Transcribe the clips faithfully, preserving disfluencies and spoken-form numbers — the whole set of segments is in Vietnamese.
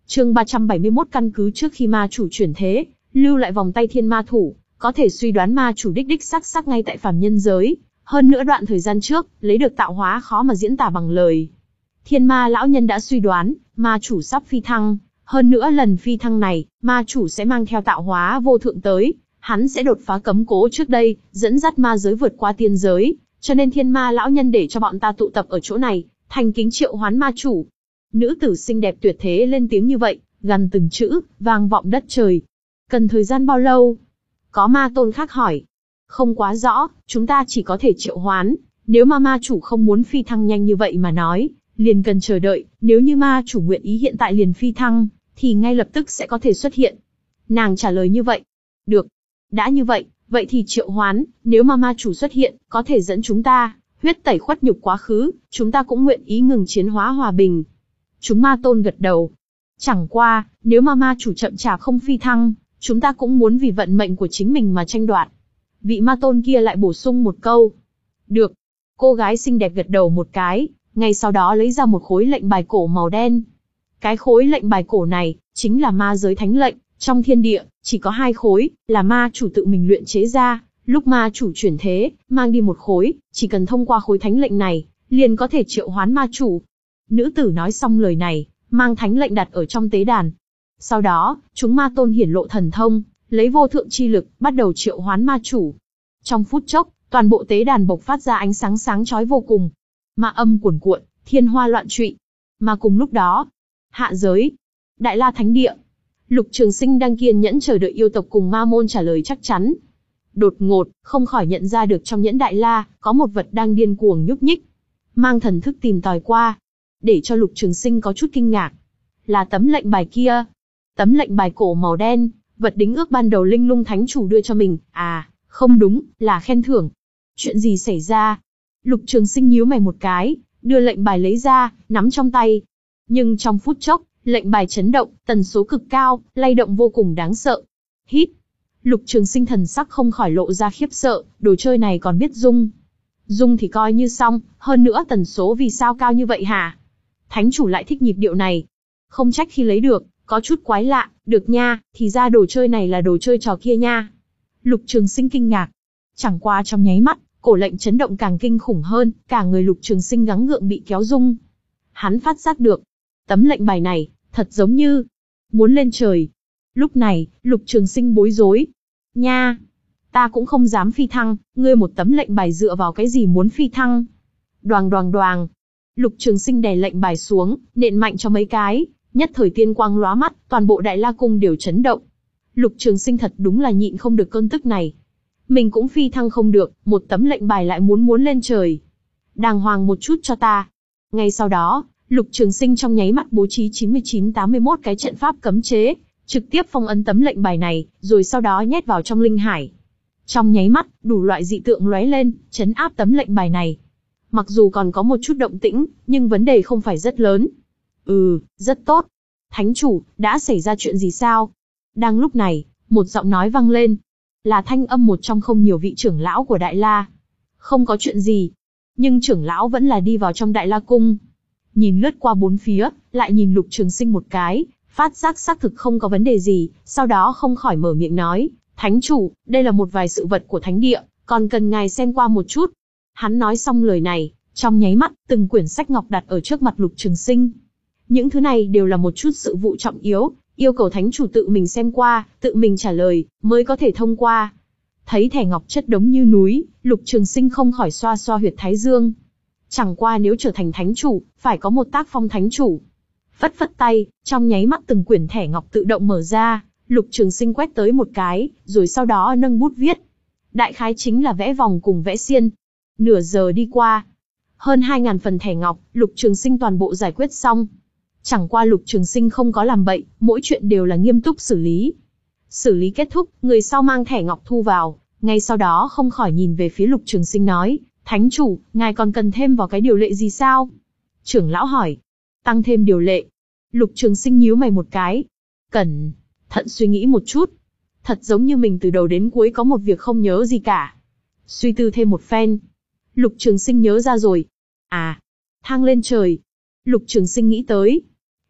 Chương ba trăm bảy mươi mốt căn cứ trước khi ma chủ chuyển thế, lưu lại vòng tay thiên ma thủ, có thể suy đoán ma chủ đích đích xác xác ngay tại phàm nhân giới. Hơn nữa đoạn thời gian trước, lấy được tạo hóa khó mà diễn tả bằng lời. Thiên ma lão nhân đã suy đoán, ma chủ sắp phi thăng. Hơn nữa lần phi thăng này, ma chủ sẽ mang theo tạo hóa vô thượng tới. Hắn sẽ đột phá cấm cố trước đây, dẫn dắt ma giới vượt qua tiên giới. Cho nên thiên ma lão nhân để cho bọn ta tụ tập ở chỗ này, thành kính triệu hoán ma chủ. Nữ tử xinh đẹp tuyệt thế lên tiếng như vậy, gần từng chữ, vang vọng đất trời. Cần thời gian bao lâu? Có ma tôn khác hỏi. Không quá rõ, chúng ta chỉ có thể triệu hoán. Nếu mà ma chủ không muốn phi thăng nhanh như vậy mà nói, liền cần chờ đợi. Nếu như ma chủ nguyện ý hiện tại liền phi thăng, thì ngay lập tức sẽ có thể xuất hiện. Nàng trả lời như vậy. Được. Đã như vậy, vậy thì triệu hoán. Nếu mà ma chủ xuất hiện, có thể dẫn chúng ta huyết tẩy khuất nhục quá khứ, chúng ta cũng nguyện ý ngừng chiến hóa hòa bình. Chúng ma tôn gật đầu. Chẳng qua, nếu mà ma chủ chậm chạp không phi thăng, chúng ta cũng muốn vì vận mệnh của chính mình mà tranh đoạt. Vị ma tôn kia lại bổ sung một câu. Được. Cô gái xinh đẹp gật đầu một cái, ngay sau đó lấy ra một khối lệnh bài cổ màu đen. Cái khối lệnh bài cổ này, chính là ma giới thánh lệnh, trong thiên địa, chỉ có hai khối, là ma chủ tự mình luyện chế ra. Lúc ma chủ chuyển thế, mang đi một khối, chỉ cần thông qua khối thánh lệnh này, liền có thể triệu hoán ma chủ. Nữ tử nói xong lời này, mang thánh lệnh đặt ở trong tế đàn. Sau đó, chúng ma tôn hiển lộ thần thông, lấy vô thượng chi lực, bắt đầu triệu hoán ma chủ. Trong phút chốc, toàn bộ tế đàn bộc phát ra ánh sáng sáng chói vô cùng. Ma âm cuồn cuộn, thiên hoa loạn trụy. Mà cùng lúc đó, hạ giới, Đại La Thánh Địa, Lục Trường Sinh đang kiên nhẫn chờ đợi yêu tộc cùng ma môn trả lời chắc chắn. Đột ngột, không khỏi nhận ra được trong nhẫn Đại La, có một vật đang điên cuồng nhúc nhích. Mang thần thức tìm tòi qua, để cho Lục Trường Sinh có chút kinh ngạc. Là tấm lệnh bài kia. Tấm lệnh bài cổ màu đen, vật đính ước ban đầu Linh Lung Thánh Chủ đưa cho mình, à, không đúng, là khen thưởng. Chuyện gì xảy ra? Lục Trường Sinh nhíu mày một cái, đưa lệnh bài lấy ra, nắm trong tay. Nhưng trong phút chốc, lệnh bài chấn động, tần số cực cao, lay động vô cùng đáng sợ. Hít. Lục Trường Sinh thần sắc không khỏi lộ ra khiếp sợ, đồ chơi này còn biết rung. Rung thì coi như xong, hơn nữa tần số vì sao cao như vậy hả? Thánh chủ lại thích nhịp điệu này. Không trách khi lấy được, có chút quái lạ, được nha, thì ra đồ chơi này là đồ chơi trò kia nha. Lục Trường Sinh kinh ngạc. Chẳng qua trong nháy mắt, cổ lệnh chấn động càng kinh khủng hơn, cả người Lục Trường Sinh gắng gượng bị kéo rung. Hắn phát giác được, tấm lệnh bài này, thật giống như muốn lên trời. Lúc này, Lục Trường Sinh bối rối. Nha, ta cũng không dám phi thăng, ngươi một tấm lệnh bài dựa vào cái gì muốn phi thăng? Đoàng đoàng đoàng. Lục Trường Sinh đè lệnh bài xuống, nện mạnh cho mấy cái, nhất thời tiên quang lóa mắt, toàn bộ Đại La Cung đều chấn động. Lục Trường Sinh thật đúng là nhịn không được cơn tức này. Mình cũng phi thăng không được, một tấm lệnh bài lại muốn muốn lên trời. Đàng hoàng một chút cho ta. Ngay sau đó, Lục Trường Sinh trong nháy mắt bố trí chín mươi chín tám mươi mốt cái trận pháp cấm chế, trực tiếp phong ấn tấm lệnh bài này, rồi sau đó nhét vào trong linh hải. Trong nháy mắt, đủ loại dị tượng lóe lên, chấn áp tấm lệnh bài này. Mặc dù còn có một chút động tĩnh, nhưng vấn đề không phải rất lớn. Ừ, rất tốt. Thánh chủ, đã xảy ra chuyện gì sao? Đang lúc này, một giọng nói vang lên. Là thanh âm một trong không nhiều vị trưởng lão của Đại La. Không có chuyện gì. Nhưng trưởng lão vẫn là đi vào trong Đại La Cung. Nhìn lướt qua bốn phía, lại nhìn Lục Trường Sinh một cái, phát giác xác thực không có vấn đề gì, sau đó không khỏi mở miệng nói. Thánh chủ, đây là một vài sự vật của thánh địa, còn cần ngài xem qua một chút. Hắn nói xong lời này, trong nháy mắt, từng quyển sách ngọc đặt ở trước mặt Lục Trường Sinh. Những thứ này đều là một chút sự vụ trọng yếu, yêu cầu thánh chủ tự mình xem qua, tự mình trả lời, mới có thể thông qua. Thấy thẻ ngọc chất đống như núi, Lục Trường Sinh không khỏi xoa xoa huyệt thái dương. Chẳng qua nếu trở thành thánh chủ, phải có một tác phong thánh chủ. Phất phất tay, trong nháy mắt từng quyển thẻ ngọc tự động mở ra, Lục Trường Sinh quét tới một cái, rồi sau đó nâng bút viết. Đại khái chính là vẽ vòng cùng vẽ xiên. Nửa giờ đi qua, hơn hai ngàn phần thẻ ngọc, Lục Trường Sinh toàn bộ giải quyết xong. Chẳng qua Lục Trường Sinh không có làm bậy, mỗi chuyện đều là nghiêm túc xử lý. Xử lý kết thúc, người sau mang thẻ ngọc thu vào, ngay sau đó không khỏi nhìn về phía Lục Trường Sinh nói, Thánh chủ, ngài còn cần thêm vào cái điều lệ gì sao? Trưởng lão hỏi. Tăng thêm điều lệ. Lục Trường Sinh nhíu mày một cái. Cẩn thận suy nghĩ một chút. Thật giống như mình từ đầu đến cuối có một việc không nhớ gì cả. Suy tư thêm một phen. Lục Trường Sinh nhớ ra rồi. À, thang lên trời. Lục Trường Sinh nghĩ tới.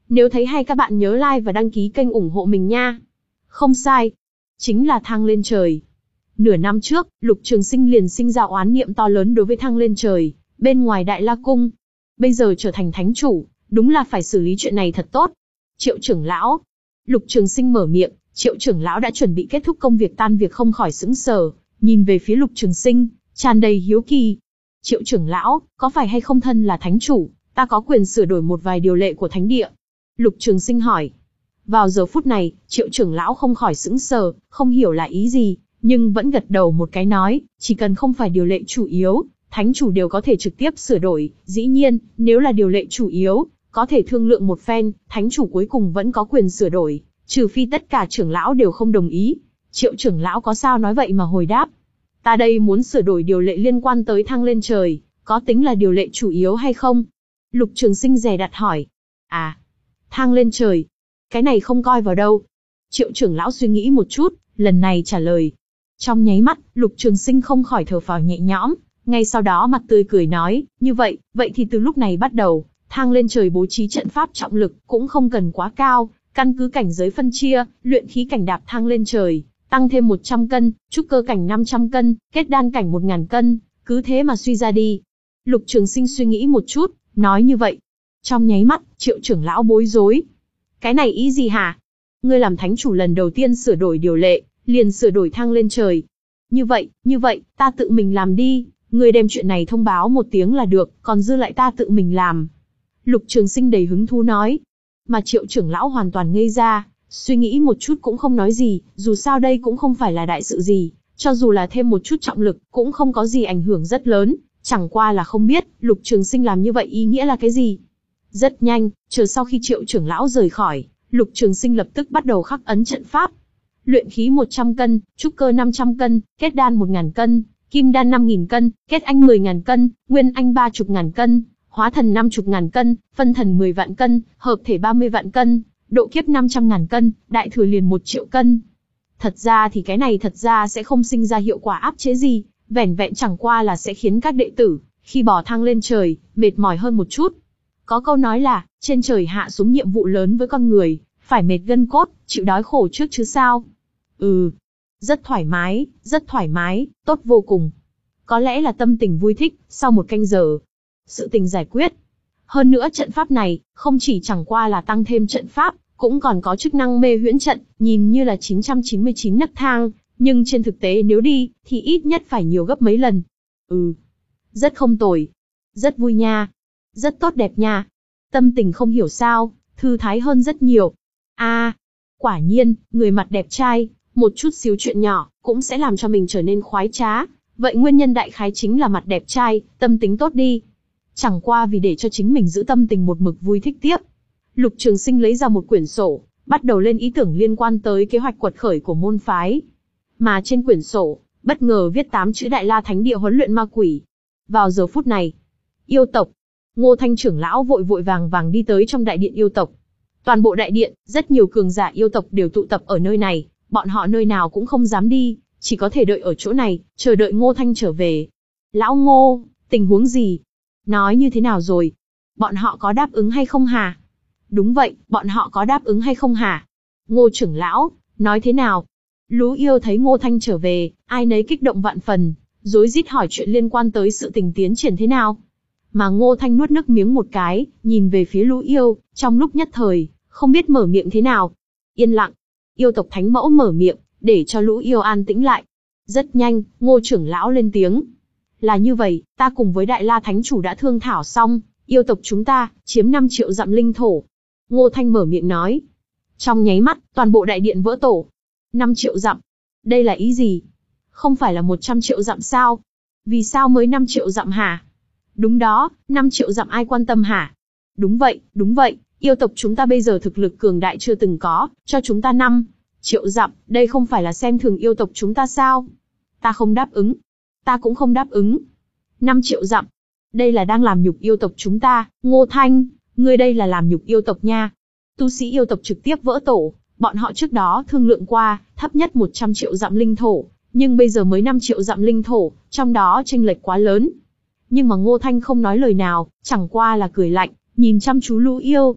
Nếu thấy hay các bạn nhớ like và đăng ký kênh ủng hộ mình nha. Không sai, chính là thang lên trời. Nửa năm trước, Lục Trường Sinh liền sinh ra oán niệm to lớn đối với thang lên trời, bên ngoài Đại La Cung. Bây giờ trở thành thánh chủ, đúng là phải xử lý chuyện này thật tốt. Triệu trưởng lão. Lục Trường Sinh mở miệng, Triệu trưởng lão đã chuẩn bị kết thúc công việc tan việc không khỏi sững sờ, nhìn về phía Lục Trường Sinh, tràn đầy hiếu kỳ. Triệu trưởng lão, có phải hay không thân là thánh chủ, ta có quyền sửa đổi một vài điều lệ của thánh địa? Lục Trường Sinh hỏi. Vào giờ phút này, Triệu trưởng lão không khỏi sững sờ, không hiểu là ý gì, nhưng vẫn gật đầu một cái nói, chỉ cần không phải điều lệ chủ yếu, thánh chủ đều có thể trực tiếp sửa đổi. Dĩ nhiên, nếu là điều lệ chủ yếu, có thể thương lượng một phen, thánh chủ cuối cùng vẫn có quyền sửa đổi, trừ phi tất cả trưởng lão đều không đồng ý. Triệu trưởng lão có sao nói vậy mà hồi đáp. Ta đây muốn sửa đổi điều lệ liên quan tới thang lên trời, có tính là điều lệ chủ yếu hay không? Lục Trường Sinh dè đặt hỏi. À, thang lên trời, cái này không coi vào đâu. Triệu trưởng lão suy nghĩ một chút, lần này trả lời. Trong nháy mắt, Lục Trường Sinh không khỏi thở phào nhẹ nhõm, ngay sau đó mặt tươi cười nói, như vậy, vậy thì từ lúc này bắt đầu, thang lên trời bố trí trận pháp trọng lực cũng không cần quá cao, căn cứ cảnh giới phân chia, luyện khí cảnh đạp thang lên trời, tăng thêm một trăm cân, trúc cơ cảnh năm trăm cân, kết đan cảnh một nghìn cân, cứ thế mà suy ra đi. Lục Trường Sinh suy nghĩ một chút, nói như vậy. Trong nháy mắt, Triệu trưởng lão bối rối. Cái này ý gì hả? Ngươi làm thánh chủ lần đầu tiên sửa đổi điều lệ, liền sửa đổi thang lên trời. Như vậy, như vậy, ta tự mình làm đi, ngươi đem chuyện này thông báo một tiếng là được, còn dư lại ta tự mình làm. Lục Trường Sinh đầy hứng thú nói. Mà Triệu trưởng lão hoàn toàn ngây ra, suy nghĩ một chút cũng không nói gì, dù sao đây cũng không phải là đại sự gì, cho dù là thêm một chút trọng lực, cũng không có gì ảnh hưởng rất lớn, chẳng qua là không biết, Lục Trường Sinh làm như vậy ý nghĩa là cái gì. Rất nhanh, chờ sau khi Triệu trưởng lão rời khỏi, Lục Trường Sinh lập tức bắt đầu khắc ấn trận pháp. Luyện khí một trăm cân, trúc cơ năm trăm cân, kết đan một nghìn cân, kim đan năm nghìn cân, kết anh mười nghìn cân, nguyên anh ba mươi nghìn cân, hóa thần năm mươi nghìn cân, phân thần mười vạn cân, hợp thể ba mươi vạn cân, độ kiếp năm trăm nghìn cân, đại thừa liền một triệu cân. Thật ra thì cái này thật ra sẽ không sinh ra hiệu quả áp chế gì, vẻn vẹn chẳng qua là sẽ khiến các đệ tử, khi bỏ thang lên trời, mệt mỏi hơn một chút. Có câu nói là, trên trời hạ xuống nhiệm vụ lớn với con người, phải mệt gân cốt, chịu đói khổ trước chứ sao. Ừ, rất thoải mái, rất thoải mái, tốt vô cùng. Có lẽ là tâm tình vui thích, sau một canh giờ, sự tình giải quyết. Hơn nữa trận pháp này, không chỉ chẳng qua là tăng thêm trận pháp, cũng còn có chức năng mê huyễn trận, nhìn như là chín trăm chín mươi chín nấc thang, nhưng trên thực tế nếu đi, thì ít nhất phải nhiều gấp mấy lần. Ừ, rất không tồi. Rất vui nha. Rất tốt đẹp nha. Tâm tình không hiểu sao, thư thái hơn rất nhiều. À, quả nhiên, người mặt đẹp trai, một chút xíu chuyện nhỏ, cũng sẽ làm cho mình trở nên khoái trá. Vậy nguyên nhân đại khái chính là mặt đẹp trai, tâm tính tốt đi. Chẳng qua vì để cho chính mình giữ tâm tình một mực vui thích tiếp. Lục Trường Sinh lấy ra một quyển sổ, bắt đầu lên ý tưởng liên quan tới kế hoạch quật khởi của môn phái. Mà trên quyển sổ, bất ngờ viết tám chữ Đại La Thánh Địa huấn luyện ma quỷ. Vào giờ phút này, yêu tộc, Ngô Thanh trưởng lão vội vội vàng vàng đi tới trong đại điện yêu tộc. Toàn bộ đại điện, rất nhiều cường giả yêu tộc đều tụ tập ở nơi này, bọn họ nơi nào cũng không dám đi, chỉ có thể đợi ở chỗ này, chờ đợi Ngô Thanh trở về. Lão Ngô, tình huống gì? Nói như thế nào rồi? Bọn họ có đáp ứng hay không hả? Đúng vậy, bọn họ có đáp ứng hay không hả? Ngô trưởng lão, nói thế nào? Lú Yêu thấy Ngô Thanh trở về, ai nấy kích động vạn phần, rối rít hỏi chuyện liên quan tới sự tình tiến triển thế nào. Mà Ngô Thanh nuốt nước miếng một cái, nhìn về phía Lú Yêu, trong lúc nhất thời, không biết mở miệng thế nào. Yên lặng, yêu tộc thánh mẫu mở miệng, để cho Lú Yêu an tĩnh lại. Rất nhanh, Ngô trưởng lão lên tiếng. Là như vậy, ta cùng với Đại La Thánh Chủ đã thương thảo xong, yêu tộc chúng ta, chiếm năm triệu dặm linh thổ. Ngô Thanh mở miệng nói. Trong nháy mắt, toàn bộ đại điện vỡ tổ. năm triệu dặm. Đây là ý gì? Không phải là một trăm triệu dặm sao? Vì sao mới năm triệu dặm hả? Đúng đó, năm triệu dặm ai quan tâm hả? Đúng vậy, đúng vậy, yêu tộc chúng ta bây giờ thực lực cường đại chưa từng có, cho chúng ta năm triệu dặm, đây không phải là xem thường yêu tộc chúng ta sao? Ta không đáp ứng. Ta cũng không đáp ứng. năm triệu dặm. Đây là đang làm nhục yêu tộc chúng ta, Ngô Thanh, ngươi đây là làm nhục yêu tộc nha. Tu sĩ yêu tộc trực tiếp vỡ tổ, bọn họ trước đó thương lượng qua, thấp nhất một trăm triệu dặm linh thổ, nhưng bây giờ mới năm triệu dặm linh thổ, trong đó chênh lệch quá lớn. Nhưng mà Ngô Thanh không nói lời nào, chẳng qua là cười lạnh, nhìn chăm chú Lũ Yêu.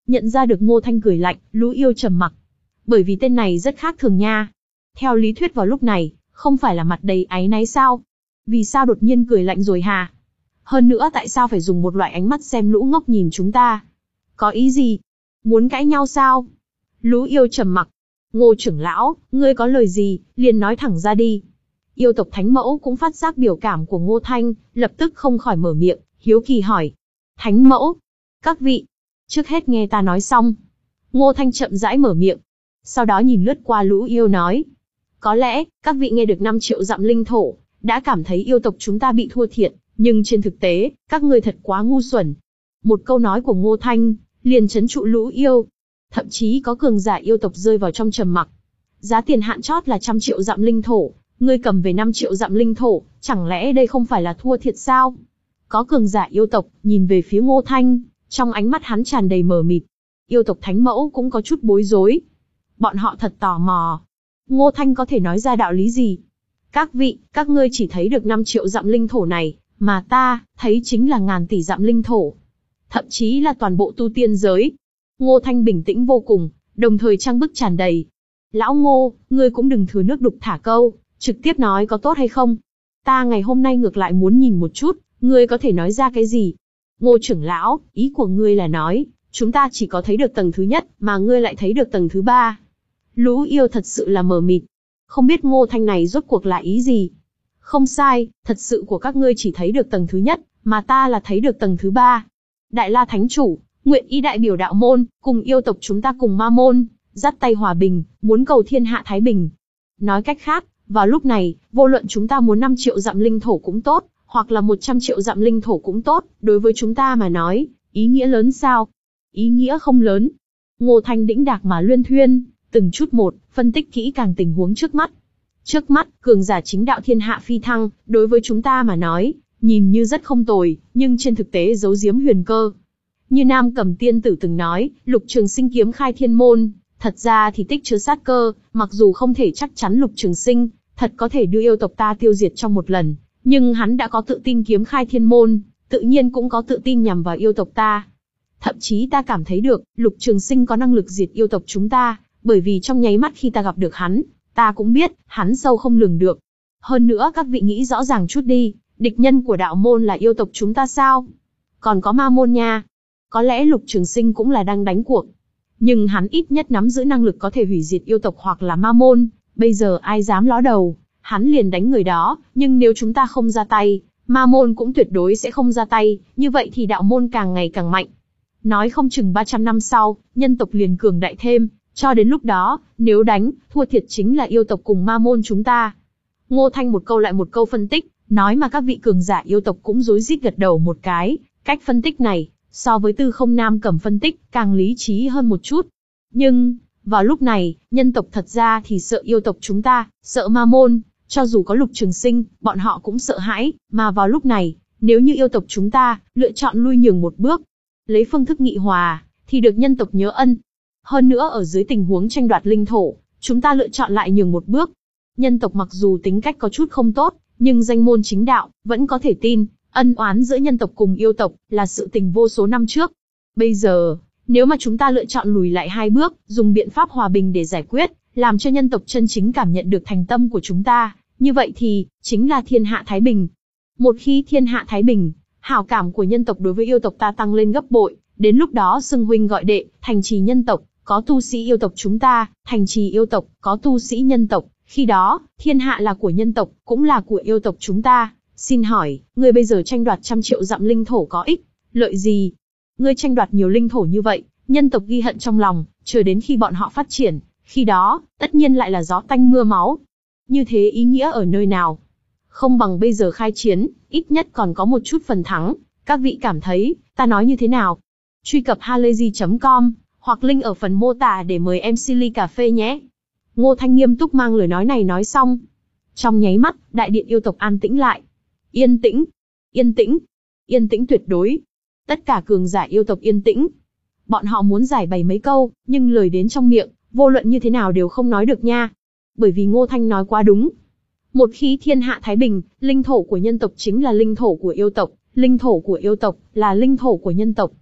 Nhận ra được Ngô Thanh cười lạnh, Lũ Yêu trầm mặc. Bởi vì tên này rất khác thường nha. Theo lý thuyết vào lúc này, không phải là mặt đầy áy náy sao? Vì sao đột nhiên cười lạnh rồi hả? Hơn nữa tại sao phải dùng một loại ánh mắt xem lũ ngốc nhìn chúng ta? Có ý gì? Muốn cãi nhau sao? Lũ Yêu trầm mặc. Ngô trưởng lão, ngươi có lời gì, liền nói thẳng ra đi. Yêu tộc Thánh Mẫu cũng phát giác biểu cảm của Ngô Thanh, lập tức không khỏi mở miệng, hiếu kỳ hỏi. Thánh Mẫu, các vị, trước hết nghe ta nói xong. Ngô Thanh chậm rãi mở miệng, sau đó nhìn lướt qua Lũ Yêu nói. Có lẽ, các vị nghe được năm triệu dặm linh thổ, đã cảm thấy yêu tộc chúng ta bị thua thiệt, nhưng trên thực tế, các ngươi thật quá ngu xuẩn. Một câu nói của Ngô Thanh, liền trấn trụ Lũ Yêu. Thậm chí có cường giả yêu tộc rơi vào trong trầm mặc. Giá tiền hạn chót là trăm triệu dặm linh thổ, ngươi cầm về năm triệu dặm linh thổ, chẳng lẽ đây không phải là thua thiệt sao? Có cường giả yêu tộc, nhìn về phía Ngô Thanh, trong ánh mắt hắn tràn đầy mờ mịt. Yêu tộc Thánh Mẫu cũng có chút bối rối. Bọn họ thật tò mò. Ngô Thanh có thể nói ra đạo lý gì? Các vị, các ngươi chỉ thấy được năm triệu dặm linh thổ này, mà ta, thấy chính là ngàn tỷ dặm linh thổ. Thậm chí là toàn bộ tu tiên giới. Ngô Thanh bình tĩnh vô cùng, đồng thời trang bức tràn đầy. Lão Ngô, ngươi cũng đừng thừa nước đục thả câu, trực tiếp nói có tốt hay không? Ta ngày hôm nay ngược lại muốn nhìn một chút, ngươi có thể nói ra cái gì? Ngô trưởng lão, ý của ngươi là nói, chúng ta chỉ có thấy được tầng thứ nhất, mà ngươi lại thấy được tầng thứ ba. Lũ Yêu thật sự là mờ mịt. Không biết Ngô Thanh này rốt cuộc là ý gì? Không sai, thật sự của các ngươi chỉ thấy được tầng thứ nhất, mà ta là thấy được tầng thứ ba. Đại La Thánh Chủ, nguyện ý đại biểu đạo môn, cùng yêu tộc chúng ta cùng ma môn, dắt tay hòa bình, muốn cầu thiên hạ thái bình. Nói cách khác, vào lúc này, vô luận chúng ta muốn năm triệu dặm linh thổ cũng tốt, hoặc là một trăm triệu dặm linh thổ cũng tốt, đối với chúng ta mà nói, ý nghĩa lớn sao? Ý nghĩa không lớn. Ngô Thanh đĩnh đạc mà luyên thuyên, từng chút một, phân tích kỹ càng tình huống trước mắt. Trước mắt, cường giả chính đạo thiên hạ phi thăng, đối với chúng ta mà nói, nhìn như rất không tồi, nhưng trên thực tế giấu giếm huyền cơ. Như Nam Cầm Tiên Tử từng nói, Lục Trường Sinh kiếm khai thiên môn, thật ra thì tích chứa sát cơ, mặc dù không thể chắc chắn Lục Trường Sinh thật có thể đưa yêu tộc ta tiêu diệt trong một lần, nhưng hắn đã có tự tin kiếm khai thiên môn, tự nhiên cũng có tự tin nhằm vào yêu tộc ta. Thậm chí ta cảm thấy được, Lục Trường Sinh có năng lực diệt yêu tộc chúng ta, bởi vì trong nháy mắt khi ta gặp được hắn, ta cũng biết, hắn sâu không lường được. Hơn nữa các vị nghĩ rõ ràng chút đi, địch nhân của đạo môn là yêu tộc chúng ta sao? Còn có ma môn nha. Có lẽ Lục Trường Sinh cũng là đang đánh cuộc. Nhưng hắn ít nhất nắm giữ năng lực có thể hủy diệt yêu tộc hoặc là ma môn, bây giờ ai dám ló đầu, hắn liền đánh người đó, nhưng nếu chúng ta không ra tay, ma môn cũng tuyệt đối sẽ không ra tay, như vậy thì đạo môn càng ngày càng mạnh. Nói không chừng ba trăm năm sau, nhân tộc liền cường đại thêm, cho đến lúc đó, nếu đánh, thua thiệt chính là yêu tộc cùng ma môn chúng ta. Ngô Thanh một câu lại một câu phân tích, nói mà các vị cường giả yêu tộc cũng rối rít gật đầu một cái, cách phân tích này, so với Tư Không Nam Cầm phân tích, càng lý trí hơn một chút. Nhưng, vào lúc này, nhân tộc thật ra thì sợ yêu tộc chúng ta, sợ ma môn, cho dù có Lục Trường Sinh, bọn họ cũng sợ hãi, mà vào lúc này, nếu như yêu tộc chúng ta, lựa chọn lui nhường một bước, lấy phương thức nghị hòa, thì được nhân tộc nhớ ân. Hơn nữa ở dưới tình huống tranh đoạt linh thổ, chúng ta lựa chọn lại nhường một bước. Nhân tộc mặc dù tính cách có chút không tốt, nhưng danh môn chính đạo, vẫn có thể tin, ân oán giữa nhân tộc cùng yêu tộc, là sự tình vô số năm trước. Bây giờ, nếu mà chúng ta lựa chọn lùi lại hai bước, dùng biện pháp hòa bình để giải quyết, làm cho nhân tộc chân chính cảm nhận được thành tâm của chúng ta, như vậy thì, chính là thiên hạ thái bình. Một khi thiên hạ thái bình, hảo cảm của nhân tộc đối với yêu tộc ta tăng lên gấp bội, đến lúc đó xưng huynh gọi đệ, thành trì nhân tộc, có tu sĩ yêu tộc chúng ta, thành trì yêu tộc, có tu sĩ nhân tộc, khi đó, thiên hạ là của nhân tộc, cũng là của yêu tộc chúng ta. Xin hỏi, ngươi bây giờ tranh đoạt trăm triệu dặm linh thổ có ích, lợi gì? Ngươi tranh đoạt nhiều linh thổ như vậy, nhân tộc ghi hận trong lòng, chờ đến khi bọn họ phát triển, khi đó, tất nhiên lại là gió tanh mưa máu. Như thế ý nghĩa ở nơi nào? Không bằng bây giờ khai chiến, ít nhất còn có một chút phần thắng. Các vị cảm thấy, ta nói như thế nào? Truy cập halayzi chấm com, hoặc link ở phần mô tả để mời em xê ly cà phê nhé. Ngô Thanh nghiêm túc mang lời nói này nói xong. Trong nháy mắt, đại điện yêu tộc an tĩnh lại. Yên tĩnh, yên tĩnh, yên tĩnh tuyệt đối. Tất cả cường giả yêu tộc yên tĩnh. Bọn họ muốn giải bày mấy câu, nhưng lời đến trong miệng, vô luận như thế nào đều không nói được nha. Bởi vì Ngô Thanh nói quá đúng. Một khi thiên hạ thái bình, linh thổ của nhân tộc chính là linh thổ của yêu tộc, linh thổ của yêu tộc là linh thổ của nhân tộc.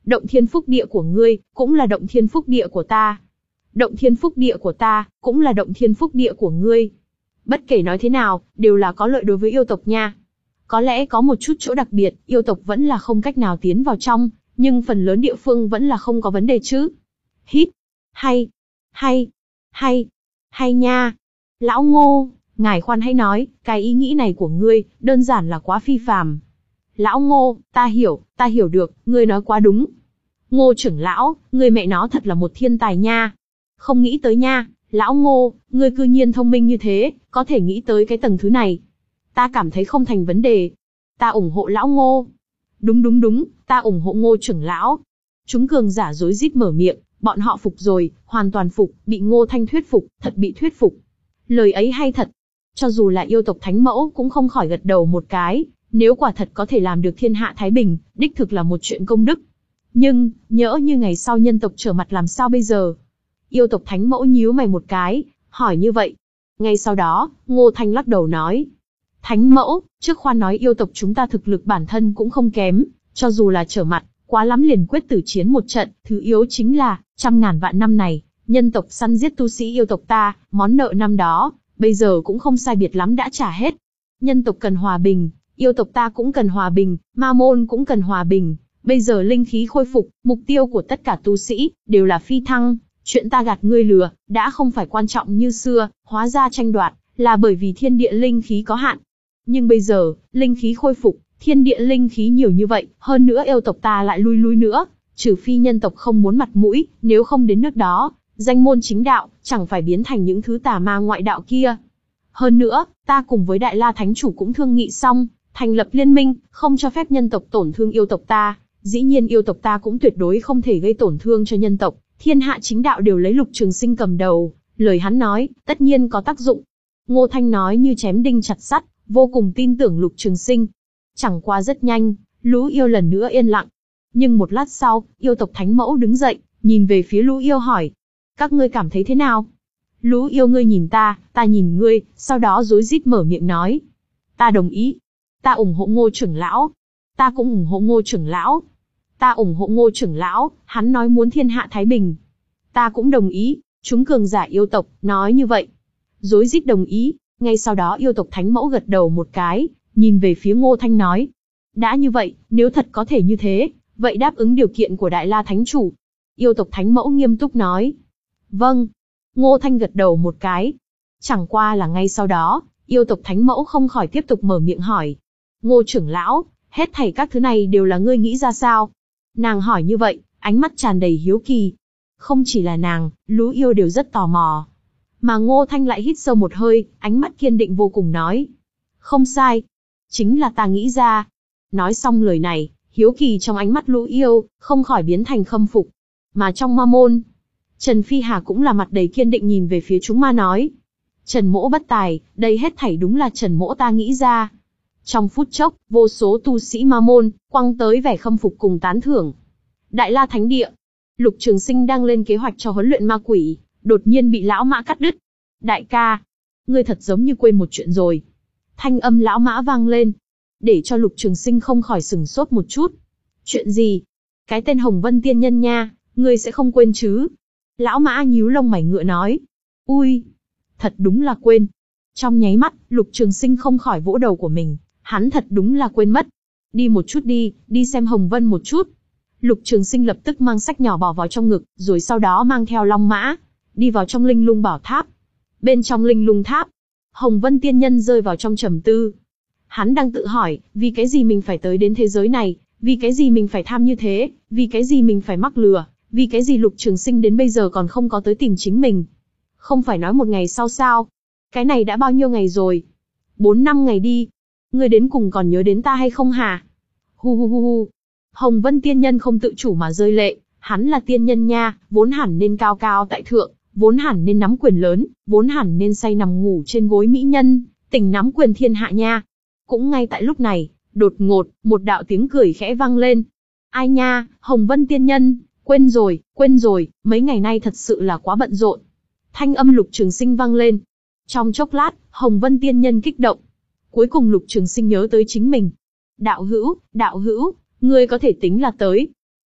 Động thiên phúc địa của ngươi, cũng là động thiên phúc địa của ta. Động thiên phúc địa của ta, cũng là động thiên phúc địa của ngươi. Bất kể nói thế nào, đều là có lợi đối với yêu tộc nha. Có lẽ có một chút chỗ đặc biệt, yêu tộc vẫn là không cách nào tiến vào trong, nhưng phần lớn địa phương vẫn là không có vấn đề chứ. Hít. Hay. Hay. Hay. Hay nha. Lão Ngô, ngài khoan hãy nói, cái ý nghĩ này của ngươi, đơn giản là quá phi phàm. Lão Ngô, ta hiểu, ta hiểu được, ngươi nói quá đúng. Ngô trưởng lão, ngươi mẹ nó thật là một thiên tài nha. Không nghĩ tới nha, lão Ngô, ngươi cư nhiên thông minh như thế, có thể nghĩ tới cái tầng thứ này. Ta cảm thấy không thành vấn đề. Ta ủng hộ lão Ngô. Đúng đúng đúng, ta ủng hộ Ngô trưởng lão. Chúng cường giả rối rít mở miệng, bọn họ phục rồi, hoàn toàn phục, bị Ngô Thanh thuyết phục, thật bị thuyết phục. Lời ấy hay thật. Cho dù là yêu tộc thánh mẫu cũng không khỏi gật đầu một cái, nếu quả thật có thể làm được thiên hạ thái bình, đích thực là một chuyện công đức. Nhưng, nhỡ như ngày sau nhân tộc trở mặt làm sao bây giờ? Yêu tộc thánh mẫu nhíu mày một cái, hỏi như vậy. Ngay sau đó, Ngô Thanh lắc đầu nói. Thánh mẫu, trước khoan nói yêu tộc chúng ta thực lực bản thân cũng không kém, cho dù là trở mặt, quá lắm liền quyết tử chiến một trận, thứ yếu chính là, trăm ngàn vạn năm này, nhân tộc săn giết tu sĩ yêu tộc ta, món nợ năm đó, bây giờ cũng không sai biệt lắm đã trả hết. Nhân tộc cần hòa bình, yêu tộc ta cũng cần hòa bình, ma môn cũng cần hòa bình, bây giờ linh khí khôi phục, mục tiêu của tất cả tu sĩ, đều là phi thăng, chuyện ta gạt ngươi lừa, đã không phải quan trọng như xưa, hóa ra tranh đoạt, là bởi vì thiên địa linh khí có hạn. Nhưng bây giờ, linh khí khôi phục, thiên địa linh khí nhiều như vậy, hơn nữa yêu tộc ta lại lui lui nữa, trừ phi nhân tộc không muốn mặt mũi, nếu không đến nước đó, danh môn chính đạo, chẳng phải biến thành những thứ tà ma ngoại đạo kia. Hơn nữa, ta cùng với Đại La Thánh Chủ cũng thương nghị xong, thành lập liên minh, không cho phép nhân tộc tổn thương yêu tộc ta, dĩ nhiên yêu tộc ta cũng tuyệt đối không thể gây tổn thương cho nhân tộc, thiên hạ chính đạo đều lấy Lục Trường Sinh cầm đầu, lời hắn nói, tất nhiên có tác dụng. Ngô Thanh nói như chém đinh chặt sắt, vô cùng tin tưởng Lục Trường Sinh. Chẳng qua rất nhanh, lũ yêu lần nữa yên lặng. Nhưng một lát sau, yêu tộc thánh mẫu đứng dậy, nhìn về phía lũ yêu hỏi. Các ngươi cảm thấy thế nào? Lũ yêu ngươi nhìn ta, ta nhìn ngươi, sau đó rối rít mở miệng nói. Ta đồng ý. Ta ủng hộ Ngô trưởng lão. Ta cũng ủng hộ Ngô trưởng lão. Ta ủng hộ Ngô trưởng lão, hắn nói muốn thiên hạ thái bình. Ta cũng đồng ý, chúng cường giả yêu tộc, nói như vậy. Rối rít đồng ý, ngay sau đó yêu tộc thánh mẫu gật đầu một cái, nhìn về phía Ngô Thanh nói. Đã như vậy, nếu thật có thể như thế, vậy đáp ứng điều kiện của Đại La Thánh Chủ. Yêu tộc thánh mẫu nghiêm túc nói. Vâng. Ngô Thanh gật đầu một cái. Chẳng qua là ngay sau đó, yêu tộc thánh mẫu không khỏi tiếp tục mở miệng hỏi. Ngô trưởng lão, hết thảy các thứ này đều là ngươi nghĩ ra sao? Nàng hỏi như vậy, ánh mắt tràn đầy hiếu kỳ. Không chỉ là nàng, lũ yêu đều rất tò mò. Mà Ngô Thanh lại hít sâu một hơi, ánh mắt kiên định vô cùng nói. Không sai. Chính là ta nghĩ ra. Nói xong lời này, hiếu kỳ trong ánh mắt lũ yêu, không khỏi biến thành khâm phục. Mà trong ma môn, Trần Phi Hà cũng là mặt đầy kiên định nhìn về phía chúng ma nói. Trần mỗ bất tài, đây hết thảy đúng là Trần mỗ ta nghĩ ra. Trong phút chốc, vô số tu sĩ ma môn, quăng tới vẻ khâm phục cùng tán thưởng. Đại La Thánh Địa, Lục Trường Sinh đang lên kế hoạch cho huấn luyện ma quỷ, đột nhiên bị lão mã cắt đứt. Đại ca, ngươi thật giống như quên một chuyện rồi. Thanh âm lão mã vang lên, để cho Lục Trường Sinh không khỏi sừng sốt một chút. Chuyện gì? Cái tên Hồng Vân Tiên Nhân nha, ngươi sẽ không quên chứ? Lão mã nhíu lông mày ngựa nói. Ui, thật đúng là quên. Trong nháy mắt, Lục Trường Sinh không khỏi vỗ đầu của mình, hắn thật đúng là quên mất. Đi một chút đi, đi xem Hồng Vân một chút. Lục Trường Sinh lập tức mang sách nhỏ bỏ vào trong ngực, rồi sau đó mang theo long mã, đi vào trong linh lung bảo tháp. Bên trong linh lung tháp, Hồng Vân Tiên Nhân rơi vào trong trầm tư. Hắn đang tự hỏi, vì cái gì mình phải tới đến thế giới này, vì cái gì mình phải tham như thế, vì cái gì mình phải mắc lừa, vì cái gì Lục Trường Sinh đến bây giờ còn không có tới tìm chính mình. Không phải nói một ngày sau sao? Cái này đã bao nhiêu ngày rồi? Bốn năm ngày đi. Ngươi đến cùng còn nhớ đến ta hay không hả? Hu hu hu hu. Hồng Vân Tiên Nhân không tự chủ mà rơi lệ, hắn là tiên nhân nha, vốn hẳn nên cao cao tại thượng, vốn hẳn nên nắm quyền lớn, vốn hẳn nên say nằm ngủ trên gối mỹ nhân, tỉnh nắm quyền thiên hạ nha. Cũng ngay tại lúc này, đột ngột, một đạo tiếng cười khẽ vang lên. Ai nha, Hồng Vân Tiên Nhân, quên rồi, quên rồi, mấy ngày nay thật sự là quá bận rộn. Thanh âm Lục Trường Sinh vang lên. Trong chốc lát, Hồng Vân Tiên Nhân kích động. Cuối cùng Lục Trường Sinh nhớ tới chính mình. Đạo hữu, đạo hữu, ngươi có thể tính là tới.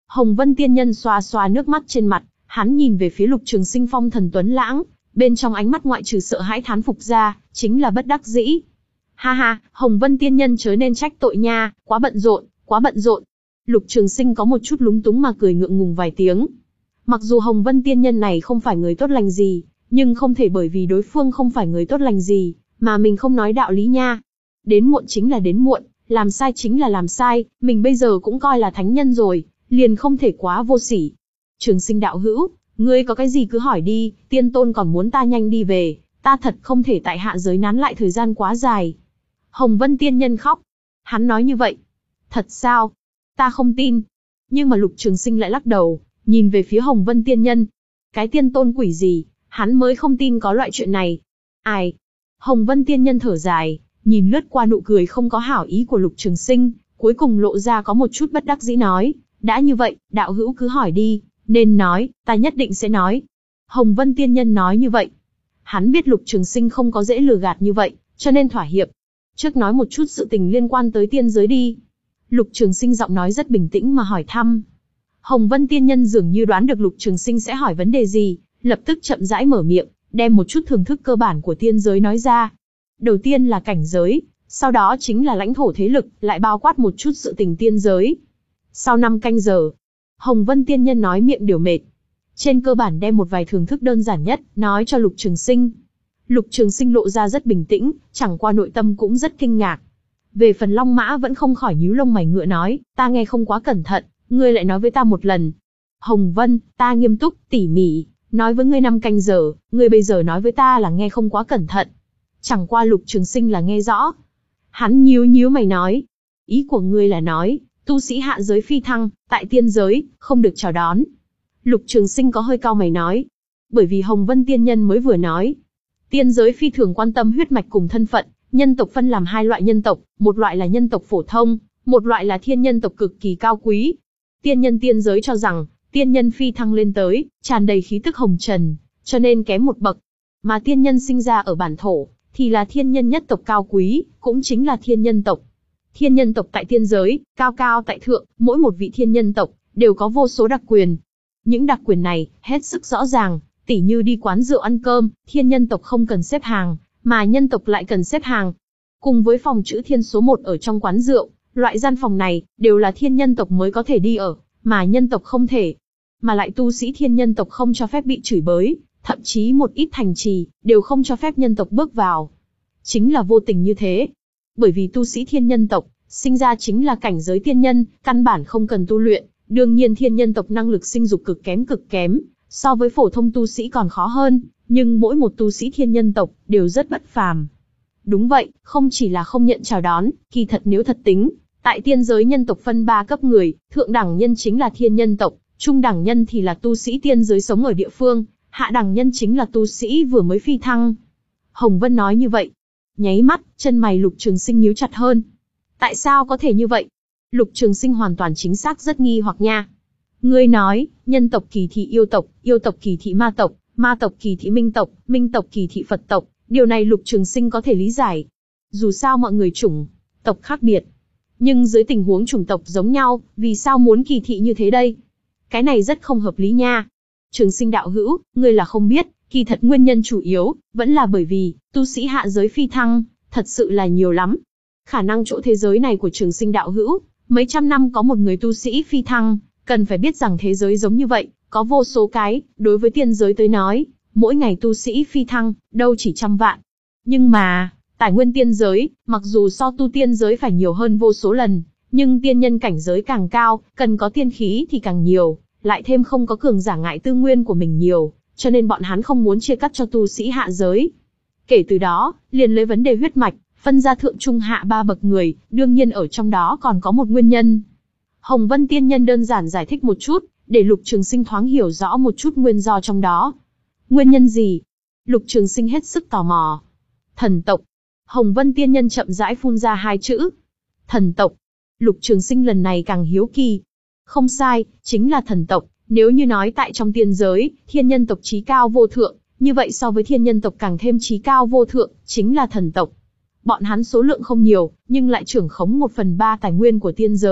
Hồng Vân Tiên Nhân xoa xoa nước mắt trên mặt, hắn nhìn về phía Lục Trường Sinh phong thần tuấn lãng, bên trong ánh mắt ngoại trừ sợ hãi thán phục ra, chính là bất đắc dĩ. Ha ha, Hồng Vân Tiên Nhân chớ nên trách tội nha, quá bận rộn, quá bận rộn. Lục Trường Sinh có một chút lúng túng mà cười ngượng ngùng vài tiếng. Mặc dù Hồng Vân Tiên Nhân này không phải người tốt lành gì, nhưng không thể bởi vì đối phương không phải người tốt lành gì, mà mình không nói đạo lý nha. Đến muộn chính là đến muộn, làm sai chính là làm sai, mình bây giờ cũng coi là thánh nhân rồi, liền không thể quá vô sỉ. Trường Sinh đạo hữu, ngươi có cái gì cứ hỏi đi, tiên tôn còn muốn ta nhanh đi về, ta thật không thể tại hạ giới nán lại thời gian quá dài. Hồng Vân Tiên Nhân khóc. Hắn nói như vậy. Thật sao? Ta không tin. Nhưng mà Lục Trường Sinh lại lắc đầu, nhìn về phía Hồng Vân Tiên Nhân. Cái tiên tôn quỷ gì, hắn mới không tin có loại chuyện này. Ai? Hồng Vân Tiên Nhân thở dài, nhìn lướt qua nụ cười không có hảo ý của Lục Trường Sinh, cuối cùng lộ ra có một chút bất đắc dĩ nói, đã như vậy, đạo hữu cứ hỏi đi, nên nói, ta nhất định sẽ nói. Hồng Vân Tiên Nhân nói như vậy. Hắn biết Lục Trường Sinh không có dễ lừa gạt như vậy, cho nên thỏa hiệp. Trước nói một chút sự tình liên quan tới tiên giới đi. Lục Trường Sinh giọng nói rất bình tĩnh mà hỏi thăm. Hồng Vân Tiên Nhân dường như đoán được Lục Trường Sinh sẽ hỏi vấn đề gì, lập tức chậm rãi mở miệng, đem một chút thưởng thức cơ bản của tiên giới nói ra. Đầu tiên là cảnh giới, sau đó chính là lãnh thổ thế lực, lại bao quát một chút sự tình tiên giới. Sau năm canh giờ, Hồng Vân Tiên Nhân nói miệng đều mệt. Trên cơ bản đem một vài thưởng thức đơn giản nhất, nói cho Lục Trường Sinh. Lục Trường Sinh lộ ra rất bình tĩnh, chẳng qua nội tâm cũng rất kinh ngạc. Về phần Long Mã vẫn không khỏi nhíu lông mày ngựa nói, ta nghe không quá cẩn thận, ngươi lại nói với ta một lần. Hồng Vân, ta nghiêm túc, tỉ mỉ, nói với ngươi năm canh giờ, ngươi bây giờ nói với ta là nghe không quá cẩn thận. Chẳng qua Lục Trường Sinh là nghe rõ. Hắn nhíu nhíu mày nói, ý của ngươi là nói, tu sĩ hạ giới phi thăng, tại tiên giới, không được chào đón. Lục Trường Sinh có hơi cau mày nói, bởi vì Hồng Vân Tiên Nhân mới vừa nói, tiên giới phi thường quan tâm huyết mạch cùng thân phận, nhân tộc phân làm hai loại nhân tộc, một loại là nhân tộc phổ thông, một loại là thiên nhân tộc cực kỳ cao quý. Tiên nhân tiên giới cho rằng, tiên nhân phi thăng lên tới, tràn đầy khí tức hồng trần, cho nên kém một bậc. Mà tiên nhân sinh ra ở bản thổ, thì là thiên nhân nhất tộc cao quý, cũng chính là thiên nhân tộc. Thiên nhân tộc tại tiên giới, cao cao tại thượng, mỗi một vị thiên nhân tộc, đều có vô số đặc quyền. Những đặc quyền này, hết sức rõ ràng, tỉ như đi quán rượu ăn cơm, thiên nhân tộc không cần xếp hàng, mà nhân tộc lại cần xếp hàng. Cùng với phòng chữ thiên số một ở trong quán rượu, loại gian phòng này, đều là thiên nhân tộc mới có thể đi ở, mà nhân tộc không thể. Mà lại tu sĩ thiên nhân tộc không cho phép bị chửi bới, thậm chí một ít thành trì, đều không cho phép nhân tộc bước vào. Chính là vô tình như thế. Bởi vì tu sĩ thiên nhân tộc, sinh ra chính là cảnh giới tiên nhân, căn bản không cần tu luyện, đương nhiên thiên nhân tộc năng lực sinh dục cực kém cực kém, so với phổ thông tu sĩ còn khó hơn, nhưng mỗi một tu sĩ thiên nhân tộc, đều rất bất phàm. Đúng vậy, không chỉ là không nhận chào đón, kỳ thật nếu thật tính, tại tiên giới nhân tộc phân ba cấp người, thượng đẳng nhân chính là thiên nhân tộc, trung đẳng nhân thì là tu sĩ tiên giới sống ở địa phương, hạ đẳng nhân chính là tu sĩ vừa mới phi thăng. Hồng Vân nói như vậy. Nháy mắt, chân mày Lục Trường Sinh nhíu chặt hơn. Tại sao có thể như vậy? Lục Trường Sinh hoàn toàn chính xác rất nghi hoặc nha. Ngươi nói, nhân tộc kỳ thị yêu tộc, yêu tộc kỳ thị ma tộc, ma tộc kỳ thị minh tộc, minh tộc kỳ thị Phật tộc, điều này Lục Trường Sinh có thể lý giải. Dù sao mọi người chủng tộc khác biệt, nhưng dưới tình huống chủng tộc giống nhau, vì sao muốn kỳ thị như thế đây? Cái này rất không hợp lý nha. Trường Sinh đạo hữu, ngươi là không biết, kỳ thật nguyên nhân chủ yếu, vẫn là bởi vì, tu sĩ hạ giới phi thăng, thật sự là nhiều lắm. Khả năng chỗ thế giới này của Trường Sinh đạo hữu, mấy trăm năm có một người tu sĩ phi thăng, cần phải biết rằng thế giới giống như vậy, có vô số cái, đối với tiên giới tới nói, mỗi ngày tu sĩ phi thăng, đâu chỉ trăm vạn. Nhưng mà, tài nguyên tiên giới, mặc dù so tu tiên giới phải nhiều hơn vô số lần, nhưng tiên nhân cảnh giới càng cao, cần có tiên khí thì càng nhiều, lại thêm không có cường giả ngại tư nguyên của mình nhiều, cho nên bọn hắn không muốn chia cắt cho tu sĩ hạ giới. Kể từ đó, liền lấy vấn đề huyết mạch, phân ra thượng trung hạ ba bậc người, đương nhiên ở trong đó còn có một nguyên nhân. Hồng Vân Tiên Nhân đơn giản giải thích một chút, để Lục Trường Sinh thoáng hiểu rõ một chút nguyên do trong đó. Nguyên nhân gì? Lục Trường Sinh hết sức tò mò. Thần tộc. Hồng Vân Tiên Nhân chậm rãi phun ra hai chữ. Thần tộc. Lục Trường Sinh lần này càng hiếu kỳ. Không sai, chính là thần tộc. Nếu như nói tại trong tiên giới, thiên nhân tộc chí cao vô thượng, như vậy so với thiên nhân tộc càng thêm chí cao vô thượng, chính là thần tộc. Bọn hắn số lượng không nhiều, nhưng lại trưởng khống một phần ba tài nguyên của tiên giới,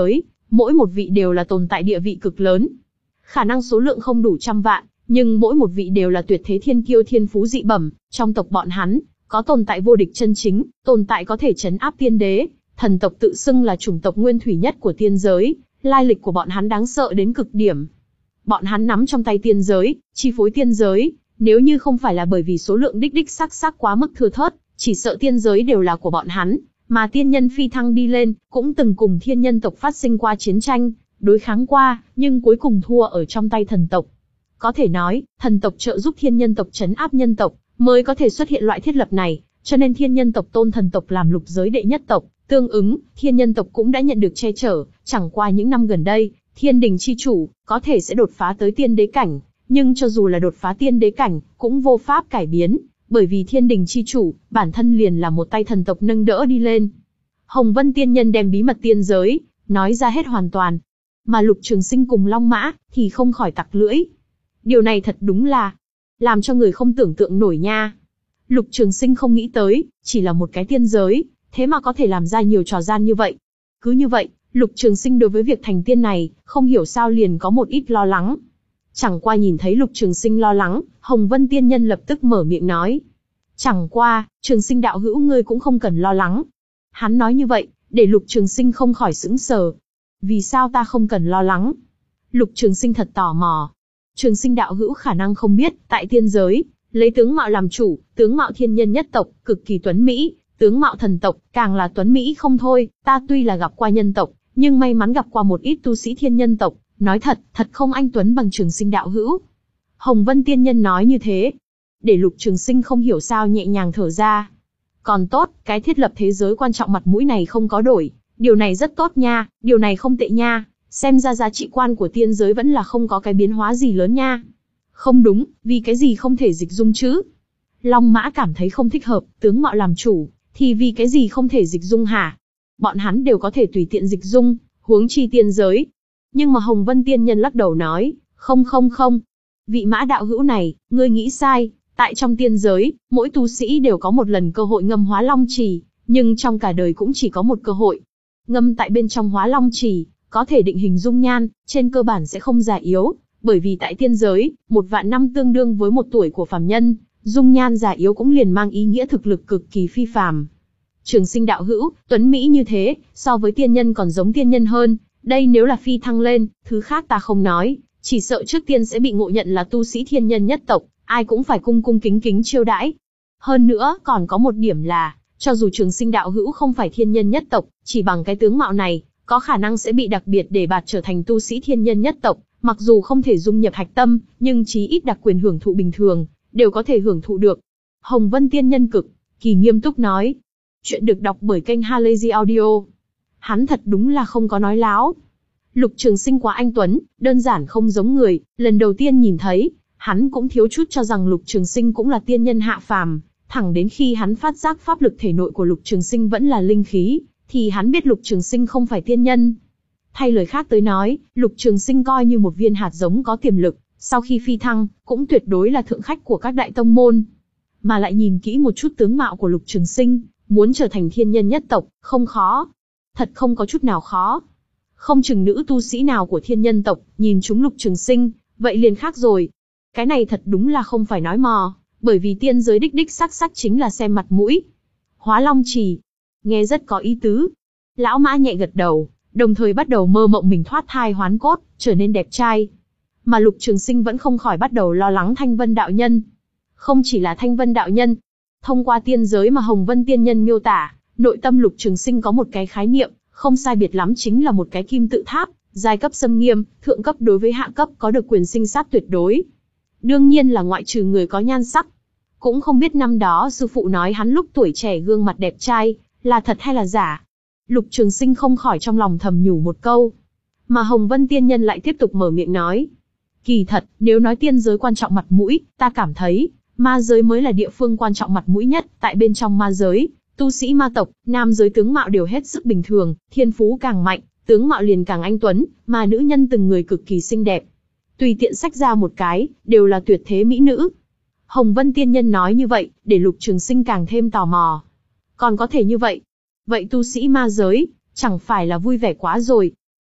mỗi một vị đều là tồn tại địa vị cực lớn. Khả năng số lượng không đủ trăm vạn, nhưng mỗi một vị đều là tuyệt thế thiên kiêu thiên phú dị bẩm, trong tộc bọn hắn, có tồn tại vô địch chân chính, tồn tại có thể trấn áp tiên đế, thần tộc tự xưng là chủng tộc nguyên thủy nhất của tiên giới, lai lịch của bọn hắn đáng sợ đến cực điểm. Bọn hắn nắm trong tay tiên giới, chi phối tiên giới, nếu như không phải là bởi vì số lượng đích đích sắc sắc quá mức thưa thớt, chỉ sợ tiên giới đều là của bọn hắn, mà tiên nhân phi thăng đi lên, cũng từng cùng thiên nhân tộc phát sinh qua chiến tranh, đối kháng qua, nhưng cuối cùng thua ở trong tay thần tộc. Có thể nói, thần tộc trợ giúp thiên nhân tộc trấn áp nhân tộc, mới có thể xuất hiện loại thiết lập này, cho nên thiên nhân tộc tôn thần tộc làm lục giới đệ nhất tộc, tương ứng, thiên nhân tộc cũng đã nhận được che chở, chẳng qua những năm gần đây, thiên đình chi chủ, có thể sẽ đột phá tới tiên đế cảnh, nhưng cho dù là đột phá tiên đế cảnh, cũng vô pháp cải biến, bởi vì thiên đình chi chủ, bản thân liền là một tay thần tộc nâng đỡ đi lên. Hồng Vân tiên nhân đem bí mật tiên giới, nói ra hết hoàn toàn, mà Lục Trường Sinh cùng Long Mã, thì không khỏi tặc lưỡi. Điều này thật đúng là, làm cho người không tưởng tượng nổi nha. Lục Trường Sinh không nghĩ tới, chỉ là một cái tiên giới, thế mà có thể làm ra nhiều trò gian như vậy. Cứ như vậy, Lục Trường Sinh đối với việc thành tiên này, không hiểu sao liền có một ít lo lắng. Chẳng qua nhìn thấy Lục Trường Sinh lo lắng, Hồng Vân tiên nhân lập tức mở miệng nói. Chẳng qua, Trường Sinh đạo hữu ngươi cũng không cần lo lắng. Hắn nói như vậy, để Lục Trường Sinh không khỏi sững sờ. Vì sao ta không cần lo lắng? Lục Trường Sinh thật tò mò. Trường Sinh đạo hữu khả năng không biết, tại tiên giới, lấy tướng mạo làm chủ, tướng mạo thiên nhân nhất tộc, cực kỳ tuấn mỹ, tướng mạo thần tộc, càng là tuấn mỹ không thôi, ta tuy là gặp qua nhân tộc, nhưng may mắn gặp qua một ít tu sĩ thiên nhân tộc, nói thật, thật không anh tuấn bằng Trường Sinh đạo hữu. Hồng Vân tiên nhân nói như thế, để Lục Trường Sinh không hiểu sao nhẹ nhàng thở ra. Còn tốt, cái thiết lập thế giới quan trọng mặt mũi này không có đổi, điều này rất tốt nha, điều này không tệ nha, xem ra giá trị quan của tiên giới vẫn là không có cái biến hóa gì lớn nha. Không đúng, vì cái gì không thể dịch dung chứ? Long Mã cảm thấy không thích hợp, tướng mạo làm chủ, thì vì cái gì không thể dịch dung hả? Bọn hắn đều có thể tùy tiện dịch dung, huống chi tiên giới. Nhưng mà Hồng Vân tiên nhân lắc đầu nói, không không không. Vị Mã đạo hữu này, ngươi nghĩ sai, tại trong tiên giới, mỗi tu sĩ đều có một lần cơ hội ngâm hóa long trì, nhưng trong cả đời cũng chỉ có một cơ hội. Ngâm tại bên trong hóa long trì, có thể định hình dung nhan, trên cơ bản sẽ không già yếu, bởi vì tại tiên giới, một vạn năm tương đương với một tuổi của phàm nhân, dung nhan già yếu cũng liền mang ý nghĩa thực lực cực kỳ phi phàm. Trường Sinh đạo hữu, tuấn mỹ như thế, so với tiên nhân còn giống tiên nhân hơn, đây nếu là phi thăng lên, thứ khác ta không nói, chỉ sợ trước tiên sẽ bị ngộ nhận là tu sĩ thiên nhân nhất tộc, ai cũng phải cung cung kính kính chiêu đãi. Hơn nữa, còn có một điểm là, cho dù Trường Sinh đạo hữu không phải thiên nhân nhất tộc, chỉ bằng cái tướng mạo này, có khả năng sẽ bị đặc biệt đề bạt trở thành tu sĩ thiên nhân nhất tộc, mặc dù không thể dung nhập hạch tâm, nhưng chí ít đặc quyền hưởng thụ bình thường, đều có thể hưởng thụ được. Hồng Vân tiên nhân cực kỳ nghiêm túc nói. Chuyện được đọc bởi kênh Halazy Audio. Hắn thật đúng là không có nói láo. Lục Trường Sinh quá anh tuấn, đơn giản không giống người, lần đầu tiên nhìn thấy, hắn cũng thiếu chút cho rằng Lục Trường Sinh cũng là tiên nhân hạ phàm, thẳng đến khi hắn phát giác pháp lực thể nội của Lục Trường Sinh vẫn là linh khí, thì hắn biết Lục Trường Sinh không phải tiên nhân. Thay lời khác tới nói, Lục Trường Sinh coi như một viên hạt giống có tiềm lực, sau khi phi thăng, cũng tuyệt đối là thượng khách của các đại tông môn. Mà lại nhìn kỹ một chút tướng mạo của Lục Trường Sinh, muốn trở thành thiên nhân nhất tộc, không khó. Thật không có chút nào khó. Không chừng nữ tu sĩ nào của thiên nhân tộc, nhìn chúng Lục Trường Sinh, vậy liền khác rồi. Cái này thật đúng là không phải nói mò, bởi vì tiên giới đích đích sắc sắc chính là xem mặt mũi. Hóa Long Trì, nghe rất có ý tứ. Lão Mã nhẹ gật đầu, đồng thời bắt đầu mơ mộng mình thoát thai hoán cốt, trở nên đẹp trai. Mà Lục Trường Sinh vẫn không khỏi bắt đầu lo lắng Thanh Vân đạo nhân. Không chỉ là Thanh Vân đạo nhân, thông qua tiên giới mà Hồng Vân tiên nhân miêu tả, nội tâm Lục Trường Sinh có một cái khái niệm, không sai biệt lắm chính là một cái kim tự tháp, giai cấp xâm nghiêm, thượng cấp đối với hạ cấp có được quyền sinh sát tuyệt đối. Đương nhiên là ngoại trừ người có nhan sắc. Cũng không biết năm đó sư phụ nói hắn lúc tuổi trẻ gương mặt đẹp trai, là thật hay là giả. Lục Trường Sinh không khỏi trong lòng thầm nhủ một câu. Mà Hồng Vân tiên nhân lại tiếp tục mở miệng nói. Kỳ thật, nếu nói tiên giới quan trọng mặt mũi, ta cảm thấy, ma giới mới là địa phương quan trọng mặt mũi nhất. Tại bên trong ma giới, tu sĩ ma tộc, nam giới tướng mạo đều hết sức bình thường, thiên phú càng mạnh, tướng mạo liền càng anh tuấn, mà nữ nhân từng người cực kỳ xinh đẹp. Tùy tiện xách ra một cái, đều là tuyệt thế mỹ nữ. Hồng Vân tiên nhân nói như vậy, để Lục Trường Sinh càng thêm tò mò. Còn có thể như vậy? Vậy tu sĩ ma giới, chẳng phải là vui vẻ quá rồi?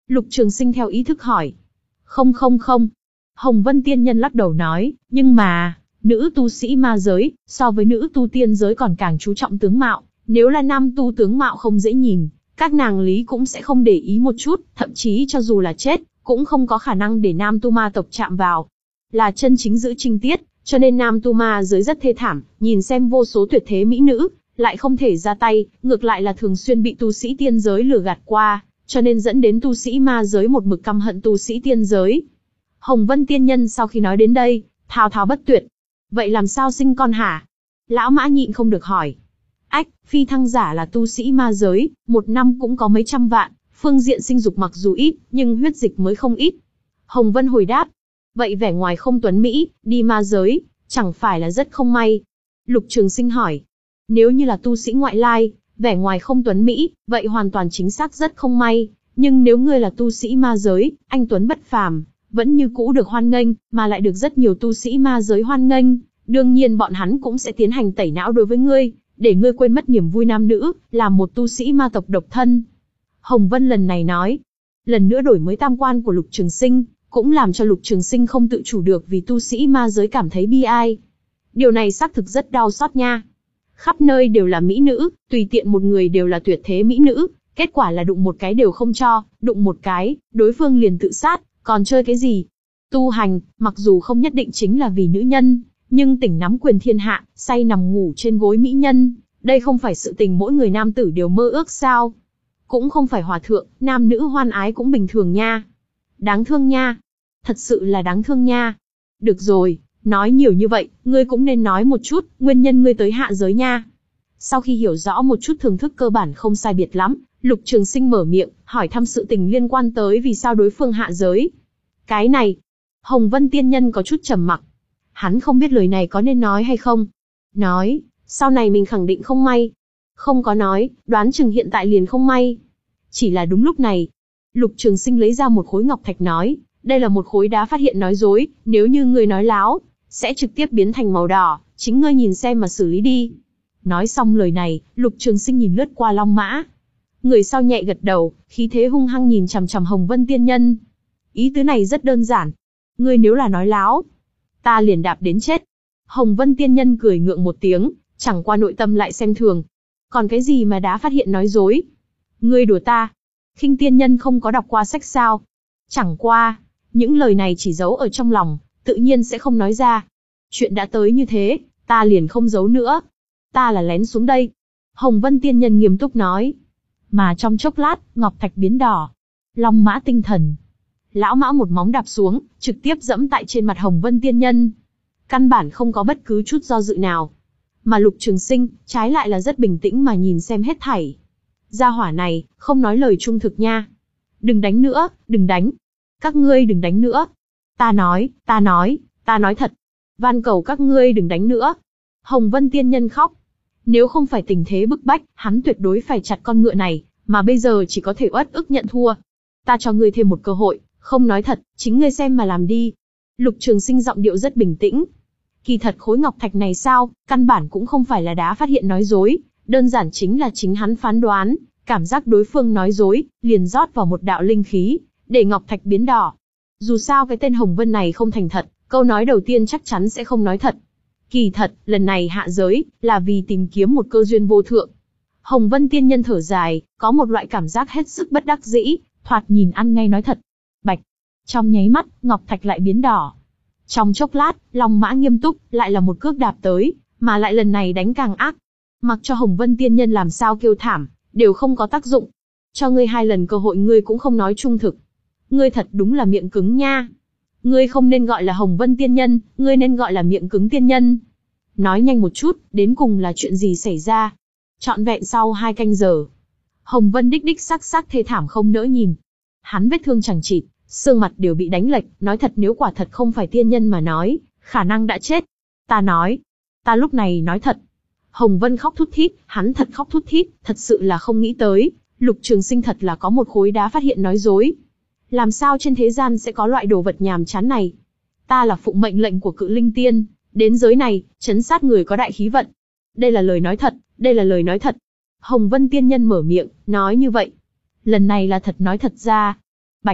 Lục Trường Sinh theo ý thức hỏi. Không không không. Hồng Vân Tiên Nhân lắc đầu nói, nhưng mà, nữ tu sĩ ma giới, so với nữ tu tiên giới còn càng chú trọng tướng mạo, nếu là nam tu tướng mạo không dễ nhìn, các nàng lý cũng sẽ không để ý một chút, thậm chí cho dù là chết, cũng không có khả năng để nam tu ma tộc chạm vào. Là chân chính giữ trinh tiết, cho nên nam tu ma giới rất thê thảm, nhìn xem vô số tuyệt thế mỹ nữ, lại không thể ra tay, ngược lại là thường xuyên bị tu sĩ tiên giới lừa gạt qua, cho nên dẫn đến tu sĩ ma giới một mực căm hận tu sĩ tiên giới. Hồng Vân Tiên Nhân sau khi nói đến đây, thao thao bất tuyệt. Vậy làm sao sinh con hả? Lão Mã nhịn không được hỏi. Ách, phi thăng giả là tu sĩ ma giới, một năm cũng có mấy trăm vạn, phương diện sinh dục mặc dù ít, nhưng huyết dịch mới không ít. Hồng Vân hồi đáp. Vậy vẻ ngoài không tuấn mỹ, đi ma giới, chẳng phải là rất không may? Lục Trường Sinh hỏi. Nếu như là tu sĩ ngoại lai, vẻ ngoài không tuấn mỹ, vậy hoàn toàn chính xác rất không may. Nhưng nếu ngươi là tu sĩ ma giới, anh tuấn bất phàm, vẫn như cũ được hoan nghênh, mà lại được rất nhiều tu sĩ ma giới hoan nghênh, đương nhiên bọn hắn cũng sẽ tiến hành tẩy não đối với ngươi, để ngươi quên mất niềm vui nam nữ, làm một tu sĩ ma tộc độc thân. Hồng Vân lần này nói, lần nữa đổi mới tam quan của Lục Trường Sinh, cũng làm cho Lục Trường Sinh không tự chủ được vì tu sĩ ma giới cảm thấy bi ai. Điều này xác thực rất đau xót nha. Khắp nơi đều là mỹ nữ, tùy tiện một người đều là tuyệt thế mỹ nữ, kết quả là đụng một cái đều không cho, đụng một cái, đối phương liền tự sát, còn chơi cái gì? Tu hành, mặc dù không nhất định chính là vì nữ nhân, nhưng tỉnh nắm quyền thiên hạ, say nằm ngủ trên gối mỹ nhân, đây không phải sự tình mỗi người nam tử đều mơ ước sao? Cũng không phải hòa thượng, nam nữ hoan ái cũng bình thường nha. Đáng thương nha. Thật sự là đáng thương nha. Được rồi, nói nhiều như vậy, ngươi cũng nên nói một chút, nguyên nhân ngươi tới hạ giới nha. Sau khi hiểu rõ một chút thưởng thức cơ bản không sai biệt lắm, Lục Trường Sinh mở miệng, hỏi thăm sự tình liên quan tới vì sao đối phương hạ giới. Cái này, Hồng Vân Tiên Nhân có chút trầm mặc. Hắn không biết lời này có nên nói hay không. Nói, sau này mình khẳng định không may. Không có nói, đoán chừng hiện tại liền không may. Chỉ là đúng lúc này, Lục Trường Sinh lấy ra một khối ngọc thạch nói, đây là một khối đá phát hiện nói dối, nếu như ngươi nói láo, sẽ trực tiếp biến thành màu đỏ, chính ngươi nhìn xem mà xử lý đi. Nói xong lời này, Lục Trường Sinh nhìn lướt qua Long Mã. Người sau nhẹ gật đầu, khí thế hung hăng nhìn chằm chằm Hồng Vân Tiên Nhân. Ý tứ này rất đơn giản. Ngươi nếu là nói láo, ta liền đạp đến chết. Hồng Vân Tiên Nhân cười ngượng một tiếng, chẳng qua nội tâm lại xem thường. Còn cái gì mà đá phát hiện nói dối? Ngươi đùa ta. Khinh Tiên Nhân không có đọc qua sách sao? Chẳng qua, những lời này chỉ giấu ở trong lòng, tự nhiên sẽ không nói ra. Chuyện đã tới như thế, ta liền không giấu nữa. Ta là lén xuống đây. Hồng Vân Tiên Nhân nghiêm túc nói. Mà trong chốc lát, ngọc thạch biến đỏ. Long Mã tinh thần. Lão Mã một móng đạp xuống, trực tiếp dẫm tại trên mặt Hồng Vân Tiên Nhân. Căn bản không có bất cứ chút do dự nào. Mà Lục Trường Sinh, trái lại là rất bình tĩnh mà nhìn xem hết thảy. Gia hỏa này, không nói lời trung thực nha. Đừng đánh nữa, đừng đánh. Các ngươi đừng đánh nữa. Ta nói, ta nói, ta nói thật. Van cầu các ngươi đừng đánh nữa. Hồng Vân Tiên Nhân khóc. Nếu không phải tình thế bức bách, hắn tuyệt đối phải chặt con ngựa này, mà bây giờ chỉ có thể uất ức nhận thua. Ta cho ngươi thêm một cơ hội, không nói thật, chính ngươi xem mà làm đi. Lục Trường Sinh giọng điệu rất bình tĩnh. Kỳ thật khối ngọc thạch này sao, căn bản cũng không phải là đá phát hiện nói dối, đơn giản chính là chính hắn phán đoán, cảm giác đối phương nói dối, liền rót vào một đạo linh khí, để ngọc thạch biến đỏ. Dù sao cái tên Hồng Vân này không thành thật, câu nói đầu tiên chắc chắn sẽ không nói thật. Kỳ thật, lần này hạ giới, là vì tìm kiếm một cơ duyên vô thượng. Hồng Vân Tiên Nhân thở dài, có một loại cảm giác hết sức bất đắc dĩ, thoạt nhìn ăn ngay nói thật. Bạch. Trong nháy mắt, ngọc thạch lại biến đỏ. Trong chốc lát, Long Mã nghiêm túc, lại là một cước đạp tới, mà lại lần này đánh càng ác. Mặc cho Hồng Vân Tiên Nhân làm sao kêu thảm, đều không có tác dụng. Cho ngươi hai lần cơ hội ngươi cũng không nói trung thực. Ngươi thật đúng là miệng cứng nha. Ngươi không nên gọi là Hồng Vân Tiên Nhân, ngươi nên gọi là miệng cứng tiên nhân. Nói nhanh một chút, đến cùng là chuyện gì xảy ra? Trọn vẹn sau hai canh giờ, Hồng Vân đích đích sắc sắc thê thảm không nỡ nhìn. Hắn vết thương chẳng chịt, xương mặt đều bị đánh lệch, nói thật nếu quả thật không phải tiên nhân mà nói, khả năng đã chết. Ta nói, ta lúc này nói thật. Hồng Vân khóc thút thít, hắn thật khóc thút thít, thật sự là không nghĩ tới, Lục Trường Sinh thật là có một khối đá phát hiện nói dối. Làm sao trên thế gian sẽ có loại đồ vật nhàm chán này? Ta là phụng mệnh lệnh của Cự Linh Tiên, đến giới này, trấn sát người có đại khí vận. Đây là lời nói thật, đây là lời nói thật. Hồng Vân Tiên Nhân mở miệng, nói như vậy. Lần này là thật nói thật ra.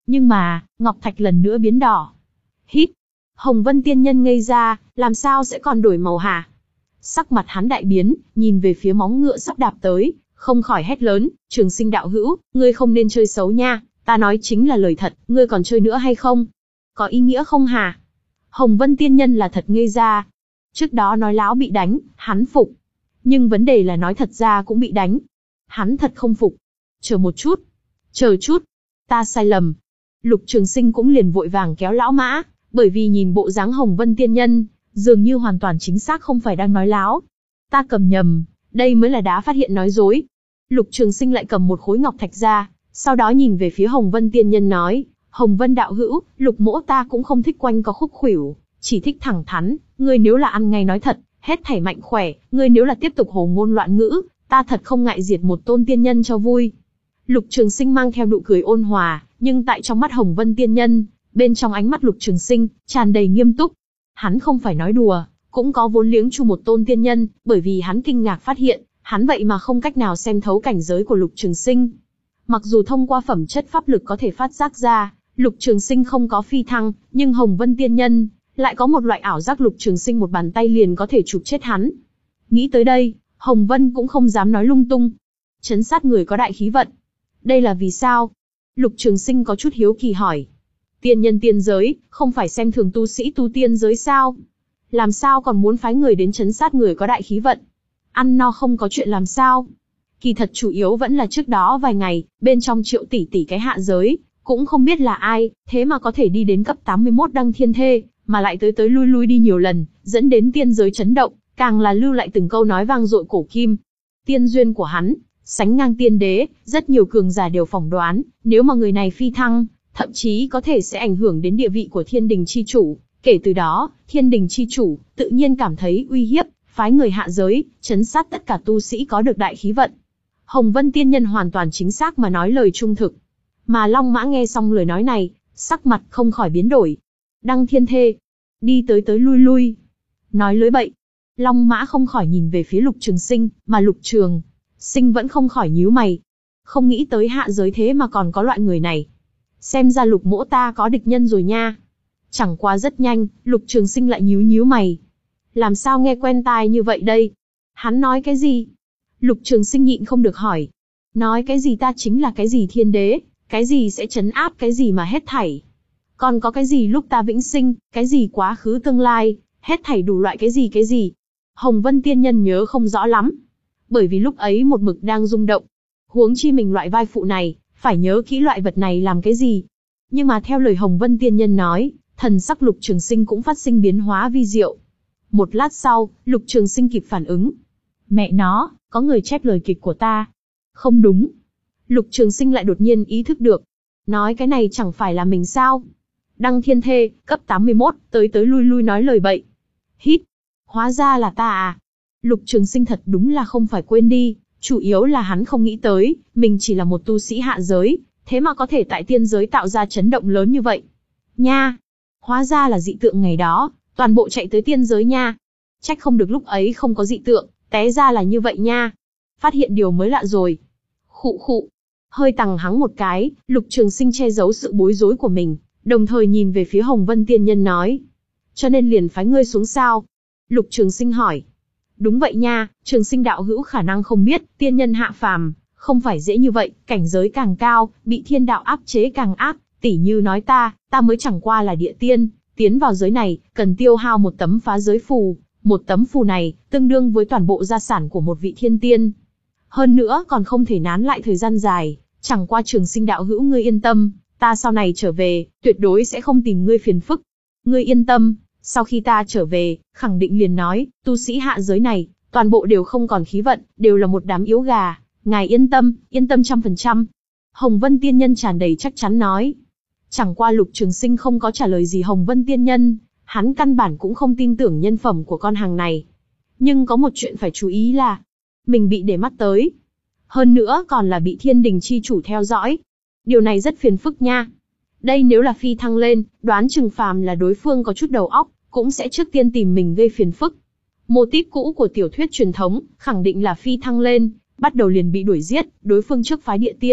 Nhưng mà, ngọc thạch lần nữa biến đỏ. Hít. Hồng Vân tiên nhân ngây ra, làm sao sẽ còn đổi màu hả? Sắc mặt hắn đại biến, nhìn về phía móng ngựa sắp đạp tới, không khỏi hét lớn, Trường Sinh đạo hữu, ngươi không nên chơi xấu nha, ta nói chính là lời thật, ngươi còn chơi nữa hay không? Có ý nghĩa không hả? Hồng Vân tiên nhân là thật ngây ra. Trước đó nói láo bị đánh, hắn phục. Nhưng vấn đề là nói thật ra cũng bị đánh. Hắn thật không phục. Chờ một chút. Chờ chút. Ta sai lầm. Lục Trường Sinh cũng liền vội vàng kéo lão mã, bởi vì nhìn bộ dáng Hồng Vân tiên nhân, dường như hoàn toàn chính xác không phải đang nói láo. Ta cầm nhầm, đây mới là đã phát hiện nói dối. Lục Trường Sinh lại cầm một khối ngọc thạch ra, sau đó nhìn về phía Hồng Vân tiên nhân nói, Hồng Vân đạo hữu, Lục mỗ ta cũng không thích quanh co khúc khuỷu, chỉ thích thẳng thắn, ngươi nếu là ăn ngay nói thật, hết thảy mạnh khỏe, ngươi nếu là tiếp tục hồ ngôn loạn ngữ, ta thật không ngại diệt một tôn tiên nhân cho vui. Lục Trường Sinh mang theo nụ cười ôn hòa, nhưng tại trong mắt Hồng Vân tiên nhân, bên trong ánh mắt Lục Trường Sinh, tràn đầy nghiêm túc. Hắn không phải nói đùa, cũng có vốn liếng chu một tôn tiên nhân, bởi vì hắn kinh ngạc phát hiện, hắn vậy mà không cách nào xem thấu cảnh giới của Lục Trường Sinh. Mặc dù thông qua phẩm chất pháp lực có thể phát giác ra, Lục Trường Sinh không có phi thăng, nhưng Hồng Vân tiên nhân lại có một loại ảo giác Lục Trường Sinh một bàn tay liền có thể chụp chết hắn. Nghĩ tới đây, Hồng Vân cũng không dám nói lung tung. Trấn sát người có đại khí vận. Đây là vì sao? Lục Trường Sinh có chút hiếu kỳ hỏi. Tiên nhân tiên giới, không phải xem thường tu sĩ tu tiên giới sao? Làm sao còn muốn phái người đến trấn sát người có đại khí vận? Ăn no không có chuyện làm sao? Kỳ thật chủ yếu vẫn là trước đó vài ngày, bên trong triệu tỷ tỷ cái hạ giới, cũng không biết là ai, thế mà có thể đi đến cấp tám mươi mốt đăng thiên thê, mà lại tới tới lui lui đi nhiều lần, dẫn đến tiên giới chấn động, càng là lưu lại từng câu nói vang dội cổ kim. Tiên duyên của hắn, sánh ngang tiên đế, rất nhiều cường giả đều phỏng đoán, nếu mà người này phi thăng, thậm chí có thể sẽ ảnh hưởng đến địa vị của thiên đình chi chủ. Kể từ đó, thiên đình chi chủ, tự nhiên cảm thấy uy hiếp, phái người hạ giới, trấn sát tất cả tu sĩ có được đại khí vận. Hồng Vân tiên nhân hoàn toàn chính xác mà nói lời trung thực. Mà Long Mã nghe xong lời nói này, sắc mặt không khỏi biến đổi. Đăng thiên thê, đi tới tới lui lui. Nói lưới bậy. Long Mã không khỏi nhìn về phía Lục Trường Sinh, mà Lục Trường Sinh vẫn không khỏi nhíu mày. Không nghĩ tới hạ giới thế mà còn có loại người này. Xem ra Lục mỗ ta có địch nhân rồi nha. Chẳng qua rất nhanh, Lục Trường Sinh lại nhíu nhíu mày. Làm sao nghe quen tai như vậy đây? Hắn nói cái gì? Lục Trường Sinh nhịn không được hỏi. Nói cái gì ta chính là cái gì thiên đế, cái gì sẽ trấn áp cái gì mà hết thảy. Còn có cái gì lúc ta vĩnh sinh, cái gì quá khứ tương lai, hết thảy đủ loại cái gì cái gì. Hồng Vân tiên nhân nhớ không rõ lắm. Bởi vì lúc ấy một mực đang rung động. Huống chi mình loại vai phụ này, phải nhớ kỹ loại vật này làm cái gì. Nhưng mà theo lời Hồng Vân tiên nhân nói, thần sắc Lục Trường Sinh cũng phát sinh biến hóa vi diệu. Một lát sau, Lục Trường Sinh kịp phản ứng. Mẹ nó, có người chép lời kịch của ta. Không đúng. Lục Trường Sinh lại đột nhiên ý thức được. Nói cái này chẳng phải là mình sao? Đăng thiên thê, cấp tám mươi mốt, tới tới lui lui nói lời bậy. Hít. Hóa ra là ta à? Lục Trường Sinh thật đúng là không phải quên đi, chủ yếu là hắn không nghĩ tới, mình chỉ là một tu sĩ hạ giới, thế mà có thể tại tiên giới tạo ra chấn động lớn như vậy. Nha! Hóa ra là dị tượng ngày đó, toàn bộ chạy tới tiên giới nha. Trách không được lúc ấy không có dị tượng, té ra là như vậy nha. Phát hiện điều mới lạ rồi. Khụ khụ. Hơi tằng hắng một cái, Lục Trường Sinh che giấu sự bối rối của mình, đồng thời nhìn về phía Hồng Vân tiên nhân nói. Cho nên liền phái ngươi xuống sao? Lục Trường Sinh hỏi. Đúng vậy nha, Trường Sinh đạo hữu khả năng không biết, tiên nhân hạ phàm, không phải dễ như vậy, cảnh giới càng cao, bị thiên đạo áp chế càng ác, tỉ như nói ta, ta mới chẳng qua là địa tiên, tiến vào giới này, cần tiêu hao một tấm phá giới phù, một tấm phù này, tương đương với toàn bộ gia sản của một vị thiên tiên. Hơn nữa còn không thể nán lại thời gian dài, chẳng qua Trường Sinh đạo hữu ngươi yên tâm, ta sau này trở về, tuyệt đối sẽ không tìm ngươi phiền phức. Ngươi yên tâm, sau khi ta trở về, khẳng định liền nói, tu sĩ hạ giới này, toàn bộ đều không còn khí vận, đều là một đám yếu gà, ngài yên tâm, yên tâm trăm phần trăm. Hồng Vân tiên nhân tràn đầy chắc chắn nói. Chẳng qua Lục Trường Sinh không có trả lời gì Hồng Vân tiên nhân, hắn căn bản cũng không tin tưởng nhân phẩm của con hàng này. Nhưng có một chuyện phải chú ý là, mình bị để mắt tới. Hơn nữa còn là bị thiên đình chi chủ theo dõi. Điều này rất phiền phức nha. Đây nếu là phi thăng lên, đoán chừng phàm là đối phương có chút đầu óc, cũng sẽ trước tiên tìm mình gây phiền phức. Mô típ cũ của tiểu thuyết truyền thống, khẳng định là phi thăng lên, bắt đầu liền bị đuổi giết, đối phương trước phái địa tiên,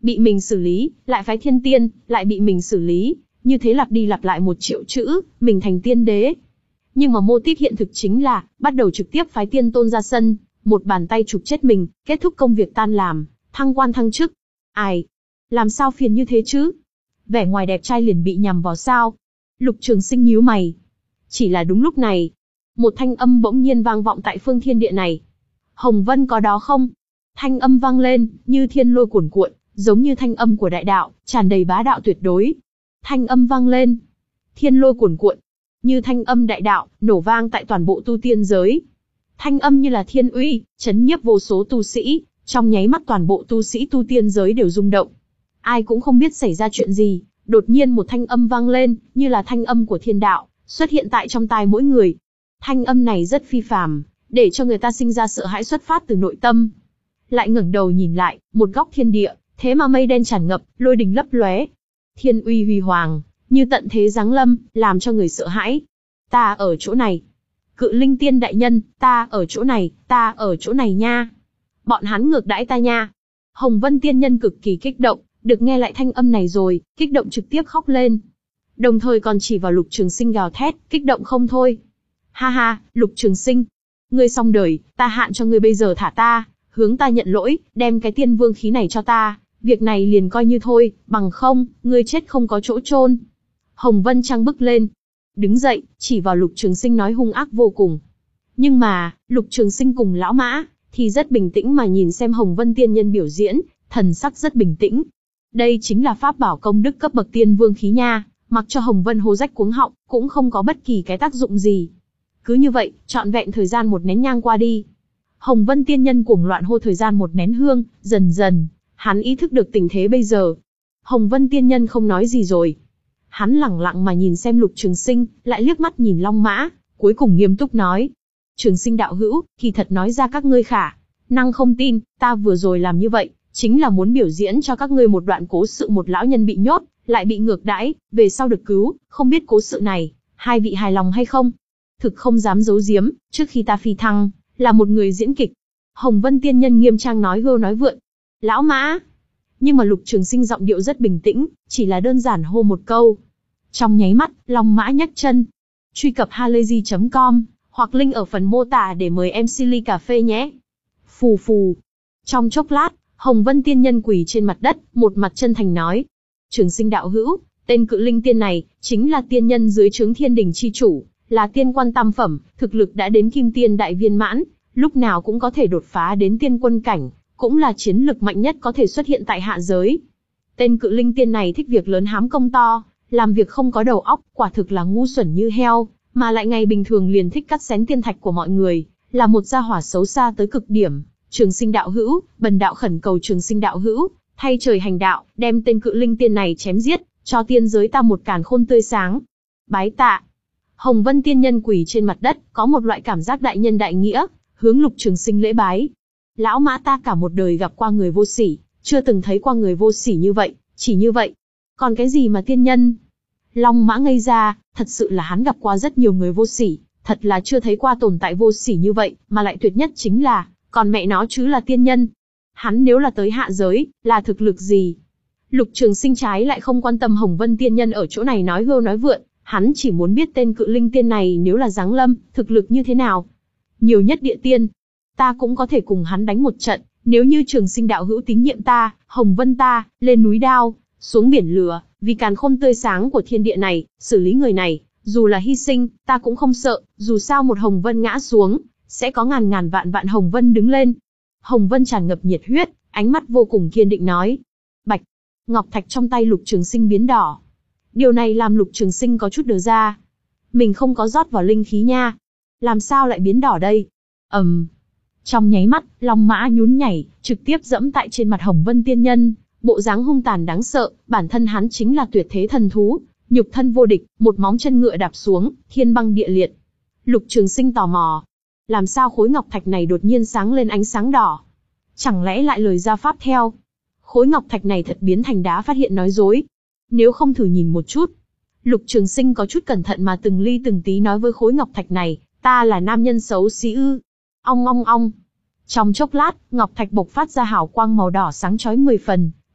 bị mình xử lý, lại phái thiên tiên, lại bị mình xử lý, như thế lặp đi lặp lại một triệu chữ, mình thành tiên đế. Nhưng mà mô típ hiện thực chính là, bắt đầu trực tiếp phái tiên tôn ra sân, một bàn tay chụp chết mình, kết thúc công việc tan làm, thăng quan thăng chức. Ai? Làm sao phiền như thế chứ? Vẻ ngoài đẹp trai liền bị nhằm vào sao? Lục Trường Sinh nhíu mày. Chỉ là đúng lúc này, một thanh âm bỗng nhiên vang vọng tại phương thiên địa này. Hồng Vân có đó không? Thanh âm vang lên, như thiên lôi cuồn cuộn, giống như thanh âm của đại đạo, tràn đầy bá đạo tuyệt đối. Thanh âm vang lên, thiên lôi cuồn cuộn, như thanh âm đại đạo, nổ vang tại toàn bộ tu tiên giới. Thanh âm như là thiên uy, chấn nhiếp vô số tu sĩ, trong nháy mắt toàn bộ tu sĩ tu tiên giới đều rung động. Ai cũng không biết xảy ra chuyện gì, đột nhiên một thanh âm vang lên, như là thanh âm của thiên đạo, xuất hiện tại trong tai mỗi người. Thanh âm này rất phi phàm, để cho người ta sinh ra sợ hãi xuất phát từ nội tâm. Lại ngẩng đầu nhìn lại, một góc thiên địa, thế mà mây đen tràn ngập, lôi đình lấp lóe. Thiên uy huy hoàng, như tận thế giáng lâm, làm cho người sợ hãi. Ta ở chỗ này. Cự linh tiên đại nhân, ta ở chỗ này, ta ở chỗ này nha. Bọn hắn ngược đãi ta nha. Hồng Vân tiên nhân cực kỳ kích động, được nghe lại thanh âm này rồi, kích động trực tiếp khóc lên. Đồng thời còn chỉ vào Lục Trường Sinh gào thét, kích động không thôi. Ha ha, Lục Trường Sinh, ngươi xong đời, ta hạn cho ngươi bây giờ thả ta, hướng ta nhận lỗi, đem cái tiên vương khí này cho ta, việc này liền coi như thôi, bằng không, ngươi chết không có chỗ chôn. Hồng Vân Trăng bức lên, đứng dậy, chỉ vào Lục Trường Sinh nói hung ác vô cùng. Nhưng mà, Lục Trường Sinh cùng lão mã, thì rất bình tĩnh mà nhìn xem Hồng Vân tiên nhân biểu diễn, thần sắc rất bình tĩnh. Đây chính là pháp bảo công đức cấp bậc tiên vương khí nha, mặc cho Hồng Vân hô rách cuống họng, cũng không có bất kỳ cái tác dụng gì. Cứ như vậy, trọn vẹn thời gian một nén nhang qua đi. Hồng Vân tiên nhân cuồng loạn hô thời gian một nén hương, dần dần, hắn ý thức được tình thế bây giờ. Hồng Vân tiên nhân không nói gì rồi. Hắn lẳng lặng mà nhìn xem Lục Trường Sinh, lại liếc mắt nhìn Long Mã, cuối cùng nghiêm túc nói. Trường Sinh đạo hữu, kỳ thật nói ra các ngươi khả năng không tin, ta vừa rồi làm như vậy, chính là muốn biểu diễn cho các ngươi một đoạn cố sự một lão nhân bị nhốt, lại bị ngược đãi, về sau được cứu, không biết cố sự này, hai vị hài lòng hay không? Thực không dám giấu giếm, trước khi ta phi thăng, là một người diễn kịch. Hồng Vân tiên nhân nghiêm trang nói hưu nói vượn. Lão Mã. Nhưng mà Lục Trường Sinh giọng điệu rất bình tĩnh, chỉ là đơn giản hô một câu. Trong nháy mắt, Long Mã nhấc chân. Truy cập halayzi chấm com, hoặc link ở phần mô tả để mời em xê ly cà phê nhé. Phù phù. Trong chốc lát, Hồng Vân tiên nhân quỳ trên mặt đất, một mặt chân thành nói. Trường Sinh đạo hữu, tên cự linh tiên này, chính là tiên nhân dưới trướng thiên đình chi chủ, là tiên quan tam phẩm, thực lực đã đến kim tiên đại viên mãn, lúc nào cũng có thể đột phá đến tiên quân cảnh, cũng là chiến lực mạnh nhất có thể xuất hiện tại hạ giới. Tên cự linh tiên này thích việc lớn hám công to, làm việc không có đầu óc, quả thực là ngu xuẩn như heo, mà lại ngày bình thường liền thích cắt xén tiên thạch của mọi người, là một gia hỏa xấu xa tới cực điểm. Trường Sinh đạo hữu, bần đạo khẩn cầu Trường Sinh đạo hữu, thay trời hành đạo, đem tên cự linh tiên này chém giết, cho tiên giới ta một càn khôn tươi sáng. Bái tạ. Hồng Vân tiên nhân quỳ trên mặt đất, có một loại cảm giác đại nhân đại nghĩa, hướng Lục Trường Sinh lễ bái. Lão Mã ta cả một đời gặp qua người vô sỉ, chưa từng thấy qua người vô sỉ như vậy, chỉ như vậy. Còn cái gì mà tiên nhân? Long Mã ngây ra, thật sự là hắn gặp qua rất nhiều người vô sỉ, thật là chưa thấy qua tồn tại vô sỉ như vậy, mà lại tuyệt nhất chính là, còn mẹ nó chứ là tiên nhân. Hắn nếu là tới hạ giới, là thực lực gì? Lục Trường Sinh trái lại không quan tâm Hồng Vân tiên nhân ở chỗ này nói hưu nói vượn, hắn chỉ muốn biết tên cự linh tiên này nếu là giáng lâm, thực lực như thế nào. Nhiều nhất địa tiên, ta cũng có thể cùng hắn đánh một trận, nếu như Trường Sinh đạo hữu tín nhiệm ta, Hồng Vân ta, lên núi đao, xuống biển lửa, vì càn khôn tươi sáng của thiên địa này, xử lý người này, dù là hy sinh, ta cũng không sợ, dù sao một Hồng Vân ngã xuống, sẽ có ngàn ngàn vạn vạn Hồng Vân đứng lên. Hồng Vân tràn ngập nhiệt huyết, ánh mắt vô cùng kiên định nói. Bạch, ngọc thạch trong tay Lục Trường Sinh biến đỏ. Điều này làm Lục Trường Sinh có chút đờ ra. Mình không có rót vào linh khí nha. Làm sao lại biến đỏ đây? ầm, um. Trong nháy mắt, Long Mã nhún nhảy, trực tiếp dẫm tại trên mặt Hồng Vân tiên nhân, bộ dáng hung tàn đáng sợ, bản thân hắn chính là tuyệt thế thần thú, nhục thân vô địch, một móng chân ngựa đạp xuống, thiên băng địa liệt. Lục Trường Sinh tò mò, làm sao khối ngọc thạch này đột nhiên sáng lên ánh sáng đỏ? Chẳng lẽ lại lời ra pháp theo? Khối ngọc thạch này thật biến thành đá phát hiện nói dối. Nếu không thử nhìn một chút. Lục Trường Sinh có chút cẩn thận mà từng ly từng tí nói với khối ngọc thạch này, ta là nam nhân xấu xí ư? Ong ong ong. Trong chốc lát, ngọc thạch bộc phát ra hào quang màu đỏ sáng chói mười phần,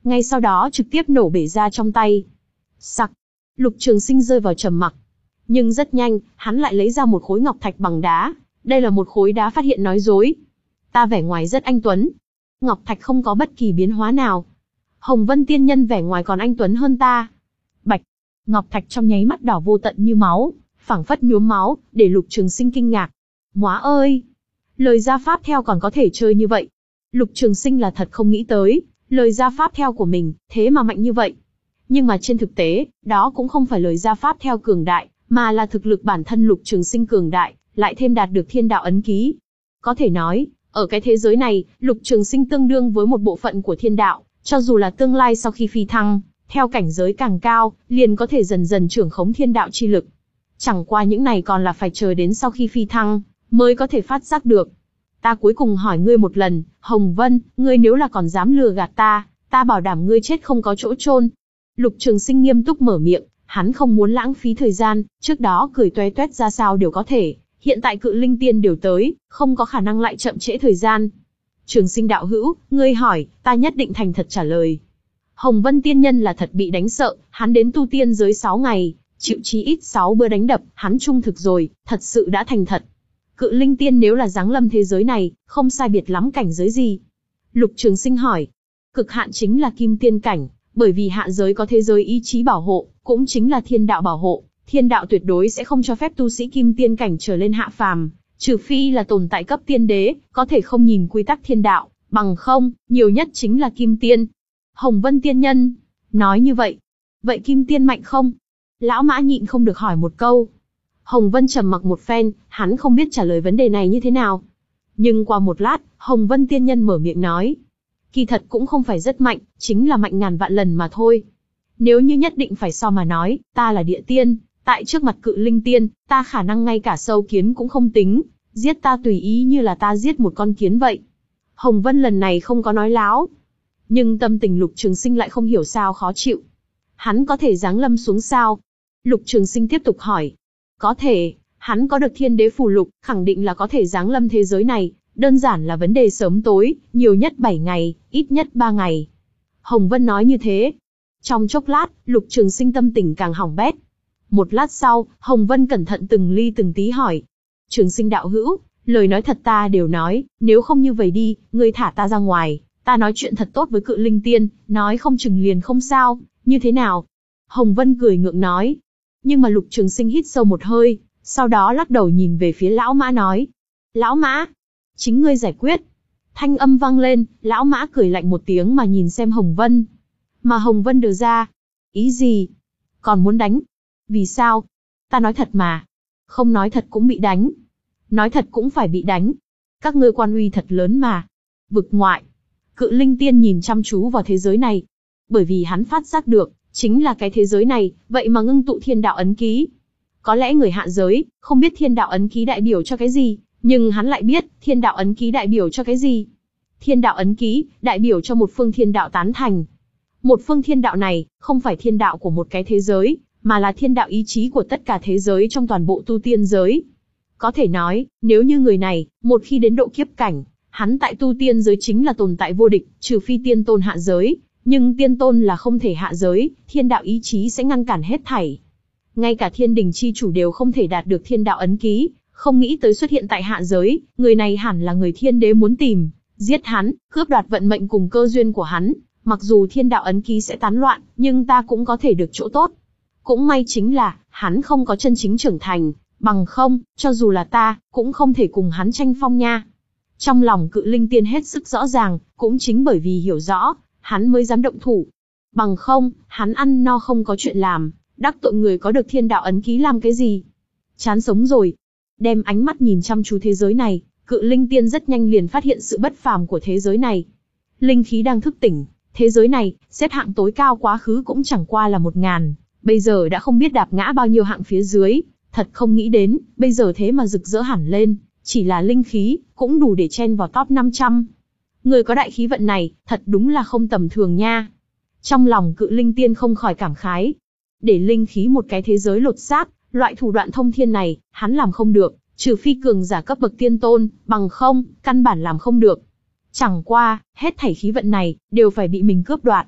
ngay sau đó trực tiếp nổ bể ra trong tay. Sặc, Lục Trường Sinh rơi vào trầm mặc. Nhưng rất nhanh, hắn lại lấy ra một khối ngọc thạch bằng đá. Đây là một khối đá phát hiện nói dối. Ta vẻ ngoài rất anh tuấn. Ngọc thạch không có bất kỳ biến hóa nào. Hồng Vân tiên nhân vẻ ngoài còn anh tuấn hơn ta. Bạch, ngọc thạch trong nháy mắt đỏ vô tận như máu, phảng phất nhuốm máu, để Lục Trường Sinh kinh ngạc. Móa ơi, lời gia pháp theo còn có thể chơi như vậy. Lục Trường Sinh là thật không nghĩ tới, lời gia pháp theo của mình, thế mà mạnh như vậy. Nhưng mà trên thực tế, đó cũng không phải lời gia pháp theo cường đại, mà là thực lực bản thân Lục Trường Sinh cường đại, lại thêm đạt được thiên đạo ấn ký. Có thể nói, ở cái thế giới này, Lục Trường Sinh tương đương với một bộ phận của thiên đạo, cho dù là tương lai sau khi phi thăng, theo cảnh giới càng cao, liền có thể dần dần trưởng khống thiên đạo chi lực. Chẳng qua những này còn là phải chờ đến sau khi phi thăng, mới có thể phát giác được. Ta cuối cùng hỏi ngươi một lần, Hồng Vân, ngươi nếu là còn dám lừa gạt ta, ta bảo đảm ngươi chết không có chỗ chôn. Lục Trường Sinh nghiêm túc mở miệng, hắn không muốn lãng phí thời gian, trước đó cười toe toét ra sao đều có thể, hiện tại Cự Linh Tiên đều tới, không có khả năng lại chậm trễ thời gian. Trường Sinh đạo hữu, ngươi hỏi, ta nhất định thành thật trả lời. Hồng Vân tiên nhân là thật bị đánh sợ, hắn đến tu tiên giới sáu ngày, chịu chí ít sáu bữa đánh đập, hắn trung thực rồi, thật sự đã thành thật. Cự Linh Tiên nếu là giáng lâm thế giới này, không sai biệt lắm cảnh giới gì? Lục Trường Sinh hỏi. Cực hạn chính là Kim Tiên cảnh, bởi vì hạ giới có thế giới ý chí bảo hộ, cũng chính là thiên đạo bảo hộ, thiên đạo tuyệt đối sẽ không cho phép tu sĩ Kim Tiên cảnh trở lên hạ phàm, trừ phi là tồn tại cấp tiên đế, có thể không nhìn quy tắc thiên đạo, bằng không, nhiều nhất chính là Kim Tiên. Hồng Vân tiên nhân, nói như vậy, vậy Kim Tiên mạnh không? Lão Mã nhịn không được hỏi một câu. Hồng Vân trầm mặc một phen, hắn không biết trả lời vấn đề này như thế nào. Nhưng qua một lát, Hồng Vân tiên nhân mở miệng nói. Kỳ thật cũng không phải rất mạnh, chính là mạnh ngàn vạn lần mà thôi. Nếu như nhất định phải so mà nói, ta là địa tiên, tại trước mặt Cự Linh Tiên, ta khả năng ngay cả sâu kiến cũng không tính, giết ta tùy ý như là ta giết một con kiến vậy. Hồng Vân lần này không có nói láo. Nhưng tâm tình Lục Trường Sinh lại không hiểu sao khó chịu. Hắn có thể giáng lâm xuống sao? Lục Trường Sinh tiếp tục hỏi. Có thể, hắn có được thiên đế phù lục, khẳng định là có thể giáng lâm thế giới này, đơn giản là vấn đề sớm tối, nhiều nhất bảy ngày, ít nhất ba ngày. Hồng Vân nói như thế. Trong chốc lát, Lục Trường Sinh tâm tình càng hỏng bét. Một lát sau, Hồng Vân cẩn thận từng ly từng tí hỏi. Trường Sinh đạo hữu, lời nói thật ta đều nói, nếu không như vậy đi, ngươi thả ta ra ngoài, ta nói chuyện thật tốt với Cự Linh Tiên, nói không chừng liền không sao, như thế nào? Hồng Vân cười ngượng nói. Nhưng mà Lục Trường Sinh hít sâu một hơi, sau đó lắc đầu nhìn về phía Lão Mã nói. Lão Mã, chính ngươi giải quyết. Thanh âm vang lên, Lão Mã cười lạnh một tiếng mà nhìn xem Hồng Vân. Mà Hồng Vân đưa ra. Ý gì? Còn muốn đánh? Vì sao? Ta nói thật mà. Không nói thật cũng bị đánh. Nói thật cũng phải bị đánh. Các ngươi quan uy thật lớn mà. Vực ngoại. Cự Linh Tiên nhìn chăm chú vào thế giới này. Bởi vì hắn phát giác được, chính là cái thế giới này, vậy mà ngưng tụ thiên đạo ấn ký. Có lẽ người hạ giới, không biết thiên đạo ấn ký đại biểu cho cái gì, nhưng hắn lại biết, thiên đạo ấn ký đại biểu cho cái gì. Thiên đạo ấn ký, đại biểu cho một phương thiên đạo tán thành. Một phương thiên đạo này, không phải thiên đạo của một cái thế giới, mà là thiên đạo ý chí của tất cả thế giới trong toàn bộ tu tiên giới. Có thể nói, nếu như người này, một khi đến độ kiếp cảnh, hắn tại tu tiên giới chính là tồn tại vô địch, trừ phi tiên tôn hạ giới. Nhưng tiên tôn là không thể hạ giới, thiên đạo ý chí sẽ ngăn cản hết thảy. Ngay cả thiên đình chi chủ đều không thể đạt được thiên đạo ấn ký, không nghĩ tới xuất hiện tại hạ giới, người này hẳn là người thiên đế muốn tìm, giết hắn, cướp đoạt vận mệnh cùng cơ duyên của hắn. Mặc dù thiên đạo ấn ký sẽ tán loạn, nhưng ta cũng có thể được chỗ tốt. Cũng may chính là, hắn không có chân chính trưởng thành, bằng không, cho dù là ta, cũng không thể cùng hắn tranh phong nha. Trong lòng Cự Linh Tiên hết sức rõ ràng, cũng chính bởi vì hiểu rõ, hắn mới dám động thủ. Bằng không, hắn ăn no không có chuyện làm, đắc tội người có được thiên đạo ấn ký làm cái gì? Chán sống rồi. Đem ánh mắt nhìn chăm chú thế giới này, Cự Linh Tiên rất nhanh liền phát hiện sự bất phàm của thế giới này. Linh khí đang thức tỉnh, thế giới này, xếp hạng tối cao quá khứ cũng chẳng qua là một ngàn, bây giờ đã không biết đạp ngã bao nhiêu hạng phía dưới, thật không nghĩ đến, bây giờ thế mà rực rỡ hẳn lên, chỉ là linh khí, cũng đủ để chen vào top năm trăm. Người có đại khí vận này, thật đúng là không tầm thường nha. Trong lòng Cự Linh Tiên không khỏi cảm khái. Để linh khí một cái thế giới lột xác, loại thủ đoạn thông thiên này, hắn làm không được, trừ phi cường giả cấp bậc tiên tôn, bằng không, căn bản làm không được. Chẳng qua, hết thảy khí vận này, đều phải bị mình cướp đoạt.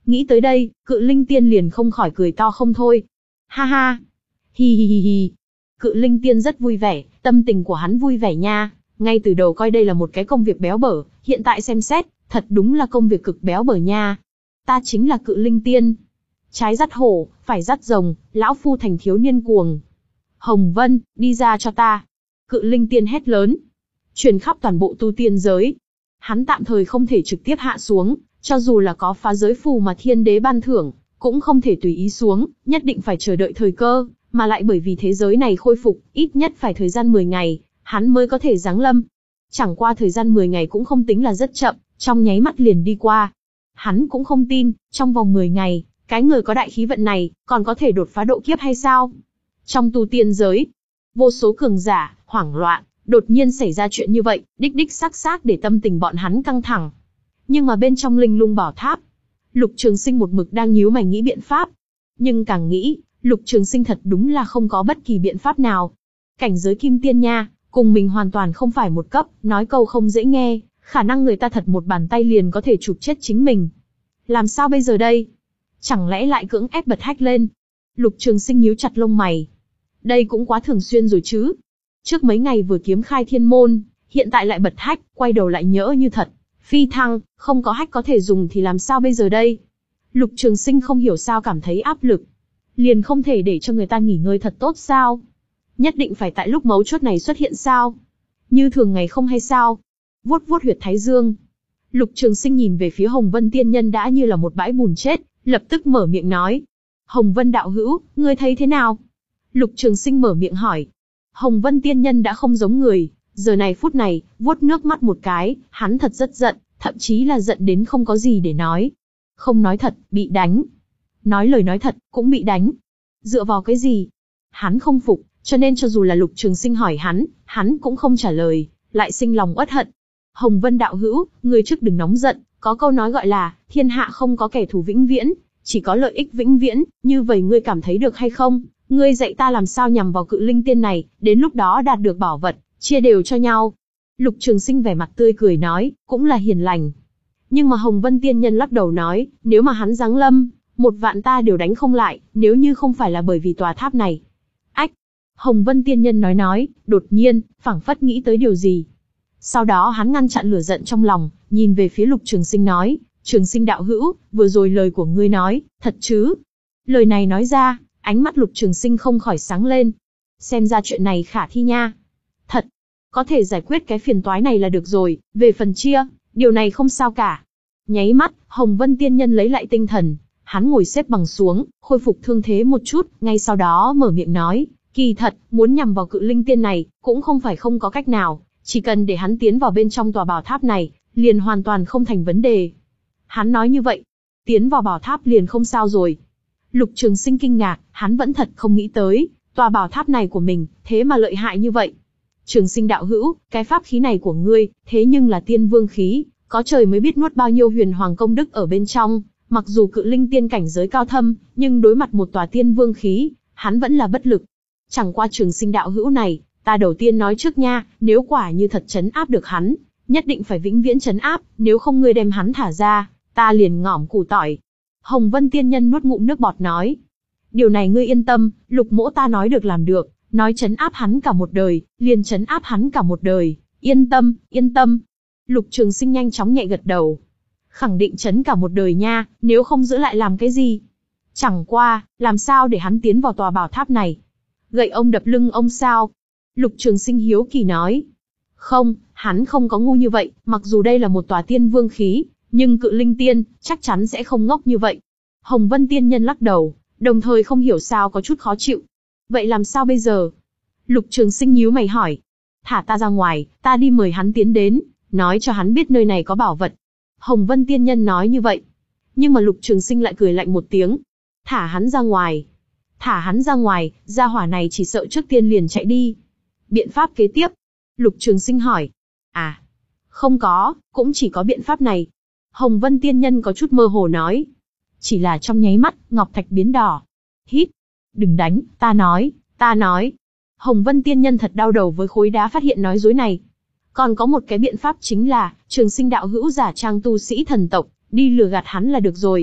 Nghĩ tới đây, Cự Linh Tiên liền không khỏi cười to không thôi. Ha ha! Hi hi hi hi! Cự Linh Tiên rất vui vẻ, tâm tình của hắn vui vẻ nha. Ngay từ đầu coi đây là một cái công việc béo bở, hiện tại xem xét, thật đúng là công việc cực béo bở nha. Ta chính là Cự Linh Tiên. Trái dắt hổ, phải dắt rồng, lão phu thành thiếu niên cuồng. Hồng Vân, đi ra cho ta. Cự Linh Tiên hét lớn. Truyền khắp toàn bộ tu tiên giới. Hắn tạm thời không thể trực tiếp hạ xuống, cho dù là có phá giới phù mà thiên đế ban thưởng, cũng không thể tùy ý xuống, nhất định phải chờ đợi thời cơ, mà lại bởi vì thế giới này khôi phục, ít nhất phải thời gian mười ngày, hắn mới có thể giáng lâm. Chẳng qua thời gian mười ngày cũng không tính là rất chậm, trong nháy mắt liền đi qua. Hắn cũng không tin, trong vòng mười ngày, cái người có đại khí vận này, còn có thể đột phá độ kiếp hay sao? Trong tu tiên giới, vô số cường giả, hoảng loạn, đột nhiên xảy ra chuyện như vậy, đích đích xác xác để tâm tình bọn hắn căng thẳng. Nhưng mà bên trong linh lung bảo tháp, Lục Trường Sinh một mực đang nhíu mày nghĩ biện pháp. Nhưng càng nghĩ, Lục Trường Sinh thật đúng là không có bất kỳ biện pháp nào. Cảnh giới kim tiên nha, cùng mình hoàn toàn không phải một cấp, nói câu không dễ nghe, khả năng người ta thật một bàn tay liền có thể chụp chết chính mình. Làm sao bây giờ đây? Chẳng lẽ lại cưỡng ép bật hách lên? Lục Trường Sinh nhíu chặt lông mày. Đây cũng quá thường xuyên rồi chứ. Trước mấy ngày vừa kiếm khai thiên môn, hiện tại lại bật hách, quay đầu lại nhỡ như thật. Phi thăng, không có hách có thể dùng thì làm sao bây giờ đây? Lục Trường Sinh không hiểu sao cảm thấy áp lực. Liền không thể để cho người ta nghỉ ngơi thật tốt sao? Nhất định phải tại lúc mấu chốt này xuất hiện sao? Như thường ngày không hay sao? Vuốt vuốt huyệt thái dương. Lục Trường Sinh nhìn về phía Hồng Vân Tiên Nhân đã như là một bãi bùn chết, lập tức mở miệng nói. Hồng Vân đạo hữu, ngươi thấy thế nào? Lục Trường Sinh mở miệng hỏi. Hồng Vân Tiên Nhân đã không giống người, giờ này phút này, vuốt nước mắt một cái, hắn thật rất giận, thậm chí là giận đến không có gì để nói. Không nói thật, bị đánh. Nói lời nói thật, cũng bị đánh. Dựa vào cái gì? Hắn không phục, cho nên cho dù là Lục Trường Sinh hỏi hắn, hắn cũng không trả lời, lại sinh lòng uất hận. Hồng Vân đạo hữu, ngươi trước đừng nóng giận, có câu nói gọi là, thiên hạ không có kẻ thù vĩnh viễn, chỉ có lợi ích vĩnh viễn, như vậy ngươi cảm thấy được hay không? Ngươi dạy ta làm sao nhằm vào Cự Linh Tiên này, đến lúc đó đạt được bảo vật, chia đều cho nhau. Lục Trường Sinh vẻ mặt tươi cười nói, cũng là hiền lành. Nhưng mà Hồng Vân Tiên Nhân lắc đầu nói, nếu mà hắn giáng lâm, một vạn ta đều đánh không lại, nếu như không phải là bởi vì tòa tháp này. Ách! Hồng Vân Tiên Nhân nói nói, đột nhiên, phảng phất nghĩ tới điều gì. Sau đó hắn ngăn chặn lửa giận trong lòng, nhìn về phía Lục Trường Sinh nói, Trường Sinh đạo hữu, vừa rồi lời của ngươi nói, thật chứ? Lời này nói ra, ánh mắt Lục Trường Sinh không khỏi sáng lên. Xem ra chuyện này khả thi nha. Thật, có thể giải quyết cái phiền toái này là được rồi, về phần chia, điều này không sao cả. Nháy mắt, Hồng Vân Tiên Nhân lấy lại tinh thần, hắn ngồi xếp bằng xuống, khôi phục thương thế một chút, ngay sau đó mở miệng nói, kỳ thật, muốn nhằm vào Cự Linh Tiên này, cũng không phải không có cách nào, chỉ cần để hắn tiến vào bên trong tòa bảo tháp này, liền hoàn toàn không thành vấn đề. Hắn nói như vậy, tiến vào bảo tháp liền không sao rồi. Lục Trường Sinh kinh ngạc, hắn vẫn thật không nghĩ tới, tòa bảo tháp này của mình, thế mà lợi hại như vậy. Trường Sinh đạo hữu, cái pháp khí này của ngươi, thế nhưng là tiên vương khí, có trời mới biết nuốt bao nhiêu huyền hoàng công đức ở bên trong, mặc dù Cự Linh Tiên cảnh giới cao thâm, nhưng đối mặt một tòa tiên vương khí, hắn vẫn là bất lực. Chẳng qua Trường Sinh đạo hữu này, ta đầu tiên nói trước nha, nếu quả như thật trấn áp được hắn, nhất định phải vĩnh viễn trấn áp, nếu không ngươi đem hắn thả ra, ta liền ngỏm củ tỏi. Hồng Vân Tiên Nhân nuốt ngụm nước bọt nói. Điều này ngươi yên tâm, Lục mỗ ta nói được làm được, nói trấn áp hắn cả một đời, liền trấn áp hắn cả một đời, yên tâm, yên tâm. Lục Trường Sinh nhanh chóng nhẹ gật đầu. Khẳng định trấn cả một đời nha, nếu không giữ lại làm cái gì? Chẳng qua, làm sao để hắn tiến vào tòa bảo tháp này? Gậy ông đập lưng ông sao? Lục Trường Sinh hiếu kỳ nói. Không, hắn không có ngu như vậy, mặc dù đây là một tòa tiên vương khí, nhưng Cự Linh Tiên, chắc chắn sẽ không ngốc như vậy. Hồng Vân Tiên Nhân lắc đầu, đồng thời không hiểu sao có chút khó chịu. Vậy làm sao bây giờ? Lục Trường Sinh nhíu mày hỏi. Thả ta ra ngoài, ta đi mời hắn tiến đến, nói cho hắn biết nơi này có bảo vật. Hồng Vân Tiên Nhân nói như vậy. Nhưng mà Lục Trường Sinh lại cười lạnh một tiếng. Thả hắn ra ngoài. Thả hắn ra ngoài, gia hỏa này chỉ sợ trước tiên liền chạy đi. Biện pháp kế tiếp? Lục Trường Sinh hỏi. À, không có, cũng chỉ có biện pháp này. Hồng Vân Tiên Nhân có chút mơ hồ nói. Chỉ là trong nháy mắt, ngọc thạch biến đỏ. Hít. Đừng đánh, ta nói, ta nói. Hồng Vân Tiên Nhân thật đau đầu với khối đá phát hiện nói dối này. Còn có một cái biện pháp chính là, Trường Sinh đạo hữu giả trang tu sĩ thần tộc, đi lừa gạt hắn là được rồi.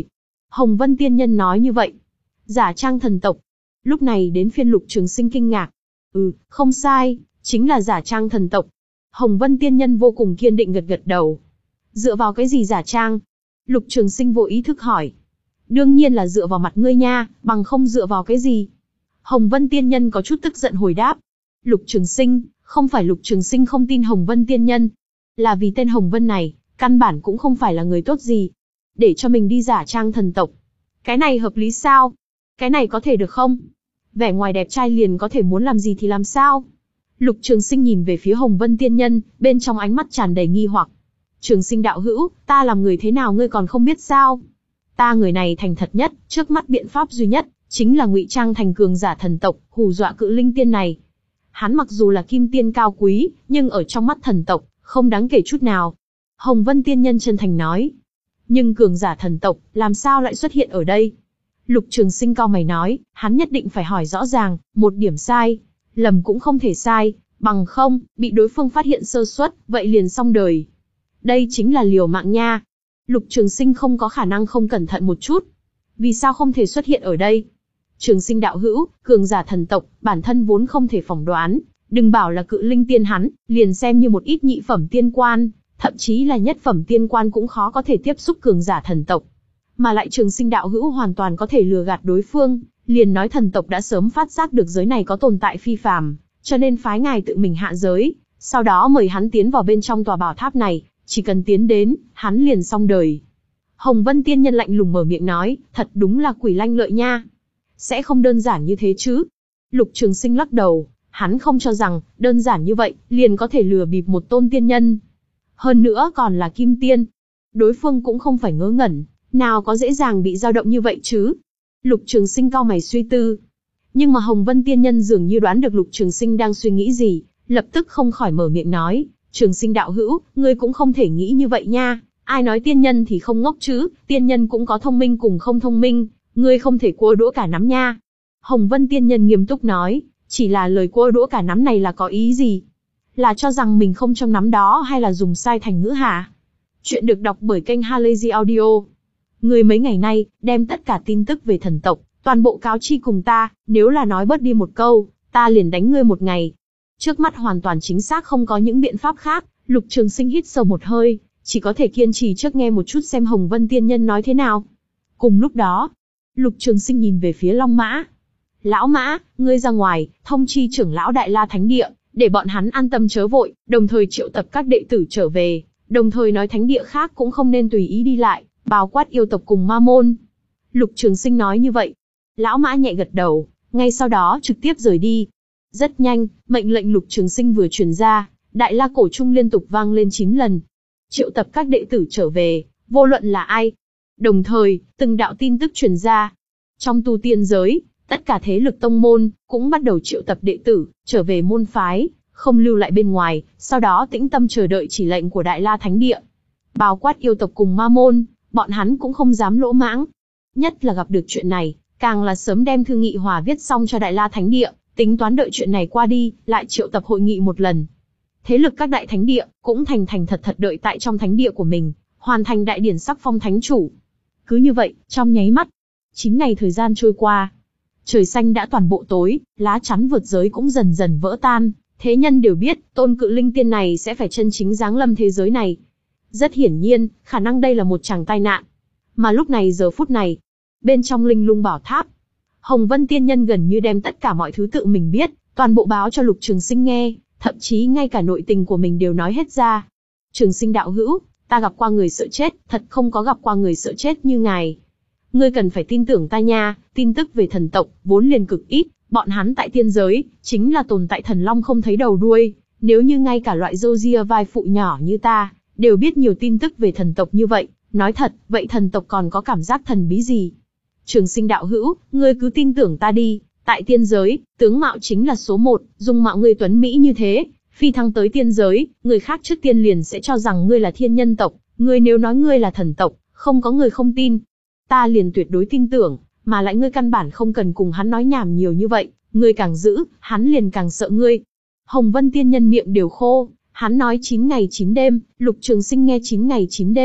Hồng Vân Tiên Nhân nói như vậy. Giả trang thần tộc. Lúc này đến phiên Lục Trường Sinh kinh ngạc. Ừ, không sai, chính là giả trang thần tộc. Hồng Vân Tiên Nhân vô cùng kiên định gật gật đầu. Dựa vào cái gì giả trang? Lục Trường Sinh vô ý thức hỏi. Đương nhiên là dựa vào mặt ngươi nha, bằng không dựa vào cái gì? Hồng Vân Tiên Nhân có chút tức giận hồi đáp. Lục Trường Sinh, không phải Lục Trường Sinh không tin Hồng Vân Tiên Nhân. Là vì tên Hồng Vân này, căn bản cũng không phải là người tốt gì. Để cho mình đi giả trang thần tộc. Cái này hợp lý sao? Cái này có thể được không? Vẻ ngoài đẹp trai liền có thể muốn làm gì thì làm sao? Lục Trường Sinh nhìn về phía Hồng Vân Tiên Nhân, bên trong ánh mắt tràn đầy nghi hoặc. Trường Sinh đạo hữu, ta làm người thế nào ngươi còn không biết sao? Ta người này thành thật nhất, trước mắt biện pháp duy nhất, chính là ngụy trang thành cường giả thần tộc, hù dọa cự linh tiên này. Hắn mặc dù là kim tiên cao quý, nhưng ở trong mắt thần tộc, không đáng kể chút nào. Hồng Vân Tiên Nhân chân thành nói. Nhưng cường giả thần tộc, làm sao lại xuất hiện ở đây? Lục Trường Sinh cau mày nói, hắn nhất định phải hỏi rõ ràng, một điểm sai, lầm cũng không thể sai, bằng không, bị đối phương phát hiện sơ suất, vậy liền xong đời. Đây chính là liều mạng nha. Lục Trường Sinh không có khả năng không cẩn thận một chút. Vì sao không thể xuất hiện ở đây? Trường Sinh đạo hữu, cường giả thần tộc, bản thân vốn không thể phỏng đoán, đừng bảo là cự linh tiên hắn, liền xem như một ít nhị phẩm tiên quan, thậm chí là nhất phẩm tiên quan cũng khó có thể tiếp xúc cường giả thần tộc. Mà lại Trường Sinh đạo hữu hoàn toàn có thể lừa gạt đối phương, liền nói thần tộc đã sớm phát giác được giới này có tồn tại phi phàm, cho nên phái ngài tự mình hạ giới, sau đó mời hắn tiến vào bên trong tòa bảo tháp này, chỉ cần tiến đến, hắn liền xong đời. Hồng Vân Tiên Nhân lạnh lùng mở miệng nói, thật đúng là quỷ lanh lợi nha. Sẽ không đơn giản như thế chứ? Lục Trường Sinh lắc đầu, hắn không cho rằng, đơn giản như vậy, liền có thể lừa bịp một tôn tiên nhân. Hơn nữa còn là kim tiên. Đối phương cũng không phải ngớ ngẩn, nào có dễ dàng bị dao động như vậy chứ? Lục Trường Sinh cau mày suy tư. Nhưng mà Hồng Vân Tiên Nhân dường như đoán được Lục Trường Sinh đang suy nghĩ gì, lập tức không khỏi mở miệng nói, Trường Sinh đạo hữu, ngươi cũng không thể nghĩ như vậy nha, ai nói tiên nhân thì không ngốc chứ, tiên nhân cũng có thông minh cùng không thông minh, ngươi không thể cua đũa cả nắm nha. Hồng Vân Tiên Nhân nghiêm túc nói, chỉ là lời cua đũa cả nắm này là có ý gì? Là cho rằng mình không trong nắm đó hay là dùng sai thành ngữ hả? Chuyện được đọc bởi kênh Halazy Audio. Ngươi mấy ngày nay, đem tất cả tin tức về thần tộc, toàn bộ cáo chi cùng ta, nếu là nói bớt đi một câu, ta liền đánh ngươi một ngày. Trước mắt hoàn toàn chính xác không có những biện pháp khác, Lục Trường Sinh hít sâu một hơi, chỉ có thể kiên trì trước nghe một chút xem Hồng Vân Tiên Nhân nói thế nào. Cùng lúc đó, Lục Trường Sinh nhìn về phía Long Mã. Lão Mã, ngươi ra ngoài, thông chi trưởng lão Đại La Thánh Địa, để bọn hắn an tâm chớ vội, đồng thời triệu tập các đệ tử trở về, đồng thời nói thánh địa khác cũng không nên tùy ý đi lại, bao quát yêu tộc cùng ma môn. Lục Trường Sinh nói như vậy. Lão Mã nhẹ gật đầu, ngay sau đó trực tiếp rời đi. Rất nhanh, mệnh lệnh Lục Trường Sinh vừa truyền ra, Đại La cổ trung liên tục vang lên chín lần. Triệu tập các đệ tử trở về, vô luận là ai. Đồng thời, từng đạo tin tức truyền ra. Trong tu tiên giới, tất cả thế lực tông môn cũng bắt đầu triệu tập đệ tử trở về môn phái, không lưu lại bên ngoài, sau đó tĩnh tâm chờ đợi chỉ lệnh của Đại La Thánh Địa. Bao quát yêu tộc cùng ma môn, bọn hắn cũng không dám lỗ mãng. Nhất là gặp được chuyện này, càng là sớm đem thư nghị hòa viết xong cho Đại La Thánh Địa, tính toán đợi chuyện này qua đi, lại triệu tập hội nghị một lần. Thế lực các đại thánh địa cũng thành thành thật thật đợi tại trong thánh địa của mình, hoàn thành đại điển sắc phong thánh chủ. Cứ như vậy, trong nháy mắt, chín ngày thời gian trôi qua, trời xanh đã toàn bộ tối, lá chắn vượt giới cũng dần dần vỡ tan, thế nhân đều biết, tôn cự linh tiên này sẽ phải chân chính giáng lâm thế giới này. Rất hiển nhiên, khả năng đây là một chàng tai nạn. Mà lúc này giờ phút này, bên trong linh lung bảo tháp, Hồng Vân Tiên Nhân gần như đem tất cả mọi thứ tự mình biết, toàn bộ báo cho Lục Trường Sinh nghe, thậm chí ngay cả nội tình của mình đều nói hết ra. Trường Sinh đạo hữu, ta gặp qua người sợ chết, thật không có gặp qua người sợ chết như ngài. Ngươi cần phải tin tưởng ta nha, tin tức về thần tộc, vốn liền cực ít, bọn hắn tại tiên giới, chính là tồn tại thần long không thấy đầu đuôi, nếu như ngay cả loại râu ria vai phụ nhỏ như ta, đều biết nhiều tin tức về thần tộc như vậy, nói thật, vậy thần tộc còn có cảm giác thần bí gì? Trường Sinh đạo hữu, ngươi cứ tin tưởng ta đi, tại tiên giới, tướng mạo chính là số một, dung mạo ngươi tuấn mỹ như thế, phi thăng tới tiên giới, người khác trước tiên liền sẽ cho rằng ngươi là thiên nhân tộc, ngươi nếu nói ngươi là thần tộc, không có người không tin. Ta liền tuyệt đối tin tưởng, mà lại ngươi căn bản không cần cùng hắn nói nhảm nhiều như vậy, ngươi càng giữ, hắn liền càng sợ ngươi. Hồng Vân Tiên Nhân miệng đều khô, hắn nói chín ngày chín đêm, Lục Trường Sinh nghe chín ngày chín đêm,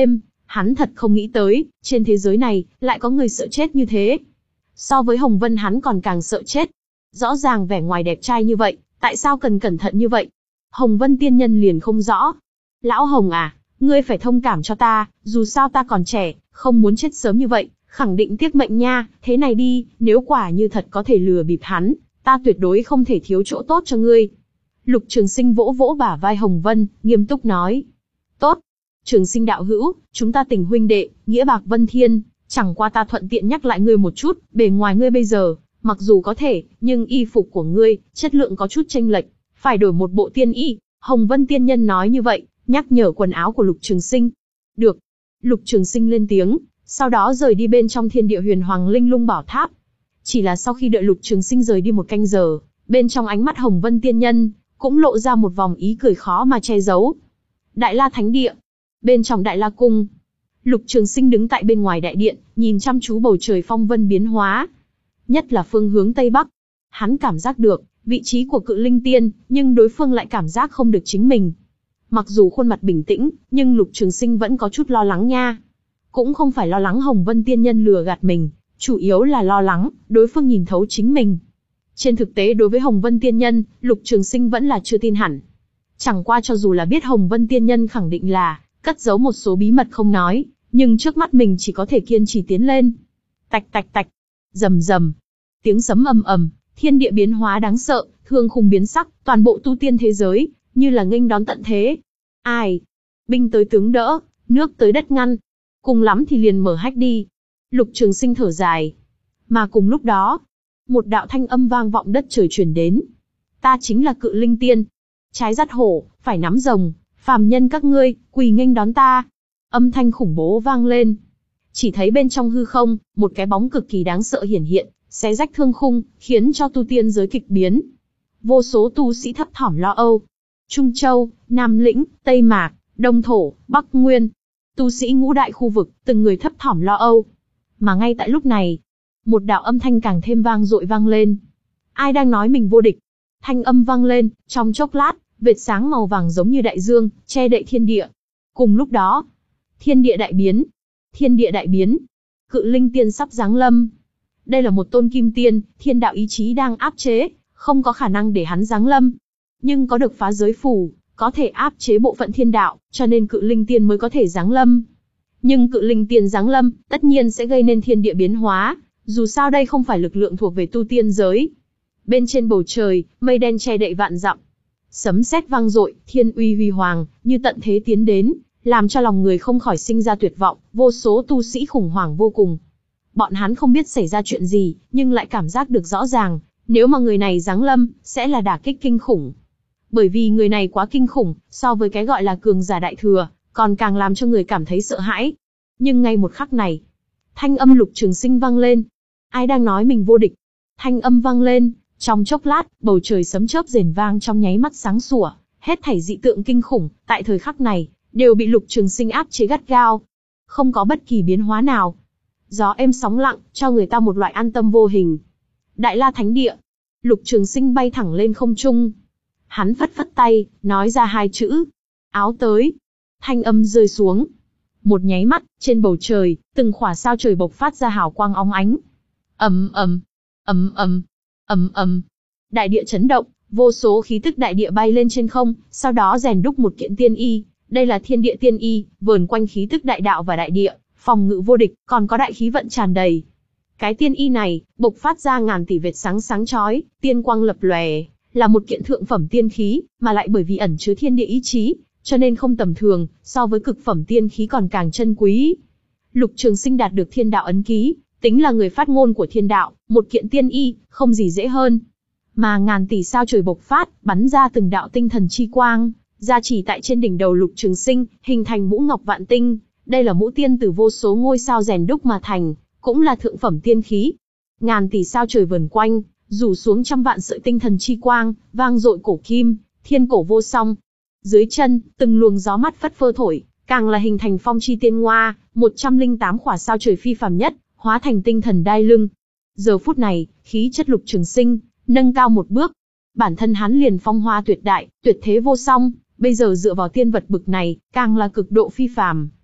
Hắn thật không nghĩ tới, trên thế giới này, lại có người sợ chết như thế. So với Hồng Vân hắn còn càng sợ chết. Rõ ràng vẻ ngoài đẹp trai như vậy, tại sao cần cẩn thận như vậy? Hồng Vân tiên nhân liền không rõ. Lão Hồng à, ngươi phải thông cảm cho ta, dù sao ta còn trẻ, không muốn chết sớm như vậy, khẳng định tiếc mệnh nha, thế này đi, nếu quả như thật có thể lừa bịp hắn, ta tuyệt đối không thể thiếu chỗ tốt cho ngươi. Lục Trường Sinh vỗ vỗ bả vai Hồng Vân, nghiêm túc nói. Tốt. Trường Sinh đạo hữu, chúng ta tình huynh đệ, nghĩa bạc vân thiên, chẳng qua ta thuận tiện nhắc lại ngươi một chút, bề ngoài ngươi bây giờ, mặc dù có thể, nhưng y phục của ngươi, chất lượng có chút chênh lệch, phải đổi một bộ tiên y. Hồng Vân tiên nhân nói như vậy, nhắc nhở quần áo của Lục Trường Sinh. Được. Lục Trường Sinh lên tiếng, sau đó rời đi bên trong thiên địa huyền hoàng linh lung bảo tháp. Chỉ là sau khi đợi Lục Trường Sinh rời đi một canh giờ, bên trong ánh mắt Hồng Vân tiên nhân, cũng lộ ra một vòng ý cười khó mà che giấu. Đại La Thánh Địa. Bên trong Đại La Cung, Lục Trường Sinh đứng tại bên ngoài đại điện, nhìn chăm chú bầu trời phong vân biến hóa. Nhất là phương hướng Tây Bắc. Hắn cảm giác được, vị trí của Cự Linh Tiên, nhưng đối phương lại cảm giác không được chính mình. Mặc dù khuôn mặt bình tĩnh, nhưng Lục Trường Sinh vẫn có chút lo lắng nha. Cũng không phải lo lắng Hồng Vân tiên nhân lừa gạt mình, chủ yếu là lo lắng, đối phương nhìn thấu chính mình. Trên thực tế đối với Hồng Vân tiên nhân, Lục Trường Sinh vẫn là chưa tin hẳn. Chẳng qua cho dù là biết Hồng Vân tiên nhân khẳng định là cất giấu một số bí mật không nói, nhưng trước mắt mình chỉ có thể kiên trì tiến lên. Tạch tạch tạch, rầm rầm, tiếng sấm ầm ầm, thiên địa biến hóa đáng sợ, thương khung biến sắc, toàn bộ tu tiên thế giới như là nghênh đón tận thế. Ai? Binh tới tướng đỡ, nước tới đất ngăn, cùng lắm thì liền mở hách đi. Lục Trường Sinh thở dài. Mà cùng lúc đó, một đạo thanh âm vang vọng đất trời truyền đến. Ta chính là Cự Linh Tiên. Trái dắt hổ, phải nắm rồng, phàm nhân các ngươi, quỳ nghênh đón ta. Âm thanh khủng bố vang lên. Chỉ thấy bên trong hư không, một cái bóng cực kỳ đáng sợ hiển hiện, xé rách thương khung, khiến cho tu tiên giới kịch biến. Vô số tu sĩ thấp thỏm lo âu. Trung Châu, Nam Lĩnh, Tây Mạc, Đông Thổ, Bắc Nguyên. Tu sĩ ngũ đại khu vực, từng người thấp thỏm lo âu. Mà ngay tại lúc này, một đạo âm thanh càng thêm vang dội vang lên. Ai đang nói mình vô địch? Thanh âm vang lên, trong chốc lát, vệt sáng màu vàng giống như đại dương, che đậy thiên địa. Cùng lúc đó, thiên địa đại biến. Thiên địa đại biến. Cự Linh Tiên sắp giáng lâm. Đây là một tôn kim tiên, thiên đạo ý chí đang áp chế, không có khả năng để hắn giáng lâm. Nhưng có được phá giới phù, có thể áp chế bộ phận thiên đạo, cho nên Cự Linh Tiên mới có thể giáng lâm. Nhưng Cự Linh Tiên giáng lâm, tất nhiên sẽ gây nên thiên địa biến hóa, dù sao đây không phải lực lượng thuộc về tu tiên giới. Bên trên bầu trời, mây đen che đậy vạn dặm. Sấm sét vang dội, thiên uy huy hoàng, như tận thế tiến đến, làm cho lòng người không khỏi sinh ra tuyệt vọng, vô số tu sĩ khủng hoảng vô cùng. Bọn hắn không biết xảy ra chuyện gì, nhưng lại cảm giác được rõ ràng, nếu mà người này giáng lâm, sẽ là đả kích kinh khủng. Bởi vì người này quá kinh khủng, so với cái gọi là cường giả đại thừa, còn càng làm cho người cảm thấy sợ hãi. Nhưng ngay một khắc này, thanh âm Lục Trường Sinh vang lên. Ai đang nói mình vô địch? Thanh âm vang lên, trong chốc lát, bầu trời sấm chớp rền vang trong nháy mắt sáng sủa, hết thảy dị tượng kinh khủng, tại thời khắc này, đều bị Lục Trường Sinh áp chế gắt gao. Không có bất kỳ biến hóa nào. Gió êm sóng lặng, cho người ta một loại an tâm vô hình. Đại La Thánh Địa. Lục Trường Sinh bay thẳng lên không trung. Hắn phất phất tay, nói ra hai chữ. Áo tới. Thanh âm rơi xuống. Một nháy mắt, trên bầu trời, từng khỏa sao trời bộc phát ra hào quang óng ánh. Ầm ầm, ầm ầm, ầm ầm. Đại địa chấn động, vô số khí tức đại địa bay lên trên không, sau đó rèn đúc một kiện tiên y. Đây là thiên địa tiên y, vờn quanh khí tức đại đạo và đại địa, phòng ngự vô địch, còn có đại khí vận tràn đầy. Cái tiên y này, bộc phát ra ngàn tỷ vệt sáng sáng chói, tiên quang lập lòe, là một kiện thượng phẩm tiên khí, mà lại bởi vì ẩn chứa thiên địa ý chí, cho nên không tầm thường, so với cực phẩm tiên khí còn càng chân quý. Lục Trường Sinh đạt được thiên đạo ấn ký, tính là người phát ngôn của thiên đạo, một kiện tiên y, không gì dễ hơn. Mà ngàn tỷ sao trời bộc phát, bắn ra từng đạo tinh thần chi quang, gia chỉ tại trên đỉnh đầu Lục Trường Sinh, hình thành mũ ngọc vạn tinh. Đây là mũ tiên từ vô số ngôi sao rèn đúc mà thành, cũng là thượng phẩm tiên khí. Ngàn tỷ sao trời vần quanh, rủ xuống trăm vạn sợi tinh thần chi quang, vang dội cổ kim, thiên cổ vô song. Dưới chân, từng luồng gió mát phất phơ thổi, càng là hình thành phong chi tiên ngoa, một trăm lẻ tám khỏa sao trời phi phàm nhất, hóa thành tinh thần đai lưng. Giờ phút này, khí chất Lục Trường Sinh nâng cao một bước. Bản thân hắn liền phong hoa tuyệt đại, tuyệt thế vô song, bây giờ dựa vào tiên vật bực này, càng là cực độ phi phàm.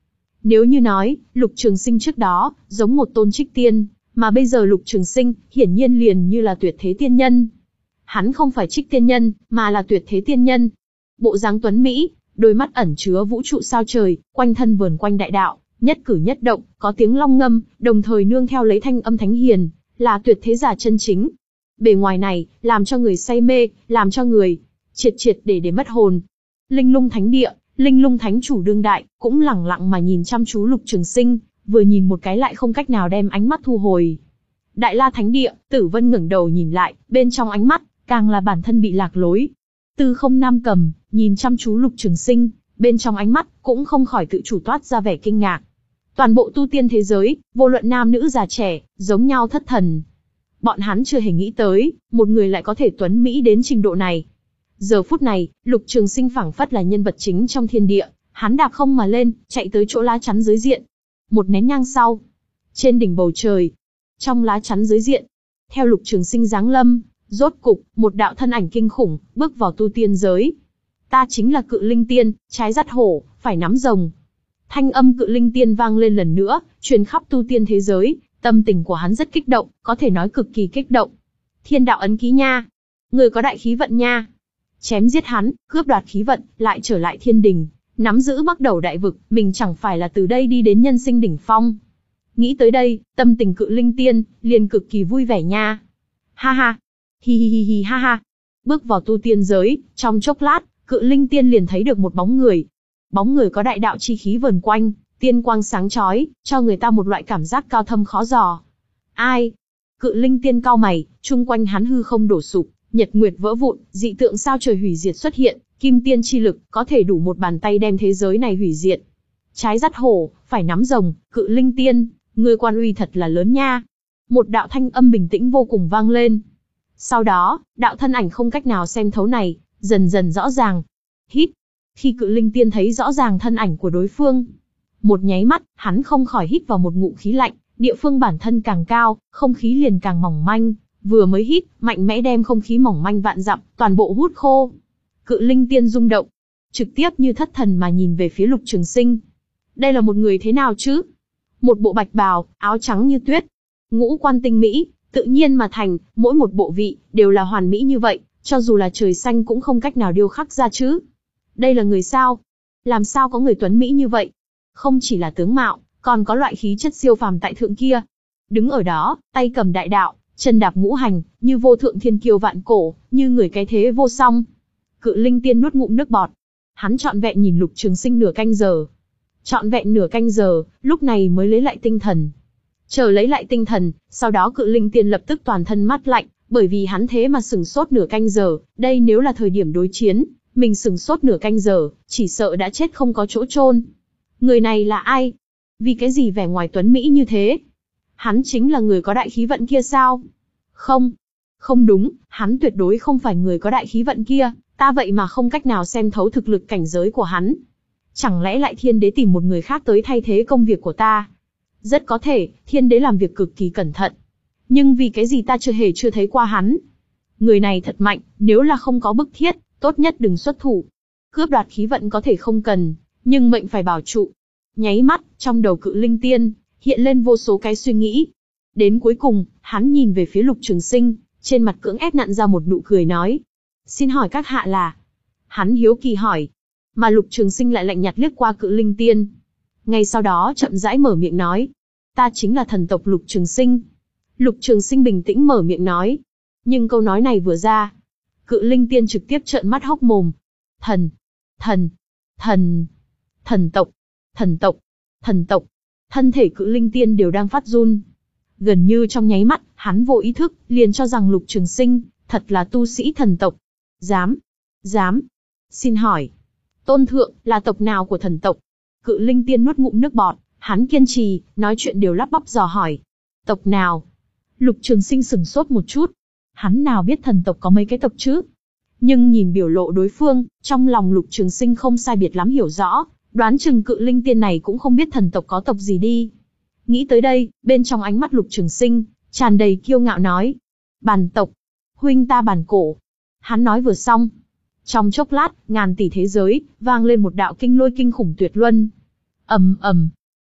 Nếu như nói, Lục Trường Sinh trước đó, giống một tôn trích tiên, mà bây giờ Lục Trường Sinh, hiển nhiên liền như là tuyệt thế tiên nhân. Hắn không phải trích tiên nhân, mà là tuyệt thế tiên nhân. Bộ dáng tuấn Mỹ, đôi mắt ẩn chứa vũ trụ sao trời, quanh thân vờn quanh đại đạo, nhất cử nhất động, có tiếng long ngâm, đồng thời nương theo lấy thanh âm thánh hiền, là tuyệt thế giả chân chính. Bề ngoài này, làm cho người say mê, làm cho người triệt triệt để để mất hồn. Linh Lung Thánh Địa, Linh Lung Thánh chủ đương đại, cũng lẳng lặng mà nhìn chăm chú Lục Trường Sinh, vừa nhìn một cái lại không cách nào đem ánh mắt thu hồi. Đại La Thánh Địa, Tử Vân ngẩng đầu nhìn lại, bên trong ánh mắt, càng là bản thân bị lạc lối. Tư Không Nam Cầm, nhìn chăm chú Lục Trường Sinh, bên trong ánh mắt, cũng không khỏi tự chủ toát ra vẻ kinh ngạc. Toàn bộ tu tiên thế giới, vô luận nam nữ già trẻ, giống nhau thất thần. Bọn hắn chưa hề nghĩ tới, một người lại có thể tuấn Mỹ đến trình độ này. Giờ phút này, Lục Trường Sinh phảng phất là nhân vật chính trong thiên địa, hắn đạp không mà lên, chạy tới chỗ lá chắn dưới diện. Một nén nhang sau, trên đỉnh bầu trời, trong lá chắn dưới diện, theo Lục Trường Sinh giáng lâm, rốt cục, một đạo thân ảnh kinh khủng, bước vào tu tiên giới. Ta chính là Cự Linh Tiên, trái dắt hổ, phải nắm rồng. Thanh âm Cự Linh Tiên vang lên lần nữa, truyền khắp tu tiên thế giới, tâm tình của hắn rất kích động, có thể nói cực kỳ kích động. Thiên đạo ấn ký nha, người có đại khí vận nha. Chém giết hắn, cướp đoạt khí vận, lại trở lại thiên đình, nắm giữ bắt đầu đại vực, mình chẳng phải là từ đây đi đến nhân sinh đỉnh phong. Nghĩ tới đây, tâm tình Cự Linh Tiên liền cực kỳ vui vẻ nha. Ha ha, hi hi hi hi ha ha. Bước vào tu tiên giới, trong chốc lát, Cự Linh Tiên liền thấy được một bóng người. Bóng người có đại đạo chi khí vờn quanh, tiên quang sáng chói, cho người ta một loại cảm giác cao thâm khó dò. Ai? Cự Linh Tiên cau mày, chung quanh hắn hư không đổ sụp, nhật nguyệt vỡ vụn, dị tượng sao trời hủy diệt xuất hiện, kim tiên chi lực có thể đủ một bàn tay đem thế giới này hủy diệt. Trái dắt hổ, phải nắm rồng, Cự Linh Tiên, ngươi quan uy thật là lớn nha. Một đạo thanh âm bình tĩnh vô cùng vang lên. Sau đó, đạo thân ảnh không cách nào xem thấu này, dần dần rõ ràng. Hít. Khi Cự Linh Tiên thấy rõ ràng thân ảnh của đối phương, một nháy mắt, hắn không khỏi hít vào một ngụm khí lạnh, địa phương bản thân càng cao, không khí liền càng mỏng manh, vừa mới hít, mạnh mẽ đem không khí mỏng manh vạn dặm, toàn bộ hút khô. Cự Linh Tiên rung động, trực tiếp như thất thần mà nhìn về phía Lục Trường Sinh. Đây là một người thế nào chứ? Một bộ bạch bào, áo trắng như tuyết, ngũ quan tinh mỹ, tự nhiên mà thành, mỗi một bộ vị, đều là hoàn mỹ như vậy, cho dù là trời xanh cũng không cách nào điêu khắc ra chứ. Đây là người sao? Làm sao có người tuấn mỹ như vậy? Không chỉ là tướng mạo, còn có loại khí chất siêu phàm tại thượng kia. Đứng ở đó, tay cầm đại đạo, chân đạp ngũ hành, như vô thượng thiên kiêu vạn cổ, như người cái thế vô song. Cự Linh Tiên nuốt ngụm nước bọt. Hắn trọn vẹn nhìn Lục Trường Sinh nửa canh giờ. Trọn vẹn nửa canh giờ, lúc này mới lấy lại tinh thần. Chờ lấy lại tinh thần, sau đó Cự Linh Tiên lập tức toàn thân mát lạnh, bởi vì hắn thế mà sửng sốt nửa canh giờ, đây nếu là thời điểm đối chiến, mình sửng sốt nửa canh giờ, chỉ sợ đã chết không có chỗ chôn. Người này là ai? Vì cái gì vẻ ngoài tuấn mỹ như thế? Hắn chính là người có đại khí vận kia sao? Không, không đúng, hắn tuyệt đối không phải người có đại khí vận kia, ta vậy mà không cách nào xem thấu thực lực cảnh giới của hắn. Chẳng lẽ lại thiên đế tìm một người khác tới thay thế công việc của ta? Rất có thể, thiên đế làm việc cực kỳ cẩn thận. Nhưng vì cái gì ta chưa hề chưa thấy qua hắn? Người này thật mạnh, nếu là không có bức thiết, tốt nhất đừng xuất thủ. Cướp đoạt khí vận có thể không cần, nhưng mệnh phải bảo trụ. Nháy mắt, trong đầu Cự Linh Tiên, hiện lên vô số cái suy nghĩ. Đến cuối cùng, hắn nhìn về phía Lục Trường Sinh, trên mặt cưỡng ép nặn ra một nụ cười nói. Xin hỏi các hạ là? Hắn hiếu kỳ hỏi. Mà Lục Trường Sinh lại lạnh nhạt liếc qua Cự Linh Tiên. Ngay sau đó chậm rãi mở miệng nói. Ta chính là thần tộc Lục Trường Sinh. Lục Trường Sinh bình tĩnh mở miệng nói. Nhưng câu nói này vừa ra, Cự Linh Tiên trực tiếp trợn mắt hốc mồm. Thần, thần, thần, thần tộc, thần tộc, thần tộc. Thân thể Cự Linh Tiên đều đang phát run. Gần như trong nháy mắt, hắn vô ý thức, liền cho rằng Lục Trường Sinh, thật là tu sĩ thần tộc. Dám, dám. Xin hỏi, tôn thượng, là tộc nào của thần tộc? Cự Linh Tiên nuốt ngụm nước bọt, hắn kiên trì, nói chuyện đều lắp bắp dò hỏi. Tộc nào? Lục Trường Sinh sửng sốt một chút. Hắn nào biết thần tộc có mấy cái tộc chứ? Nhưng nhìn biểu lộ đối phương, trong lòng Lục Trường Sinh không sai biệt lắm hiểu rõ, đoán chừng Cự Linh Tiên này cũng không biết thần tộc có tộc gì đi. Nghĩ tới đây, bên trong ánh mắt Lục Trường Sinh, tràn đầy kiêu ngạo nói. Bản tộc, huynh ta bản cổ. Hắn nói vừa xong. Trong chốc lát, ngàn tỷ thế giới, vang lên một đạo kinh lôi kinh khủng tuyệt luân. Ầm ầm,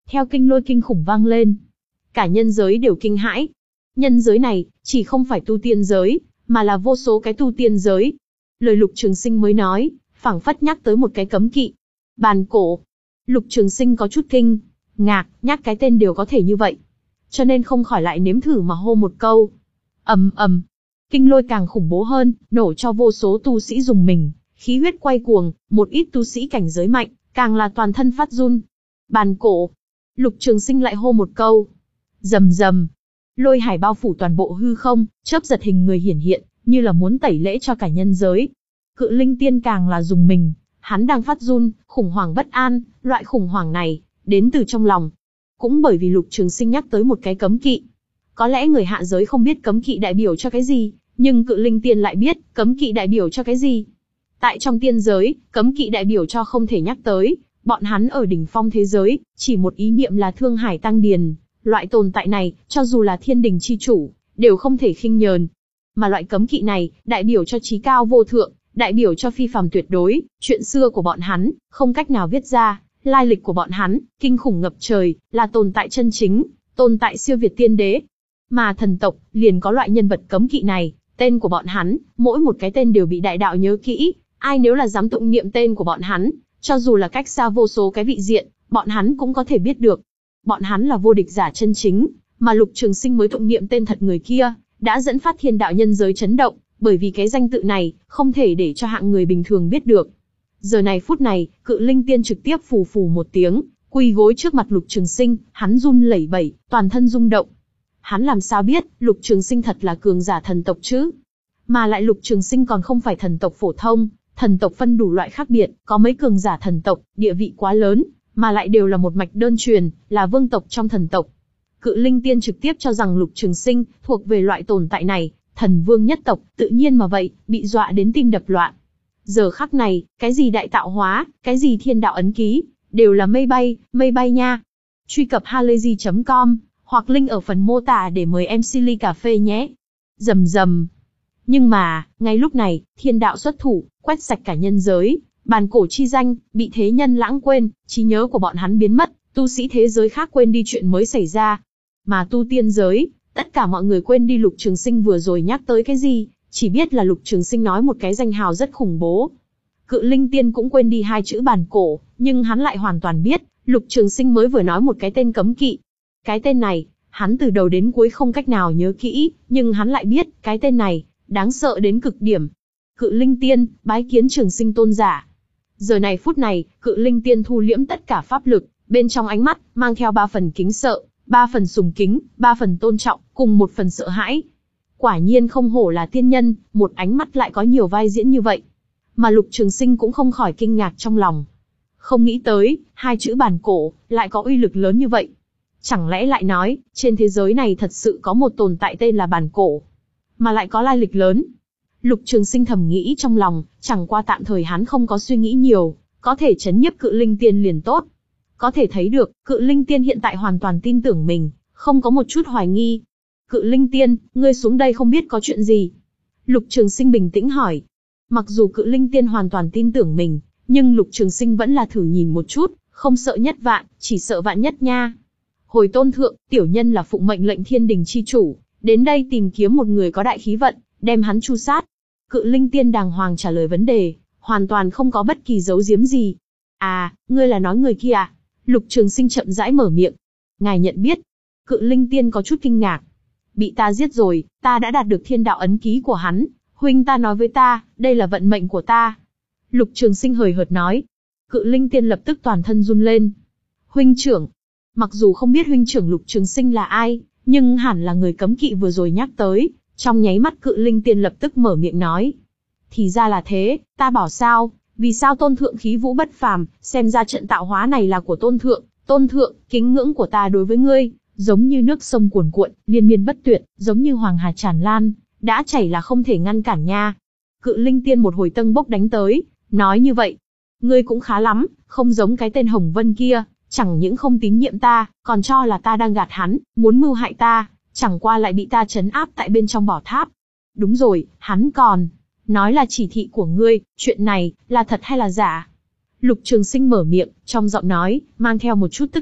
theo kinh lôi kinh khủng vang lên. Cả nhân giới đều kinh hãi. Nhân giới này, chỉ không phải tu tiên giới, mà là vô số cái tu tiên giới. Lời Lục Trường Sinh mới nói, phảng phất nhắc tới một cái cấm kỵ. Bàn cổ. Lục Trường Sinh có chút kinh ngạc, nhắc cái tên đều có thể như vậy. Cho nên không khỏi lại nếm thử mà hô một câu. Ầm ầm. Kinh lôi càng khủng bố hơn, nổ cho vô số tu sĩ dùng mình, khí huyết quay cuồng, một ít tu sĩ cảnh giới mạnh, càng là toàn thân phát run. Bàn cổ. Lục Trường Sinh lại hô một câu. Rầm rầm. Lôi hải bao phủ toàn bộ hư không, chớp giật hình người hiển hiện, như là muốn tẩy lễ cho cả nhân giới. Cự Linh Tiên càng là dùng mình, hắn đang phát run, khủng hoảng bất an, loại khủng hoảng này, đến từ trong lòng. Cũng bởi vì Lục Trường Sinh nhắc tới một cái cấm kỵ. Có lẽ người hạ giới không biết cấm kỵ đại biểu cho cái gì, nhưng Cự Linh Tiên lại biết cấm kỵ đại biểu cho cái gì. Tại trong tiên giới, cấm kỵ đại biểu cho không thể nhắc tới, bọn hắn ở đỉnh phong thế giới, chỉ một ý niệm là thương hải tăng điền. Loại tồn tại này, cho dù là thiên đình chi chủ, đều không thể khinh nhờn. Mà loại cấm kỵ này, đại biểu cho trí cao vô thượng, đại biểu cho phi phàm tuyệt đối, chuyện xưa của bọn hắn, không cách nào viết ra, lai lịch của bọn hắn, kinh khủng ngập trời, là tồn tại chân chính, tồn tại siêu việt tiên đế. Mà thần tộc, liền có loại nhân vật cấm kỵ này, tên của bọn hắn, mỗi một cái tên đều bị đại đạo nhớ kỹ, ai nếu là dám tụng niệm tên của bọn hắn, cho dù là cách xa vô số cái vị diện, bọn hắn cũng có thể biết được. Bọn hắn là vô địch giả chân chính, mà Lục Trường Sinh mới tụng niệm tên thật người kia, đã dẫn phát thiên đạo nhân giới chấn động, bởi vì cái danh tự này, không thể để cho hạng người bình thường biết được. Giờ này phút này, Cự Linh Tiên trực tiếp phù phù một tiếng, quỳ gối trước mặt Lục Trường Sinh, hắn run lẩy bẩy, toàn thân rung động. Hắn làm sao biết, Lục Trường Sinh thật là cường giả thần tộc chứ? Mà lại Lục Trường Sinh còn không phải thần tộc phổ thông, thần tộc phân đủ loại khác biệt, có mấy cường giả thần tộc, địa vị quá lớn, mà lại đều là một mạch đơn truyền, là vương tộc trong thần tộc. Cự Linh Tiên trực tiếp cho rằng Lục Trường Sinh thuộc về loại tồn tại này, thần vương nhất tộc, tự nhiên mà vậy, bị dọa đến tim đập loạn. Giờ khắc này, cái gì đại tạo hóa, cái gì thiên đạo ấn ký, đều là mây bay, mây bay nha. Truy cập halayzi chấm com, hoặc link ở phần mô tả để mời em xê ly cà phê nhé. Rầm rầm. Nhưng mà, ngay lúc này, thiên đạo xuất thủ, quét sạch cả nhân giới, bàn cổ chi danh, bị thế nhân lãng quên, trí nhớ của bọn hắn biến mất, tu sĩ thế giới khác quên đi chuyện mới xảy ra. Mà tu tiên giới, tất cả mọi người quên đi Lục Trường Sinh vừa rồi nhắc tới cái gì, chỉ biết là Lục Trường Sinh nói một cái danh hào rất khủng bố. Cự Linh Tiên cũng quên đi hai chữ bàn cổ, nhưng hắn lại hoàn toàn biết, Lục Trường Sinh mới vừa nói một cái tên cấm kỵ. Cái tên này, hắn từ đầu đến cuối không cách nào nhớ kỹ, nhưng hắn lại biết, cái tên này, đáng sợ đến cực điểm. Cự Linh Tiên, bái kiến Trường Sinh tôn giả. Giờ này phút này, Cự Linh Tiên thu liễm tất cả pháp lực, bên trong ánh mắt, mang theo ba phần kính sợ, ba phần sùng kính, ba phần tôn trọng, cùng một phần sợ hãi. Quả nhiên không hổ là tiên nhân, một ánh mắt lại có nhiều vai diễn như vậy. Mà Lục Trường Sinh cũng không khỏi kinh ngạc trong lòng. Không nghĩ tới, hai chữ bàn cổ, lại có uy lực lớn như vậy. Chẳng lẽ lại nói, trên thế giới này thật sự có một tồn tại tên là bàn cổ, mà lại có lai lịch lớn. Lục Trường Sinh thầm nghĩ trong lòng, chẳng qua tạm thời hắn không có suy nghĩ nhiều, có thể chấn nhiếp Cự Linh Tiên liền tốt. Có thể thấy được, Cự Linh Tiên hiện tại hoàn toàn tin tưởng mình, không có một chút hoài nghi. Cự Linh Tiên, ngươi xuống đây không biết có chuyện gì? Lục Trường Sinh bình tĩnh hỏi. Mặc dù Cự Linh Tiên hoàn toàn tin tưởng mình, nhưng Lục Trường Sinh vẫn là thử nhìn một chút, không sợ nhất vạn, chỉ sợ vạn nhất nha. Hồi tôn thượng, tiểu nhân là phụng mệnh lệnh thiên đình chi chủ, đến đây tìm kiếm một người có đại khí vận, đem hắn tru sát. Cự Linh Tiên đàng hoàng trả lời vấn đề, hoàn toàn không có bất kỳ giấu giếm gì. À, ngươi là nói người kia à? Lục Trường Sinh chậm rãi mở miệng. Ngài nhận biết. Cự Linh Tiên có chút kinh ngạc. Bị ta giết rồi, ta đã đạt được thiên đạo ấn ký của hắn. Huynh ta nói với ta, đây là vận mệnh của ta. Lục Trường Sinh hời hợt nói. Cự Linh Tiên lập tức toàn thân run lên. Huynh trưởng. Mặc dù không biết huynh trưởng Lục Trường Sinh là ai, nhưng hẳn là người cấm kỵ vừa rồi nhắc tới. Trong nháy mắt Cự Linh Tiên lập tức mở miệng nói. Thì ra là thế, ta bảo sao, vì sao tôn thượng khí vũ bất phàm, xem ra trận tạo hóa này là của tôn thượng. Tôn thượng, kính ngưỡng của ta đối với ngươi, giống như nước sông cuồn cuộn, liên miên bất tuyệt, giống như hoàng hà tràn lan, đã chảy là không thể ngăn cản nha. Cự Linh Tiên một hồi tâng bốc đánh tới, nói như vậy. Ngươi cũng khá lắm, không giống cái tên Hồng Vân kia, chẳng những không tín nhiệm ta, còn cho là ta đang gạt hắn, muốn mưu hại ta, chẳng qua lại bị ta trấn áp tại bên trong bảo tháp. Đúng rồi, hắn còn nói là chỉ thị của ngươi, chuyện này, là thật hay là giả? Lục Trường Sinh mở miệng, trong giọng nói, mang theo một chút tức giận,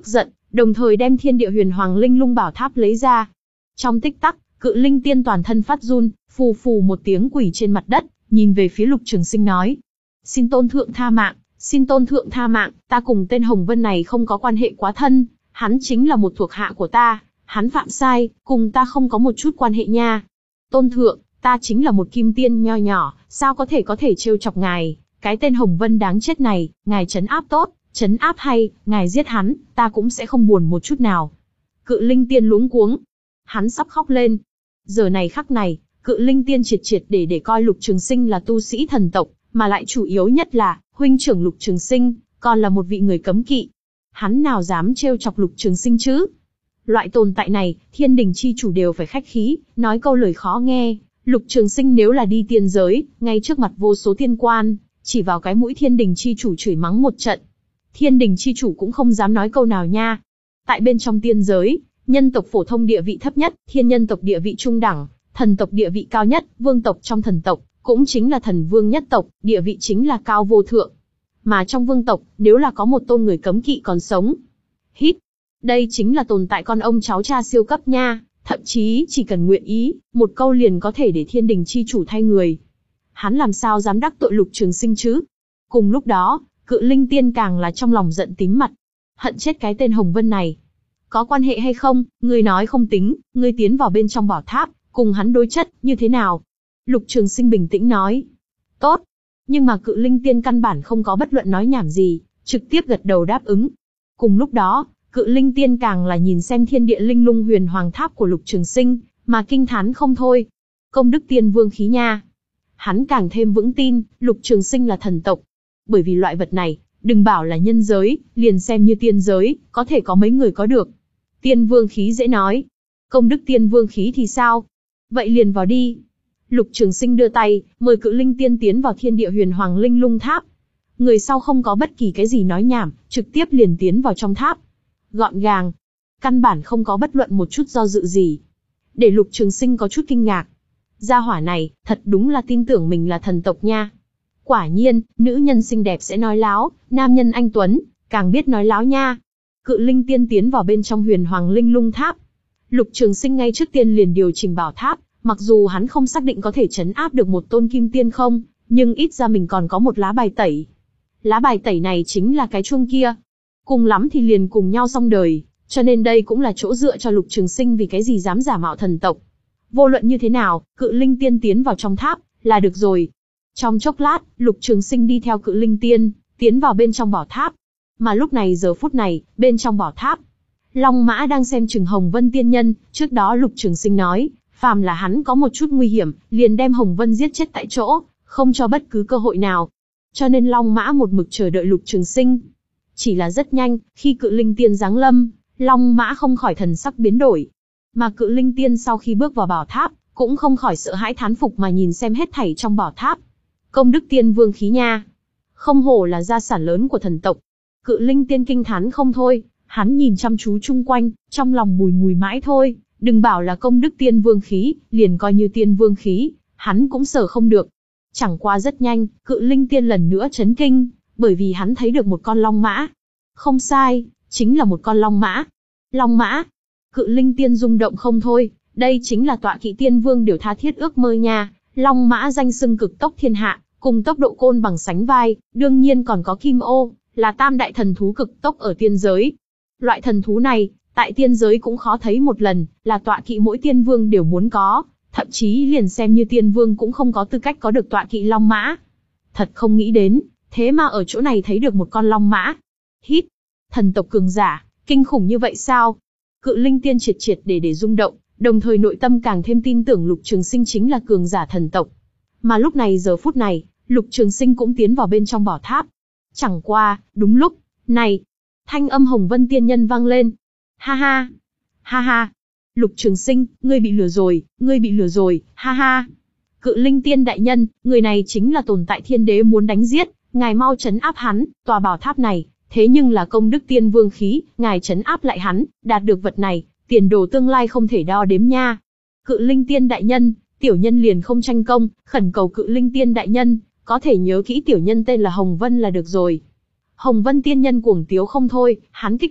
đồng thời đem thiên địa huyền hoàng linh lung bảo tháp lấy ra. Trong tích tắc, Cự Linh Tiên toàn thân phát run, phù phù một tiếng quỳ trên mặt đất, nhìn về phía Lục Trường Sinh nói: "Xin tôn thượng tha mạng, xin tôn thượng tha mạng, ta cùng tên Hồng Vân này không có quan hệ quá thân, hắn chính là một thuộc hạ của ta, hắn phạm sai, cùng ta không có một chút quan hệ nha. Tôn thượng, ta chính là một kim tiên nho nhỏ, sao có thể có thể trêu chọc ngài, cái tên Hồng Vân đáng chết này, ngài trấn áp tốt, trấn áp hay, ngài giết hắn, ta cũng sẽ không buồn một chút nào." Cự Linh Tiên luống cuống, hắn sắp khóc lên. Giờ này khắc này, Cự Linh Tiên triệt triệt để để coi Lục Trường Sinh là tu sĩ thần tộc, mà lại chủ yếu nhất là, huynh trưởng Lục Trường Sinh, còn là một vị người cấm kỵ. Hắn nào dám trêu chọc Lục Trường Sinh chứ? Loại tồn tại này, thiên đình chi chủ đều phải khách khí, nói câu lời khó nghe. Lục Trường Sinh nếu là đi tiên giới, ngay trước mặt vô số tiên quan, chỉ vào cái mũi thiên đình chi chủ chửi mắng một trận. Thiên đình chi chủ cũng không dám nói câu nào nha. Tại bên trong tiên giới, nhân tộc phổ thông địa vị thấp nhất, thiên nhân tộc địa vị trung đẳng, thần tộc địa vị cao nhất, vương tộc trong thần tộc, cũng chính là thần vương nhất tộc, địa vị chính là cao vô thượng. Mà trong vương tộc, nếu là có một tôn người cấm kỵ còn sống, hít, đây chính là tồn tại con ông cháu cha siêu cấp nha, thậm chí chỉ cần nguyện ý, một câu liền có thể để thiên đình chi chủ thay người. Hắn làm sao dám đắc tội Lục Trường Sinh chứ? Cùng lúc đó, Cự Linh Tiên càng là trong lòng giận tím mặt, hận chết cái tên Hồng Vân này. Có quan hệ hay không, ngươi nói không tính, ngươi tiến vào bên trong bảo tháp, cùng hắn đối chất, như thế nào? Lục Trường Sinh bình tĩnh nói. Tốt. Nhưng mà Cự Linh Tiên căn bản không có bất luận nói nhảm gì, trực tiếp gật đầu đáp ứng. Cùng lúc đó, Cự Linh Tiên càng là nhìn xem thiên địa linh lung huyền hoàng tháp của Lục Trường Sinh, mà kinh thán không thôi. Công đức tiên vương khí nha. Hắn càng thêm vững tin, Lục Trường Sinh là thần tộc. Bởi vì loại vật này, đừng bảo là nhân giới, liền xem như tiên giới, có thể có mấy người có được. Tiên vương khí dễ nói. Công đức tiên vương khí thì sao? Vậy liền vào đi. Lục Trường Sinh đưa tay, mời Cự Linh Tiên tiến vào thiên địa huyền hoàng linh lung tháp. Người sau không có bất kỳ cái gì nói nhảm, trực tiếp liền tiến vào trong tháp. Gọn gàng. Căn bản không có bất luận một chút do dự gì. Để Lục Trường Sinh có chút kinh ngạc. Gia hỏa này, thật đúng là tin tưởng mình là thần tộc nha. Quả nhiên, nữ nhân xinh đẹp sẽ nói láo, nam nhân anh tuấn, càng biết nói láo nha. Cự Linh Tiên tiến vào bên trong huyền hoàng linh lung tháp. Lục Trường Sinh ngay trước tiên liền điều chỉnh bảo tháp, mặc dù hắn không xác định có thể trấn áp được một tôn kim tiên không, nhưng ít ra mình còn có một lá bài tẩy. Lá bài tẩy này chính là cái chuông kia. Cùng lắm thì liền cùng nhau xong đời, cho nên đây cũng là chỗ dựa cho Lục Trường Sinh vì cái gì dám giả mạo thần tộc. Vô luận như thế nào, Cự Linh Tiên tiến vào trong tháp, là được rồi. Trong chốc lát, Lục Trường Sinh đi theo Cự Linh Tiên, tiến vào bên trong bảo tháp. Mà lúc này giờ phút này, bên trong bảo tháp, Long Mã đang xem chừng Hồng Vân tiên nhân, trước đó Lục Trường Sinh nói, phàm là hắn có một chút nguy hiểm, liền đem Hồng Vân giết chết tại chỗ, không cho bất cứ cơ hội nào. Cho nên Long Mã một mực chờ đợi Lục Trường Sinh. Chỉ là rất nhanh, khi Cự Linh Tiên giáng lâm, Long Mã không khỏi thần sắc biến đổi. Mà Cự Linh Tiên sau khi bước vào bảo tháp, cũng không khỏi sợ hãi thán phục mà nhìn xem hết thảy trong bảo tháp. Công đức tiên vương khí nha. Không hổ là gia sản lớn của thần tộc. Cự Linh Tiên kinh thán không thôi, hắn nhìn chăm chú chung quanh, trong lòng bùi ngùi mãi thôi, đừng bảo là công đức tiên vương khí, liền coi như tiên vương khí, hắn cũng sở không được. Chẳng qua rất nhanh, Cự Linh Tiên lần nữa chấn kinh, bởi vì hắn thấy được một con long mã. Không sai, chính là một con long mã. Long mã. Cự Linh Tiên rung động không thôi, đây chính là tọa kỵ tiên vương điều tha thiết ước mơ nha. Long mã danh xưng cực tốc thiên hạ, cùng tốc độ côn bằng sánh vai, đương nhiên còn có kim ô, là tam đại thần thú cực tốc ở tiên giới. Loại thần thú này, tại tiên giới cũng khó thấy một lần, là tọa kỵ mỗi tiên vương đều muốn có, thậm chí liền xem như tiên vương cũng không có tư cách có được tọa kỵ long mã. Thật không nghĩ đến, thế mà ở chỗ này thấy được một con long mã. Hít, thần tộc cường giả, kinh khủng như vậy sao? Cự Linh Tiên triệt triệt để để rung động, đồng thời nội tâm càng thêm tin tưởng Lục Trường Sinh chính là cường giả thần tộc. Mà lúc này giờ phút này, Lục Trường Sinh cũng tiến vào bên trong bảo tháp. Chẳng qua, đúng lúc này, thanh âm Hồng Vân tiên nhân vang lên. Ha ha, ha ha, Lục Trường Sinh, ngươi bị lừa rồi, ngươi bị lừa rồi, ha ha. Cự Linh Tiên đại nhân, người này chính là tồn tại thiên đế muốn đánh giết, ngài mau trấn áp hắn, tòa bảo tháp này, thế nhưng là công đức tiên vương khí, ngài trấn áp lại hắn, đạt được vật này, tiền đồ tương lai không thể đo đếm nha. Cự Linh Tiên đại nhân, tiểu nhân liền không tranh công, khẩn cầu Cự Linh Tiên đại nhân, có thể nhớ kỹ tiểu nhân tên là Hồng Vân là được rồi. Hồng Vân tiên nhân cuồng tiếu không thôi, hắn kích động,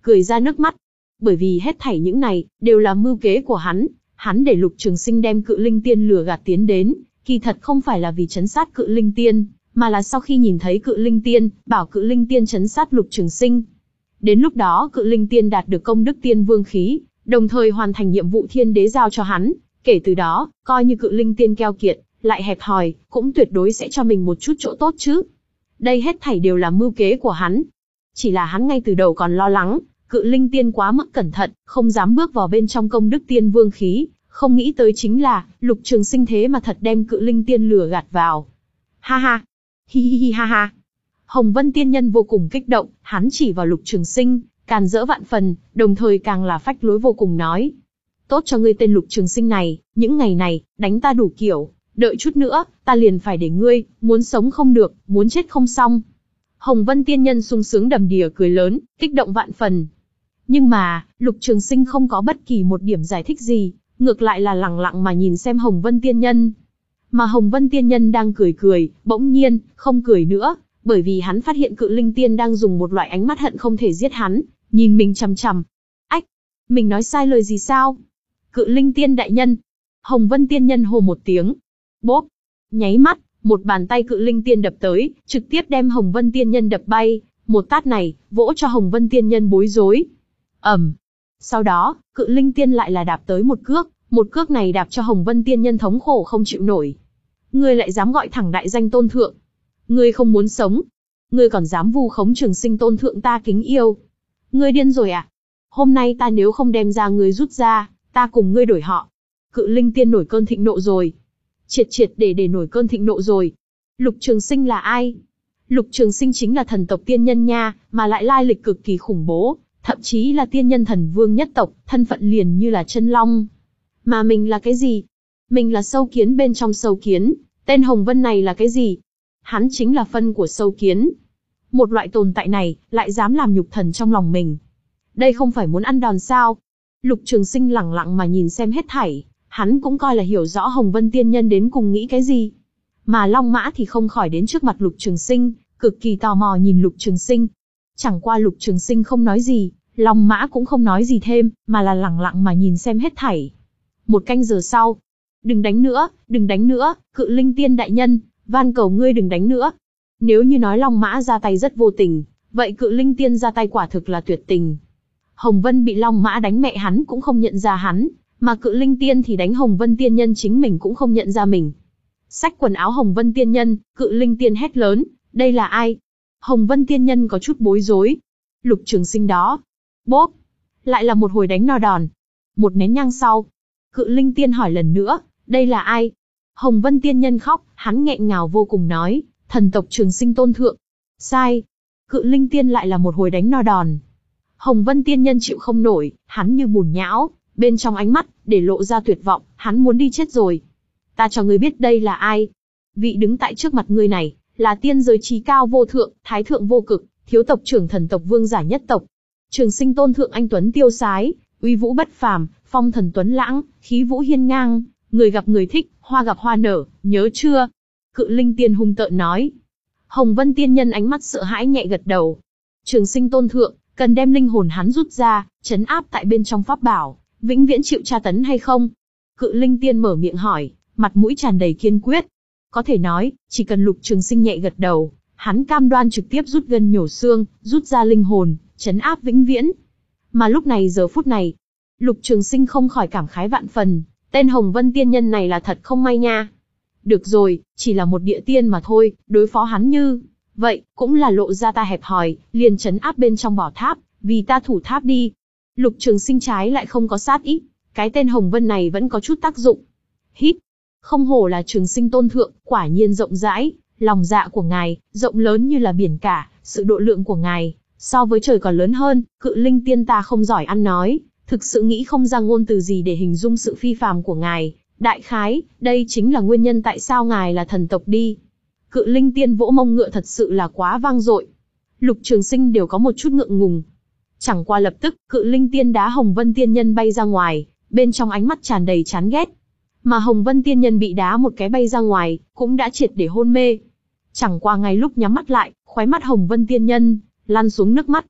cười ra nước mắt. Bởi vì hết thảy những này, đều là mưu kế của hắn. Hắn để Lục Trường Sinh đem Cự Linh Tiên lừa gạt tiến đến, kỳ thật không phải là vì trấn sát Cự Linh Tiên, mà là sau khi nhìn thấy Cự Linh Tiên, bảo Cự Linh Tiên trấn sát Lục Trường Sinh. Đến lúc đó Cự Linh Tiên đạt được công đức Tiên Vương khí, đồng thời hoàn thành nhiệm vụ Thiên Đế giao cho hắn. Kể từ đó, coi như Cự Linh Tiên keo kiệt, lại hẹp hòi, cũng tuyệt đối sẽ cho mình một chút chỗ tốt chứ. Đây hết thảy đều là mưu kế của hắn. Chỉ là hắn ngay từ đầu còn lo lắng, Cự Linh Tiên quá mức cẩn thận, không dám bước vào bên trong công đức Tiên Vương khí, không nghĩ tới chính là, Lục Trường Sinh thế mà thật đem Cự Linh Tiên lừa gạt vào. Ha ha, hi hi hi ha ha. Hồng Vân Tiên Nhân vô cùng kích động, hắn chỉ vào Lục Trường Sinh, càn rỡ vạn phần, đồng thời càng là phách lối vô cùng nói. Tốt cho ngươi tên Lục Trường Sinh này, những ngày này, đánh ta đủ kiểu, đợi chút nữa, ta liền phải để ngươi, muốn sống không được, muốn chết không xong. Hồng Vân Tiên Nhân sung sướng đầm đìa cười lớn, kích động vạn phần. Nhưng mà, Lục Trường Sinh không có bất kỳ một điểm giải thích gì, ngược lại là lẳng lặng mà nhìn xem Hồng Vân Tiên Nhân. Mà Hồng Vân Tiên Nhân đang cười cười, bỗng nhiên, không cười nữa, bởi vì hắn phát hiện Cự Linh Tiên đang dùng một loại ánh mắt hận không thể giết hắn, nhìn mình chằm chằm. Ách, mình nói sai lời gì sao? Cự Linh Tiên đại nhân. Hồng Vân Tiên Nhân hô một tiếng. Bốp, nháy mắt, một bàn tay Cự Linh Tiên đập tới, trực tiếp đem Hồng Vân Tiên Nhân đập bay, một tát này, vỗ cho Hồng Vân Tiên Nhân bối rối. Ầm. Sau đó, Cự Linh Tiên lại là đạp tới một cước, một cước này đạp cho Hồng Vân Tiên Nhân thống khổ không chịu nổi. Ngươi lại dám gọi thẳng đại danh tôn thượng? Ngươi không muốn sống? Ngươi còn dám vu khống Trường Sinh tôn thượng ta kính yêu? Ngươi điên rồi à? Hôm nay ta nếu không đem ra ngươi rút ra, ta cùng ngươi đổi họ. Cự Linh Tiên nổi cơn thịnh nộ rồi. Triệt triệt để để nổi cơn thịnh nộ rồi. Lục Trường Sinh là ai? Lục Trường Sinh chính là thần tộc tiên nhân nha, mà lại lai lịch cực kỳ khủng bố, thậm chí là tiên nhân thần vương nhất tộc, thân phận liền như là chân long. Mà mình là cái gì? Mình là sâu kiến bên trong sâu kiến, tên Hồng Vân này là cái gì? Hắn chính là phân của sâu kiến. Một loại tồn tại này, lại dám làm nhục thần trong lòng mình. Đây không phải muốn ăn đòn sao? Lục Trường Sinh lẳng lặng mà nhìn xem hết thảy, hắn cũng coi là hiểu rõ Hồng Vân Tiên Nhân đến cùng nghĩ cái gì. Mà Long Mã thì không khỏi đến trước mặt Lục Trường Sinh, cực kỳ tò mò nhìn Lục Trường Sinh. Chẳng qua Lục Trường Sinh không nói gì, Long Mã cũng không nói gì thêm, mà là lẳng lặng mà nhìn xem hết thảy. Một canh giờ sau, đừng đánh nữa, đừng đánh nữa, Cự Linh Tiên đại nhân, van cầu ngươi đừng đánh nữa. Nếu như nói Long Mã ra tay rất vô tình, vậy Cự Linh Tiên ra tay quả thực là tuyệt tình. Hồng Vân bị Long Mã đánh mẹ hắn cũng không nhận ra hắn, mà Cự Linh Tiên thì đánh Hồng Vân Tiên Nhân chính mình cũng không nhận ra mình. Xách quần áo Hồng Vân Tiên Nhân, Cự Linh Tiên hét lớn, đây là ai? Hồng Vân Tiên Nhân có chút bối rối. Lục Trường Sinh đó. Bốp, lại là một hồi đánh no đòn. Một nén nhang sau, Cự Linh Tiên hỏi lần nữa, đây là ai? Hồng Vân Tiên Nhân khóc, hắn nghẹn ngào vô cùng nói, thần tộc Trường Sinh tôn thượng. Sai. Cự Linh Tiên lại là một hồi đánh no đòn. Hồng Vân Tiên Nhân chịu không nổi, hắn như bùn nhão, bên trong ánh mắt, để lộ ra tuyệt vọng, hắn muốn đi chết rồi. Ta cho ngươi biết đây là ai. Vị đứng tại trước mặt ngươi này, là tiên giới trí cao vô thượng, thái thượng vô cực, thiếu tộc trưởng thần tộc vương giả nhất tộc. Trường Sinh tôn thượng anh tuấn tiêu sái, uy vũ bất phàm, phong thần tuấn lãng, khí vũ hiên ngang, người gặp người thích, hoa gặp hoa nở, nhớ chưa? Cự Linh Tiên hung tợn nói. Hồng Vân Tiên Nhân ánh mắt sợ hãi nhẹ gật đầu. Trường Sinh tôn thượng, cần đem linh hồn hắn rút ra, trấn áp tại bên trong pháp bảo, vĩnh viễn chịu tra tấn hay không? Cự Linh Tiên mở miệng hỏi, mặt mũi tràn đầy kiên quyết. Có thể nói, chỉ cần Lục Trường Sinh nhẹ gật đầu, hắn cam đoan trực tiếp rút gân nhổ xương, rút ra linh hồn, trấn áp vĩnh viễn. Mà lúc này giờ phút này, Lục Trường Sinh không khỏi cảm khái vạn phần, tên Hồng Vân Tiên Nhân này là thật không may nha. Được rồi, chỉ là một địa tiên mà thôi, đối phó hắn như vậy, cũng là lộ ra ta hẹp hòi, liền trấn áp bên trong bảo tháp, vì ta thủ tháp đi. Lục Trường Sinh trái lại không có sát ý, cái tên Hồng Vân này vẫn có chút tác dụng. Hít, không hổ là Trường Sinh tôn thượng, quả nhiên rộng rãi, lòng dạ của ngài, rộng lớn như là biển cả, sự độ lượng của ngài, so với trời còn lớn hơn. Cự Linh Tiên ta không giỏi ăn nói, thực sự nghĩ không ra ngôn từ gì để hình dung sự phi phàm của ngài. Đại khái, đây chính là nguyên nhân tại sao ngài là thần tộc đi. Cự Linh Tiên vỗ mông ngựa thật sự là quá vang dội. Lục Trường Sinh đều có một chút ngượng ngùng. Chẳng qua lập tức, Cự Linh Tiên đá Hồng Vân Tiên Nhân bay ra ngoài, bên trong ánh mắt tràn đầy chán ghét. Mà Hồng Vân Tiên Nhân bị đá một cái bay ra ngoài, cũng đã triệt để hôn mê. Chẳng qua ngay lúc nhắm mắt lại, khóe mắt Hồng Vân Tiên Nhân lăn xuống nước mắt.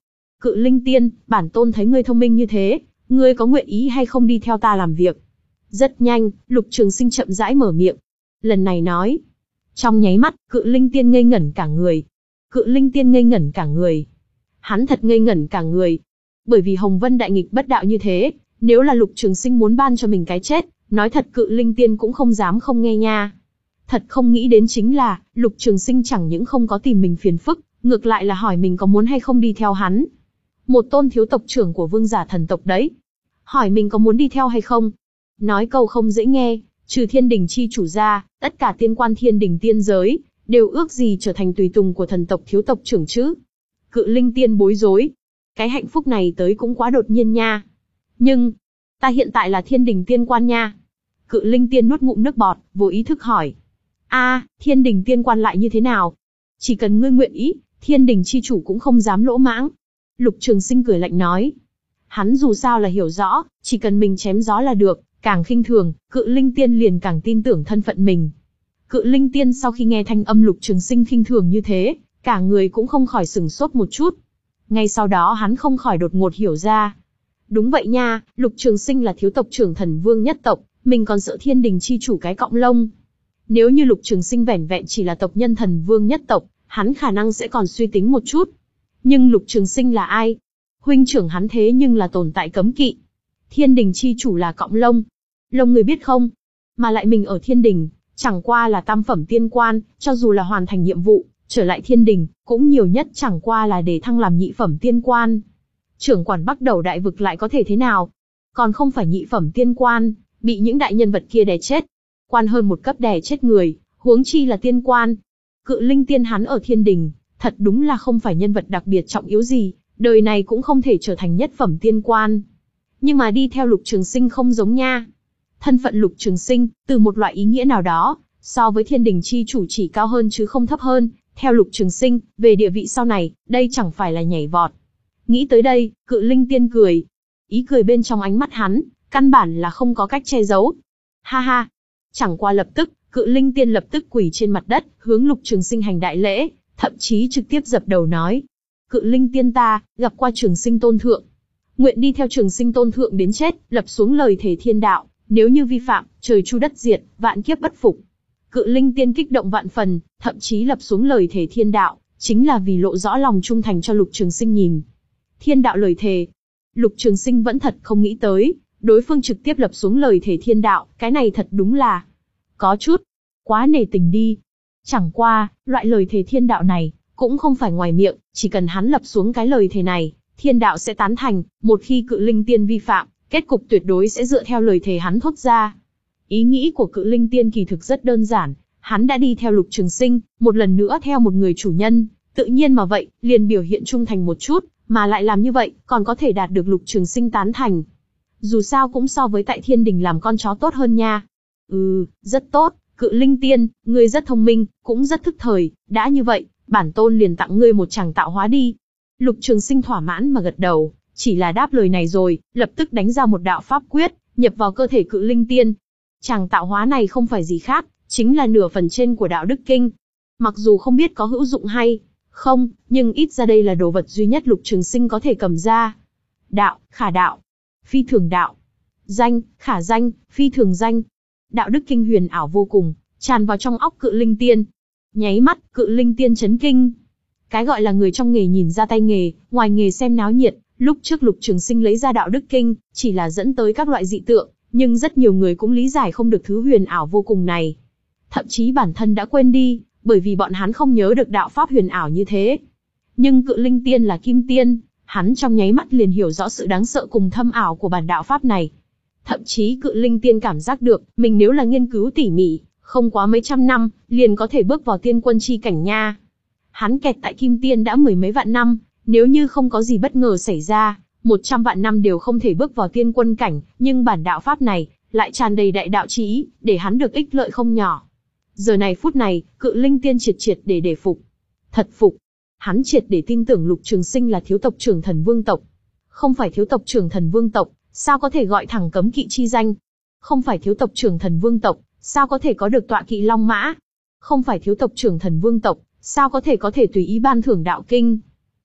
Cự Linh Tiên, bản tôn thấy ngươi thông minh như thế, ngươi có nguyện ý hay không đi theo ta làm việc? Rất nhanh, Lục Trường Sinh chậm rãi mở miệng. Lần này nói. Trong nháy mắt, Cự Linh Tiên ngây ngẩn cả người. Cự Linh Tiên ngây ngẩn cả người. Hắn thật ngây ngẩn cả người. Bởi vì Hồng Vân đại nghịch bất đạo như thế, nếu là Lục Trường Sinh muốn ban cho mình cái chết, nói thật Cự Linh Tiên cũng không dám không nghe nha. Thật không nghĩ đến chính là, Lục Trường Sinh chẳng những không có tìm mình phiền phức, ngược lại là hỏi mình có muốn hay không đi theo hắn. Một tôn thiếu tộc trưởng của vương giả thần tộc đấy. Hỏi mình có muốn đi theo hay không. Nói câu không dễ nghe, trừ thiên đình chi chủ ra, tất cả tiên quan thiên đình tiên giới, đều ước gì trở thành tùy tùng của thần tộc thiếu tộc trưởng chứ. Cự Linh Tiên bối rối. Cái hạnh phúc này tới cũng quá đột nhiên nha. Nhưng, ta hiện tại là thiên đình tiên quan nha. Cự Linh Tiên nuốt ngụm nước bọt, vô ý thức hỏi. A, thiên đình tiên quan lại như thế nào? Chỉ cần ngươi nguyện ý, thiên đình chi chủ cũng không dám lỗ mãng. Lục Trường Sinh cười lạnh nói. Hắn dù sao là hiểu rõ, chỉ cần mình chém gió là được, càng khinh thường, Cự Linh Tiên liền càng tin tưởng thân phận mình. Cự Linh Tiên sau khi nghe thanh âm Lục Trường Sinh khinh thường như thế, cả người cũng không khỏi sửng sốt một chút. Ngay sau đó hắn không khỏi đột ngột hiểu ra. Đúng vậy nha, Lục Trường Sinh là thiếu tộc trưởng thần vương nhất tộc, mình còn sợ thiên đình chi chủ cái cọng lông. Nếu như Lục Trường Sinh vẻn vẹn chỉ là tộc nhân thần vương nhất tộc, hắn khả năng sẽ còn suy tính một chút. Nhưng Lục Trường Sinh là ai? Huynh trưởng hắn thế nhưng là tồn tại cấm kỵ. Thiên đình chi chủ là cọng lông. Lông người biết không? Mà lại mình ở thiên đình, chẳng qua là tam phẩm tiên quan, cho dù là hoàn thành nhiệm vụ, trở lại thiên đình, cũng nhiều nhất chẳng qua là để thăng làm nhị phẩm tiên quan. Trưởng quản Bắc Đầu đại vực lại có thể thế nào? Còn không phải nhị phẩm tiên quan, bị những đại nhân vật kia đè chết. Quan hơn một cấp đè chết người, huống chi là tiên quan. Cự Linh Tiên hắn ở thiên đình, thật đúng là không phải nhân vật đặc biệt trọng yếu gì, đời này cũng không thể trở thành nhất phẩm tiên quan. Nhưng mà đi theo Lục Trường Sinh không giống nha. Thân phận Lục Trường Sinh, từ một loại ý nghĩa nào đó, so với thiên đình chi chủ chỉ cao hơn chứ không thấp hơn. Theo Lục Trường Sinh, về địa vị sau này, đây chẳng phải là nhảy vọt. Nghĩ tới đây, Cự Linh Tiên cười. Ý cười bên trong ánh mắt hắn, căn bản là không có cách che giấu. Ha ha. Chẳng qua lập tức, Cự Linh Tiên lập tức quỳ trên mặt đất, hướng Lục Trường Sinh hành đại lễ, thậm chí trực tiếp dập đầu nói. Cự Linh Tiên ta, gặp qua Trường Sinh tôn thượng. Nguyện đi theo Trường Sinh tôn thượng đến chết, lập xuống lời thề thiên đạo, nếu như vi phạm, trời chu đất diệt, vạn kiếp bất phục. Cự Linh Tiên kích động vạn phần, thậm chí lập xuống lời thề thiên đạo, chính là vì lộ rõ lòng trung thành cho Lục Trường Sinh nhìn. Thiên đạo lời thề. Lục Trường Sinh vẫn thật không nghĩ tới, đối phương trực tiếp lập xuống lời thề thiên đạo, cái này thật đúng là có chút quá nể tình đi. Chẳng qua, loại lời thề thiên đạo này cũng không phải ngoài miệng, chỉ cần hắn lập xuống cái lời thề này, thiên đạo sẽ tán thành, một khi Cự Linh Tiên vi phạm, kết cục tuyệt đối sẽ dựa theo lời thề hắn thốt ra. Ý nghĩ của Cự Linh Tiên kỳ thực rất đơn giản, hắn đã đi theo Lục Trường Sinh, một lần nữa theo một người chủ nhân, tự nhiên mà vậy, liền biểu hiện trung thành một chút, mà lại làm như vậy, còn có thể đạt được Lục Trường Sinh tán thành. Dù sao cũng so với tại thiên đình làm con chó tốt hơn nha. Ừ, rất tốt, Cự Linh Tiên, ngươi rất thông minh, cũng rất thức thời, đã như vậy, bản tôn liền tặng ngươi một tràng tạo hóa đi. Lục Trường Sinh thỏa mãn mà gật đầu, chỉ là đáp lời này rồi, lập tức đánh ra một đạo pháp quyết, nhập vào cơ thể Cự Linh Tiên. Tràng tạo hóa này không phải gì khác, chính là nửa phần trên của đạo đức kinh. Mặc dù không biết có hữu dụng hay không, nhưng ít ra đây là đồ vật duy nhất Lục Trường Sinh có thể cầm ra. Đạo, khả đạo, phi thường đạo. Danh, khả danh, phi thường danh. Đạo đức kinh huyền ảo vô cùng, tràn vào trong óc Cự Linh Tiên. Nháy mắt, Cự Linh Tiên chấn kinh. Cái gọi là người trong nghề nhìn ra tay nghề, ngoài nghề xem náo nhiệt, lúc trước Lục Trường Sinh lấy ra đạo đức kinh, chỉ là dẫn tới các loại dị tượng, nhưng rất nhiều người cũng lý giải không được thứ huyền ảo vô cùng này. Thậm chí bản thân đã quên đi, bởi vì bọn hắn không nhớ được đạo pháp huyền ảo như thế. Nhưng Cự Linh Tiên là kim tiên, hắn trong nháy mắt liền hiểu rõ sự đáng sợ cùng thâm ảo của bản đạo pháp này. Thậm chí Cự Linh Tiên cảm giác được, mình nếu là nghiên cứu tỉ mỉ, không quá mấy trăm năm, liền có thể bước vào tiên quân chi cảnh nha. Hắn kẹt tại kim tiên đã mười mấy vạn năm, nếu như không có gì bất ngờ xảy ra, một trăm vạn năm đều không thể bước vào tiên quân cảnh, nhưng bản đạo pháp này lại tràn đầy đại đạo chí ý, để hắn được ích lợi không nhỏ. Giờ này phút này, Cự Linh Tiên triệt triệt để để phục. Thật phục. Hắn triệt để tin tưởng Lục Trường Sinh là thiếu tộc trưởng thần vương tộc. Không phải thiếu tộc trưởng thần vương tộc, sao có thể gọi thẳng cấm kỵ chi danh? Không phải thiếu tộc trưởng thần vương tộc, sao có thể có được tọa kỵ long mã? Không phải thiếu tộc trưởng thần vương tộc, sao có thể có thể tùy ý ban thưởng đạo kinh?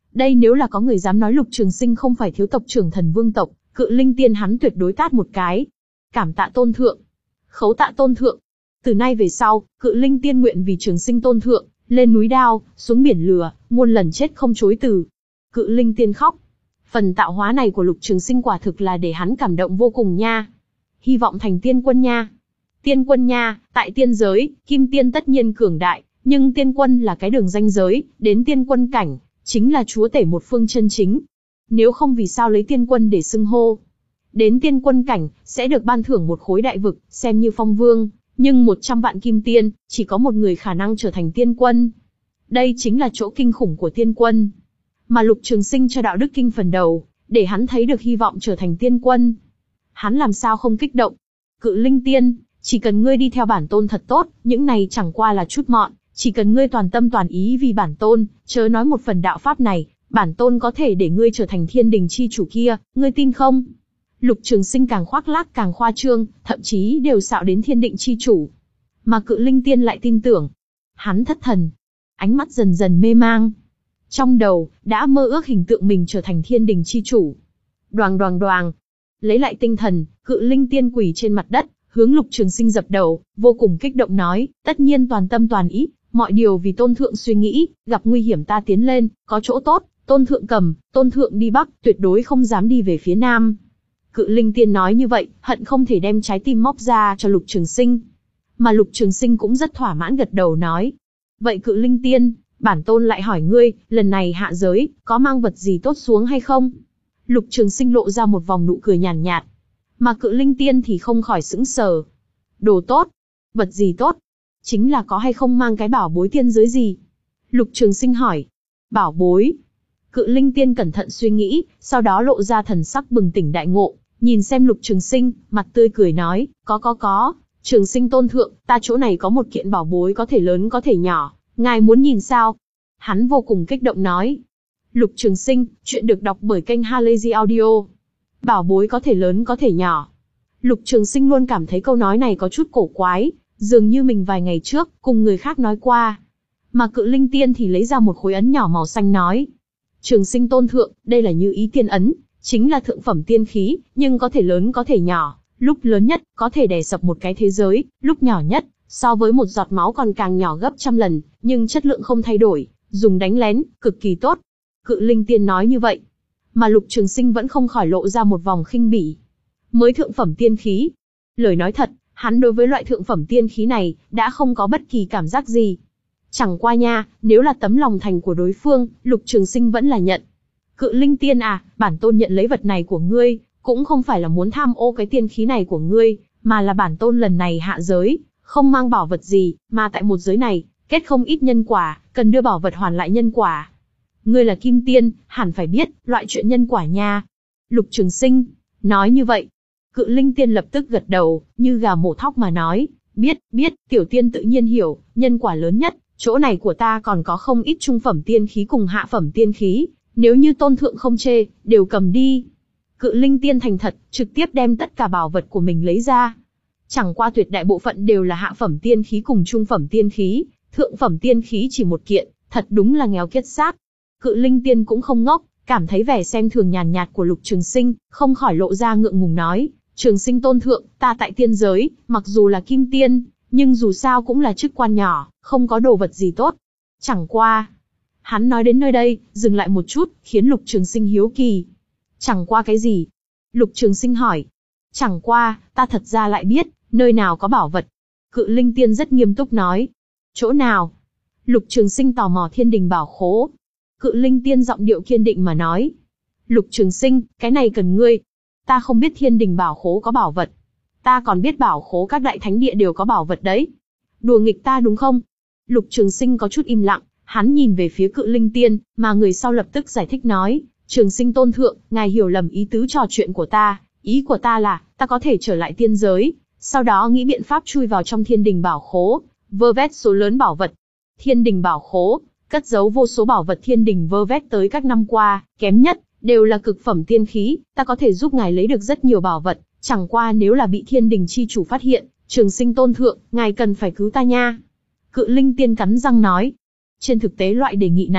Đây nếu là có người dám nói Lục Trường Sinh không phải thiếu tộc trưởng Thần Vương tộc, Cự Linh Tiên hắn tuyệt đối tát một cái. Cảm tạ tôn thượng. Khấu tạ tôn thượng. Từ nay về sau, Cự Linh Tiên nguyện vì Trường Sinh tôn thượng, lên núi đao, xuống biển lửa, muôn lần chết không chối từ. Cự Linh Tiên khóc. Phần tạo hóa này của Lục Trường Sinh quả thực là để hắn cảm động vô cùng nha. Hy vọng thành tiên quân nha. Tiên quân nha, tại tiên giới, kim tiên tất nhiên cường đại, nhưng tiên quân là cái đường ranh giới, đến tiên quân cảnh, chính là chúa tể một phương chân chính. Nếu không vì sao lấy tiên quân để xưng hô. Đến tiên quân cảnh, sẽ được ban thưởng một khối đại vực, xem như phong vương, nhưng một trăm vạn kim tiên, chỉ có một người khả năng trở thành tiên quân. Đây chính là chỗ kinh khủng của tiên quân. Mà Lục Trường Sinh cho đạo đức kinh phần đầu, để hắn thấy được hy vọng trở thành tiên quân. Hắn làm sao không kích động. Cự Linh Tiên, chỉ cần ngươi đi theo bản tôn thật tốt, những này chẳng qua là chút mọn, chỉ cần ngươi toàn tâm toàn ý vì bản tôn, chớ nói một phần đạo pháp này, bản tôn có thể để ngươi trở thành thiên đình chi chủ kia, ngươi tin không? Lục Trường Sinh càng khoác lác càng khoa trương, thậm chí đều xạo đến thiên định chi chủ. Mà Cự Linh Tiên lại tin tưởng. Hắn thất thần, ánh mắt dần dần mê mang. Trong đầu, đã mơ ước hình tượng mình trở thành thiên đình chi chủ. Đoàng đoàng đoàng. Lấy lại tinh thần, Cự Linh Tiên quỳ trên mặt đất, hướng Lục Trường Sinh dập đầu, vô cùng kích động nói, tất nhiên toàn tâm toàn ý, mọi điều vì tôn thượng suy nghĩ, gặp nguy hiểm ta tiến lên, có chỗ tốt, tôn thượng cầm, tôn thượng đi bắc, tuyệt đối không dám đi về phía nam. Cự Linh Tiên nói như vậy, hận không thể đem trái tim móc ra cho Lục Trường Sinh. Mà Lục Trường Sinh cũng rất thỏa mãn gật đầu nói, vậy Cự Linh Tiên, bản tôn lại hỏi ngươi, lần này hạ giới, có mang vật gì tốt xuống hay không? Lục Trường Sinh lộ ra một vòng nụ cười nhàn nhạt, mà Cự Linh Tiên thì không khỏi sững sờ. Đồ tốt? Vật gì tốt? Chính là có hay không mang cái bảo bối tiên giới gì? Lục Trường Sinh hỏi. Bảo bối? Cự Linh Tiên cẩn thận suy nghĩ, sau đó lộ ra thần sắc bừng tỉnh đại ngộ, nhìn xem Lục Trường Sinh, mặt tươi cười nói, có có có, Trường Sinh tôn thượng, ta chỗ này có một kiện bảo bối có thể lớn có thể nhỏ, ngài muốn nhìn sao? Hắn vô cùng kích động nói. Lục Trường Sinh, chuyện được đọc bởi kênh Halazy Audio. Bảo bối có thể lớn có thể nhỏ. Lục Trường Sinh luôn cảm thấy câu nói này có chút cổ quái, dường như mình vài ngày trước, cùng người khác nói qua. Mà Cự Linh Tiên thì lấy ra một khối ấn nhỏ màu xanh nói. Trường Sinh tôn thượng, đây là Như Ý Tiên ấn, chính là thượng phẩm tiên khí, nhưng có thể lớn có thể nhỏ, lúc lớn nhất, có thể đè sập một cái thế giới, lúc nhỏ nhất, so với một giọt máu còn càng nhỏ gấp trăm lần, nhưng chất lượng không thay đổi, dùng đánh lén, cực kỳ tốt. Cự Linh Tiên nói như vậy. Mà Lục Trường Sinh vẫn không khỏi lộ ra một vòng khinh bỉ. Mới thượng phẩm tiên khí. Lời nói thật, hắn đối với loại thượng phẩm tiên khí này, đã không có bất kỳ cảm giác gì. Chẳng qua nha, nếu là tấm lòng thành của đối phương, Lục Trường Sinh vẫn là nhận. Cự Linh Tiên à, bản tôn nhận lấy vật này của ngươi, cũng không phải là muốn tham ô cái tiên khí này của ngươi, mà là bản tôn lần này hạ giới, không mang bảo vật gì, mà tại một giới này, kết không ít nhân quả, cần đưa bảo vật hoàn lại nhân quả. Ngươi là Kim Tiên, hẳn phải biết, loại chuyện nhân quả nha. Lục Trường Sinh, nói như vậy. Cự Linh Tiên lập tức gật đầu, như gà mổ thóc mà nói, biết, biết, tiểu tiên tự nhiên hiểu, nhân quả lớn nhất, chỗ này của ta còn có không ít trung phẩm tiên khí cùng hạ phẩm tiên khí, nếu như tôn thượng không chê, đều cầm đi. Cự Linh Tiên thành thật, trực tiếp đem tất cả bảo vật của mình lấy ra. Chẳng qua tuyệt đại bộ phận đều là hạ phẩm tiên khí cùng trung phẩm tiên khí, thượng phẩm tiên khí chỉ một kiện, thật đúng là nghèo kiết xác. Cự Linh Tiên cũng không ngốc, cảm thấy vẻ xem thường nhàn nhạt của Lục Trường Sinh, không khỏi lộ ra ngượng ngùng nói, Trường Sinh tôn thượng, ta tại tiên giới, mặc dù là Kim Tiên, nhưng dù sao cũng là chức quan nhỏ, không có đồ vật gì tốt. Chẳng qua, hắn nói đến nơi đây, dừng lại một chút, khiến Lục Trường Sinh hiếu kỳ. Chẳng qua cái gì? Lục Trường Sinh hỏi. Chẳng qua, ta thật ra lại biết, nơi nào có bảo vật. Cự Linh Tiên rất nghiêm túc nói. Chỗ nào? Lục Trường Sinh tò mò Thiên Đình bảo khố. Cự Linh Tiên giọng điệu kiên định mà nói. Lục Trường Sinh, cái này cần ngươi. Ta không biết Thiên Đình bảo khố có bảo vật. Ta còn biết bảo khố các đại thánh địa đều có bảo vật đấy. Đùa nghịch ta đúng không? Lục Trường Sinh có chút im lặng, hắn nhìn về phía Cự Linh Tiên, mà người sau lập tức giải thích nói. Trường Sinh tôn thượng, ngài hiểu lầm ý tứ trò chuyện của ta. Ý của ta là, ta có thể trở lại tiên giới, sau đó nghĩ biện pháp chui vào trong Thiên Đình bảo khố, vơ vét số lớn bảo vật. Thiên Đình bảo khố, cất giấu vô số bảo vật Thiên Đình vơ vét tới các năm qua, kém nhất, đều là cực phẩm tiên khí, ta có thể giúp ngài lấy được rất nhiều bảo vật, chẳng qua nếu là bị Thiên Đình chi chủ phát hiện, Trường Sinh tôn thượng, ngài cần phải cứu ta nha. Cự Linh Tiên cắn răng nói. Trên thực tế loại đề nghị này,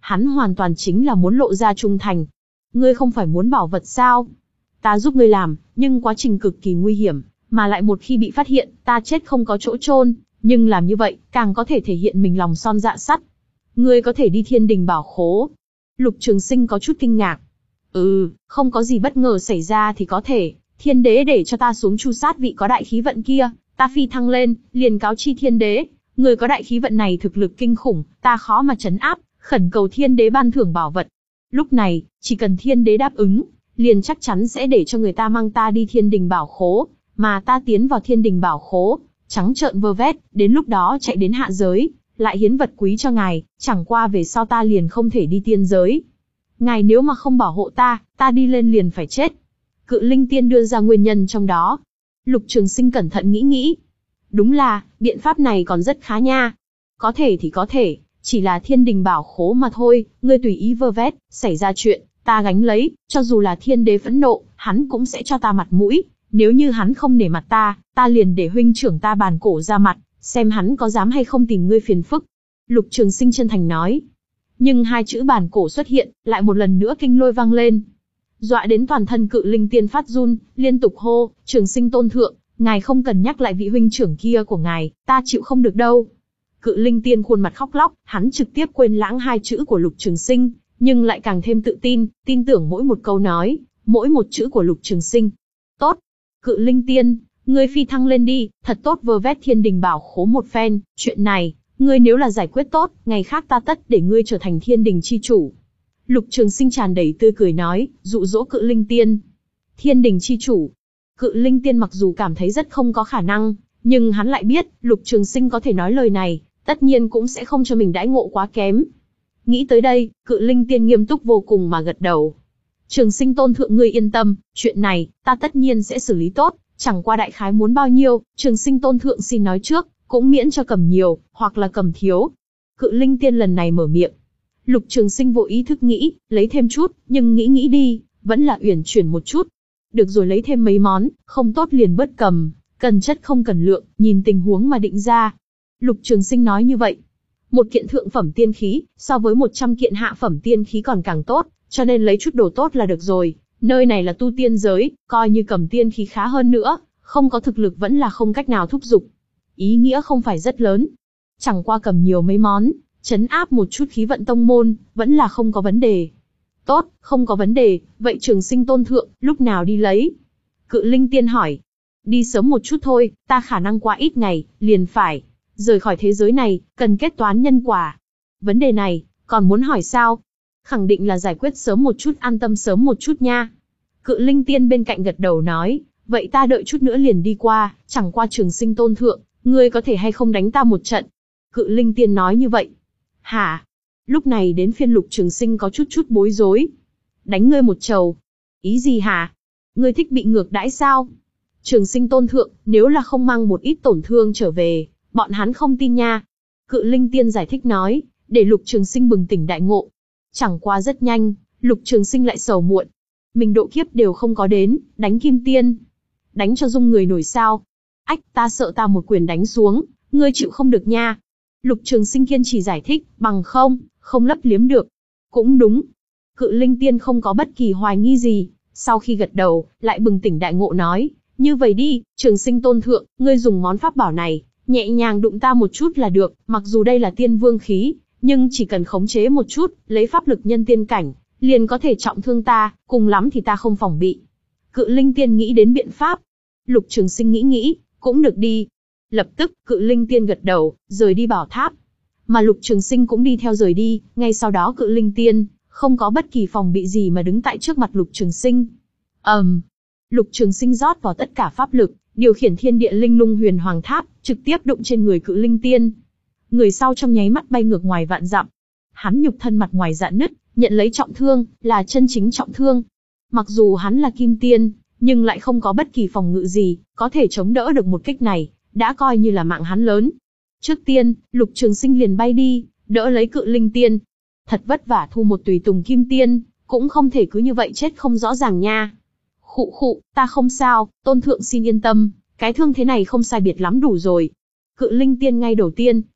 hắn hoàn toàn chính là muốn lộ ra trung thành. Ngươi không phải muốn bảo vật sao? Ta giúp ngươi làm, nhưng quá trình cực kỳ nguy hiểm, mà lại một khi bị phát hiện, ta chết không có chỗ chôn, nhưng làm như vậy, càng có thể thể hiện mình lòng son dạ sắt. Ngươi có thể đi Thiên Đình Bảo Khố. Lục Trường Sinh có chút kinh ngạc. Ừ, không có gì bất ngờ xảy ra thì có thể, Thiên Đế để cho ta xuống chu sát vị có đại khí vận kia, ta phi thăng lên, liền cáo chi Thiên Đế, người có đại khí vận này thực lực kinh khủng, ta khó mà trấn áp, khẩn cầu Thiên Đế ban thưởng bảo vật. Lúc này, chỉ cần Thiên Đế đáp ứng, liền chắc chắn sẽ để cho người ta mang ta đi Thiên Đình Bảo Khố, mà ta tiến vào Thiên Đình Bảo Khố, trắng trợn vơ vét, đến lúc đó chạy đến hạ giới, lại hiến vật quý cho ngài, chẳng qua về sau ta liền không thể đi tiên giới. Ngài nếu mà không bảo hộ ta, ta đi lên liền phải chết. Cự Linh Tiên đưa ra nguyên nhân trong đó. Lục Trường Sinh cẩn thận nghĩ nghĩ. Đúng là, biện pháp này còn rất khá nha. Có thể thì có thể, chỉ là Thiên Đình Bảo Khố mà thôi, ngươi tùy ý vơ vét, xảy ra chuyện, ta gánh lấy, cho dù là Thiên Đế phẫn nộ, hắn cũng sẽ cho ta mặt mũi. Nếu như hắn không nể mặt ta, ta liền để huynh trưởng ta Bàn Cổ ra mặt, xem hắn có dám hay không tìm ngươi phiền phức. Lục Trường Sinh chân thành nói. Nhưng hai chữ Bàn Cổ xuất hiện, lại một lần nữa kinh lôi vang lên. Dọa đến toàn thân Cự Linh Tiên phát run, liên tục hô, Trường Sinh tôn thượng, ngài không cần nhắc lại vị huynh trưởng kia của ngài, ta chịu không được đâu. Cự Linh Tiên khuôn mặt khóc lóc, hắn trực tiếp quên lãng hai chữ của Lục Trường Sinh, nhưng lại càng thêm tự tin, tin tưởng mỗi một câu nói, mỗi một chữ của Lục Trường Sinh. Tốt, Cự Linh Tiên, ngươi phi thăng lên đi, thật tốt vơ vét Thiên Đình Bảo Khố một phen, chuyện này, ngươi nếu là giải quyết tốt, ngày khác ta tất để ngươi trở thành Thiên Đình chi chủ. Lục Trường Sinh tràn đầy tươi cười nói, dụ dỗ Cự Linh Tiên. Thiên Đình chi chủ. Cự Linh Tiên mặc dù cảm thấy rất không có khả năng, nhưng hắn lại biết, Lục Trường Sinh có thể nói lời này, tất nhiên cũng sẽ không cho mình đãi ngộ quá kém. Nghĩ tới đây, Cự Linh Tiên nghiêm túc vô cùng mà gật đầu. Trường Sinh tôn thượng ngươi yên tâm, chuyện này, ta tất nhiên sẽ xử lý tốt, chẳng qua đại khái muốn bao nhiêu, Trường Sinh tôn thượng xin nói trước, cũng miễn cho cầm nhiều, hoặc là cầm thiếu. Cự Linh Tiên lần này mở miệng. Lục Trường Sinh vô ý thức nghĩ, lấy thêm chút, nhưng nghĩ nghĩ đi, vẫn là uyển chuyển một chút. Được rồi, lấy thêm mấy món, không tốt liền bớt cầm, cần chất không cần lượng, nhìn tình huống mà định ra. Lục Trường Sinh nói như vậy. Một kiện thượng phẩm tiên khí, so với một trăm kiện hạ phẩm tiên khí còn càng tốt, cho nên lấy chút đồ tốt là được rồi. Nơi này là tu tiên giới, coi như cầm tiên khí khá hơn nữa, không có thực lực vẫn là không cách nào thúc giục. Ý nghĩa không phải rất lớn. Chẳng qua cầm nhiều mấy món, trấn áp một chút khí vận tông môn, vẫn là không có vấn đề. Tốt, không có vấn đề, vậy Trường Sinh tôn thượng, lúc nào đi lấy? Cự Linh Tiên hỏi. Đi sớm một chút thôi, ta khả năng quá ít ngày, liền phải rời khỏi thế giới này, cần kết toán nhân quả. Vấn đề này, còn muốn hỏi sao? Khẳng định là giải quyết sớm một chút, an tâm sớm một chút nha. Cự Linh Tiên bên cạnh gật đầu nói, vậy ta đợi chút nữa liền đi qua, chẳng qua Trường Sinh tôn thượng, ngươi có thể hay không đánh ta một trận? Cự Linh Tiên nói như vậy. Hả? Lúc này đến phiên Lục Trường Sinh có chút chút bối rối. Đánh ngươi một trầu. Ý gì hả? Ngươi thích bị ngược đãi sao? Trường Sinh tôn thượng, nếu là không mang một ít tổn thương trở về, bọn hắn không tin nha. Cự Linh Tiên giải thích nói, để Lục Trường Sinh bừng tỉnh đại ngộ. Chẳng qua rất nhanh, Lục Trường Sinh lại sầu muộn. Mình độ kiếp đều không có đến, đánh Kim Tiên. Đánh cho rung người nổi sao? Ách, ta sợ ta một quyền đánh xuống, ngươi chịu không được nha. Lục Trường Sinh kiên trì giải thích, bằng không, không lấp liếm được. Cũng đúng. Cự Linh Tiên không có bất kỳ hoài nghi gì, sau khi gật đầu, lại bừng tỉnh đại ngộ nói, như vậy đi, Trường Sinh tôn thượng, ngươi dùng món pháp bảo này, nhẹ nhàng đụng ta một chút là được, mặc dù đây là tiên vương khí, nhưng chỉ cần khống chế một chút, lấy pháp lực nhân tiên cảnh, liền có thể trọng thương ta, cùng lắm thì ta không phòng bị. Cự Linh Tiên nghĩ đến biện pháp. Lục Trường Sinh nghĩ nghĩ, cũng được đi. Lập tức, Cự Linh Tiên gật đầu, rời đi bảo tháp. Mà Lục Trường Sinh cũng đi theo rời đi, ngay sau đó Cự Linh Tiên, không có bất kỳ phòng bị gì mà đứng tại trước mặt Lục Trường Sinh. ầm, um, Lục Trường Sinh rót vào tất cả pháp lực, điều khiển thiên địa linh lung huyền hoàng tháp, trực tiếp đụng trên người Cự Linh Tiên. Người sau trong nháy mắt bay ngược ngoài vạn dặm. Hắn nhục thân mặt ngoài rạn nứt, nhận lấy trọng thương, là chân chính trọng thương. Mặc dù hắn là Kim Tiên, nhưng lại không có bất kỳ phòng ngự gì, có thể chống đỡ được một kích này, đã coi như là mạng hắn lớn. Trước tiên, Lục Trường Sinh liền bay đi, đỡ lấy Cự Linh Tiên. Thật vất vả thu một tùy tùng Kim Tiên, cũng không thể cứ như vậy chết không rõ ràng nha. Khụ khụ, ta không sao, tôn thượng xin yên tâm, cái thương thế này không sai biệt lắm đủ rồi. Cự Linh Tiên ngay đầu tiên,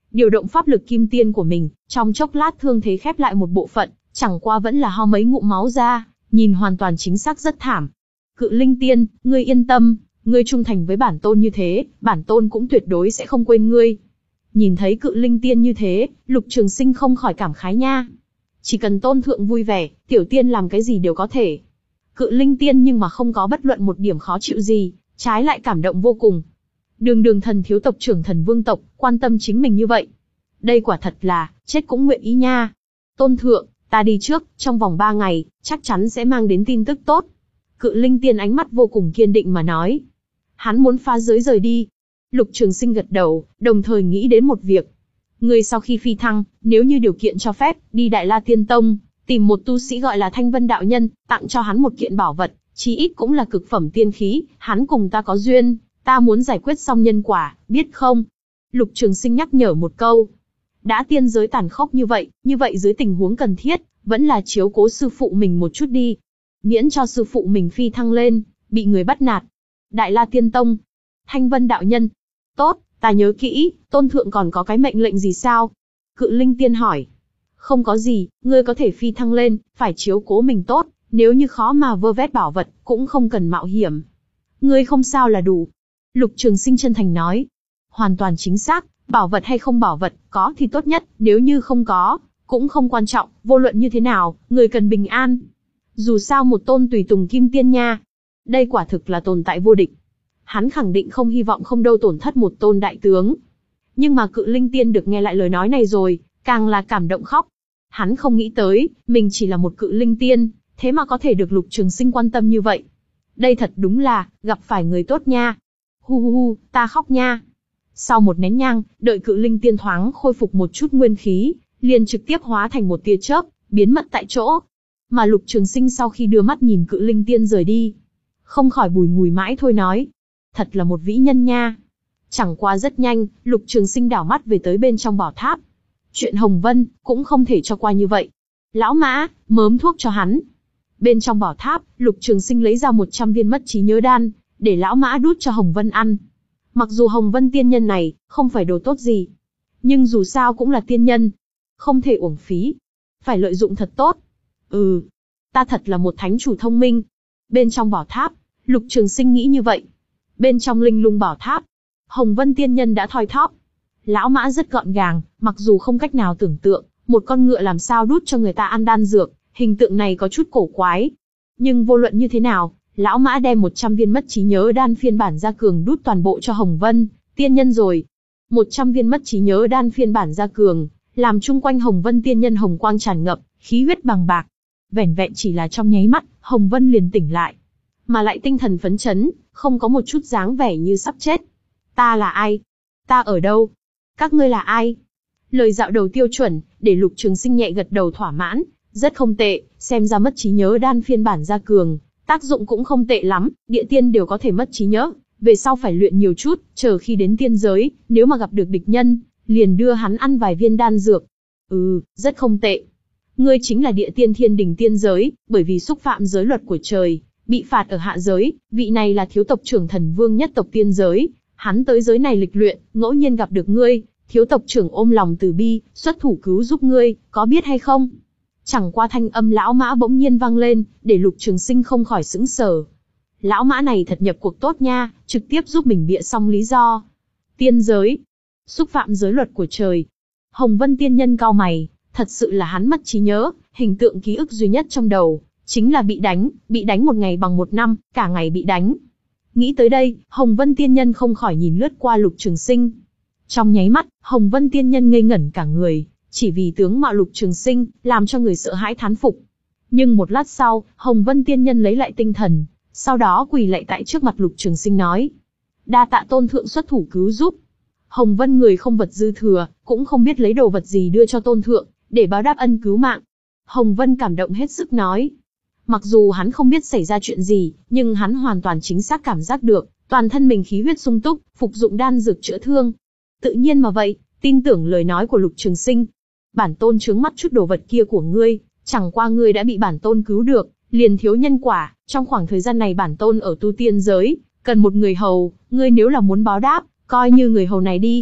điều động pháp lực kim tiên của mình, trong chốc lát thương thế khép lại một bộ phận, chẳng qua vẫn là ho mấy ngụm máu ra, nhìn hoàn toàn chính xác rất thảm. Cự linh tiên, ngươi yên tâm, ngươi trung thành với bản tôn như thế, bản tôn cũng tuyệt đối sẽ không quên ngươi. Nhìn thấy cự linh tiên như thế, Lục Trường Sinh không khỏi cảm khái nha. Chỉ cần tôn thượng vui vẻ, tiểu tiên làm cái gì đều có thể. Cự linh tiên nhưng mà không có bất luận một điểm khó chịu gì, trái lại cảm động vô cùng. Đường đường thần thiếu tộc trưởng thần vương tộc, quan tâm chính mình như vậy. Đây quả thật là, chết cũng nguyện ý nha. Tôn thượng, ta đi trước, trong vòng ba ngày, chắc chắn sẽ mang đến tin tức tốt. Cự linh tiên ánh mắt vô cùng kiên định mà nói. Hắn muốn phá giới rời đi. Lục Trường Sinh gật đầu, đồng thời nghĩ đến một việc. Người sau khi phi thăng, nếu như điều kiện cho phép, đi Đại La Tiên Tông, tìm một tu sĩ gọi là Thanh Vân đạo nhân, tặng cho hắn một kiện bảo vật, chí ít cũng là cực phẩm tiên khí, hắn cùng ta có duyên, ta muốn giải quyết xong nhân quả, biết không? Lục Trường Sinh nhắc nhở một câu. Đã tiên giới tàn khốc như vậy, như vậy dưới tình huống cần thiết, vẫn là chiếu cố sư phụ mình một chút đi. Miễn cho sư phụ mình phi thăng lên, bị người bắt nạt. Đại La Tiên Tông. Thanh Vân đạo nhân. Tốt, ta nhớ kỹ, tôn thượng còn có cái mệnh lệnh gì sao? Cự linh tiên hỏi. Không có gì, ngươi có thể phi thăng lên, phải chiếu cố mình tốt, nếu như khó mà vơ vét bảo vật, cũng không cần mạo hiểm. Ngươi không sao là đủ. Lục Trường Sinh chân thành nói. Hoàn toàn chính xác, bảo vật hay không bảo vật, có thì tốt nhất, nếu như không có, cũng không quan trọng, vô luận như thế nào, người cần bình an. Dù sao một tôn tùy tùng kim tiên nha. Đây quả thực là tồn tại vô địch. Hắn khẳng định không hy vọng không đâu tổn thất một tôn đại tướng. Nhưng mà cự linh tiên được nghe lại lời nói này rồi, càng là cảm động khóc. Hắn không nghĩ tới, mình chỉ là một cự linh tiên, thế mà có thể được Lục Trường Sinh quan tâm như vậy. Đây thật đúng là, gặp phải người tốt nha. Hu hu hu, ta khóc nha. Sau một nén nhang, đợi cự linh tiên thoáng khôi phục một chút nguyên khí, liền trực tiếp hóa thành một tia chớp, biến mất tại chỗ. Mà Lục Trường Sinh sau khi đưa mắt nhìn cự linh tiên rời đi, không khỏi bùi ngùi mãi thôi nói. Thật là một vĩ nhân nha. Chẳng qua rất nhanh, Lục Trường Sinh đảo mắt về tới bên trong bảo tháp. Chuyện Hồng Vân, cũng không thể cho qua như vậy. Lão Mã, mớm thuốc cho hắn. Bên trong bảo tháp, Lục Trường Sinh lấy ra một trăm viên mất trí nhớ đan, để Lão Mã đút cho Hồng Vân ăn. Mặc dù Hồng Vân tiên nhân này, không phải đồ tốt gì. Nhưng dù sao cũng là tiên nhân. Không thể uổng phí. Phải lợi dụng thật tốt. Ừ, ta thật là một thánh chủ thông minh. Bên trong bảo tháp, Lục Trường Sinh nghĩ như vậy. Bên trong linh lung bảo tháp, Hồng Vân tiên nhân đã thoi thóp. Lão Mã rất gọn gàng, mặc dù không cách nào tưởng tượng, một con ngựa làm sao đút cho người ta ăn đan dược, hình tượng này có chút cổ quái. Nhưng vô luận như thế nào, Lão Mã đem một trăm viên mất trí nhớ đan phiên bản gia cường đút toàn bộ cho Hồng Vân tiên nhân rồi. một trăm viên mất trí nhớ đan phiên bản gia cường, làm chung quanh Hồng Vân tiên nhân hồng quang tràn ngập, khí huyết bằng bạc. Vẻn vẹn chỉ là trong nháy mắt, Hồng Vân liền tỉnh lại, mà lại tinh thần phấn chấn, không có một chút dáng vẻ như sắp chết. Ta là ai? Ta ở đâu? Các ngươi là ai? Lời dạo đầu tiêu chuẩn, để Lục Trường Sinh nhẹ gật đầu thỏa mãn, rất không tệ, xem ra mất trí nhớ đan phiên bản gia cường, tác dụng cũng không tệ lắm, địa tiên đều có thể mất trí nhớ, về sau phải luyện nhiều chút, chờ khi đến tiên giới, nếu mà gặp được địch nhân, liền đưa hắn ăn vài viên đan dược. Ừ, rất không tệ. Ngươi chính là địa tiên thiên đình tiên giới, bởi vì xúc phạm giới luật của trời, bị phạt ở hạ giới, vị này là thiếu tộc trưởng thần vương nhất tộc tiên giới, hắn tới giới này lịch luyện, ngẫu nhiên gặp được ngươi, thiếu tộc trưởng ôm lòng từ bi, xuất thủ cứu giúp ngươi, có biết hay không? Chẳng qua thanh âm Lão Mã bỗng nhiên vang lên, để Lục Trường Sinh không khỏi sững sờ. Lão Mã này thật nhập cuộc tốt nha, trực tiếp giúp mình bịa xong lý do. Tiên giới, xúc phạm giới luật của trời. Hồng Vân tiên nhân cau mày, thật sự là hắn mất trí nhớ, hình tượng ký ức duy nhất trong đầu chính là bị đánh, bị đánh một ngày bằng một năm, cả ngày bị đánh. Nghĩ tới đây, Hồng Vân tiên nhân không khỏi nhìn lướt qua Lục Trường Sinh. Trong nháy mắt, Hồng Vân tiên nhân ngây ngẩn cả người, chỉ vì tướng mạo Lục Trường Sinh, làm cho người sợ hãi thán phục. Nhưng một lát sau, Hồng Vân tiên nhân lấy lại tinh thần, sau đó quỳ lạy tại trước mặt Lục Trường Sinh nói: đa tạ tôn thượng xuất thủ cứu giúp. Hồng Vân người không vật dư thừa, cũng không biết lấy đồ vật gì đưa cho tôn thượng, để báo đáp ân cứu mạng. Hồng Vân cảm động hết sức nói. Mặc dù hắn không biết xảy ra chuyện gì, nhưng hắn hoàn toàn chính xác cảm giác được, toàn thân mình khí huyết sung túc, phục dụng đan dược chữa thương. Tự nhiên mà vậy, tin tưởng lời nói của Lục Trường Sinh. Bản tôn trướng mắt chút đồ vật kia của ngươi, chẳng qua ngươi đã bị bản tôn cứu được, liền thiếu nhân quả, trong khoảng thời gian này bản tôn ở tu tiên giới, cần một người hầu, ngươi nếu là muốn báo đáp, coi như người hầu này đi.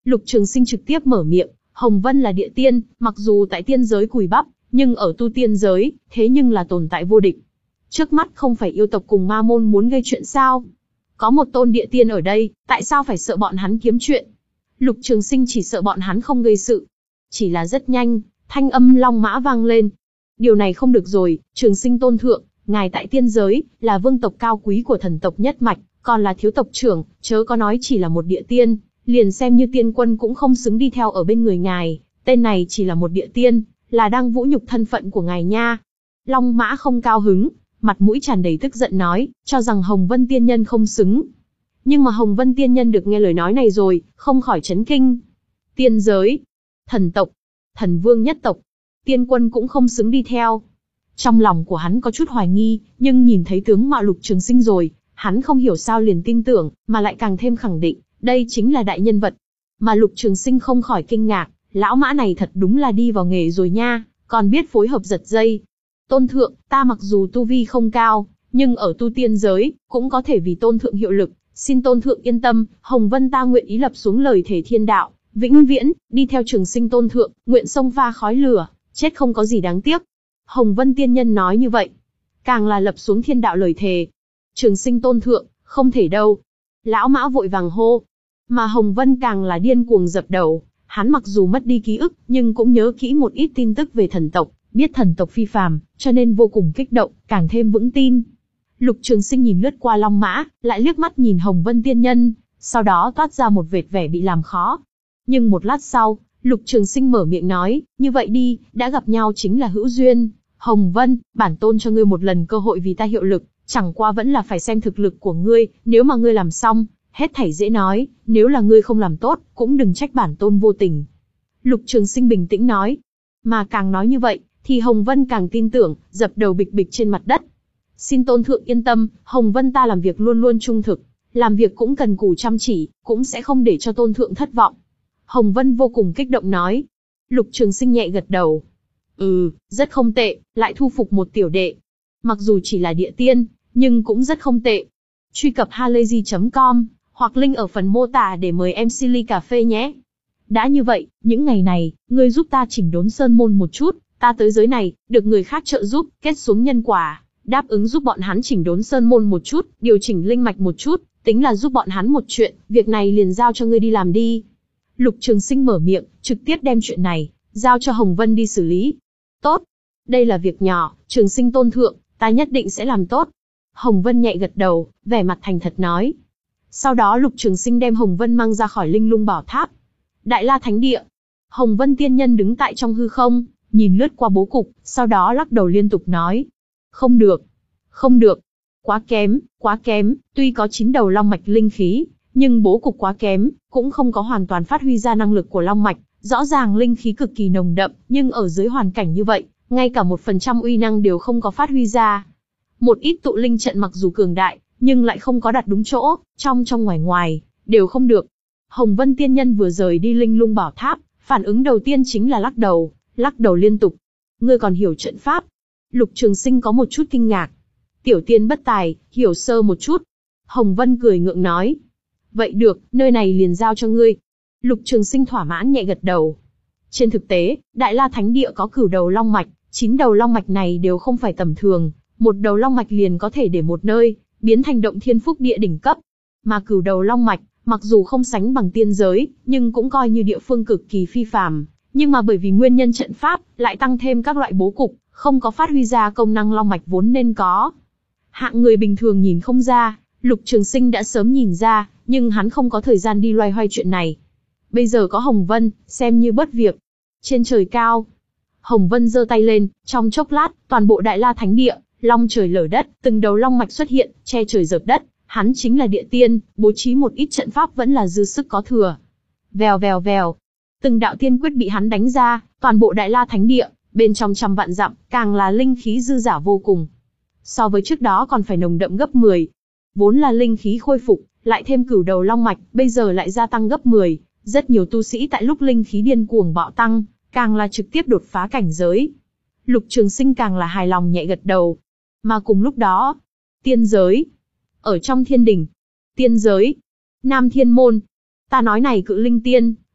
Lục Trường Sinh trực tiếp mở miệng, Hồng Vân là địa tiên, mặc dù tại tiên giới cùi bắp, nhưng ở tu tiên giới, thế nhưng là tồn tại vô địch. Trước mắt không phải yêu tộc cùng ma môn muốn gây chuyện sao? Có một tôn địa tiên ở đây, tại sao phải sợ bọn hắn kiếm chuyện? Lục Trường Sinh chỉ sợ bọn hắn không gây sự. Chỉ là rất nhanh, thanh âm Long Mã vang lên. Điều này không được rồi, Trường Sinh tôn thượng, ngài tại tiên giới, là vương tộc cao quý của thần tộc nhất mạch, còn là thiếu tộc trưởng, chớ có nói chỉ là một địa tiên, liền xem như tiên quân cũng không xứng đi theo ở bên người ngài, tên này chỉ là một địa tiên, là đang vũ nhục thân phận của ngài nha. Long Mã không cao hứng, mặt mũi tràn đầy tức giận nói, cho rằng Hồng Vân tiên nhân không xứng. Nhưng mà Hồng Vân tiên nhân được nghe lời nói này rồi, không khỏi chấn kinh. Tiên giới, thần tộc, thần vương nhất tộc, tiên quân cũng không xứng đi theo. Trong lòng của hắn có chút hoài nghi, nhưng nhìn thấy tướng mạo Lục Trường Sinh rồi, hắn không hiểu sao liền tin tưởng, mà lại càng thêm khẳng định, đây chính là đại nhân vật. Mà Lục Trường Sinh không khỏi kinh ngạc, lão mã này thật đúng là đi vào nghề rồi nha, còn biết phối hợp giật dây. Tôn thượng, ta mặc dù tu vi không cao, nhưng ở tu tiên giới, cũng có thể vì tôn thượng hiệu lực, xin tôn thượng yên tâm, Hồng Vân ta nguyện ý lập xuống lời thể thiên đạo, vĩnh viễn, đi theo Trường Sinh tôn thượng, nguyện xông pha khói lửa, chết không có gì đáng tiếc. Hồng Vân tiên nhân nói như vậy, càng là lập xuống thiên đạo lời thề. Trường Sinh tôn thượng, không thể đâu. Lão mã vội vàng hô. Mà Hồng Vân càng là điên cuồng dập đầu, hắn mặc dù mất đi ký ức, nhưng cũng nhớ kỹ một ít tin tức về thần tộc, biết thần tộc phi phàm, cho nên vô cùng kích động, càng thêm vững tin. Lục Trường Sinh nhìn lướt qua Long Mã, lại liếc mắt nhìn Hồng Vân tiên nhân, sau đó toát ra một vệt vẻ bị làm khó. Nhưng một lát sau, Lục Trường Sinh mở miệng nói, như vậy đi, đã gặp nhau chính là hữu duyên. Hồng Vân, bản tôn cho ngươi một lần cơ hội vì ta hiệu lực, chẳng qua vẫn là phải xem thực lực của ngươi, nếu mà ngươi làm xong, hết thảy dễ nói, nếu là ngươi không làm tốt, cũng đừng trách bản tôn vô tình. Lục Trường Sinh bình tĩnh nói, mà càng nói như vậy, thì Hồng Vân càng tin tưởng, dập đầu bịch bịch trên mặt đất. Xin tôn thượng yên tâm, Hồng Vân ta làm việc luôn luôn trung thực, làm việc cũng cần cù chăm chỉ, cũng sẽ không để cho tôn thượng thất vọng. Hồng Vân vô cùng kích động nói. Lục Trường Sinh nhẹ gật đầu. Ừ, rất không tệ, lại thu phục một tiểu đệ. Mặc dù chỉ là địa tiên, nhưng cũng rất không tệ. Truy cập halayzi chấm com, hoặc link ở phần mô tả để mời em xê ly cà phê nhé. Đã như vậy, những ngày này, ngươi giúp ta chỉnh đốn sơn môn một chút, ta tới giới này, được người khác trợ giúp, kết xuống nhân quả, đáp ứng giúp bọn hắn chỉnh đốn sơn môn một chút, điều chỉnh linh mạch một chút, tính là giúp bọn hắn một chuyện, việc này liền giao cho ngươi đi làm đi. Lục Trường Sinh mở miệng, trực tiếp đem chuyện này, giao cho Hồng Vân đi xử lý. Tốt, đây là việc nhỏ, Trường Sinh tôn thượng, ta nhất định sẽ làm tốt. Hồng Vân nhẹ gật đầu, vẻ mặt thành thật nói. Sau đó Lục Trường Sinh đem Hồng Vân mang ra khỏi Linh Lung Bảo Tháp. Đại La Thánh Địa. Hồng Vân tiên nhân đứng tại trong hư không, nhìn lướt qua bố cục, sau đó lắc đầu liên tục nói. Không được, không được, quá kém, quá kém, tuy có chín đầu long mạch linh khí, nhưng bố cục quá kém, cũng không có hoàn toàn phát huy ra năng lực của long mạch, rõ ràng linh khí cực kỳ nồng đậm, nhưng ở dưới hoàn cảnh như vậy, ngay cả một phần trăm uy năng đều không có phát huy ra. Một ít tụ linh trận mặc dù cường đại, nhưng lại không có đặt đúng chỗ, trong trong ngoài ngoài, đều không được. Hồng Vân tiên nhân vừa rời đi Linh Lung Bảo Tháp, phản ứng đầu tiên chính là lắc đầu, lắc đầu liên tục. Ngươi còn hiểu trận pháp? Lục Trường Sinh có một chút kinh ngạc. Tiểu tiên bất tài, hiểu sơ một chút. Hồng Vân cười ngượng nói. Vậy được, nơi này liền giao cho ngươi. Lục Trường Sinh thỏa mãn nhẹ gật đầu. Trên thực tế, Đại La Thánh Địa có cửu đầu long mạch, chín đầu long mạch này đều không phải tầm thường, một đầu long mạch liền có thể để một nơi, biến thành động thiên phúc địa đỉnh cấp. Mà cửu đầu long mạch, mặc dù không sánh bằng tiên giới, nhưng cũng coi như địa phương cực kỳ phi phàm, nhưng mà bởi vì nguyên nhân trận pháp, lại tăng thêm các loại bố cục, không có phát huy ra công năng long mạch vốn nên có. Hạng người bình thường nhìn không ra, Lục Trường Sinh đã sớm nhìn ra, nhưng hắn không có thời gian đi loay hoay chuyện này. Bây giờ có Hồng Vân, xem như bớt việc. Trên trời cao, Hồng Vân giơ tay lên, trong chốc lát, toàn bộ Đại La Thánh Địa, long trời lở đất, từng đầu long mạch xuất hiện, che trời dợp đất. Hắn chính là địa tiên, bố trí một ít trận pháp vẫn là dư sức có thừa. Vèo vèo vèo, từng đạo tiên quyết bị hắn đánh ra, toàn bộ Đại La Thánh Địa, bên trong trăm vạn dặm, càng là linh khí dư dả vô cùng. So với trước đó còn phải nồng đậm gấp mười. Vốn là linh khí khôi phục, lại thêm cửu đầu long mạch, bây giờ lại gia tăng gấp mười. Rất nhiều tu sĩ tại lúc linh khí điên cuồng bạo tăng, càng là trực tiếp đột phá cảnh giới. Lục Trường Sinh càng là hài lòng nhẹ gật đầu. Mà cùng lúc đó, tiên giới, ở trong thiên đình, tiên giới, Nam Thiên Môn, ta nói này cự linh tiên,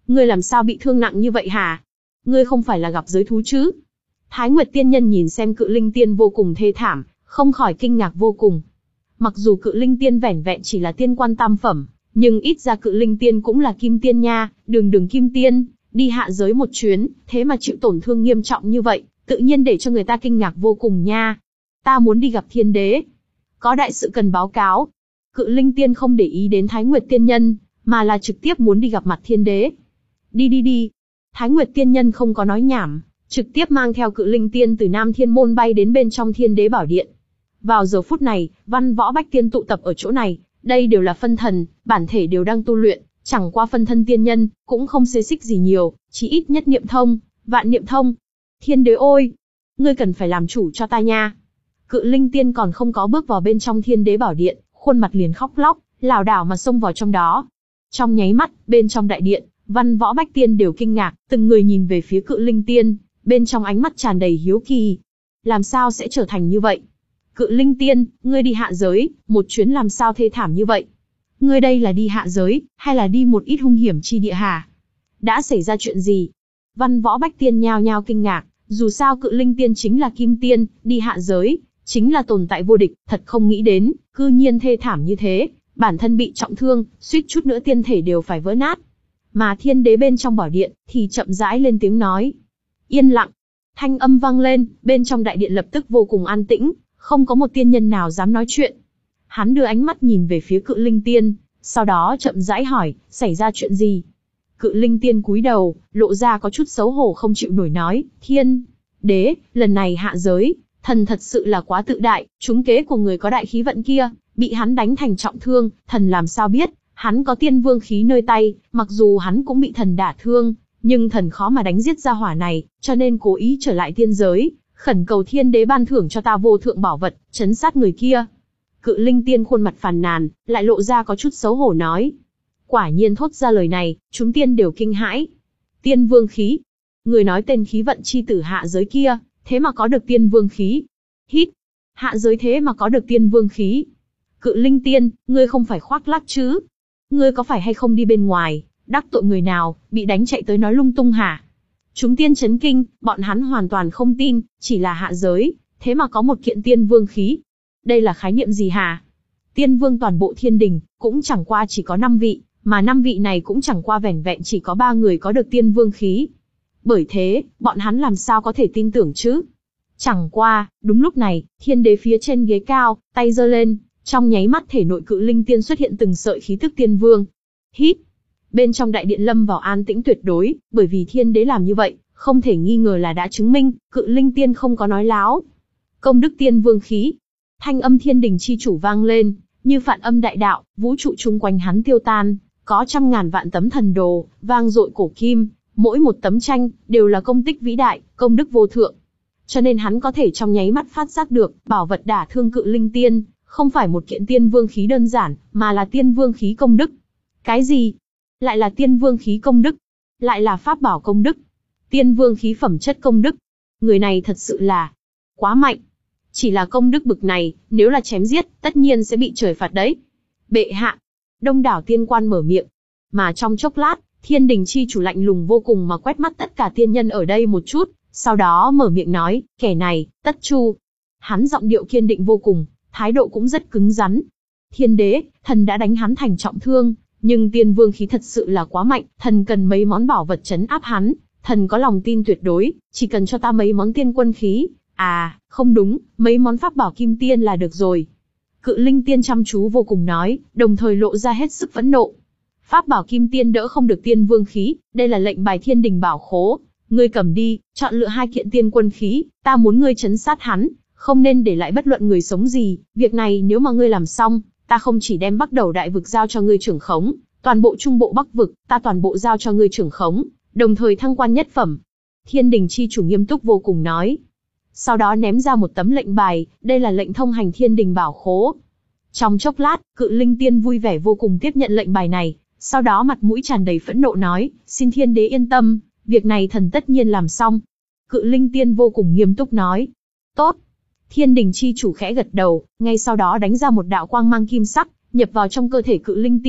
Ngươi làm sao bị thương nặng như vậy hả? Ngươi không phải là gặp giới thú chứ? Thái Nguyệt tiên nhân nhìn xem Cự Linh tiên vô cùng thê thảm, không khỏi kinh ngạc vô cùng. Mặc dù Cự Linh tiên vẻn vẹn chỉ là tiên quan tam phẩm, nhưng ít ra Cự Linh tiên cũng là kim tiên nha, đường đường kim tiên, đi hạ giới một chuyến, thế mà chịu tổn thương nghiêm trọng như vậy, tự nhiên để cho người ta kinh ngạc vô cùng nha. Ta muốn đi gặp thiên đế, có đại sự cần báo cáo. Cự Linh tiên không để ý đến Thái Nguyệt tiên nhân, mà là trực tiếp muốn đi gặp mặt thiên đế. Đi đi đi. Thái Nguyệt tiên nhân không có nói nhảm, trực tiếp mang theo Cự Linh tiên từ Nam Thiên Môn bay đến bên trong Thiên Đế Bảo Điện. Vào giờ phút này, Văn Võ Bách Tiên tụ tập ở chỗ này, đây đều là phân thần, bản thể đều đang tu luyện, chẳng qua phân thân tiên nhân, cũng không xê xích gì nhiều, chỉ ít nhất niệm thông, vạn niệm thông. Thiên đế ôi! Ngươi cần phải làm chủ cho ta nha! Cự Linh tiên còn không có bước vào bên trong Thiên Đế Bảo Điện, khuôn mặt liền khóc lóc, lảo đảo mà xông vào trong đó. Trong nháy mắt, bên trong đại điện, Văn Võ Bách Tiên đều kinh ngạc, từng người nhìn về phía Cự Linh tiên, bên trong ánh mắt tràn đầy hiếu kỳ. Làm sao sẽ trở thành như vậy? Cự Linh tiên, ngươi đi hạ giới, một chuyến làm sao thê thảm như vậy? Ngươi đây là đi hạ giới, hay là đi một ít hung hiểm chi địa hả? Đã xảy ra chuyện gì? Văn Võ Bách Tiên nhao nhao kinh ngạc, dù sao Cự Linh tiên chính là kim tiên, đi hạ giới, chính là tồn tại vô địch, thật không nghĩ đến, cư nhiên thê thảm như thế, bản thân bị trọng thương, suýt chút nữa tiên thể đều phải vỡ nát. Mà thiên đế bên trong bảo điện, thì chậm rãi lên tiếng nói. Yên lặng. Thanh âm vang lên, bên trong đại điện lập tức vô cùng an tĩnh, không có một tiên nhân nào dám nói chuyện. Hắn đưa ánh mắt nhìn về phía Cự Linh tiên, sau đó chậm rãi hỏi, xảy ra chuyện gì? Cự Linh tiên cúi đầu, lộ ra có chút xấu hổ không chịu nổi nói, thiên đế, lần này hạ giới, thần thật sự là quá tự đại, trúng kế của người có đại khí vận kia, bị hắn đánh thành trọng thương, thần làm sao biết, hắn có tiên vương khí nơi tay, mặc dù hắn cũng bị thần đả thương, nhưng thần khó mà đánh giết ra hỏa này, cho nên cố ý trở lại tiên giới, khẩn cầu thiên đế ban thưởng cho ta vô thượng bảo vật, trấn sát người kia. Cự Linh tiên khuôn mặt phàn nàn, lại lộ ra có chút xấu hổ nói. Quả nhiên thốt ra lời này, chúng tiên đều kinh hãi. Tiên vương khí. Người nói tên khí vận chi tử hạ giới kia, thế mà có được tiên vương khí. Hít. Hạ giới thế mà có được tiên vương khí. Cự Linh tiên, ngươi không phải khoác lác chứ? Ngươi có phải hay không đi bên ngoài, đắc tội người nào, bị đánh chạy tới nói lung tung hả? Chúng tiên chấn kinh, bọn hắn hoàn toàn không tin, chỉ là hạ giới, thế mà có một kiện tiên vương khí. Đây là khái niệm gì hả? Tiên vương toàn bộ thiên đình, cũng chẳng qua chỉ có năm vị, mà năm vị này cũng chẳng qua vẻn vẹn chỉ có ba người có được tiên vương khí. Bởi thế, bọn hắn làm sao có thể tin tưởng chứ? Chẳng qua, đúng lúc này, thiên đế phía trên ghế cao, tay giơ lên, trong nháy mắt thể nội Cự Linh tiên xuất hiện từng sợi khí tức tiên vương. Hít. Bên trong đại điện lâm vào an tĩnh tuyệt đối, bởi vì thiên đế làm như vậy, không thể nghi ngờ là đã chứng minh, Cự Linh tiên không có nói láo. Công đức tiên vương khí. Thanh âm thiên đình chi chủ vang lên, như phản âm đại đạo, vũ trụ chung quanh hắn tiêu tan, có trăm ngàn vạn tấm thần đồ, vang dội cổ kim, mỗi một tấm tranh, đều là công tích vĩ đại, công đức vô thượng. Cho nên hắn có thể trong nháy mắt phát giác được, bảo vật đả thương Cự Linh tiên, không phải một kiện tiên vương khí đơn giản, mà là tiên vương khí công đức. Cái gì? Lại là tiên vương khí công đức? Lại là pháp bảo công đức? Tiên vương khí phẩm chất công đức? Người này thật sự là quá mạnh. Chỉ là công đức bực này, nếu là chém giết, tất nhiên sẽ bị trời phạt đấy. Bệ hạ. Đông đảo tiên quan mở miệng. Mà trong chốc lát, thiên đình chi chủ lạnh lùng vô cùng mà quét mắt tất cả tiên nhân ở đây một chút, sau đó mở miệng nói, kẻ này, tất chu. Hắn giọng điệu kiên định vô cùng, thái độ cũng rất cứng rắn. Thiên đế, thần đã đánh hắn thành trọng thương, nhưng tiên vương khí thật sự là quá mạnh, thần cần mấy món bảo vật trấn áp hắn, thần có lòng tin tuyệt đối, chỉ cần cho ta mấy món tiên quân khí, à, không đúng, mấy món pháp bảo kim tiên là được rồi. Cự Linh tiên chăm chú vô cùng nói, đồng thời lộ ra hết sức phẫn nộ. Pháp bảo kim tiên đỡ không được tiên vương khí, đây là lệnh bài thiên đình bảo khố, ngươi cầm đi, chọn lựa hai kiện tiên quân khí, ta muốn ngươi trấn sát hắn, không nên để lại bất luận người sống gì, việc này nếu mà ngươi làm xong, ta không chỉ đem Bắc Đầu đại vực giao cho ngươi trưởng khống, toàn bộ Trung Bộ Bắc vực, ta toàn bộ giao cho ngươi trưởng khống, đồng thời thăng quan nhất phẩm. Thiên đình chi chủ nghiêm túc vô cùng nói. Sau đó ném ra một tấm lệnh bài, đây là lệnh thông hành thiên đình bảo khố. Trong chốc lát, Cự Linh tiên vui vẻ vô cùng tiếp nhận lệnh bài này, sau đó mặt mũi tràn đầy phẫn nộ nói, xin thiên đế yên tâm, việc này thần tất nhiên làm xong. Cự Linh tiên vô cùng nghiêm túc nói. Tốt. Thiên đình chi chủ khẽ gật đầu, ngay sau đó đánh ra một đạo quang mang kim sắc, nhập vào trong cơ thể Cự Linh tiên,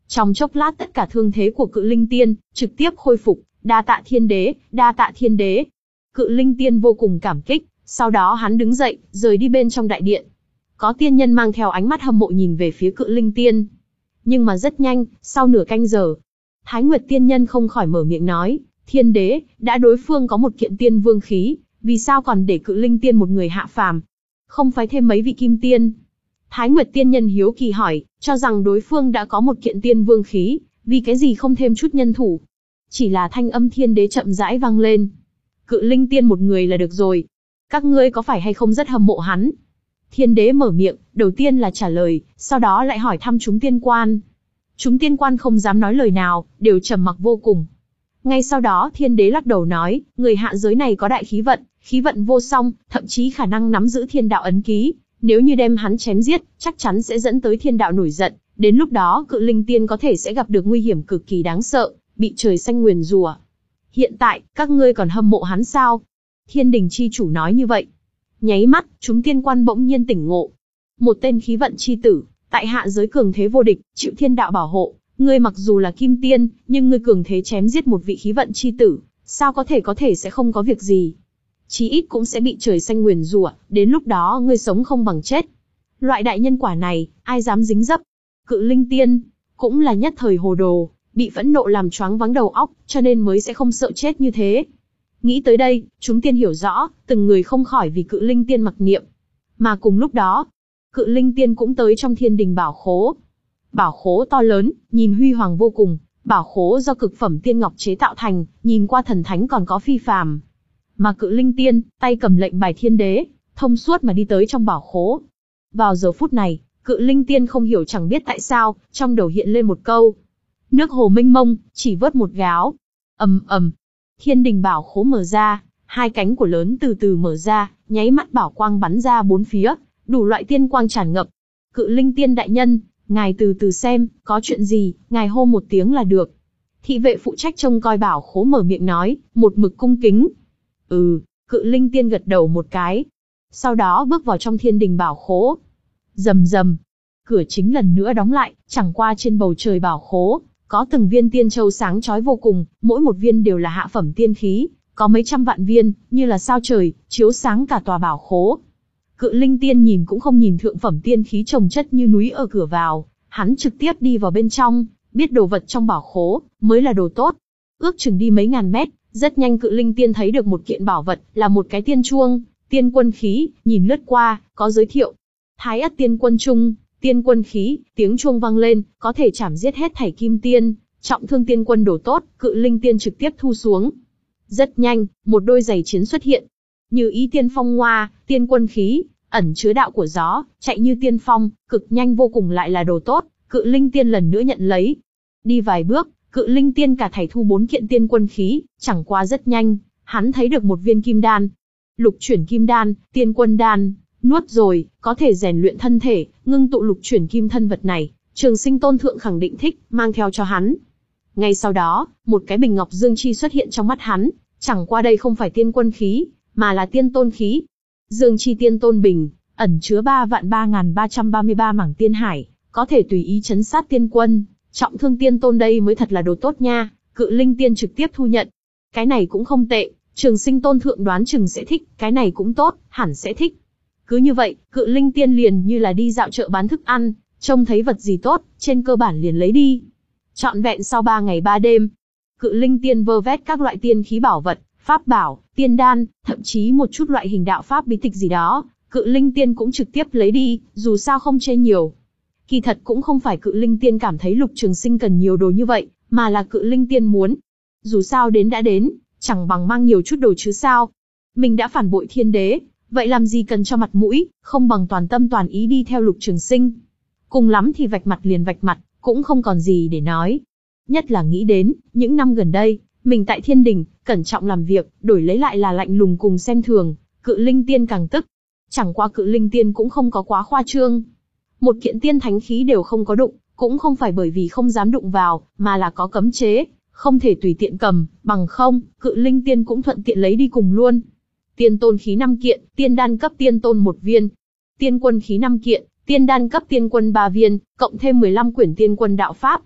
Trong chốc lát tất cả thương thế của Cự Linh Tiên trực tiếp khôi phục, đa tạ thiên đế, đa tạ thiên đế. Cự Linh Tiên vô cùng cảm kích, sau đó hắn đứng dậy, rời đi bên trong đại điện. Có tiên nhân mang theo ánh mắt hâm mộ nhìn về phía Cự Linh Tiên. Nhưng mà rất nhanh, sau nửa canh giờ, Thái Nguyệt tiên nhân không khỏi mở miệng nói, thiên đế, đã đối phương có một kiện tiên vương khí, vì sao còn để Cự Linh Tiên một người hạ phàm? Không phái thêm mấy vị kim tiên? Thái Nguyệt tiên nhân hiếu kỳ hỏi, cho rằng đối phương đã có một kiện tiên vương khí, vì cái gì không thêm chút nhân thủ? Chỉ là thanh âm thiên đế chậm rãi vang lên. Cự Linh Tiên một người là được rồi. Các ngươi có phải hay không rất hâm mộ hắn? Thiên đế mở miệng, đầu tiên là trả lời, sau đó lại hỏi thăm chúng tiên quan. Chúng tiên quan không dám nói lời nào, đều trầm mặc vô cùng. Ngay sau đó thiên đế lắc đầu nói, người hạ giới này có đại khí vận, khí vận vô song, thậm chí khả năng nắm giữ thiên đạo ấn ký. Nếu như đem hắn chém giết, chắc chắn sẽ dẫn tới thiên đạo nổi giận. Đến lúc đó Cự Linh Tiên có thể sẽ gặp được nguy hiểm cực kỳ đáng sợ, bị trời xanh nguyền rủa. Hiện tại, các ngươi còn hâm mộ hắn sao? Thiên đình chi chủ nói như vậy. Nháy mắt, chúng tiên quan bỗng nhiên tỉnh ngộ. Một tên khí vận chi tử, tại hạ giới cường thế vô địch, chịu thiên đạo bảo hộ. Ngươi mặc dù là kim tiên, nhưng ngươi cường thế chém giết một vị khí vận chi tử, sao có thể có thể sẽ không có việc gì? Chí ít cũng sẽ bị trời xanh nguyền rủa, đến lúc đó ngươi sống không bằng chết. Loại đại nhân quả này, ai dám dính dấp? Cự Linh Tiên cũng là nhất thời hồ đồ, bị phẫn nộ làm choáng váng đầu óc, cho nên mới sẽ không sợ chết như thế. Nghĩ tới đây, chúng tiên hiểu rõ, từng người không khỏi vì Cự Linh Tiên mặc niệm. Mà cùng lúc đó, Cự Linh Tiên cũng tới trong thiên đình bảo khố. Bảo khố to lớn, nhìn huy hoàng vô cùng, bảo khố do cực phẩm tiên ngọc chế tạo thành, nhìn qua thần thánh còn có phi phàm. Mà Cự Linh Tiên, tay cầm lệnh bài thiên đế, thông suốt mà đi tới trong bảo khố. Vào giờ phút này, Cự Linh Tiên không hiểu chẳng biết tại sao, trong đầu hiện lên một câu. Nước hồ mênh mông, chỉ vớt một gáo. Ầm ầm, thiên đình bảo khố mở ra, hai cánh của lớn từ từ mở ra, nháy mắt bảo quang bắn ra bốn phía, đủ loại tiên quang tràn ngập. Cự Linh Tiên đại nhân, ngài từ từ xem, có chuyện gì, ngài hô một tiếng là được. Thị vệ phụ trách trông coi bảo khố mở miệng nói, một mực cung kính. Ừ, Cự Linh Tiên gật đầu một cái. Sau đó bước vào trong thiên đình bảo khố. Rầm rầm, cửa chính lần nữa đóng lại, chẳng qua trên bầu trời bảo khố, có từng viên tiên châu sáng chói vô cùng, mỗi một viên đều là hạ phẩm tiên khí, có mấy trăm vạn viên, như là sao trời, chiếu sáng cả tòa bảo khố. Cự Linh Tiên nhìn cũng không nhìn thượng phẩm tiên khí chồng chất như núi ở cửa vào, hắn trực tiếp đi vào bên trong, biết đồ vật trong bảo khố mới là đồ tốt. Ước chừng đi mấy ngàn mét, rất nhanh Cự Linh Tiên thấy được một kiện bảo vật, là một cái tiên chuông, tiên quân khí, nhìn lướt qua, có giới thiệu. Thái Ất Tiên Quân Trung, tiên quân khí, tiếng chuông vang lên, có thể chảm giết hết thảy kim tiên, trọng thương tiên quân đồ tốt, Cự Linh Tiên trực tiếp thu xuống. Rất nhanh, một đôi giày chiến xuất hiện. Như ý tiên phong hoa, tiên quân khí, ẩn chứa đạo của gió, chạy như tiên phong, cực nhanh vô cùng lại là đồ tốt, Cự Linh Tiên lần nữa nhận lấy. Đi vài bước, Cự Linh Tiên cả thảy thu bốn kiện tiên quân khí, chẳng qua rất nhanh, hắn thấy được một viên kim đan. Lục chuyển kim đan, tiên quân đan, nuốt rồi, có thể rèn luyện thân thể, ngưng tụ lục chuyển kim thân vật này, Trường Sinh Tôn Thượng khẳng định thích, mang theo cho hắn. Ngay sau đó, một cái bình ngọc dương chi xuất hiện trong mắt hắn, chẳng qua đây không phải tiên quân khí, mà là tiên tôn khí. Dương chi tiên tôn bình, ẩn chứa ba vạn ba nghìn ba trăm ba mươi ba mảng tiên hải, có thể tùy ý chấn sát tiên quân, trọng thương tiên tôn đây mới thật là đồ tốt nha. Cự Linh Tiên trực tiếp thu nhận. Cái này cũng không tệ, Trường Sinh Tôn Thượng đoán chừng sẽ thích, cái này cũng tốt, hẳn sẽ thích. Cứ như vậy, Cự Linh Tiên liền như là đi dạo chợ bán thức ăn, trông thấy vật gì tốt, trên cơ bản liền lấy đi. Trọn vẹn sau ba ngày ba đêm, Cự Linh Tiên vơ vét các loại tiên khí bảo vật, pháp bảo, tiên đan, thậm chí một chút loại hình đạo pháp bí tịch gì đó, Cự Linh Tiên cũng trực tiếp lấy đi, dù sao không chê nhiều. Kỳ thật cũng không phải Cự Linh Tiên cảm thấy Lục Trường Sinh cần nhiều đồ như vậy, mà là Cự Linh Tiên muốn. Dù sao đến đã đến, chẳng bằng mang nhiều chút đồ chứ sao. Mình đã phản bội thiên đế, vậy làm gì cần cho mặt mũi, không bằng toàn tâm toàn ý đi theo Lục Trường Sinh. Cùng lắm thì vạch mặt liền vạch mặt, cũng không còn gì để nói. Nhất là nghĩ đến, những năm gần đây, mình tại thiên đình, cẩn trọng làm việc, đổi lấy lại là lạnh lùng cùng xem thường, Cự Linh Tiên càng tức. Chẳng qua Cự Linh Tiên cũng không có quá khoa trương. Một kiện tiên thánh khí đều không có đụng, cũng không phải bởi vì không dám đụng vào, mà là có cấm chế, không thể tùy tiện cầm, bằng không, Cự Linh Tiên cũng thuận tiện lấy đi cùng luôn. Tiên tôn khí năm kiện, tiên đan cấp tiên tôn một viên. Tiên quân khí năm kiện, tiên đan cấp tiên quân ba viên, cộng thêm mười lăm quyển tiên quân đạo pháp.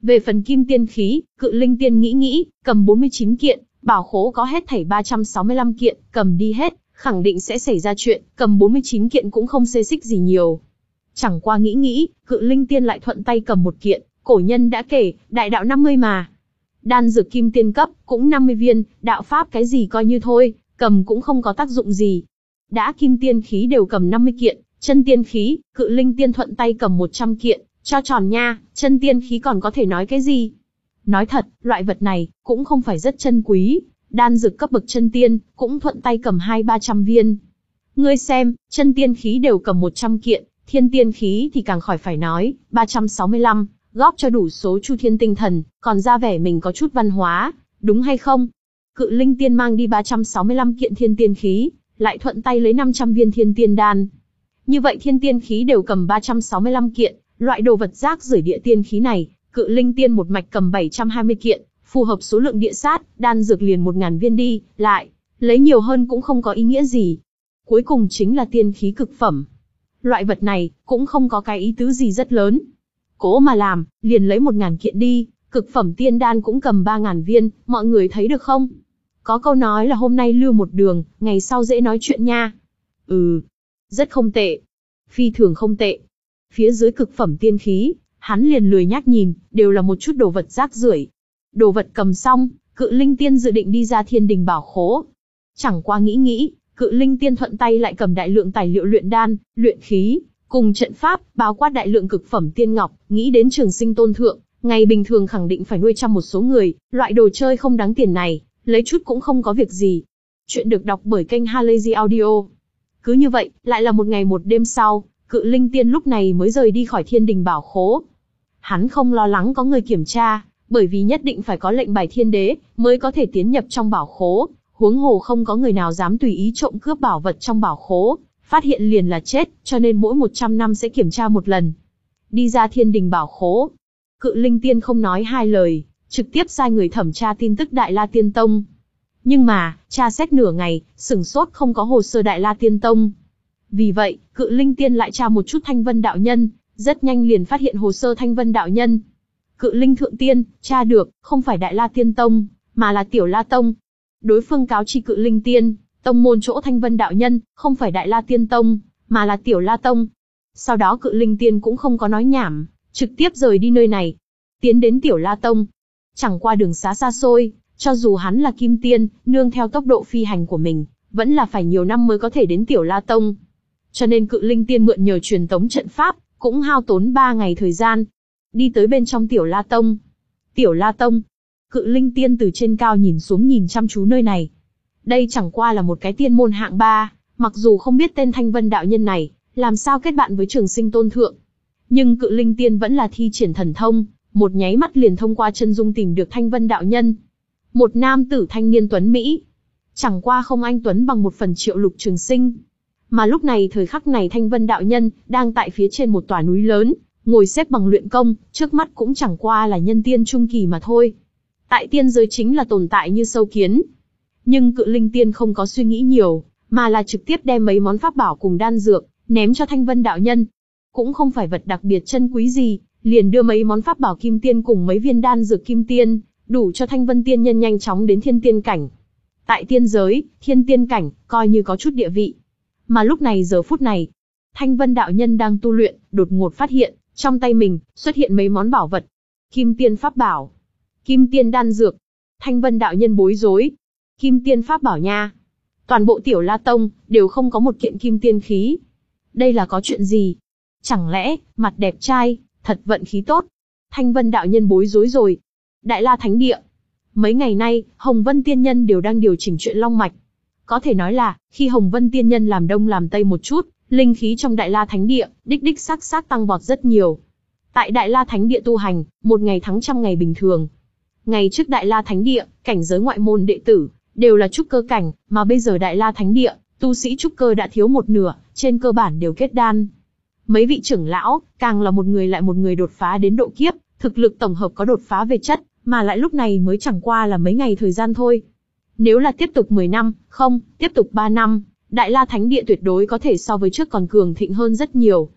Về phần kim tiên khí, Cự Linh Tiên nghĩ nghĩ, cầm bốn mươi chín kiện, bảo khố có hết thảy ba trăm sáu mươi lăm kiện, cầm đi hết, khẳng định sẽ xảy ra chuyện, cầm bốn mươi chín kiện cũng không xê xích gì nhiều. Chẳng qua nghĩ nghĩ, Cự Linh Tiên lại thuận tay cầm một kiện, cổ nhân đã kể, đại đạo năm mươi mà. Đan dược kim tiên cấp, cũng năm mươi viên, đạo pháp cái gì coi như thôi, cầm cũng không có tác dụng gì. Đã kim tiên khí đều cầm năm mươi kiện, chân tiên khí, Cự Linh Tiên thuận tay cầm một trăm kiện, cho tròn nha, chân tiên khí còn có thể nói cái gì. Nói thật, loại vật này, cũng không phải rất chân quý, đan dược cấp bậc chân tiên, cũng thuận tay cầm hai ba trăm viên. Ngươi xem, chân tiên khí đều cầm một trăm kiện, thiên tiên khí thì càng khỏi phải nói, ba trăm sáu mươi lăm, góp cho đủ số chu thiên tinh thần, còn ra vẻ mình có chút văn hóa, đúng hay không? Cự Linh Tiên mang đi ba trăm sáu mươi lăm kiện thiên tiên khí, lại thuận tay lấy năm trăm viên thiên tiên đan. Như vậy thiên tiên khí đều cầm ba trăm sáu mươi lăm kiện, loại đồ vật rác rưởi địa tiên khí này, Cự Linh Tiên một mạch cầm bảy trăm hai mươi kiện, phù hợp số lượng địa sát, đan dược liền một nghìn viên đi, lại, lấy nhiều hơn cũng không có ý nghĩa gì. Cuối cùng chính là tiên khí cực phẩm. Loại vật này, cũng không có cái ý tứ gì rất lớn. Cố mà làm, liền lấy một nghìn kiện đi, cực phẩm tiên đan cũng cầm ba nghìn viên, mọi người thấy được không? Có câu nói là hôm nay lưu một đường, ngày sau dễ nói chuyện nha. Ừ, rất không tệ. Phi thường không tệ. Phía dưới cực phẩm tiên khí, hắn liền lười nhác nhìn, đều là một chút đồ vật rác rưởi. Đồ vật cầm xong, Cự Linh Tiên dự định đi ra thiên đình bảo khố. Chẳng qua nghĩ nghĩ, Cự Linh Tiên thuận tay lại cầm đại lượng tài liệu luyện đan, luyện khí, cùng trận pháp, bao quát đại lượng cực phẩm tiên ngọc, nghĩ đến Trường Sinh Tôn Thượng, ngày bình thường khẳng định phải nuôi chăm một số người, loại đồ chơi không đáng tiền này, lấy chút cũng không có việc gì. Chuyện được đọc bởi kênh Halazy Audio. Cứ như vậy, lại là một ngày một đêm sau, Cự Linh Tiên lúc này mới rời đi khỏi thiên đình bảo khố. Hắn không lo lắng có người kiểm tra, bởi vì nhất định phải có lệnh bài thiên đế, mới có thể tiến nhập trong bảo khố, huống hồ không có người nào dám tùy ý trộm cướp bảo vật trong bảo khố, phát hiện liền là chết, cho nên mỗi một trăm năm sẽ kiểm tra một lần. Đi ra thiên đình bảo khố, Cự Linh Tiên không nói hai lời, trực tiếp sai người thẩm tra tin tức Đại La Tiên Tông. Nhưng mà, tra xét nửa ngày, sửng sốt không có hồ sơ Đại La Tiên Tông. Vì vậy, Cự Linh Tiên lại tra một chút Thanh Vân Đạo Nhân, rất nhanh liền phát hiện hồ sơ Thanh Vân Đạo Nhân. Cự Linh Thượng Tiên, tra được, không phải Đại La Tiên Tông, mà là Tiểu La Tông. Đối phương cáo chi Cự Linh Tiên, tông môn chỗ Thanh Vân Đạo Nhân, không phải Đại La Tiên Tông, mà là Tiểu La Tông. Sau đó Cự Linh Tiên cũng không có nói nhảm, trực tiếp rời đi nơi này, tiến đến Tiểu La Tông. Chẳng qua đường xá xa xôi, cho dù hắn là Kim Tiên, nương theo tốc độ phi hành của mình, vẫn là phải nhiều năm mới có thể đến Tiểu La Tông. Cho nên Cự Linh Tiên mượn nhờ truyền tống trận pháp, cũng hao tốn ba ngày thời gian. Đi tới bên trong Tiểu La Tông. Tiểu La Tông. Cự Linh Tiên từ trên cao nhìn xuống nhìn chăm chú nơi này. Đây chẳng qua là một cái tiên môn hạng ba, mặc dù không biết tên Thanh Vân Đạo Nhân này, làm sao kết bạn với Trường Sinh Tôn Thượng. Nhưng Cự Linh Tiên vẫn là thi triển thần thông, một nháy mắt liền thông qua chân dung tìm được Thanh Vân Đạo Nhân. Một nam tử thanh niên tuấn Mỹ. Chẳng qua không anh tuấn bằng một phần Triệu Lục Trường Sinh. Mà lúc này thời khắc này Thanh Vân Đạo Nhân, đang tại phía trên một tòa núi lớn, ngồi xếp bằng luyện công, trước mắt cũng chẳng qua là nhân tiên trung kỳ mà thôi. Tại tiên giới chính là tồn tại như sâu kiến. Nhưng Cự Linh Tiên không có suy nghĩ nhiều, mà là trực tiếp đem mấy món pháp bảo cùng đan dược, ném cho Thanh Vân Đạo Nhân. Cũng không phải vật đặc biệt chân quý gì, liền đưa mấy món pháp bảo kim tiên cùng mấy viên đan dược kim tiên, đủ cho Thanh Vân Tiên Nhân nhanh chóng đến thiên tiên cảnh. Tại tiên giới, thiên tiên cảnh, coi như có chút địa vị. Mà lúc này giờ phút này, Thanh Vân Đạo Nhân đang tu luyện, đột ngột phát hiện, trong tay mình, xuất hiện mấy món bảo vật. Kim tiên pháp bảo, kim tiên đan dược. Thanh Vân Đạo Nhân bối rối. Kim tiên pháp bảo nha. Toàn bộ Tiểu La Tông, đều không có một kiện kim tiên khí. Đây là có chuyện gì? Chẳng lẽ, mặt đẹp trai, thật vận khí tốt? Thanh Vân Đạo Nhân bối rối rồi. Đại La Thánh Địa. Mấy ngày nay, Hồng Vân Tiên Nhân đều đang điều chỉnh chuyện long mạch. Có thể nói là, khi Hồng Vân Tiên Nhân làm đông làm tây một chút, linh khí trong Đại La Thánh Địa, đích đích xác xác tăng vọt rất nhiều. Tại Đại La Thánh Địa tu hành, một ngày thắng trăm ngày bình thường. Ngày trước Đại La Thánh Địa, cảnh giới ngoại môn đệ tử, đều là trúc cơ cảnh, mà bây giờ Đại La Thánh Địa, tu sĩ trúc cơ đã thiếu một nửa, trên cơ bản đều kết đan. Mấy vị trưởng lão, càng là một người lại một người đột phá đến độ kiếp, thực lực tổng hợp có đột phá về chất, mà lại lúc này mới chẳng qua là mấy ngày thời gian thôi. Nếu là tiếp tục mười năm, không, tiếp tục ba năm, Đại La Thánh Địa tuyệt đối có thể so với trước còn cường thịnh hơn rất nhiều.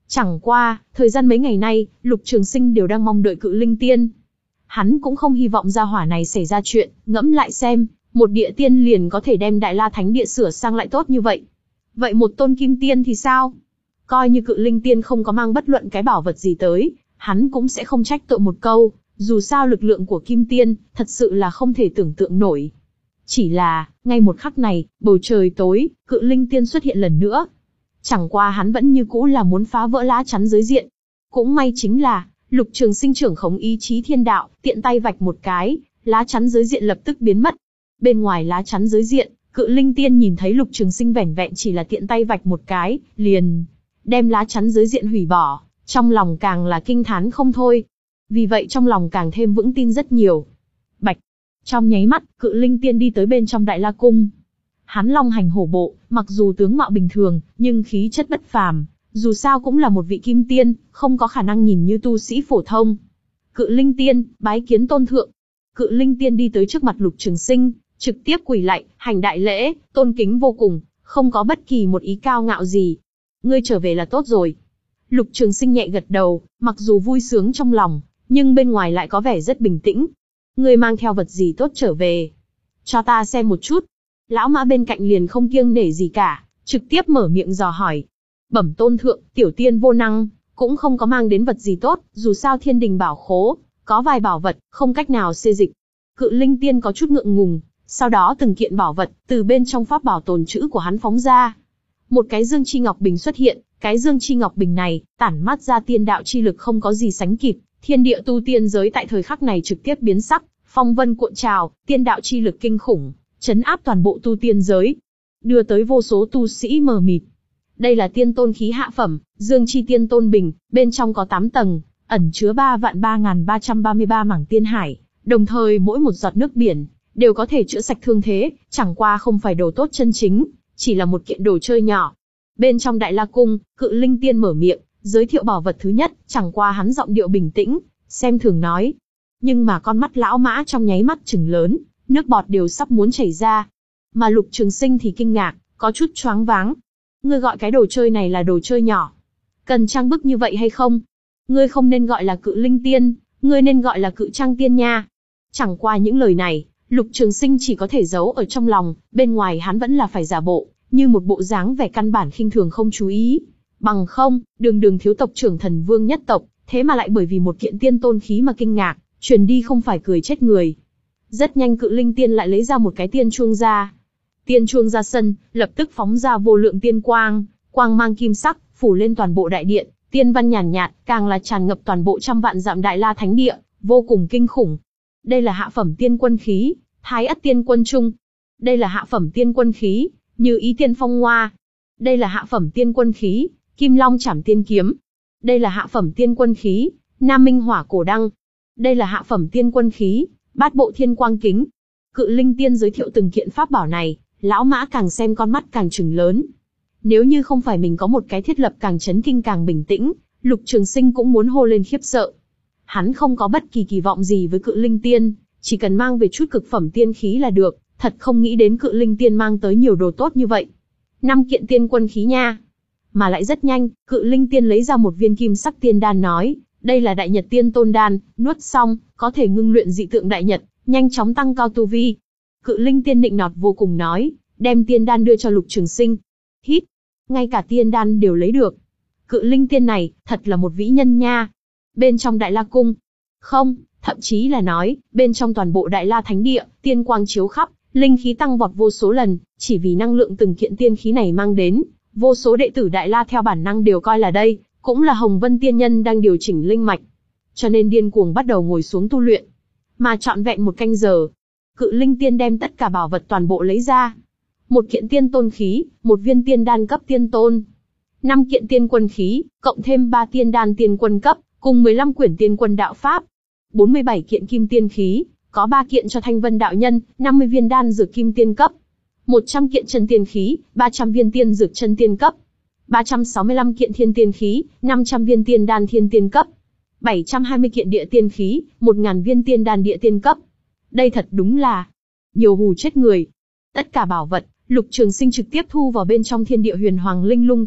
Chẳng qua, thời gian mấy ngày nay, Lục Trường Sinh đều đang mong đợi Cự Linh Tiên. Hắn cũng không hy vọng gia hỏa này xảy ra chuyện, ngẫm lại xem, một địa tiên liền có thể đem Đại La Thánh Địa sửa sang lại tốt như vậy. Vậy một tôn kim tiên thì sao? Coi như Cự Linh Tiên không có mang bất luận cái bảo vật gì tới, hắn cũng sẽ không trách tội một câu, dù sao lực lượng của kim tiên, thật sự là không thể tưởng tượng nổi. Chỉ là, ngay một khắc này, bầu trời tối, Cự Linh Tiên xuất hiện lần nữa. Chẳng qua hắn vẫn như cũ là muốn phá vỡ lá chắn giới diện. Cũng may chính là, Lục Trường Sinh trưởng khống ý chí thiên đạo, tiện tay vạch một cái, lá chắn giới diện lập tức biến mất. Bên ngoài lá chắn giới diện, Cự Linh Tiên nhìn thấy Lục Trường Sinh vẻn vẹn chỉ là tiện tay vạch một cái, liền đem lá chắn giới diện hủy bỏ, trong lòng càng là kinh thán không thôi. Vì vậy trong lòng càng thêm vững tin rất nhiều. Bạch. Trong nháy mắt, Cự Linh Tiên đi tới bên trong Đại La Cung. Hắn long hành hổ bộ, mặc dù tướng mạo bình thường, nhưng khí chất bất phàm, dù sao cũng là một vị kim tiên, không có khả năng nhìn như tu sĩ phổ thông. Cự Linh Tiên, bái kiến tôn thượng. Cự Linh Tiên đi tới trước mặt Lục Trường Sinh, trực tiếp quỳ lạy, hành đại lễ, tôn kính vô cùng, không có bất kỳ một ý cao ngạo gì. Ngươi trở về là tốt rồi. Lục Trường Sinh nhẹ gật đầu, mặc dù vui sướng trong lòng, nhưng bên ngoài lại có vẻ rất bình tĩnh. Ngươi mang theo vật gì tốt trở về? Cho ta xem một chút. Lão mã bên cạnh liền không kiêng nể gì cả, trực tiếp mở miệng dò hỏi. Bẩm tôn thượng, tiểu tiên vô năng, cũng không có mang đến vật gì tốt, dù sao thiên đình bảo khố, có vài bảo vật, không cách nào xê dịch. Cự Linh Tiên có chút ngượng ngùng, sau đó từng kiện bảo vật, từ bên trong pháp bảo tồn trữ của hắn phóng ra. Một cái dương chi ngọc bình xuất hiện, cái dương chi ngọc bình này, tản mát ra tiên đạo chi lực không có gì sánh kịp, thiên địa tu tiên giới tại thời khắc này trực tiếp biến sắc, phong vân cuộn trào, tiên đạo chi lực kinh khủng, chấn áp toàn bộ tu tiên giới, đưa tới vô số tu sĩ mờ mịt. Đây là tiên tôn khí hạ phẩm, dương chi tiên tôn bình, bên trong có tám tầng, ẩn chứa ba vạn ba nghìn ba trăm ba mươi ba mảng tiên hải, đồng thời mỗi một giọt nước biển đều có thể chữa sạch thương thế, chẳng qua không phải đồ tốt chân chính, chỉ là một kiện đồ chơi nhỏ. Bên trong Đại La Cung, Cự Linh Tiên mở miệng, giới thiệu bảo vật thứ nhất, chẳng qua hắn giọng điệu bình tĩnh, xem thường nói. Nhưng mà con mắt lão mã trong nháy mắt trừng lớn, nước bọt đều sắp muốn chảy ra. Mà Lục Trường Sinh thì kinh ngạc, có chút choáng váng. Ngươi gọi cái đồ chơi này là đồ chơi nhỏ? Cần trang bức như vậy hay không? Ngươi không nên gọi là Cự Linh Tiên, ngươi nên gọi là Cự Trang Tiên nha. Chẳng qua những lời này, Lục Trường Sinh chỉ có thể giấu ở trong lòng, bên ngoài hắn vẫn là phải giả bộ, như một bộ dáng vẻ căn bản khinh thường không chú ý. Bằng không, đường đường thiếu tộc trưởng Thần Vương nhất tộc, thế mà lại bởi vì một kiện tiên tôn khí mà kinh ngạc, truyền đi không phải cười chết người. Rất nhanh Cự Linh Tiên lại lấy ra một cái tiên chuông ra. Tiên chuông ra sân, lập tức phóng ra vô lượng tiên quang, quang mang kim sắc, phủ lên toàn bộ đại điện, tiên văn nhàn nhạt, càng là tràn ngập toàn bộ trăm vạn dặm Đại La Thánh Địa, vô cùng kinh khủng. Đây là hạ phẩm tiên quân khí, Thái Ất Tiên Quân Trung. Đây là hạ phẩm tiên quân khí, Như Ý Tiên Phong Hoa. Đây là hạ phẩm tiên quân khí, Kim Long Chảm Tiên Kiếm. Đây là hạ phẩm tiên quân khí, Nam Minh Hỏa Cổ Đăng. Đây là hạ phẩm tiên quân khí, Bát Bộ Thiên Quang Kính. Cự Linh Tiên giới thiệu từng kiện pháp bảo này, lão mã càng xem con mắt càng trừng lớn. Nếu như không phải mình có một cái thiết lập càng chấn kinh càng bình tĩnh, Lục Trường Sinh cũng muốn hô lên khiếp sợ. Hắn không có bất kỳ kỳ vọng gì với Cự Linh Tiên, chỉ cần mang về chút cực phẩm tiên khí là được, thật không nghĩ đến Cự Linh Tiên mang tới nhiều đồ tốt như vậy. Năm kiện tiên quân khí nha. Mà lại rất nhanh, Cự Linh Tiên lấy ra một viên kim sắc tiên đan nói, đây là Đại Nhật Tiên Tôn Đan, nuốt xong, có thể ngưng luyện dị tượng Đại Nhật, nhanh chóng tăng cao tu vi. Cự Linh Tiên nịnh nọt vô cùng nói, đem tiên đan đưa cho Lục Trường Sinh. Hít, ngay cả tiên đan đều lấy được. Cự Linh Tiên này, thật là một vĩ nhân nha. Bên trong Đại La Cung, không, thậm chí là nói, bên trong toàn bộ Đại La Thánh Địa, tiên quang chiếu khắp, linh khí tăng vọt vô số lần, chỉ vì năng lượng từng kiện tiên khí này mang đến, vô số đệ tử Đại La theo bản năng đều coi là đây, cũng là Hồng Vân Tiên Nhân đang điều chỉnh linh mạch. Cho nên điên cuồng bắt đầu ngồi xuống tu luyện. Mà trọn vẹn một canh giờ, Cự Linh Tiên đem tất cả bảo vật toàn bộ lấy ra. Một kiện tiên tôn khí, một viên tiên đan cấp tiên tôn, năm kiện tiên quân khí, cộng thêm ba tiên đan tiên quân cấp, cùng mười lăm quyển tiên quân đạo pháp, bốn mươi bảy kiện kim tiên khí, có ba kiện cho Thanh Vân đạo nhân, năm mươi viên đan dược kim tiên cấp, một trăm kiện chân tiên khí, ba trăm viên tiên dược chân tiên cấp, ba trăm sáu mươi lăm kiện thiên tiên khí, năm trăm viên tiên đan thiên tiên cấp, bảy trăm hai mươi kiện địa tiên khí, một nghìn viên tiên đan địa tiên cấp. Đây thật đúng là nhiều hù chết người. Tất cả bảo vật, Lục Trường Sinh trực tiếp thu vào bên trong Thiên Địa Huyền Hoàng Linh Lung Tháp,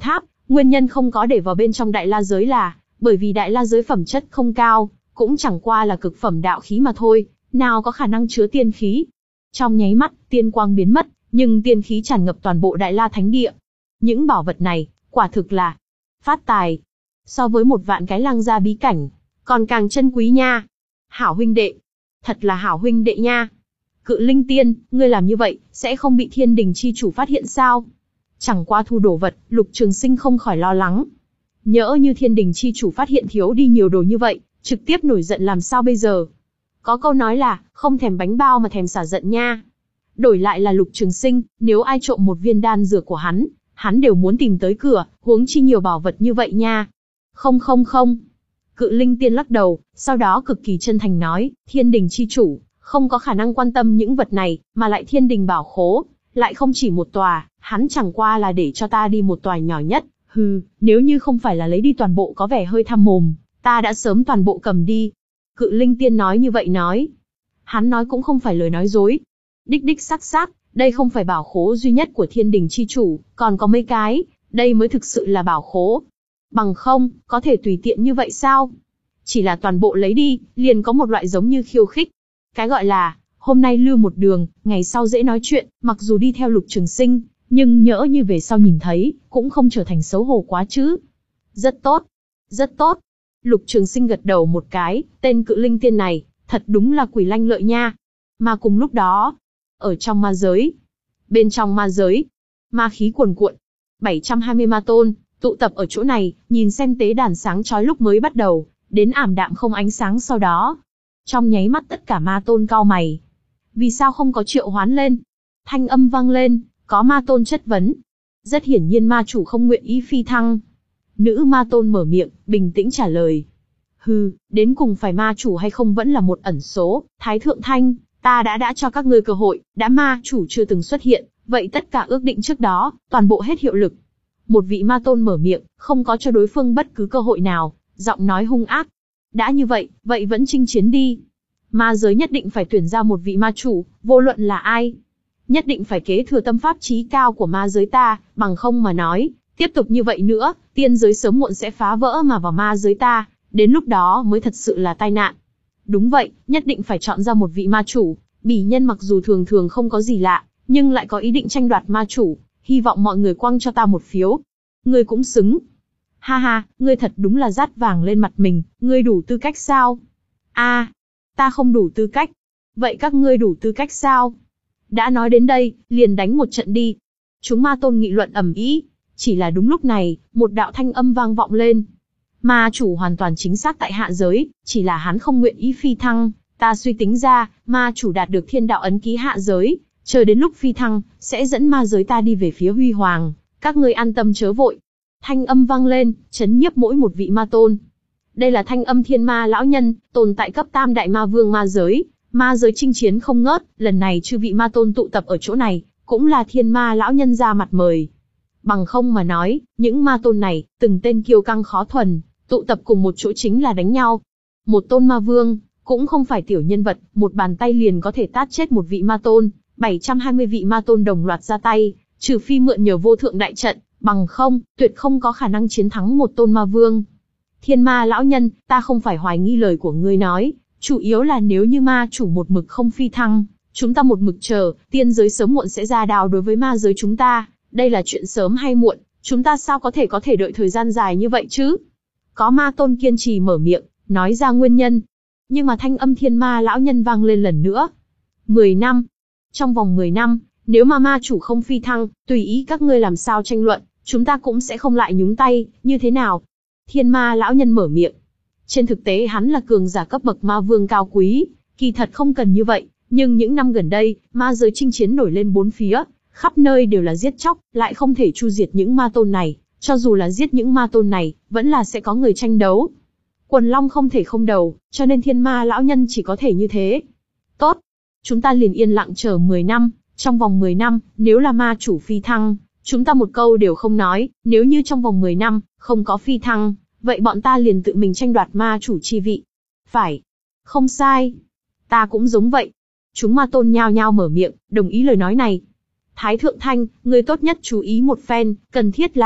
Nguyên nhân không có để vào bên trong Đại La giới là, bởi vì Đại La giới phẩm chất không cao, cũng chẳng qua là cực phẩm đạo khí mà thôi, nào có khả năng chứa tiên khí. Trong nháy mắt, tiên quang biến mất, nhưng tiên khí tràn ngập toàn bộ Đại La Thánh Địa. Những bảo vật này, quả thực là phát tài. So với một vạn cái lang gia bí cảnh, còn càng chân quý nha. Hảo huynh đệ, thật là hảo huynh đệ nha. Cự Linh Tiên, ngươi làm như vậy, sẽ không bị Thiên Đình chi chủ phát hiện sao? Chẳng qua thu đồ vật, Lục Trường Sinh không khỏi lo lắng. Nhỡ như Thiên Đình chi chủ phát hiện thiếu đi nhiều đồ như vậy, trực tiếp nổi giận làm sao bây giờ? Có câu nói là, không thèm bánh bao mà thèm xả giận nha. Đổi lại là Lục Trường Sinh, nếu ai trộm một viên đan dược của hắn, hắn đều muốn tìm tới cửa, huống chi nhiều bảo vật như vậy nha. Không không không. Cự Linh Tiên lắc đầu, sau đó cực kỳ chân thành nói, Thiên Đình chi chủ, không có khả năng quan tâm những vật này, mà lại Thiên Đình bảo khố, lại không chỉ một tòa, hắn chẳng qua là để cho ta đi một tòa nhỏ nhất. Hừ, nếu như không phải là lấy đi toàn bộ có vẻ hơi tham mồm, ta đã sớm toàn bộ cầm đi. Cự Linh Tiên nói như vậy nói. Hắn nói cũng không phải lời nói dối. Đích đích xác xác, đây không phải bảo khố duy nhất của Thiên Đình chi chủ, còn có mấy cái, đây mới thực sự là bảo khố. Bằng không, có thể tùy tiện như vậy sao? Chỉ là toàn bộ lấy đi, liền có một loại giống như khiêu khích. Cái gọi là, hôm nay lưu một đường, ngày sau dễ nói chuyện, mặc dù đi theo Lục Trường Sinh, nhưng nhỡ như về sau nhìn thấy, cũng không trở thành xấu hổ quá chứ. Rất tốt, rất tốt. Lục Trường Sinh gật đầu một cái, tên Cự Linh Tiên này, thật đúng là quỷ lanh lợi nha. Mà cùng lúc đó, ở trong ma giới, bên trong ma giới, ma khí cuồn cuộn, bảy trăm hai mươi ma tôn, tụ tập ở chỗ này, nhìn xem tế đàn sáng chói lúc mới bắt đầu, đến ảm đạm không ánh sáng sau đó. Trong nháy mắt tất cả ma tôn cau mày. Vì sao không có triệu hoán lên? Thanh âm vang lên, có ma tôn chất vấn. Rất hiển nhiên ma chủ không nguyện ý phi thăng. Nữ ma tôn mở miệng, bình tĩnh trả lời. Hừ, đến cùng phải ma chủ hay không vẫn là một ẩn số, Thái Thượng Thanh, ta đã đã cho các ngươi cơ hội, đã ma chủ chưa từng xuất hiện, vậy tất cả ước định trước đó, toàn bộ hết hiệu lực. Một vị ma tôn mở miệng, không có cho đối phương bất cứ cơ hội nào, giọng nói hung ác. Đã như vậy, vậy vẫn chinh chiến đi. Ma giới nhất định phải tuyển ra một vị ma chủ, vô luận là ai. Nhất định phải kế thừa tâm pháp chí cao của ma giới ta, bằng không mà nói, tiếp tục như vậy nữa, tiên giới sớm muộn sẽ phá vỡ mà vào ma giới ta, đến lúc đó mới thật sự là tai nạn. Đúng vậy, nhất định phải chọn ra một vị ma chủ, bỉ nhân mặc dù thường thường không có gì lạ, nhưng lại có ý định tranh đoạt ma chủ, hy vọng mọi người quăng cho ta một phiếu. Ngươi cũng xứng. Ha ha, ngươi thật đúng là dát vàng lên mặt mình, ngươi đủ tư cách sao? A, à, ta không đủ tư cách. Vậy các ngươi đủ tư cách sao? Đã nói đến đây, liền đánh một trận đi. Chúng ma tôn nghị luận ầm ĩ, chỉ là đúng lúc này, một đạo thanh âm vang vọng lên. Ma chủ hoàn toàn chính xác tại hạ giới, chỉ là hắn không nguyện ý phi thăng. Ta suy tính ra, ma chủ đạt được thiên đạo ấn ký hạ giới, chờ đến lúc phi thăng, sẽ dẫn ma giới ta đi về phía huy hoàng. Các ngươi an tâm chớ vội. Thanh âm vang lên, chấn nhiếp mỗi một vị ma tôn. Đây là thanh âm thiên ma lão nhân, tồn tại cấp tam đại ma vương ma giới. Ma giới chinh chiến không ngớt, lần này chư vị ma tôn tụ tập ở chỗ này, cũng là thiên ma lão nhân ra mặt mời. Bằng không mà nói, những ma tôn này, từng tên kiêu căng khó thuần, tụ tập cùng một chỗ chính là đánh nhau. Một tôn ma vương, cũng không phải tiểu nhân vật, một bàn tay liền có thể tát chết một vị ma tôn, bảy trăm hai mươi vị ma tôn đồng loạt ra tay, trừ phi mượn nhờ vô thượng đại trận, bằng không, tuyệt không có khả năng chiến thắng một tôn ma vương. Thiên ma lão nhân, ta không phải hoài nghi lời của ngươi nói, chủ yếu là nếu như ma chủ một mực không phi thăng, chúng ta một mực chờ, tiên giới sớm muộn sẽ ra đao đối với ma giới chúng ta, đây là chuyện sớm hay muộn, chúng ta sao có thể có thể đợi thời gian dài như vậy chứ? Có ma tôn kiên trì mở miệng, nói ra nguyên nhân. Nhưng mà thanh âm thiên ma lão nhân vang lên lần nữa. Mười năm. Trong vòng mười năm, nếu mà ma chủ không phi thăng, tùy ý các ngươi làm sao tranh luận, chúng ta cũng sẽ không lại nhúng tay, như thế nào? Thiên ma lão nhân mở miệng. Trên thực tế hắn là cường giả cấp bậc ma vương cao quý, kỳ thật không cần như vậy, nhưng những năm gần đây, ma giới chinh chiến nổi lên bốn phía, khắp nơi đều là giết chóc, lại không thể chu diệt những ma tôn này, cho dù là giết những ma tôn này, vẫn là sẽ có người tranh đấu. Quần long không thể không đầu, cho nên thiên ma lão nhân chỉ có thể như thế. Tốt, chúng ta liền yên lặng chờ mười năm, trong vòng mười năm, nếu là ma chủ phi thăng, chúng ta một câu đều không nói, nếu như trong vòng mười năm, không có phi thăng, vậy bọn ta liền tự mình tranh đoạt ma chủ chi vị. Phải. Không sai. Ta cũng giống vậy. Chúng ma tôn nhao nhao mở miệng, đồng ý lời nói này. Thái Thượng Thanh, ngươi tốt nhất chú ý một phen, cần thiết là,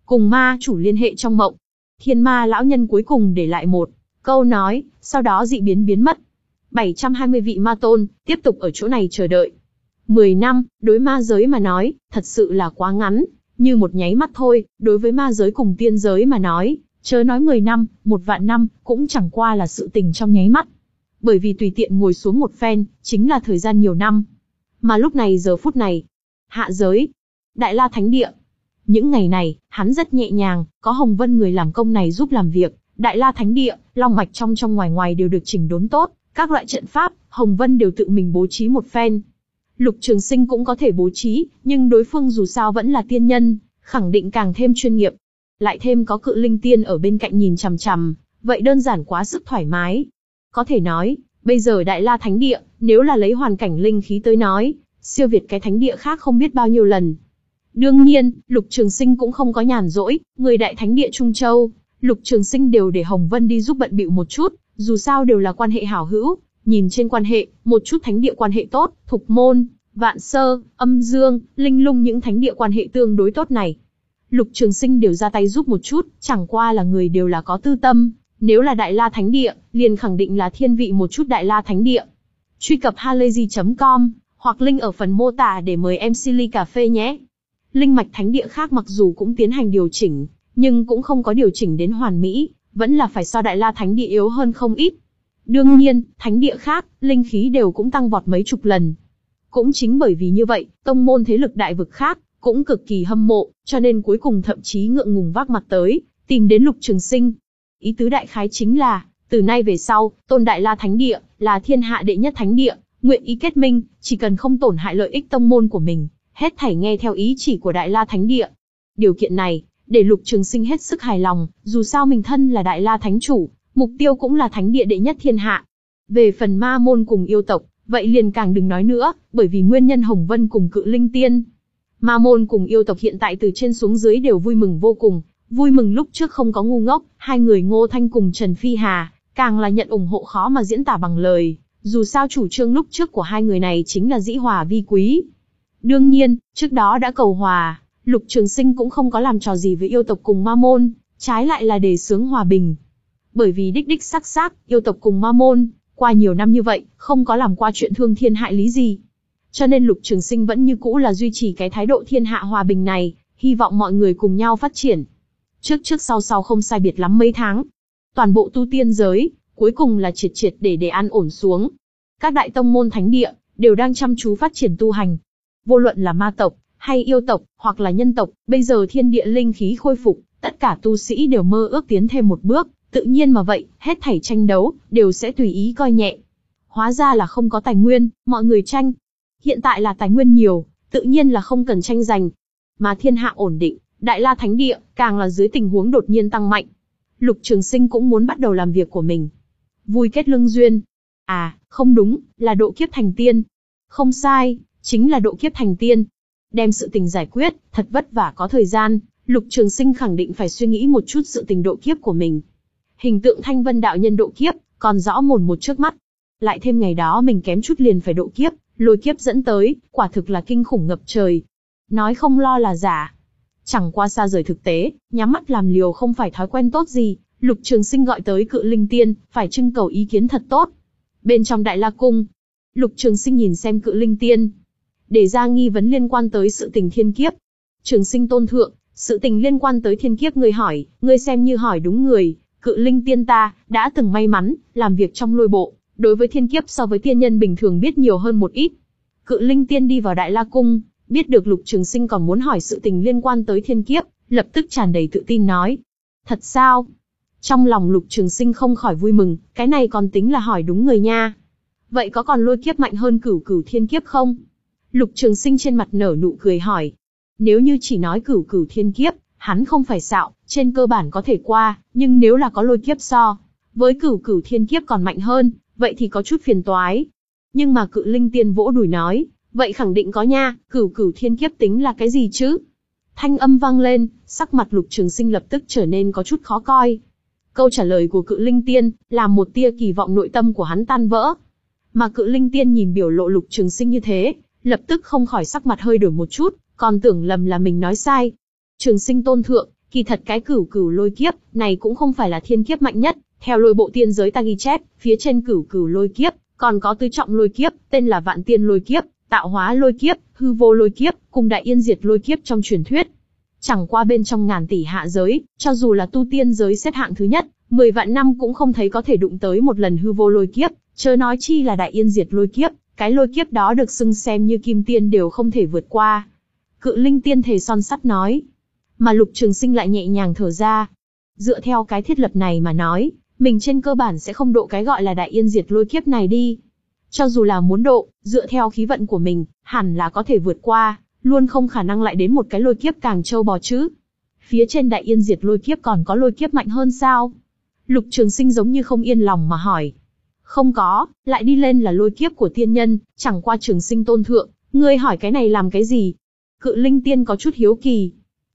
cùng ma chủ liên hệ trong mộng. Thiên ma lão nhân cuối cùng để lại một câu nói, sau đó dị biến biến mất. bảy trăm hai mươi vị ma tôn, tiếp tục ở chỗ này chờ đợi. mười năm, đối ma giới mà nói, thật sự là quá ngắn, như một nháy mắt thôi, đối với ma giới cùng tiên giới mà nói, chớ nói mười năm, một vạn năm, cũng chẳng qua là sự tình trong nháy mắt. Bởi vì tùy tiện ngồi xuống một phen, chính là thời gian nhiều năm. Mà lúc này giờ phút này, hạ giới, Đại La Thánh Địa. Những ngày này, hắn rất nhẹ nhàng, có Hồng Vân người làm công này giúp làm việc. Đại La Thánh Địa, long mạch trong trong ngoài ngoài đều được chỉnh đốn tốt, các loại trận pháp, Hồng Vân đều tự mình bố trí một phen. Lục Trường Sinh cũng có thể bố trí, nhưng đối phương dù sao vẫn là tiên nhân, khẳng định càng thêm chuyên nghiệp. Lại thêm có Cự Linh Tiên ở bên cạnh nhìn chằm chằm, vậy đơn giản quá sức thoải mái. Có thể nói, bây giờ Đại La Thánh Địa, nếu là lấy hoàn cảnh linh khí tới nói, siêu việt cái thánh địa khác không biết bao nhiêu lần. Đương nhiên, Lục Trường Sinh cũng không có nhàn rỗi, người Đại Thánh Địa Trung Châu, Lục Trường Sinh đều để Hồng Vân đi giúp bận bịu một chút, dù sao đều là quan hệ hảo hữu, nhìn trên quan hệ, một chút thánh địa quan hệ tốt, Thục Môn, Vạn Sơ, Âm Dương, Linh Lung những thánh địa quan hệ tương đối tốt này. Lục Trường Sinh đều ra tay giúp một chút, chẳng qua là người đều là có tư tâm, nếu là Đại La Thánh Địa, liền khẳng định là thiên vị một chút Đại La Thánh Địa. Truy cập halayzi chấm com, hoặc link ở phần mô tả để mời em xê ly cà phê nhé. Linh mạch thánh địa khác mặc dù cũng tiến hành điều chỉnh, nhưng cũng không có điều chỉnh đến hoàn mỹ, vẫn là phải so Đại La Thánh Địa yếu hơn không ít. Đương nhiên, thánh địa khác, linh khí đều cũng tăng vọt mấy chục lần. Cũng chính bởi vì như vậy, tông môn thế lực đại vực khác, cũng cực kỳ hâm mộ, cho nên cuối cùng thậm chí ngượng ngùng vác mặt tới, tìm đến Lục Trường Sinh. Ý tứ đại khái chính là, từ nay về sau, Tôn Đại La Thánh Địa, là thiên hạ đệ nhất thánh địa, nguyện ý kết minh, chỉ cần không tổn hại lợi ích tông môn của mình, hết thảy nghe theo ý chỉ của Đại La Thánh Địa. Điều kiện này, để Lục Trường Sinh hết sức hài lòng, dù sao mình thân là Đại La Thánh Chủ, mục tiêu cũng là thánh địa đệ nhất thiên hạ. Về phần ma môn cùng yêu tộc, vậy liền càng đừng nói nữa, bởi vì nguyên nhân Hồng Vân cùng Cự Linh Tiên. Ma môn cùng yêu tộc hiện tại từ trên xuống dưới đều vui mừng vô cùng, vui mừng lúc trước không có ngu ngốc, hai người Ngô Thanh cùng Trần Phi Hà, càng là nhận ủng hộ khó mà diễn tả bằng lời, dù sao chủ trương lúc trước của hai người này chính là dĩ hòa vi quý. Đương nhiên, trước đó đã cầu hòa, Lục Trường Sinh cũng không có làm trò gì với yêu tộc cùng ma môn, trái lại là đề xướng hòa bình. Bởi vì đích đích xác xác, yêu tộc cùng ma môn, qua nhiều năm như vậy, không có làm qua chuyện thương thiên hại lý gì. Cho nên Lục Trường Sinh vẫn như cũ là duy trì cái thái độ thiên hạ hòa bình này, hy vọng mọi người cùng nhau phát triển. Trước trước sau sau không sai biệt lắm mấy tháng. Toàn bộ tu tiên giới, cuối cùng là triệt triệt để để an ổn xuống. Các đại tông môn thánh địa, đều đang chăm chú phát triển tu hành. Vô luận là ma tộc, hay yêu tộc, hoặc là nhân tộc, bây giờ thiên địa linh khí khôi phục, tất cả tu sĩ đều mơ ước tiến thêm một bước, tự nhiên mà vậy, hết thảy tranh đấu, đều sẽ tùy ý coi nhẹ. Hóa ra là không có tài nguyên, mọi người tranh. Hiện tại là tài nguyên nhiều, tự nhiên là không cần tranh giành. Mà thiên hạ ổn định, Đại La Thánh Địa, càng là dưới tình huống đột nhiên tăng mạnh. Lục Trường Sinh cũng muốn bắt đầu làm việc của mình. Vui kết lương duyên. À, không đúng, là độ kiếp thành tiên. Không sai, chính là độ kiếp thành tiên. Đem sự tình giải quyết, thật vất vả có thời gian, Lục Trường Sinh khẳng định phải suy nghĩ một chút sự tình độ kiếp của mình. Hình tượng Thanh Vân đạo nhân độ kiếp, còn rõ mồn một trước mắt. Lại thêm ngày đó mình kém chút liền phải độ kiếp, lôi kiếp dẫn tới, quả thực là kinh khủng ngập trời. Nói không lo là giả. Chẳng qua xa rời thực tế, nhắm mắt làm liều không phải thói quen tốt gì. Lục Trường Sinh gọi tới Cự Linh Tiên, phải trưng cầu ý kiến thật tốt. Bên trong Đại La Cung, Lục Trường Sinh nhìn xem Cự Linh Tiên, để ra nghi vấn liên quan tới sự tình thiên kiếp. Trường Sinh tôn thượng, sự tình liên quan tới thiên kiếp ngươi hỏi, ngươi xem như hỏi đúng người. Cự Linh Tiên ta, đã từng may mắn, làm việc trong lôi bộ, đối với thiên kiếp so với tiên nhân bình thường biết nhiều hơn một ít. Cự Linh Tiên đi vào Đại La Cung, biết được Lục Trường Sinh còn muốn hỏi sự tình liên quan tới thiên kiếp, lập tức tràn đầy tự tin nói. Thật sao? Trong lòng Lục Trường Sinh không khỏi vui mừng, cái này còn tính là hỏi đúng người nha. Vậy có còn lôi kiếp mạnh hơn cửu cửu thiên kiếp không? Lục Trường Sinh trên mặt nở nụ cười hỏi. Nếu như chỉ nói cửu cửu thiên kiếp, hắn không phải xạo, trên cơ bản có thể qua, nhưng nếu là có lôi kiếp so với cửu cửu thiên kiếp còn mạnh hơn, vậy thì có chút phiền toái. Nhưng mà Cự Linh Tiên vỗ đùi nói, vậy khẳng định có nha, cửu cửu thiên kiếp tính là cái gì chứ? Thanh âm vang lên, sắc mặt Lục Trường Sinh lập tức trở nên có chút khó coi. Câu trả lời của Cự Linh Tiên, làm một tia kỳ vọng nội tâm của hắn tan vỡ. Mà Cự Linh Tiên nhìn biểu lộ Lục Trường Sinh như thế, lập tức không khỏi sắc mặt hơi đổi một chút, còn tưởng lầm là mình nói sai. Trường Sinh tôn thượng, Kỳ thật cái cửu cửu lôi kiếp này cũng không phải là thiên kiếp mạnh nhất, theo lôi bộ tiên giới ta ghi chép, phía trên cửu cửu lôi kiếp, còn có tứ trọng lôi kiếp, tên là vạn tiên lôi kiếp, tạo hóa lôi kiếp, hư vô lôi kiếp, cùng đại yên diệt lôi kiếp trong truyền thuyết. Chẳng qua bên trong ngàn tỷ hạ giới, cho dù là tu tiên giới xếp hạng thứ nhất, mười vạn năm cũng không thấy có thể đụng tới một lần hư vô lôi kiếp, chớ nói chi là đại yên diệt lôi kiếp, cái lôi kiếp đó được xưng xem như kim tiên đều không thể vượt qua. Cự Linh Tiên thề son sắt nói. Mà Lục Trường Sinh lại nhẹ nhàng thở ra. Dựa theo cái thiết lập này mà nói, mình trên cơ bản sẽ không độ cái gọi là đại yên diệt lôi kiếp này đi. Cho dù là muốn độ, dựa theo khí vận của mình, hẳn là có thể vượt qua, luôn không khả năng lại đến một cái lôi kiếp càng trâu bò chứ. Phía trên đại yên diệt lôi kiếp còn có lôi kiếp mạnh hơn sao? Lục Trường Sinh giống như không yên lòng mà hỏi. Không có, lại đi lên là lôi kiếp của tiên nhân, chẳng qua Trường Sinh tôn thượng, ngươi hỏi cái này làm cái gì? Cự Linh Tiên có chút hiếu kỳ.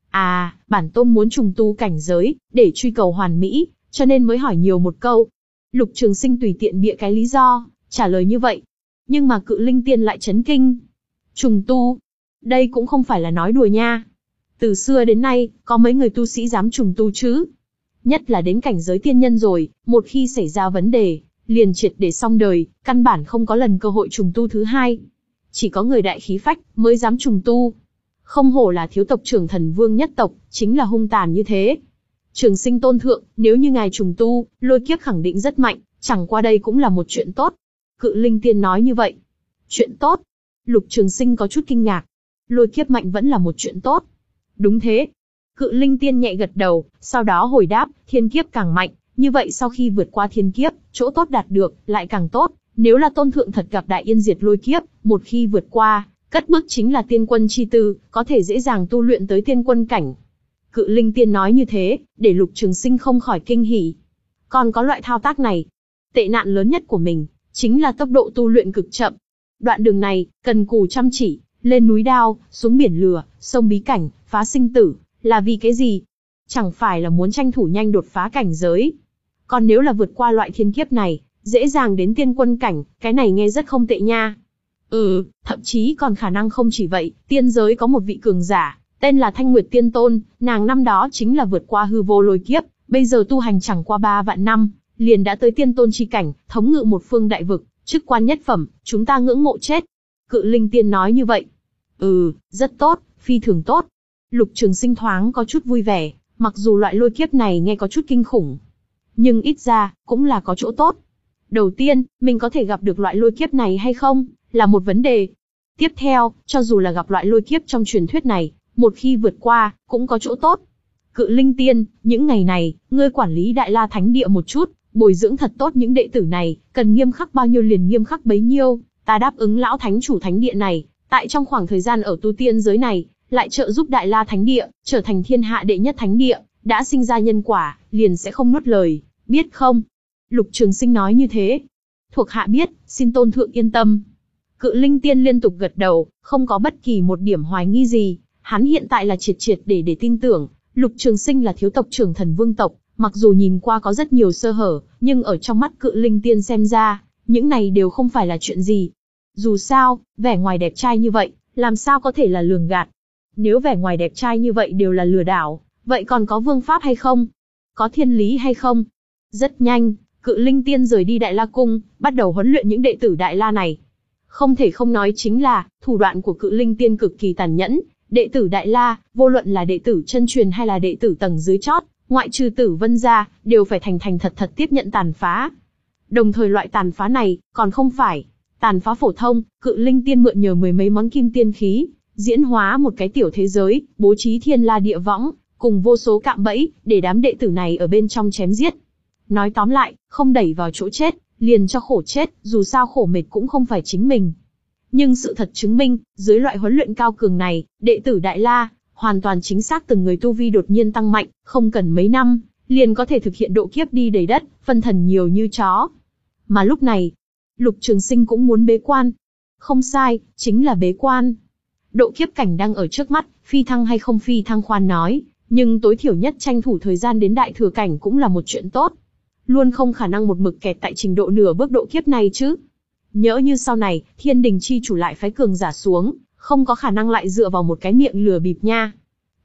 À, bản tôn muốn trùng tu cảnh giới, để truy cầu hoàn mỹ, cho nên mới hỏi nhiều một câu. Lục Trường Sinh tùy tiện bịa cái lý do, trả lời như vậy. Nhưng mà Cự Linh Tiên lại chấn kinh. Trùng tu? Đây cũng không phải là nói đùa nha. Từ xưa đến nay, có mấy người tu sĩ dám trùng tu chứ? Nhất là đến cảnh giới tiên nhân rồi, một khi xảy ra vấn đề, liền triệt để xong đời, căn bản không có lần cơ hội trùng tu thứ hai. Chỉ có người đại khí phách mới dám trùng tu. Không hổ là thiếu tộc trưởng Thần Vương nhất tộc, chính là hung tàn như thế. Trường Sinh tôn thượng, nếu như ngài trùng tu, lôi kiếp khẳng định rất mạnh, chẳng qua đây cũng là một chuyện tốt. Cự Linh Tiên nói như vậy. Chuyện tốt? Lục Trường Sinh có chút kinh ngạc. Lôi kiếp mạnh vẫn là một chuyện tốt. Đúng thế. Cự Linh Tiên nhẹ gật đầu, sau đó hồi đáp, thiên kiếp càng mạnh, như vậy sau khi vượt qua thiên kiếp, chỗ tốt đạt được, lại càng tốt. Nếu là tôn thượng thật gặp đại yên diệt lôi kiếp, một khi vượt qua, cất bước chính là tiên quân chi tư, có thể dễ dàng tu luyện tới tiên quân cảnh. Cự Linh Tiên nói như thế, để Lục Trường Sinh không khỏi kinh hỉ. Còn có loại thao tác này, tệ nạn lớn nhất của mình, chính là tốc độ tu luyện cực chậm. Đoạn đường này, cần cù chăm chỉ, lên núi đao, xuống biển lửa, sông bí cảnh, phá sinh tử, là vì cái gì? Chẳng phải là muốn tranh thủ nhanh đột phá cảnh giới. Còn nếu là vượt qua loại thiên kiếp này, dễ dàng đến tiên quân cảnh, cái này nghe rất không tệ nha. Ừ, thậm chí còn khả năng không chỉ vậy, tiên giới có một vị cường giả, tên là Thanh Nguyệt Tiên Tôn, nàng năm đó chính là vượt qua hư vô lôi kiếp, bây giờ tu hành chẳng qua ba vạn năm, liền đã tới tiên tôn chi cảnh, thống ngự một phương đại vực, chức quan nhất phẩm, chúng ta ngưỡng mộ chết. Cự Linh Tiên nói như vậy. Ừ, rất tốt, phi thường tốt. Lục Trường Sinh thoáng có chút vui vẻ, mặc dù loại lôi kiếp này nghe có chút kinh khủng, nhưng ít ra, cũng là có chỗ tốt. Đầu tiên, mình có thể gặp được loại lôi kiếp này hay không, là một vấn đề. Tiếp theo, cho dù là gặp loại lôi kiếp trong truyền thuyết này, một khi vượt qua, cũng có chỗ tốt. Cự Linh Tiên, những ngày này, ngươi quản lý Đại La Thánh Địa một chút, bồi dưỡng thật tốt những đệ tử này, cần nghiêm khắc bao nhiêu liền nghiêm khắc bấy nhiêu, ta đáp ứng lão thánh chủ thánh địa này, tại trong khoảng thời gian ở tu tiên giới này, lại trợ giúp Đại La Thánh Địa, trở thành thiên hạ đệ nhất thánh địa, đã sinh ra nhân quả, liền sẽ không nuốt lời, biết không? Lục Trường Sinh nói như thế. Thuộc hạ biết, xin tôn thượng yên tâm. Cự Linh Tiên liên tục gật đầu, không có bất kỳ một điểm hoài nghi gì, hắn hiện tại là triệt triệt để để tin tưởng, Lục Trường Sinh là thiếu tộc trưởng Thần Vương tộc, mặc dù nhìn qua có rất nhiều sơ hở, nhưng ở trong mắt Cự Linh Tiên xem ra, những này đều không phải là chuyện gì. Dù sao, vẻ ngoài đẹp trai như vậy, làm sao có thể là lường gạt? Nếu vẻ ngoài đẹp trai như vậy đều là lừa đảo, vậy còn có vương pháp hay không? Có thiên lý hay không? Rất nhanh, Cự Linh Tiên rời đi Đại La Cung, bắt đầu huấn luyện những đệ tử Đại La này. Không thể không nói chính là, thủ đoạn của Cự Linh Tiên cực kỳ tàn nhẫn, đệ tử Đại La, vô luận là đệ tử chân truyền hay là đệ tử tầng dưới chót, ngoại trừ Tử Vân ra, đều phải thành thành thật thật tiếp nhận tàn phá. Đồng thời loại tàn phá này, còn không phải tàn phá phổ thông, Cự Linh Tiên mượn nhờ mười mấy món kim tiên khí, diễn hóa một cái tiểu thế giới, bố trí thiên la địa võng, cùng vô số cạm bẫy, để đám đệ tử này ở bên trong chém giết. Nói tóm lại, không đẩy vào chỗ chết, liền cho khổ chết, dù sao khổ mệt cũng không phải chính mình. Nhưng sự thật chứng minh, dưới loại huấn luyện cao cường này, đệ tử Đại La, hoàn toàn chính xác từng người tu vi đột nhiên tăng mạnh, không cần mấy năm, liền có thể thực hiện độ kiếp đi đầy đất, phân thần nhiều như chó. Mà lúc này, Lục Trường Sinh cũng muốn bế quan. Không sai, chính là bế quan. Độ kiếp cảnh đang ở trước mắt, phi thăng hay không phi thăng khoan nói, nhưng tối thiểu nhất tranh thủ thời gian đến đại thừa cảnh cũng là một chuyện tốt. Luôn không khả năng một mực kẹt tại trình độ nửa bước độ kiếp này chứ. Nhỡ như sau này, Thiên Đình chi chủ lại phái cường giả xuống, không có khả năng lại dựa vào một cái miệng lừa bịp nha.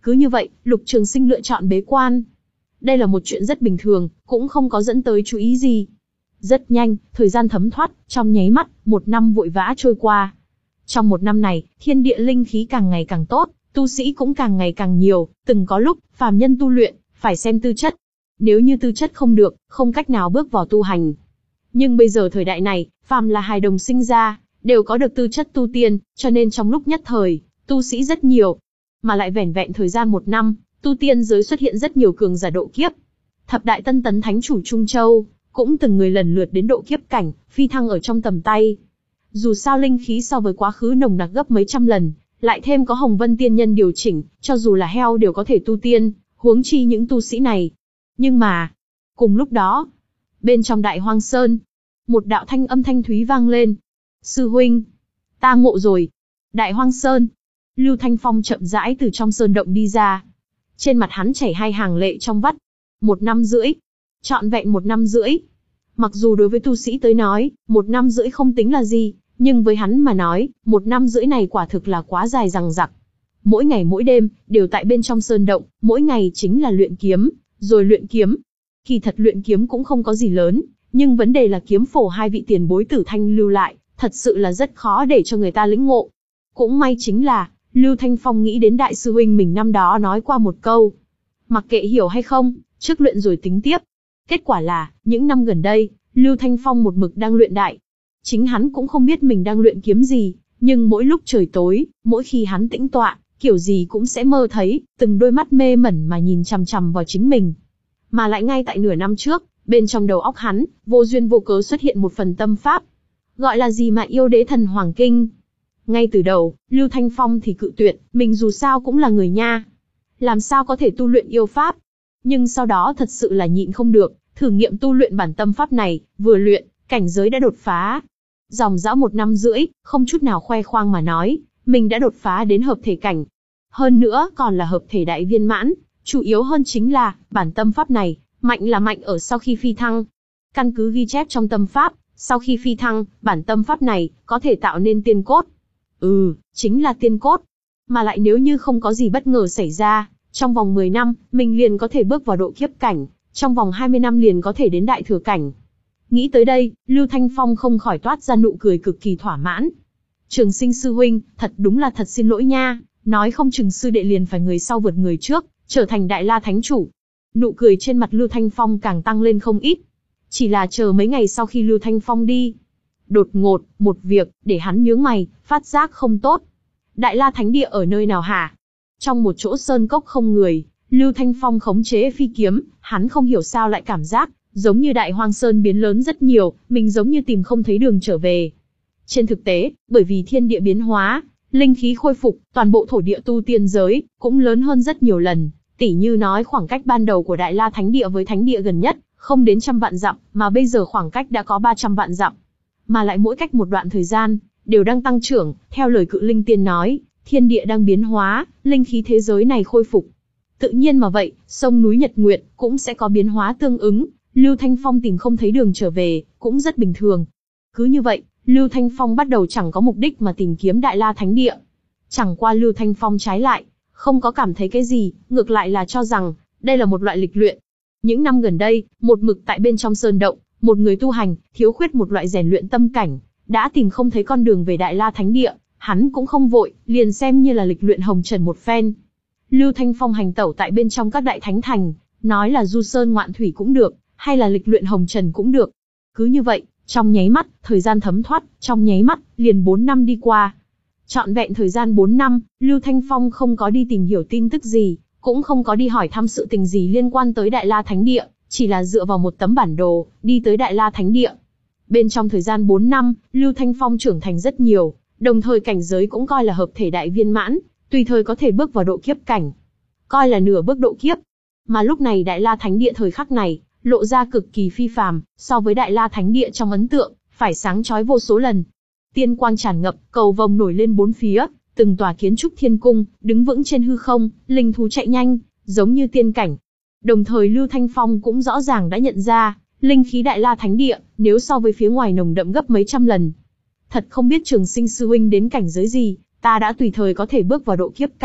Cứ như vậy, Lục Trường Sinh lựa chọn bế quan. Đây là một chuyện rất bình thường, cũng không có dẫn tới chú ý gì. Rất nhanh, thời gian thấm thoát, trong nháy mắt, một năm vội vã trôi qua. Trong một năm này, thiên địa linh khí càng ngày càng tốt, tu sĩ cũng càng ngày càng nhiều, từng có lúc, phàm nhân tu luyện, phải xem tư chất. Nếu như tư chất không được, không cách nào bước vào tu hành. Nhưng bây giờ thời đại này, phàm là hài đồng sinh ra, đều có được tư chất tu tiên, cho nên trong lúc nhất thời, tu sĩ rất nhiều. Mà lại vẻn vẹn thời gian một năm, tu tiên giới xuất hiện rất nhiều cường giả độ kiếp. Thập đại tân tấn thánh chủ Trung Châu, cũng từng người lần lượt đến độ kiếp cảnh, phi thăng ở trong tầm tay. Dù sao linh khí so với quá khứ nồng nặc gấp mấy trăm lần, lại thêm có Hồng Vân tiên nhân điều chỉnh, cho dù là heo đều có thể tu tiên, huống chi những tu sĩ này. Nhưng mà, cùng lúc đó, bên trong Đại Hoang Sơn, một đạo thanh âm thanh thúy vang lên. Sư huynh, ta ngộ rồi. Đại Hoang Sơn, Lưu Thanh Phong chậm rãi từ trong sơn động đi ra. Trên mặt hắn chảy hai hàng lệ trong vắt. Một năm rưỡi. Trọn vẹn một năm rưỡi. Mặc dù đối với tu sĩ tới nói, một năm rưỡi không tính là gì, nhưng với hắn mà nói, một năm rưỡi này quả thực là quá dài dằng dặc. Mỗi ngày mỗi đêm, đều tại bên trong sơn động, mỗi ngày chính là luyện kiếm, rồi luyện kiếm. Kỳ thật luyện kiếm cũng không có gì lớn, nhưng vấn đề là kiếm phổ hai vị tiền bối Tử Thanh lưu lại, thật sự là rất khó để cho người ta lĩnh ngộ. Cũng may chính là, Lưu Thanh Phong nghĩ đến đại sư huynh mình năm đó nói qua một câu. Mặc kệ hiểu hay không, trước luyện rồi tính tiếp. Kết quả là, những năm gần đây, Lưu Thanh Phong một mực đang luyện đại. Chính hắn cũng không biết mình đang luyện kiếm gì, nhưng mỗi lúc trời tối, mỗi khi hắn tĩnh tọa, kiểu gì cũng sẽ mơ thấy, từng đôi mắt mê mẩn mà nhìn chằm chằm vào chính mình. Mà lại ngay tại nửa năm trước, bên trong đầu óc hắn, vô duyên vô cớ xuất hiện một phần tâm pháp. Gọi là gì mà yêu đế thần hoàng kinh. Ngay từ đầu, Lưu Thanh Phong thì cự tuyệt, mình dù sao cũng là người nha. Làm sao có thể tu luyện yêu pháp. Nhưng sau đó thật sự là nhịn không được, thử nghiệm tu luyện bản tâm pháp này, vừa luyện, cảnh giới đã đột phá. Dòng dã một năm rưỡi, không chút nào khoe khoang mà nói, mình đã đột phá đến hợp thể cảnh. Hơn nữa còn là hợp thể đại viên mãn, chủ yếu hơn chính là, bản tâm pháp này, mạnh là mạnh ở sau khi phi thăng. Căn cứ ghi chép trong tâm pháp, sau khi phi thăng, bản tâm pháp này, có thể tạo nên tiên cốt. Ừ, chính là tiên cốt. Mà lại nếu như không có gì bất ngờ xảy ra, trong vòng mười năm, mình liền có thể bước vào độ kiếp cảnh, trong vòng hai mươi năm liền có thể đến đại thừa cảnh. Nghĩ tới đây, Lưu Thanh Phong không khỏi toát ra nụ cười cực kỳ thỏa mãn. Trường Sinh sư huynh, thật đúng là thật xin lỗi nha, nói không chừng sư đệ liền phải người sau vượt người trước, trở thành Đại La Thánh Chủ. Nụ cười trên mặt Lưu Thanh Phong càng tăng lên không ít. Chỉ là chờ mấy ngày sau khi Lưu Thanh Phong đi. Đột ngột, một việc, để hắn nhướng mày, phát giác không tốt. Đại La Thánh Địa ở nơi nào hả? Trong một chỗ sơn cốc không người, Lưu Thanh Phong khống chế phi kiếm, hắn không hiểu sao lại cảm giác, giống như Đại Hoang Sơn biến lớn rất nhiều, mình giống như tìm không thấy đường trở về. Trên thực tế, bởi vì thiên địa biến hóa, linh khí khôi phục, toàn bộ thổ địa tu tiên giới, cũng lớn hơn rất nhiều lần. Tỉ như nói khoảng cách ban đầu của Đại La Thánh Địa với Thánh Địa gần nhất, không đến trăm vạn dặm, mà bây giờ khoảng cách đã có ba trăm vạn dặm. Mà lại mỗi cách một đoạn thời gian, đều đang tăng trưởng, theo lời Cự Linh Tiên nói, thiên địa đang biến hóa, linh khí thế giới này khôi phục. Tự nhiên mà vậy, sông núi Nhật Nguyệt cũng sẽ có biến hóa tương ứng, Lưu Thanh Phong tìm không thấy đường trở về, cũng rất bình thường. Cứ như vậy, Lưu Thanh Phong bắt đầu chẳng có mục đích mà tìm kiếm Đại La Thánh Địa. Chẳng qua Lưu Thanh Phong trái lại, không có cảm thấy cái gì, ngược lại là cho rằng, đây là một loại lịch luyện. Những năm gần đây, một mực tại bên trong sơn động, một người tu hành, thiếu khuyết một loại rèn luyện tâm cảnh, đã tìm không thấy con đường về Đại La Thánh Địa, hắn cũng không vội, liền xem như là lịch luyện hồng trần một phen. Lưu Thanh Phong hành tẩu tại bên trong các đại thánh thành, nói là du sơn ngoạn thủy cũng được, hay là lịch luyện hồng trần cũng được. Cứ như vậy, trong nháy mắt, thời gian thấm thoát, trong nháy mắt, liền bốn năm đi qua. Trọn vẹn thời gian bốn năm, Lưu Thanh Phong không có đi tìm hiểu tin tức gì, cũng không có đi hỏi thăm sự tình gì liên quan tới Đại La Thánh Địa, chỉ là dựa vào một tấm bản đồ, đi tới Đại La Thánh Địa. Bên trong thời gian bốn năm, Lưu Thanh Phong trưởng thành rất nhiều, đồng thời cảnh giới cũng coi là hợp thể đại viên mãn, tùy thời có thể bước vào độ kiếp cảnh. Coi là nửa bước độ kiếp. Mà lúc này Đại La Thánh Địa thời khắc này, lộ ra cực kỳ phi phàm, so với Đại La Thánh Địa trong ấn tượng, phải sáng chói vô số lần. Tiên quang tràn ngập, cầu vồng nổi lên bốn phía, từng tòa kiến trúc thiên cung, đứng vững trên hư không, linh thú chạy nhanh, giống như tiên cảnh. Đồng thời Lưu Thanh Phong cũng rõ ràng đã nhận ra, linh khí Đại La Thánh Địa, nếu so với phía ngoài nồng đậm gấp mấy trăm lần. Thật không biết Trường Sinh sư huynh đến cảnh giới gì, ta đã tùy thời có thể bước vào độ kiếp cảnh,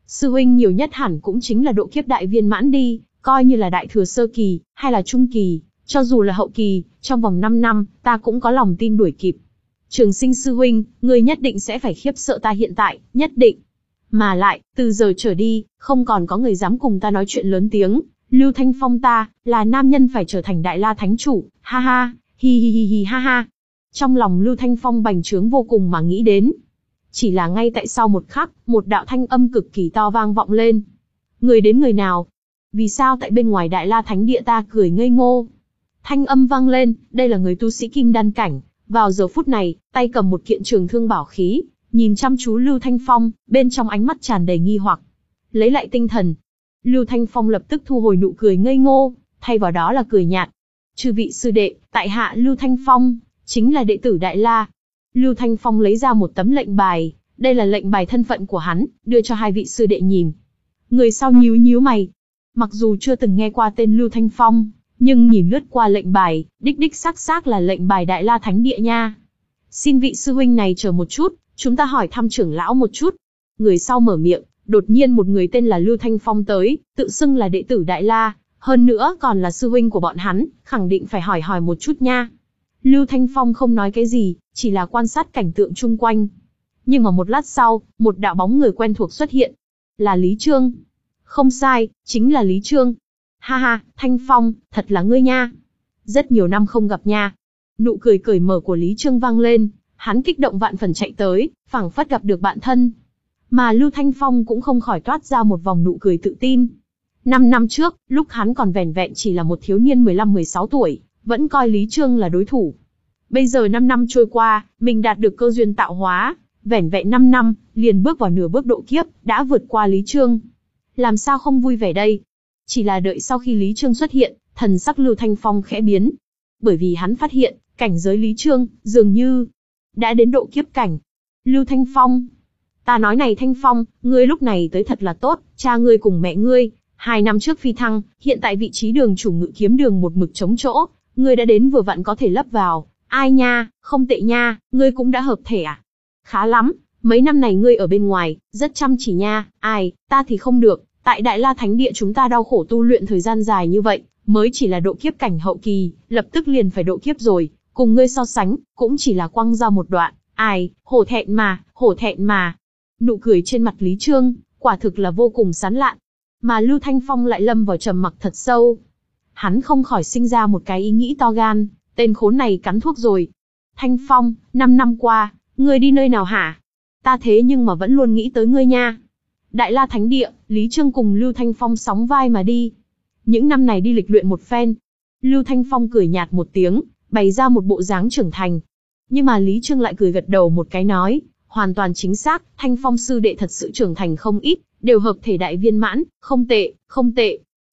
Sư huynh nhiều nhất hẳn cũng chính là độ kiếp đại viên mãn đi, coi như là đại thừa sơ kỳ, hay là trung kỳ, cho dù là hậu kỳ, trong vòng năm năm, ta cũng có lòng tin đuổi kịp. Trường Sinh sư huynh, ngươi nhất định sẽ phải khiếp sợ ta hiện tại, nhất định. Mà lại, từ giờ trở đi, không còn có người dám cùng ta nói chuyện lớn tiếng. Lưu Thanh Phong ta, là nam nhân phải trở thành Đại La Thánh Chủ, ha ha, hi hi hi hi ha ha. Trong lòng Lưu Thanh Phong bành trướng vô cùng mà nghĩ đến. Chỉ là ngay tại sau một khắc, một đạo thanh âm cực kỳ to vang vọng lên. Người đến người nào? Vì sao tại bên ngoài Đại La Thánh Địa ta cười ngây ngô? Thanh âm vang lên, đây là người tu sĩ kim đan cảnh. Vào giờ phút này, tay cầm một kiện trường thương bảo khí, nhìn chăm chú Lưu Thanh Phong, bên trong ánh mắt tràn đầy nghi hoặc. Lấy lại tinh thần, Lưu Thanh Phong lập tức thu hồi nụ cười ngây ngô, thay vào đó là cười nhạt. Chư vị sư đệ, tại hạ Lưu Thanh Phong, chính là đệ tử Đại La. Lưu Thanh Phong lấy ra một tấm lệnh bài, đây là lệnh bài thân phận của hắn, đưa cho hai vị sư đệ nhìn. Người sau nhíu nhíu mày. Mặc dù chưa từng nghe qua tên Lưu Thanh Phong, nhưng nhìn lướt qua lệnh bài, đích đích xác xác là lệnh bài Đại La Thánh Địa nha. Xin vị sư huynh này chờ một chút, chúng ta hỏi thăm trưởng lão một chút. Người sau mở miệng, đột nhiên một người tên là Lưu Thanh Phong tới, tự xưng là đệ tử Đại La, hơn nữa còn là sư huynh của bọn hắn, khẳng định phải hỏi hỏi một chút nha. Lưu Thanh Phong không nói cái gì, chỉ là quan sát cảnh tượng chung quanh. Nhưng mà một lát sau, một đạo bóng người quen thuộc xuất hiện. Là Lý Trương. Không sai, chính là Lý Trương. Ha ha, Thanh Phong, thật là ngươi nha. Rất nhiều năm không gặp nha. Nụ cười cởi mở của Lý Trương vang lên, hắn kích động vạn phần chạy tới, phảng phất gặp được bạn thân. Mà Lưu Thanh Phong cũng không khỏi toát ra một vòng nụ cười tự tin. Năm năm trước, lúc hắn còn vẻn vẹn chỉ là một thiếu niên mười lăm mười sáu tuổi, vẫn coi Lý Trương là đối thủ. Bây giờ năm năm trôi qua, mình đạt được cơ duyên tạo hóa, vẻn vẹn năm năm, liền bước vào nửa bước độ kiếp, đã vượt qua Lý Trương. Làm sao không vui vẻ đây? Chỉ là đợi sau khi Lý Trương xuất hiện, thần sắc Lưu Thanh Phong khẽ biến. Bởi vì hắn phát hiện, cảnh giới Lý Trương, dường như đã đến độ kiếp cảnh. Lưu Thanh Phong. Ta nói này Thanh Phong, ngươi lúc này tới thật là tốt, cha ngươi cùng mẹ ngươi, hai năm trước phi thăng, hiện tại vị trí đường chủ Ngự Kiếm Đường một mực trống chỗ, ngươi đã đến vừa vặn có thể lấp vào. Ai nha, không tệ nha, ngươi cũng đã hợp thể à? Khá lắm, mấy năm này ngươi ở bên ngoài, rất chăm chỉ nha, ai, ta thì không được, tại Đại La Thánh Địa chúng ta đau khổ tu luyện thời gian dài như vậy, mới chỉ là độ kiếp cảnh hậu kỳ, lập tức liền phải độ kiếp rồi, cùng ngươi so sánh, cũng chỉ là quăng ra một đoạn, ai, hổ thẹn mà, hổ thẹn mà. Nụ cười trên mặt Lý Trương, quả thực là vô cùng sán lạn. Mà Lưu Thanh Phong lại lâm vào trầm mặc thật sâu. Hắn không khỏi sinh ra một cái ý nghĩ to gan, tên khốn này cắn thuốc rồi. Thanh Phong, năm năm qua, ngươi đi nơi nào hả? Ta thế nhưng mà vẫn luôn nghĩ tới ngươi nha. Đại La Thánh Địa, Lý Trương cùng Lưu Thanh Phong sóng vai mà đi. Những năm này đi lịch luyện một phen. Lưu Thanh Phong cười nhạt một tiếng, bày ra một bộ dáng trưởng thành. Nhưng mà Lý Trương lại cười gật đầu một cái nói, hoàn toàn chính xác, Thanh Phong sư đệ thật sự trưởng thành không ít, đều hợp thể đại viên mãn, không tệ, không tệ.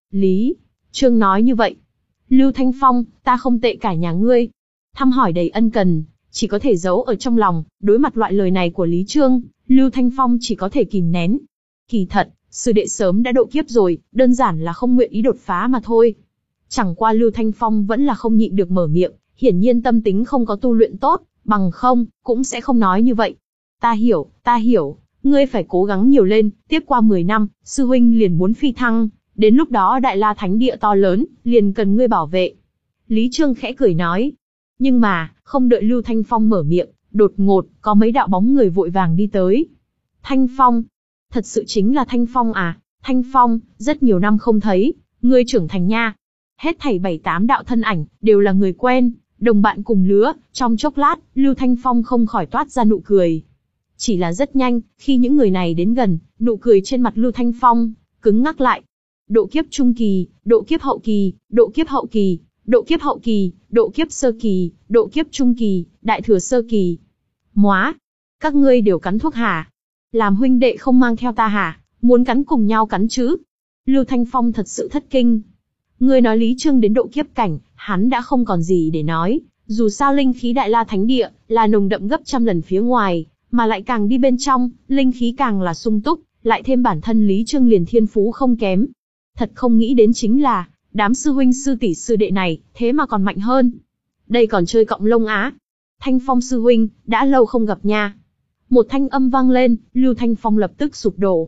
Lý Trương nói như vậy. Lưu Thanh Phong, ta không tệ cả nhà ngươi. Thăm hỏi đầy ân cần, chỉ có thể giấu ở trong lòng, đối mặt loại lời này của Lý Trương, Lưu Thanh Phong chỉ có thể kìm nén. Kỳ thật, sư đệ sớm đã độ kiếp rồi, đơn giản là không nguyện ý đột phá mà thôi. Chẳng qua Lưu Thanh Phong vẫn là không nhịn được mở miệng, hiển nhiên tâm tính không có tu luyện tốt, bằng không, cũng sẽ không nói như vậy. Ta hiểu, ta hiểu, ngươi phải cố gắng nhiều lên, tiếp qua mười năm, sư huynh liền muốn phi thăng, đến lúc đó Đại La Thánh Địa to lớn, liền cần ngươi bảo vệ. Lý Trương khẽ cười nói. Nhưng mà, không đợi Lưu Thanh Phong mở miệng, đột ngột, có mấy đạo bóng người vội vàng đi tới. Thanh Phong. Thật sự chính là Thanh Phong à? Thanh Phong, rất nhiều năm không thấy, ngươi trưởng thành nha. Hết thảy bảy tám đạo thân ảnh, đều là người quen, đồng bạn cùng lứa, trong chốc lát, Lưu Thanh Phong không khỏi toát ra nụ cười. Chỉ là rất nhanh, khi những người này đến gần, nụ cười trên mặt Lưu Thanh Phong cứng ngắc lại. Độ kiếp trung kỳ, độ kiếp hậu kỳ, độ kiếp hậu kỳ, độ kiếp hậu kỳ, độ kiếp sơ kỳ, độ kiếp trung kỳ, đại thừa sơ kỳ. Móa, các ngươi đều cắn thuốc hả? Làm huynh đệ không mang theo ta hả? Muốn cắn cùng nhau cắn chứ? Lưu Thanh Phong thật sự thất kinh. Ngươi nói Lý Trương đến độ kiếp cảnh, hắn đã không còn gì để nói. Dù sao linh khí Đại La Thánh Địa là nồng đậm gấp trăm lần phía ngoài, mà lại càng đi bên trong, linh khí càng là sung túc, lại thêm bản thân Lý Trương liền thiên phú không kém. Thật không nghĩ đến chính là, đám sư huynh sư tỷ sư đệ này, thế mà còn mạnh hơn. Đây còn chơi cọng lông á. Thanh Phong sư huynh, đã lâu không gặp nha. Một thanh âm vang lên, Lưu Thanh Phong lập tức sụp đổ.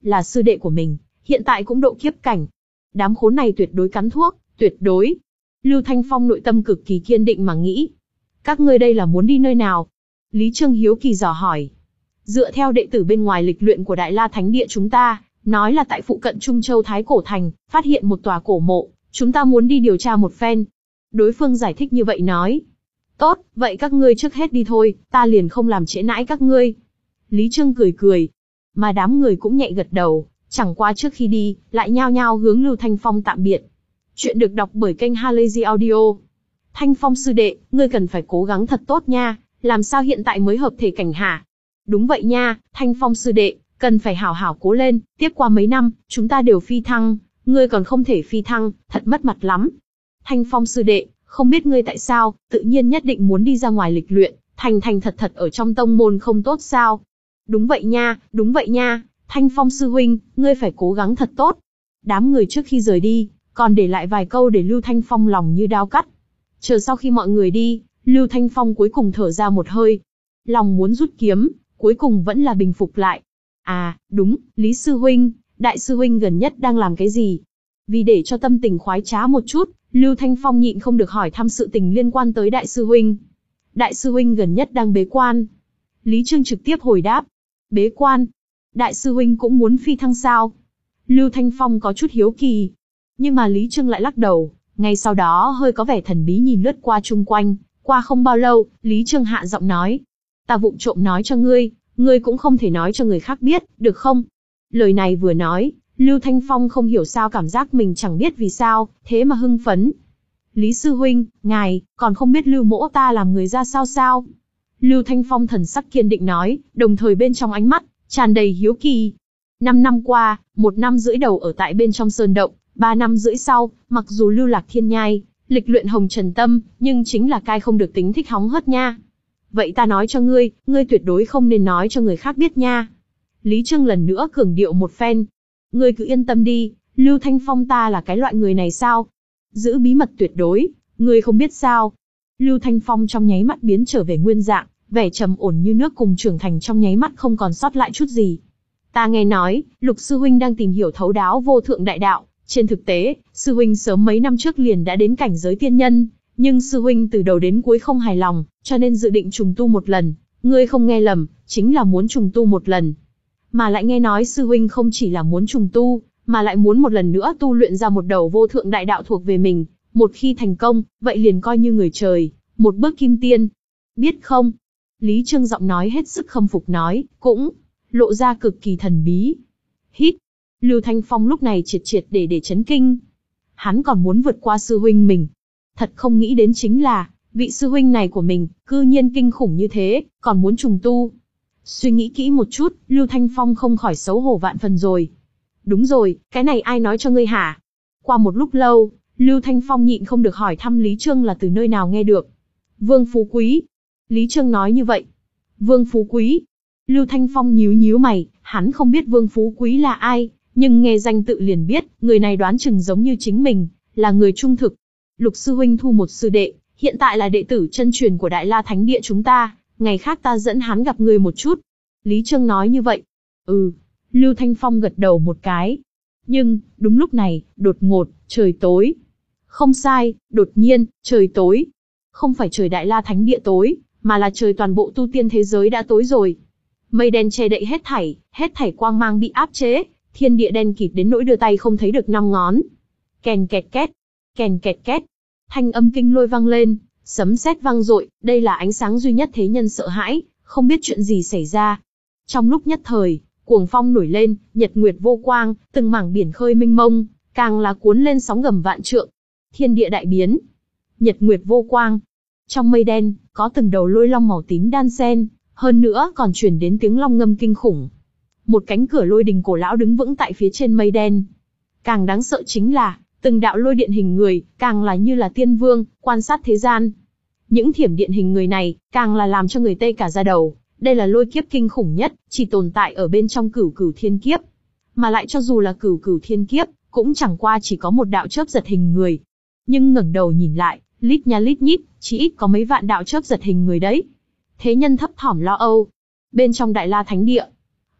là sư đệ của mình, hiện tại cũng độ kiếp cảnh. Đám khốn này tuyệt đối cắn thuốc, tuyệt đối. Lưu Thanh Phong nội tâm cực kỳ kiên định mà nghĩ. Các ngươi đây là muốn đi nơi nào? Lý Trương hiếu kỳ dò hỏi. Dựa theo đệ tử bên ngoài lịch luyện của Đại La Thánh Địa chúng ta, nói là tại phụ cận Trung Châu Thái Cổ Thành, phát hiện một tòa cổ mộ, chúng ta muốn đi điều tra một phen. Đối phương giải thích như vậy nói. Tốt, vậy các ngươi trước hết đi thôi, ta liền không làm trễ nãi các ngươi. Lý Trương cười cười. Mà đám người cũng nhẹ gật đầu, chẳng qua trước khi đi, lại nhao nhao hướng Lưu Thanh Phong tạm biệt. Chuyện được đọc bởi kênh Halazy Audio. Thanh Phong sư đệ, ngươi cần phải cố gắng thật tốt nha, làm sao hiện tại mới hợp thể cảnh hả? Đúng vậy nha, Thanh Phong sư đệ, cần phải hảo hảo cố lên, tiếp qua mấy năm, chúng ta đều phi thăng, ngươi còn không thể phi thăng, thật mất mặt lắm. Thanh Phong sư đệ, không biết ngươi tại sao, tự nhiên nhất định muốn đi ra ngoài lịch luyện, thành thành thật thật ở trong tông môn không tốt sao? Đúng vậy nha, đúng vậy nha, Thanh Phong sư huynh, ngươi phải cố gắng thật tốt. Đám người trước khi rời đi, còn để lại vài câu để Lưu Thanh Phong lòng như đao cắt. Chờ sau khi mọi người đi, Lưu Thanh Phong cuối cùng thở ra một hơi. Lòng muốn rút kiếm, cuối cùng vẫn là bình phục lại. À, đúng, Lý sư huynh, Đại sư huynh gần nhất đang làm cái gì? Vì để cho tâm tình khoái trá một chút, Lưu Thanh Phong nhịn không được hỏi thăm sự tình liên quan tới Đại sư huynh. Đại sư huynh gần nhất đang bế quan. Lý Trương trực tiếp hồi đáp. Bế quan? Đại sư huynh cũng muốn phi thăng sao? Lưu Thanh Phong có chút hiếu kỳ. Nhưng mà Lý Trương lại lắc đầu, ngay sau đó hơi có vẻ thần bí nhìn lướt qua chung quanh. Qua không bao lâu, Lý Trương hạ giọng nói. Ta vụng trộm nói cho ngươi, ngươi cũng không thể nói cho người khác biết, được không? Lời này vừa nói, Lưu Thanh Phong không hiểu sao cảm giác mình chẳng biết vì sao, thế mà hưng phấn. Lý sư huynh, ngài, còn không biết Lưu mỗ ta làm người ra sao sao? Lưu Thanh Phong thần sắc kiên định nói, đồng thời bên trong ánh mắt, tràn đầy hiếu kỳ. Năm năm qua, một năm rưỡi đầu ở tại bên trong sơn động, ba năm rưỡi sau, mặc dù lưu lạc thiên nhai, lịch luyện hồng trần tâm, nhưng chính là cai không được tính thích hóng hớt nha. Vậy ta nói cho ngươi, ngươi tuyệt đối không nên nói cho người khác biết nha. Lý Trương lần nữa cường điệu một phen. Ngươi cứ yên tâm đi, Lưu Thanh Phong ta là cái loại người này sao? Giữ bí mật tuyệt đối, ngươi không biết sao? Lưu Thanh Phong trong nháy mắt biến trở về nguyên dạng, vẻ trầm ổn như nước cùng trưởng thành trong nháy mắt không còn sót lại chút gì. Ta nghe nói, Lục sư huynh đang tìm hiểu thấu đáo vô thượng đại đạo, trên thực tế, sư huynh sớm mấy năm trước liền đã đến cảnh giới tiên nhân, nhưng sư huynh từ đầu đến cuối không hài lòng, cho nên dự định trùng tu một lần. Ngươi không nghe lầm, chính là muốn trùng tu một lần. Mà lại nghe nói sư huynh không chỉ là muốn trùng tu, mà lại muốn một lần nữa tu luyện ra một đầu vô thượng đại đạo thuộc về mình. Một khi thành công, vậy liền coi như người trời, một bước kim tiên. Biết không? Lý Trương giọng nói hết sức khâm phục nói, cũng lộ ra cực kỳ thần bí. Hít. Lưu Thanh Phong lúc này triệt triệt để để chấn kinh. Hắn còn muốn vượt qua sư huynh mình. Thật không nghĩ đến chính là, vị sư huynh này của mình, cư nhiên kinh khủng như thế, còn muốn trùng tu. Suy nghĩ kỹ một chút, Lưu Thanh Phong không khỏi xấu hổ vạn phần rồi. Đúng rồi, cái này ai nói cho ngươi hả? Qua một lúc lâu, Lưu Thanh Phong nhịn không được hỏi thăm Lý Trương là từ nơi nào nghe được. Vương Phú Quý. Lý Trương nói như vậy. Vương Phú Quý. Lưu Thanh Phong nhíu nhíu mày, hắn không biết Vương Phú Quý là ai, nhưng nghe danh tự liền biết, người này đoán chừng giống như chính mình, là người trung thực. Lục sư huynh thu một sư đệ, hiện tại là đệ tử chân truyền của Đại La Thánh Địa chúng ta, ngày khác ta dẫn hắn gặp người một chút. Lý Trương nói như vậy. Ừ, Lưu Thanh Phong gật đầu một cái. Nhưng, đúng lúc này, đột ngột, trời tối. Không sai, đột nhiên, trời tối. Không phải trời Đại La Thánh Địa tối, mà là trời toàn bộ tu tiên thế giới đã tối rồi. Mây đen che đậy hết thảy, hết thảy quang mang bị áp chế, thiên địa đen kịt đến nỗi đưa tay không thấy được năm ngón. Kèn kẹt két, kèn kẹt két, thanh âm kinh lôi vang lên, sấm sét vang dội, đây là ánh sáng duy nhất thế nhân sợ hãi, không biết chuyện gì xảy ra. Trong lúc nhất thời, cuồng phong nổi lên, nhật nguyệt vô quang, từng mảng biển khơi mênh mông, càng là cuốn lên sóng ngầm vạn trượng. Thiên địa đại biến, nhật nguyệt vô quang. Trong mây đen, có từng đầu lôi long màu tím đan xen, hơn nữa còn truyền đến tiếng long ngâm kinh khủng. Một cánh cửa lôi đình cổ lão đứng vững tại phía trên mây đen. Càng đáng sợ chính là, từng đạo lôi điện hình người, càng là như là tiên vương, quan sát thế gian. Những thiểm điện hình người này, càng là làm cho người tê cả da đầu. Đây là lôi kiếp kinh khủng nhất, chỉ tồn tại ở bên trong cửu cửu thiên kiếp. Mà lại cho dù là cửu cửu thiên kiếp, cũng chẳng qua chỉ có một đạo chớp giật hình người. Nhưng ngẩng đầu nhìn lại, lít nha lít nhít, chỉ ít có mấy vạn đạo chớp giật hình người đấy. Thế nhân thấp thỏm lo âu. Bên trong Đại La Thánh Địa,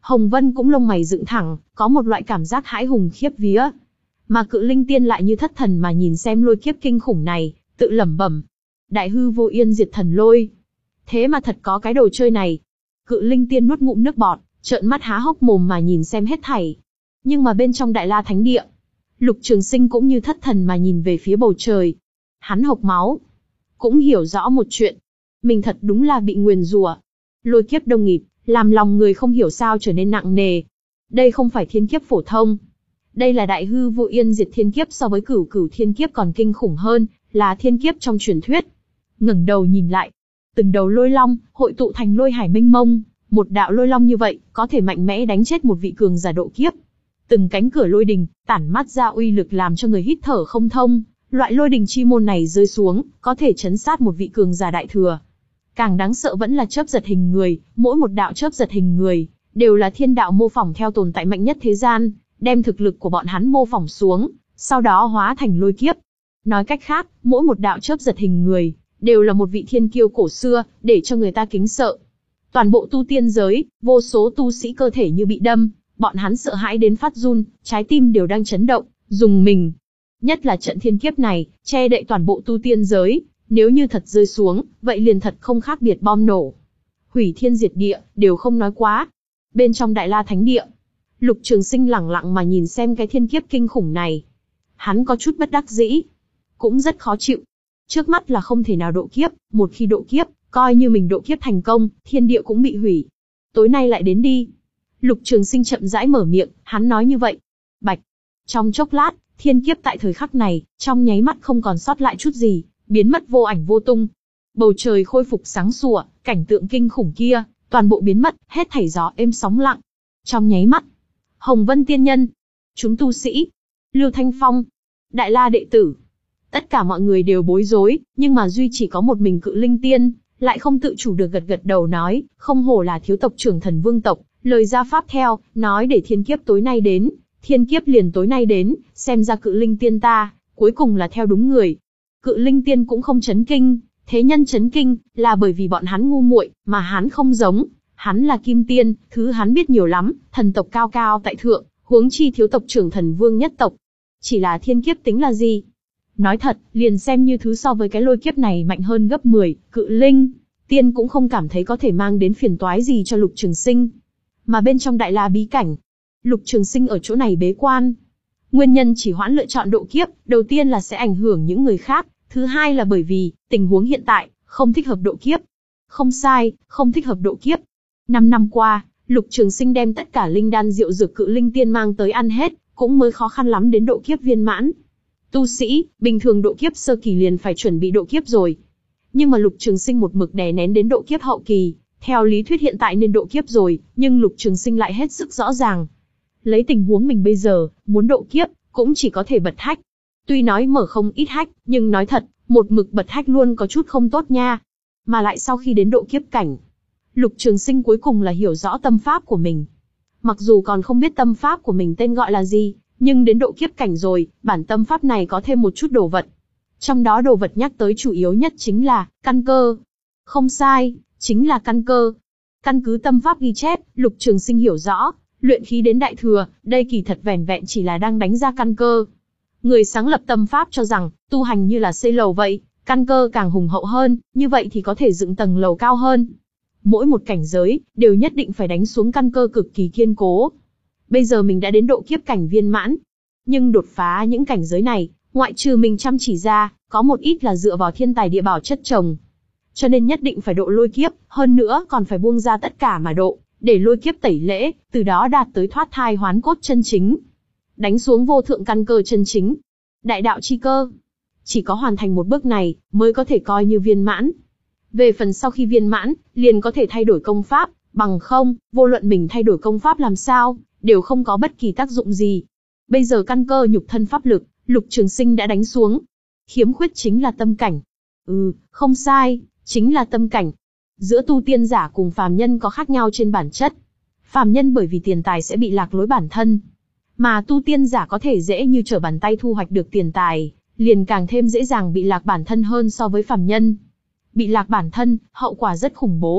Hồng Vân cũng lông mày dựng thẳng, có một loại cảm giác hãi hùng khiếp vía. Mà Cự Linh Tiên lại như thất thần mà nhìn xem lôi kiếp kinh khủng này, tự lẩm bẩm. Đại hư vô yên diệt thần lôi. Thế mà thật có cái đồ chơi này. Cự Linh Tiên nuốt ngụm nước bọt, trợn mắt há hốc mồm mà nhìn xem hết thảy. Nhưng mà bên trong Đại La Thánh Địa, Lục Trường Sinh cũng như thất thần mà nhìn về phía bầu trời. Hắn hộc máu, cũng hiểu rõ một chuyện. Mình thật đúng là bị nguyền rủa. Lôi kiếp đông nghịt, làm lòng người không hiểu sao trở nên nặng nề. Đây không phải thiên kiếp phổ thông. Đây là đại hư vô yên diệt thiên kiếp, so với cửu cửu thiên kiếp còn kinh khủng hơn, là thiên kiếp trong truyền thuyết. Ngẩng đầu nhìn lại, từng đầu lôi long hội tụ thành lôi hải mênh mông, một đạo lôi long như vậy có thể mạnh mẽ đánh chết một vị cường giả độ kiếp. Từng cánh cửa lôi đình tản mát ra uy lực làm cho người hít thở không thông. Loại lôi đình chi môn này rơi xuống, có thể chấn sát một vị cường giả đại thừa. Càng đáng sợ vẫn là chớp giật hình người, mỗi một đạo chớp giật hình người đều là thiên đạo mô phỏng theo tồn tại mạnh nhất thế gian, đem thực lực của bọn hắn mô phỏng xuống, sau đó hóa thành lôi kiếp. Nói cách khác, mỗi một đạo chớp giật hình người đều là một vị thiên kiêu cổ xưa, để cho người ta kính sợ. Toàn bộ tu tiên giới, vô số tu sĩ cơ thể như bị đâm, bọn hắn sợ hãi đến phát run, trái tim đều đang chấn động, rùng mình. Nhất là trận thiên kiếp này, che đậy toàn bộ tu tiên giới, nếu như thật rơi xuống, vậy liền thật không khác biệt bom nổ. Hủy thiên diệt địa, đều không nói quá. Bên trong Đại La Thánh Địa, Lục Trường Sinh lẳng lặng mà nhìn xem cái thiên kiếp kinh khủng này. Hắn có chút bất đắc dĩ, cũng rất khó chịu. Trước mắt là không thể nào độ kiếp, một khi độ kiếp, coi như mình độ kiếp thành công, thiên địa cũng bị hủy. Tối nay lại đến đi. Lục Trường Sinh chậm rãi mở miệng, hắn nói như vậy. Bạch. Trong chốc lát, thiên kiếp tại thời khắc này, trong nháy mắt không còn sót lại chút gì, biến mất vô ảnh vô tung. Bầu trời khôi phục sáng sủa, cảnh tượng kinh khủng kia, toàn bộ biến mất, hết thảy gió êm sóng lặng. Trong nháy mắt, Hồng Vân tiên nhân, chúng tu sĩ, Lưu Thanh Phong, Đại La đệ tử, tất cả mọi người đều bối rối, nhưng mà duy chỉ có một mình Cự Linh Tiên, lại không tự chủ được gật gật đầu nói, không hổ là thiếu tộc trưởng Thần Vương tộc, lời ra pháp theo, nói để thiên kiếp tối nay đến, thiên kiếp liền tối nay đến, xem ra Cự Linh Tiên ta, cuối cùng là theo đúng người. Cự Linh Tiên cũng không chấn kinh, thế nhân chấn kinh, là bởi vì bọn hắn ngu muội, mà hắn không giống, hắn là Kim Tiên, thứ hắn biết nhiều lắm, thần tộc cao cao tại thượng, huống chi thiếu tộc trưởng Thần Vương nhất tộc. Chỉ là thiên kiếp tính là gì? Nói thật, liền xem như thứ so với cái lôi kiếp này mạnh hơn gấp mười, Cự Linh Tiên cũng không cảm thấy có thể mang đến phiền toái gì cho Lục Trường Sinh. Mà bên trong Đại La bí cảnh, Lục Trường Sinh ở chỗ này bế quan. Nguyên nhân chỉ hoãn lựa chọn độ kiếp, đầu tiên là sẽ ảnh hưởng những người khác, thứ hai là bởi vì tình huống hiện tại không thích hợp độ kiếp. Không sai, không thích hợp độ kiếp. Năm năm qua, Lục Trường Sinh đem tất cả linh đan diệu dược Cự Linh Tiên mang tới ăn hết, cũng mới khó khăn lắm đến độ kiếp viên mãn. Tu sĩ, bình thường độ kiếp sơ kỳ liền phải chuẩn bị độ kiếp rồi. Nhưng mà Lục Trường Sinh một mực đè nén đến độ kiếp hậu kỳ, theo lý thuyết hiện tại nên độ kiếp rồi, nhưng Lục Trường Sinh lại hết sức rõ ràng. Lấy tình huống mình bây giờ, muốn độ kiếp, cũng chỉ có thể bật hách. Tuy nói mở không ít hách, nhưng nói thật, một mực bật hách luôn có chút không tốt nha. Mà lại sau khi đến độ kiếp cảnh, Lục Trường Sinh cuối cùng là hiểu rõ tâm pháp của mình. Mặc dù còn không biết tâm pháp của mình tên gọi là gì, nhưng đến độ kiếp cảnh rồi, bản tâm pháp này có thêm một chút đồ vật. Trong đó đồ vật nhắc tới chủ yếu nhất chính là căn cơ. Không sai, chính là căn cơ. Căn cứ tâm pháp ghi chép, Lục Trường Sinh hiểu rõ, luyện khí đến đại thừa, đây kỳ thật vẻn vẹn chỉ là đang đánh ra căn cơ. Người sáng lập tâm pháp cho rằng, tu hành như là xây lầu vậy, căn cơ càng hùng hậu hơn, như vậy thì có thể dựng tầng lầu cao hơn. Mỗi một cảnh giới, đều nhất định phải đánh xuống căn cơ cực kỳ kiên cố. Bây giờ mình đã đến độ kiếp cảnh viên mãn. Nhưng đột phá những cảnh giới này, ngoại trừ mình chăm chỉ ra, có một ít là dựa vào thiên tài địa bảo chất chồng. Cho nên nhất định phải độ lôi kiếp, hơn nữa còn phải buông ra tất cả mà độ, để lôi kiếp tẩy lễ, từ đó đạt tới thoát thai hoán cốt chân chính. Đánh xuống vô thượng căn cơ chân chính. Đại đạo chi cơ. Chỉ có hoàn thành một bước này, mới có thể coi như viên mãn. Về phần sau khi viên mãn, liền có thể thay đổi công pháp, bằng không, vô luận mình thay đổi công pháp làm sao, đều không có bất kỳ tác dụng gì. Bây giờ căn cơ nhục thân pháp lực, Lục Trường Sinh đã đánh xuống. Khiếm khuyết chính là tâm cảnh. Ừ, không sai, chính là tâm cảnh. Giữa tu tiên giả cùng phàm nhân có khác nhau trên bản chất. Phàm nhân bởi vì tiền tài sẽ bị lạc lối bản thân. Mà tu tiên giả có thể dễ như trở bàn tay thu hoạch được tiền tài, liền càng thêm dễ dàng bị lạc bản thân hơn so với phàm nhân. Bị lạc bản thân, hậu quả rất khủng bố,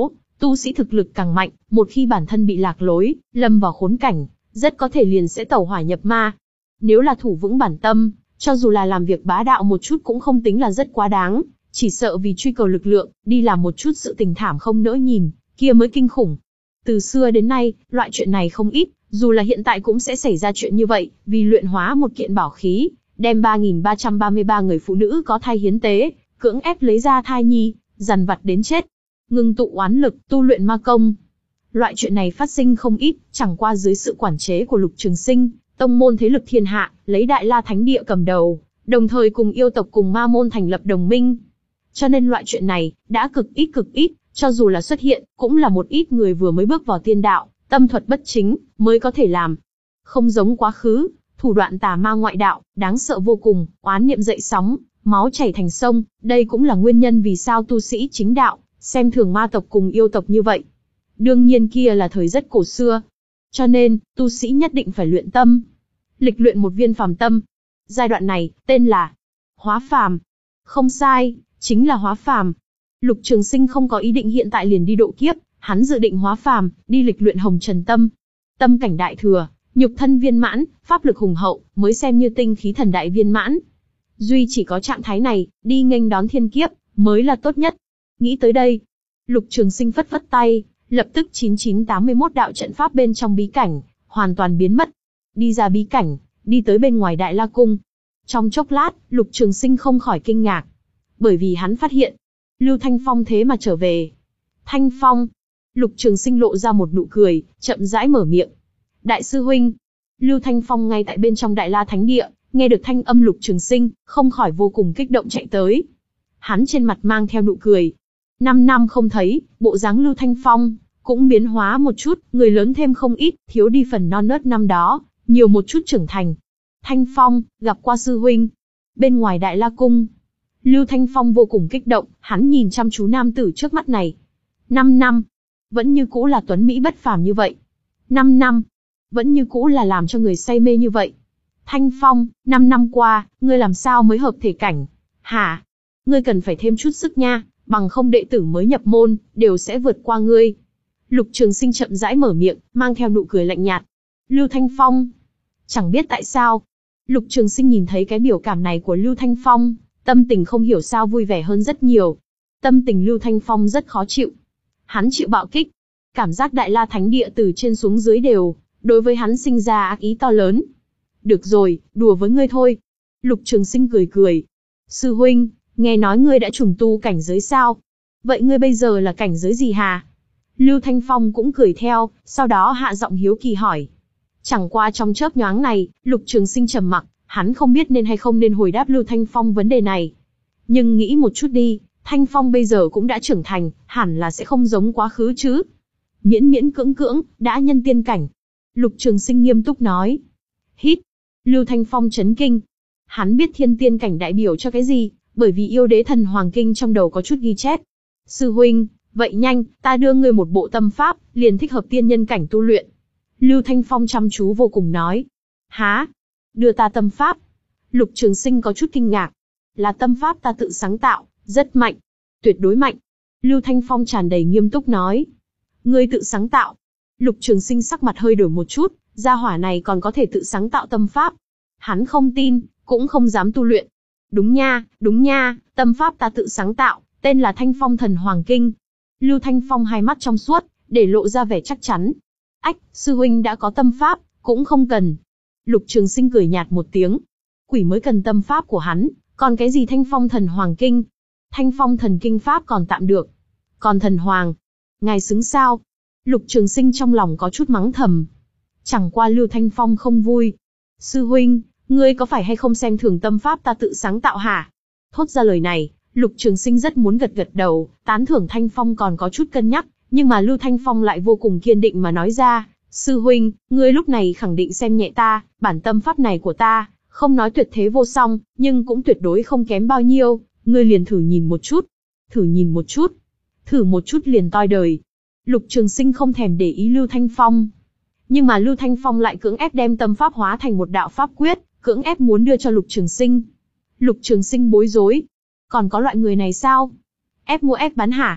Tu sĩ thực lực càng mạnh, một khi bản thân bị lạc lối, lâm vào khốn cảnh, rất có thể liền sẽ tẩu hỏa nhập ma. Nếu là thủ vững bản tâm, cho dù là làm việc bá đạo một chút cũng không tính là rất quá đáng, chỉ sợ vì truy cầu lực lượng, đi làm một chút sự tình thảm không nỡ nhìn, kia mới kinh khủng. Từ xưa đến nay, loại chuyện này không ít, dù là hiện tại cũng sẽ xảy ra chuyện như vậy, vì luyện hóa một kiện bảo khí, đem ba nghìn ba trăm ba mươi ba người phụ nữ có thai hiến tế, cưỡng ép lấy ra thai nhi, dằn vặt đến chết. Ngưng tụ oán lực, tu luyện ma công. Loại chuyện này phát sinh không ít, chẳng qua dưới sự quản chế của Lục Trường Sinh, tông môn thế lực thiên hạ, lấy Đại La Thánh Địa cầm đầu, đồng thời cùng yêu tộc cùng ma môn thành lập đồng minh. Cho nên loại chuyện này, đã cực ít cực ít, cho dù là xuất hiện, cũng là một ít người vừa mới bước vào tiên đạo, tâm thuật bất chính, mới có thể làm. Không giống quá khứ, thủ đoạn tà ma ngoại đạo, đáng sợ vô cùng, oán niệm dậy sóng, máu chảy thành sông, đây cũng là nguyên nhân vì sao tu sĩ chính đạo, xem thường ma tộc cùng yêu tộc như vậy. Đương nhiên kia là thời rất cổ xưa. Cho nên, tu sĩ nhất định phải luyện tâm. Lịch luyện một viên phàm tâm. Giai đoạn này, tên là hóa phàm. Không sai, chính là hóa phàm. Lục Trường Sinh không có ý định hiện tại liền đi độ kiếp, hắn dự định hóa phàm, đi lịch luyện hồng trần tâm. Tâm cảnh đại thừa, nhục thân viên mãn, pháp lực hùng hậu, mới xem như tinh khí thần đại viên mãn. Duy chỉ có trạng thái này, đi nghênh đón thiên kiếp, mới là tốt nhất. Nghĩ tới đây, Lục Trường Sinh phất phất tay, lập tức chín chín tám mươi mốt đạo trận pháp bên trong bí cảnh, hoàn toàn biến mất. Đi ra bí cảnh, đi tới bên ngoài Đại La Cung. Trong chốc lát, Lục Trường Sinh không khỏi kinh ngạc. Bởi vì hắn phát hiện, Lưu Thanh Phong thế mà trở về. Thanh Phong. Lục Trường Sinh lộ ra một nụ cười, chậm rãi mở miệng. Đại sư huynh. Lưu Thanh Phong ngay tại bên trong Đại La Thánh Địa, nghe được thanh âm Lục Trường Sinh, không khỏi vô cùng kích động chạy tới. Hắn trên mặt mang theo nụ cười. Năm năm không thấy, bộ dáng Lưu Thanh Phong cũng biến hóa một chút, người lớn thêm không ít, thiếu đi phần non nớt năm đó, nhiều một chút trưởng thành. Thanh Phong, gặp qua sư huynh. Bên ngoài Đại La Cung, Lưu Thanh Phong vô cùng kích động, hắn nhìn chăm chú nam tử trước mắt này. Năm năm, vẫn như cũ là tuấn mỹ bất phàm như vậy. Năm năm, vẫn như cũ là làm cho người say mê như vậy. Thanh Phong, năm năm qua, ngươi làm sao mới hợp thể cảnh? Hả? Ngươi cần phải thêm chút sức nha, bằng không đệ tử mới nhập môn, đều sẽ vượt qua ngươi. Lục Trường Sinh chậm rãi mở miệng, mang theo nụ cười lạnh nhạt. Lưu Thanh Phong. Chẳng biết tại sao, Lục Trường Sinh nhìn thấy cái biểu cảm này của Lưu Thanh Phong, tâm tình không hiểu sao vui vẻ hơn rất nhiều. Tâm tình Lưu Thanh Phong rất khó chịu. Hắn chịu bạo kích. Cảm giác Đại La Thánh Địa từ trên xuống dưới đều, đối với hắn sinh ra ác ý to lớn. Được rồi, đùa với ngươi thôi. Lục Trường Sinh cười cười. Sư huynh, nghe nói ngươi đã trùng tu cảnh giới sao? Vậy ngươi bây giờ là cảnh giới gì hả? Lưu Thanh Phong cũng cười theo, sau đó hạ giọng hiếu kỳ hỏi. Chẳng qua trong chớp nhoáng này, Lục Trường Sinh trầm mặc, hắn không biết nên hay không nên hồi đáp Lưu Thanh Phong vấn đề này. Nhưng nghĩ một chút đi, Thanh Phong bây giờ cũng đã trưởng thành, hẳn là sẽ không giống quá khứ chứ. Miễn miễn cưỡng cưỡng, đã nhân tiên cảnh. Lục Trường Sinh nghiêm túc nói. Hít. Lưu Thanh Phong chấn kinh. Hắn biết thiên tiên cảnh đại biểu cho cái gì, bởi vì yêu đế thần hoàng kinh trong đầu có chút ghi chép. Sư huynh, vậy nhanh, ta đưa ngươi một bộ tâm pháp, liền thích hợp tiên nhân cảnh tu luyện. Lưu Thanh Phong chăm chú vô cùng nói. Hả? Đưa ta tâm pháp? Lục Trường Sinh có chút kinh ngạc. Là tâm pháp ta tự sáng tạo, rất mạnh. Tuyệt đối mạnh. Lưu Thanh Phong tràn đầy nghiêm túc nói. Ngươi tự sáng tạo. Lục Trường Sinh sắc mặt hơi đổi một chút, gia hỏa này còn có thể tự sáng tạo tâm pháp. Hắn không tin, cũng không dám tu luyện. Đúng nha, đúng nha, tâm pháp ta tự sáng tạo, tên là Thanh Phong Thần Hoàng Kinh. Lưu Thanh Phong hai mắt trong suốt, để lộ ra vẻ chắc chắn. Ách, sư huynh đã có tâm pháp, cũng không cần. Lục Trường Sinh cười nhạt một tiếng. Quỷ mới cần tâm pháp của hắn, còn cái gì Thanh Phong Thần Hoàng Kinh? Thanh Phong Thần Kinh pháp còn tạm được. Còn Thần Hoàng, ngài xứng sao? Lục Trường Sinh trong lòng có chút mắng thầm. Chẳng qua Lưu Thanh Phong không vui. Sư huynh, ngươi có phải hay không xem thường tâm pháp ta tự sáng tạo hả? Thốt ra lời này, Lục Trường Sinh rất muốn gật gật đầu, tán thưởng Thanh Phong còn có chút cân nhắc, nhưng mà Lưu Thanh Phong lại vô cùng kiên định mà nói ra, sư huynh, ngươi lúc này khẳng định xem nhẹ ta, bản tâm pháp này của ta, không nói tuyệt thế vô song, nhưng cũng tuyệt đối không kém bao nhiêu, ngươi liền thử nhìn một chút, thử nhìn một chút, thử một chút liền toi đời. Lục Trường Sinh không thèm để ý Lưu Thanh Phong, nhưng mà Lưu Thanh Phong lại cưỡng ép đem tâm pháp hóa thành một đạo pháp quyết, cưỡng ép muốn đưa cho Lục Trường Sinh. Lục Trường Sinh bối rối, còn có loại người này sao? Ép mua ép bán hả?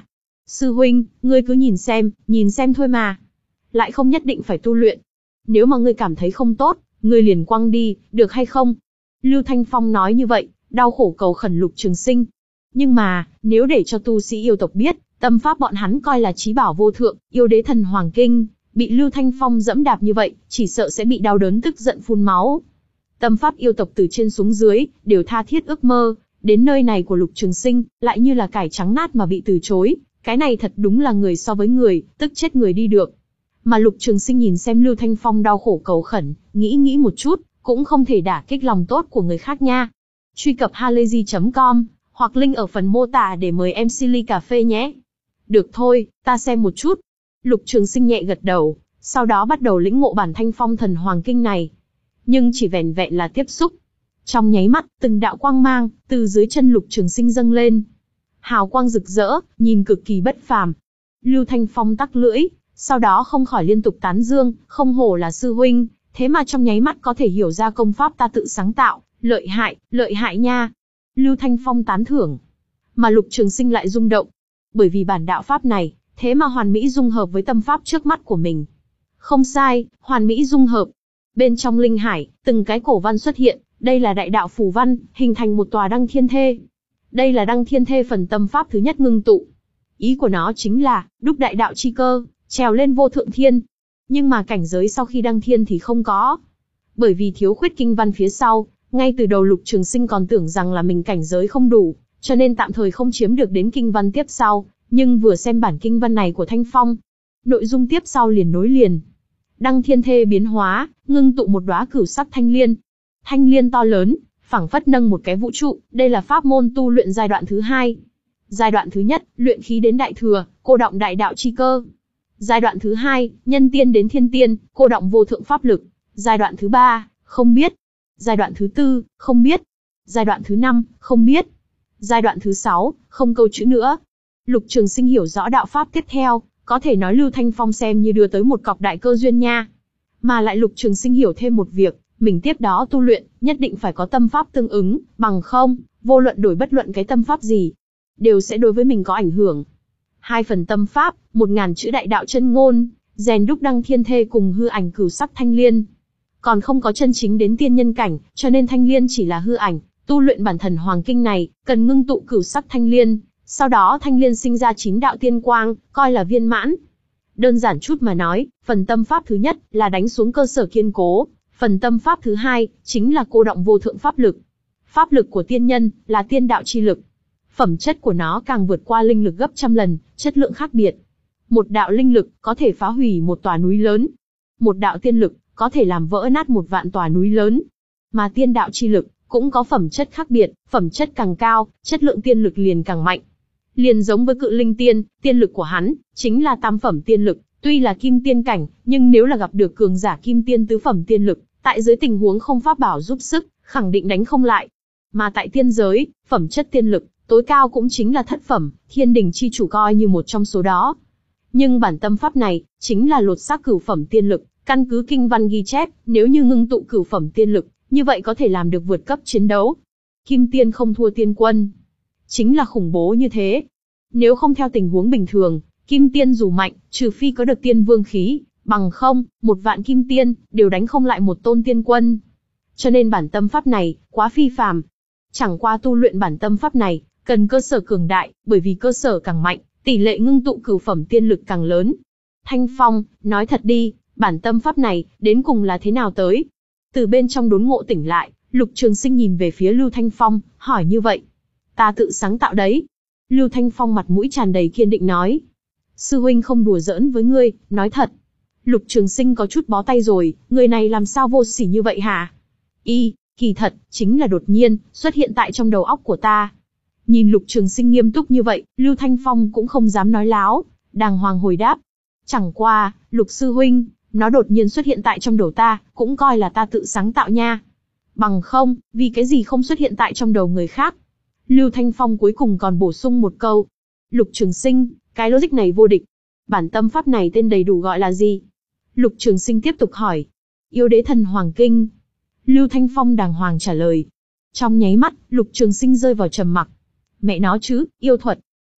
Sư huynh, ngươi cứ nhìn xem, nhìn xem thôi mà. Lại không nhất định phải tu luyện. Nếu mà ngươi cảm thấy không tốt, ngươi liền quăng đi, được hay không? Lưu Thanh Phong nói như vậy, đau khổ cầu khẩn Lục Trường Sinh. Nhưng mà, nếu để cho tu sĩ yêu tộc biết, tâm pháp bọn hắn coi là chí bảo vô thượng, yêu đế thần hoàng kinh, bị Lưu Thanh Phong dẫm đạp như vậy, chỉ sợ sẽ bị đau đớn tức giận phun máu. Tâm pháp yêu tộc từ trên xuống dưới, đều tha thiết ước mơ, đến nơi này của Lục Trường Sinh, lại như là cải trắng nát mà bị từ chối, cái này thật đúng là người so với người, tức chết người đi được. Mà Lục Trường Sinh nhìn xem Lưu Thanh Phong đau khổ cầu khẩn, nghĩ nghĩ một chút, cũng không thể đả kích lòng tốt của người khác nha. Truy cập halayzi chấm com, hoặc link ở phần mô tả để mời em xê ly cà phê nhé. Được thôi, ta xem một chút. Lục Trường Sinh nhẹ gật đầu, sau đó bắt đầu lĩnh ngộ bản Thanh Phong Thần Hoàng Kinh này. Nhưng chỉ vẻn vẹn là tiếp xúc. Trong nháy mắt, từng đạo quang mang, từ dưới chân Lục Trường Sinh dâng lên. Hào quang rực rỡ, nhìn cực kỳ bất phàm. Lưu Thanh Phong tắc lưỡi, sau đó không khỏi liên tục tán dương, không hổ là sư huynh, thế mà trong nháy mắt có thể hiểu ra công pháp ta tự sáng tạo, lợi hại, lợi hại nha. Lưu Thanh Phong tán thưởng. Mà Lục Trường Sinh lại rung động. Bởi vì bản đạo pháp này, thế mà hoàn mỹ dung hợp với tâm pháp trước mắt của mình. Không sai, hoàn mỹ dung hợp. Bên trong linh hải, từng cái cổ văn xuất hiện, đây là đại đạo phù văn, hình thành một tòa đăng thiên thê. Đây là đăng thiên thê phần tâm pháp thứ nhất ngưng tụ. Ý của nó chính là, đúc đại đạo chi cơ, trèo lên vô thượng thiên. Nhưng mà cảnh giới sau khi đăng thiên thì không có. Bởi vì thiếu khuyết kinh văn phía sau, ngay từ đầu Lục Trường Sinh còn tưởng rằng là mình cảnh giới không đủ, cho nên tạm thời không chiếm được đến kinh văn tiếp sau, nhưng vừa xem bản kinh văn này của Thanh Phong, nội dung tiếp sau liền nối liền. Đăng thiên thê biến hóa, ngưng tụ một đóa cửu sắc thanh liên. Thanh liên to lớn, phảng phất nâng một cái vũ trụ, đây là pháp môn tu luyện giai đoạn thứ hai. Giai đoạn thứ nhất, luyện khí đến đại thừa, cô động đại đạo chi cơ. Giai đoạn thứ hai, nhân tiên đến thiên tiên, cô động vô thượng pháp lực. Giai đoạn thứ ba, không biết. Giai đoạn thứ tư, không biết. Giai đoạn thứ năm, không biết. Giai đoạn thứ sáu, không câu chữ nữa. Lục Trường Sinh hiểu rõ đạo pháp tiếp theo, có thể nói Lưu Thanh Phong xem như đưa tới một cọc đại cơ duyên nha. Mà lại Lục Trường Sinh hiểu thêm một việc, mình tiếp đó tu luyện, nhất định phải có tâm pháp tương ứng, bằng không, vô luận đổi bất luận cái tâm pháp gì, đều sẽ đối với mình có ảnh hưởng. Hai phần tâm pháp, một ngàn chữ đại đạo chân ngôn, rèn đúc đăng thiên thê cùng hư ảnh cửu sắc thanh liên. Còn không có chân chính đến tiên nhân cảnh, cho nên thanh liên chỉ là hư ảnh, tu luyện bản thần hoàng kinh này, cần ngưng tụ cửu sắc thanh liên, sau đó thanh liên sinh ra chín đạo tiên quang, coi là viên mãn. Đơn giản chút mà nói, phần tâm pháp thứ nhất là đánh xuống cơ sở kiên cố, phần tâm pháp thứ hai chính là cô động vô thượng pháp lực. Pháp lực của tiên nhân là tiên đạo chi lực. Phẩm chất của nó càng vượt qua linh lực gấp trăm lần, chất lượng khác biệt. Một đạo linh lực có thể phá hủy một tòa núi lớn. Một đạo tiên lực có thể làm vỡ nát một vạn tòa núi lớn. Mà tiên đạo chi lực cũng có phẩm chất khác biệt, phẩm chất càng cao, chất lượng tiên lực liền càng mạnh. Liền giống với cự linh tiên, tiên lực của hắn chính là tam phẩm tiên lực, tuy là kim tiên cảnh, nhưng nếu là gặp được cường giả kim tiên tứ phẩm tiên lực, tại dưới tình huống không pháp bảo giúp sức, khẳng định đánh không lại. Mà tại tiên giới, phẩm chất tiên lực tối cao cũng chính là thất phẩm, thiên đình chi chủ coi như một trong số đó. Nhưng bản tâm pháp này chính là lột xác cửu phẩm tiên lực, căn cứ kinh văn ghi chép, nếu như ngưng tụ cửu phẩm tiên lực, như vậy có thể làm được vượt cấp chiến đấu. Kim tiên không thua tiên quân, chính là khủng bố như thế. Nếu không theo tình huống bình thường, kim tiên dù mạnh, trừ phi có được tiên vương khí, bằng không, một vạn kim tiên đều đánh không lại một tôn tiên quân. Cho nên bản tâm pháp này quá phi phàm. Chẳng qua tu luyện bản tâm pháp này cần cơ sở cường đại, bởi vì cơ sở càng mạnh, tỷ lệ ngưng tụ cửu phẩm tiên lực càng lớn. Thanh Phong, nói thật đi, bản tâm pháp này đến cùng là thế nào tới? Từ bên trong đốn ngộ tỉnh lại, Lục Trường Sinh nhìn về phía Lưu Thanh Phong, hỏi như vậy. Ta tự sáng tạo đấy. Lưu Thanh Phong mặt mũi tràn đầy kiên định nói. Sư huynh không đùa giỡn với ngươi, nói thật. Lục Trường Sinh có chút bó tay rồi, người này làm sao vô sỉ như vậy hả? Y, kỳ thật, chính là đột nhiên, xuất hiện tại trong đầu óc của ta. Nhìn Lục Trường Sinh nghiêm túc như vậy, Lưu Thanh Phong cũng không dám nói láo, đàng hoàng hồi đáp. Chẳng qua, Lục Sư huynh, nó đột nhiên xuất hiện tại trong đầu ta, cũng coi là ta tự sáng tạo nha. Bằng không, vì cái gì không xuất hiện tại trong đầu người khác? Lưu Thanh Phong cuối cùng còn bổ sung một câu. Lục Trường Sinh, cái logic này vô địch. Bản tâm pháp này tên đầy đủ gọi là gì? Lục Trường Sinh tiếp tục hỏi. Yêu đế thần hoàng kinh. Lưu Thanh Phong đàng hoàng trả lời. Trong nháy mắt, Lục Trường Sinh rơi vào trầm mặc. Mẹ nó chứ, yêu thuật.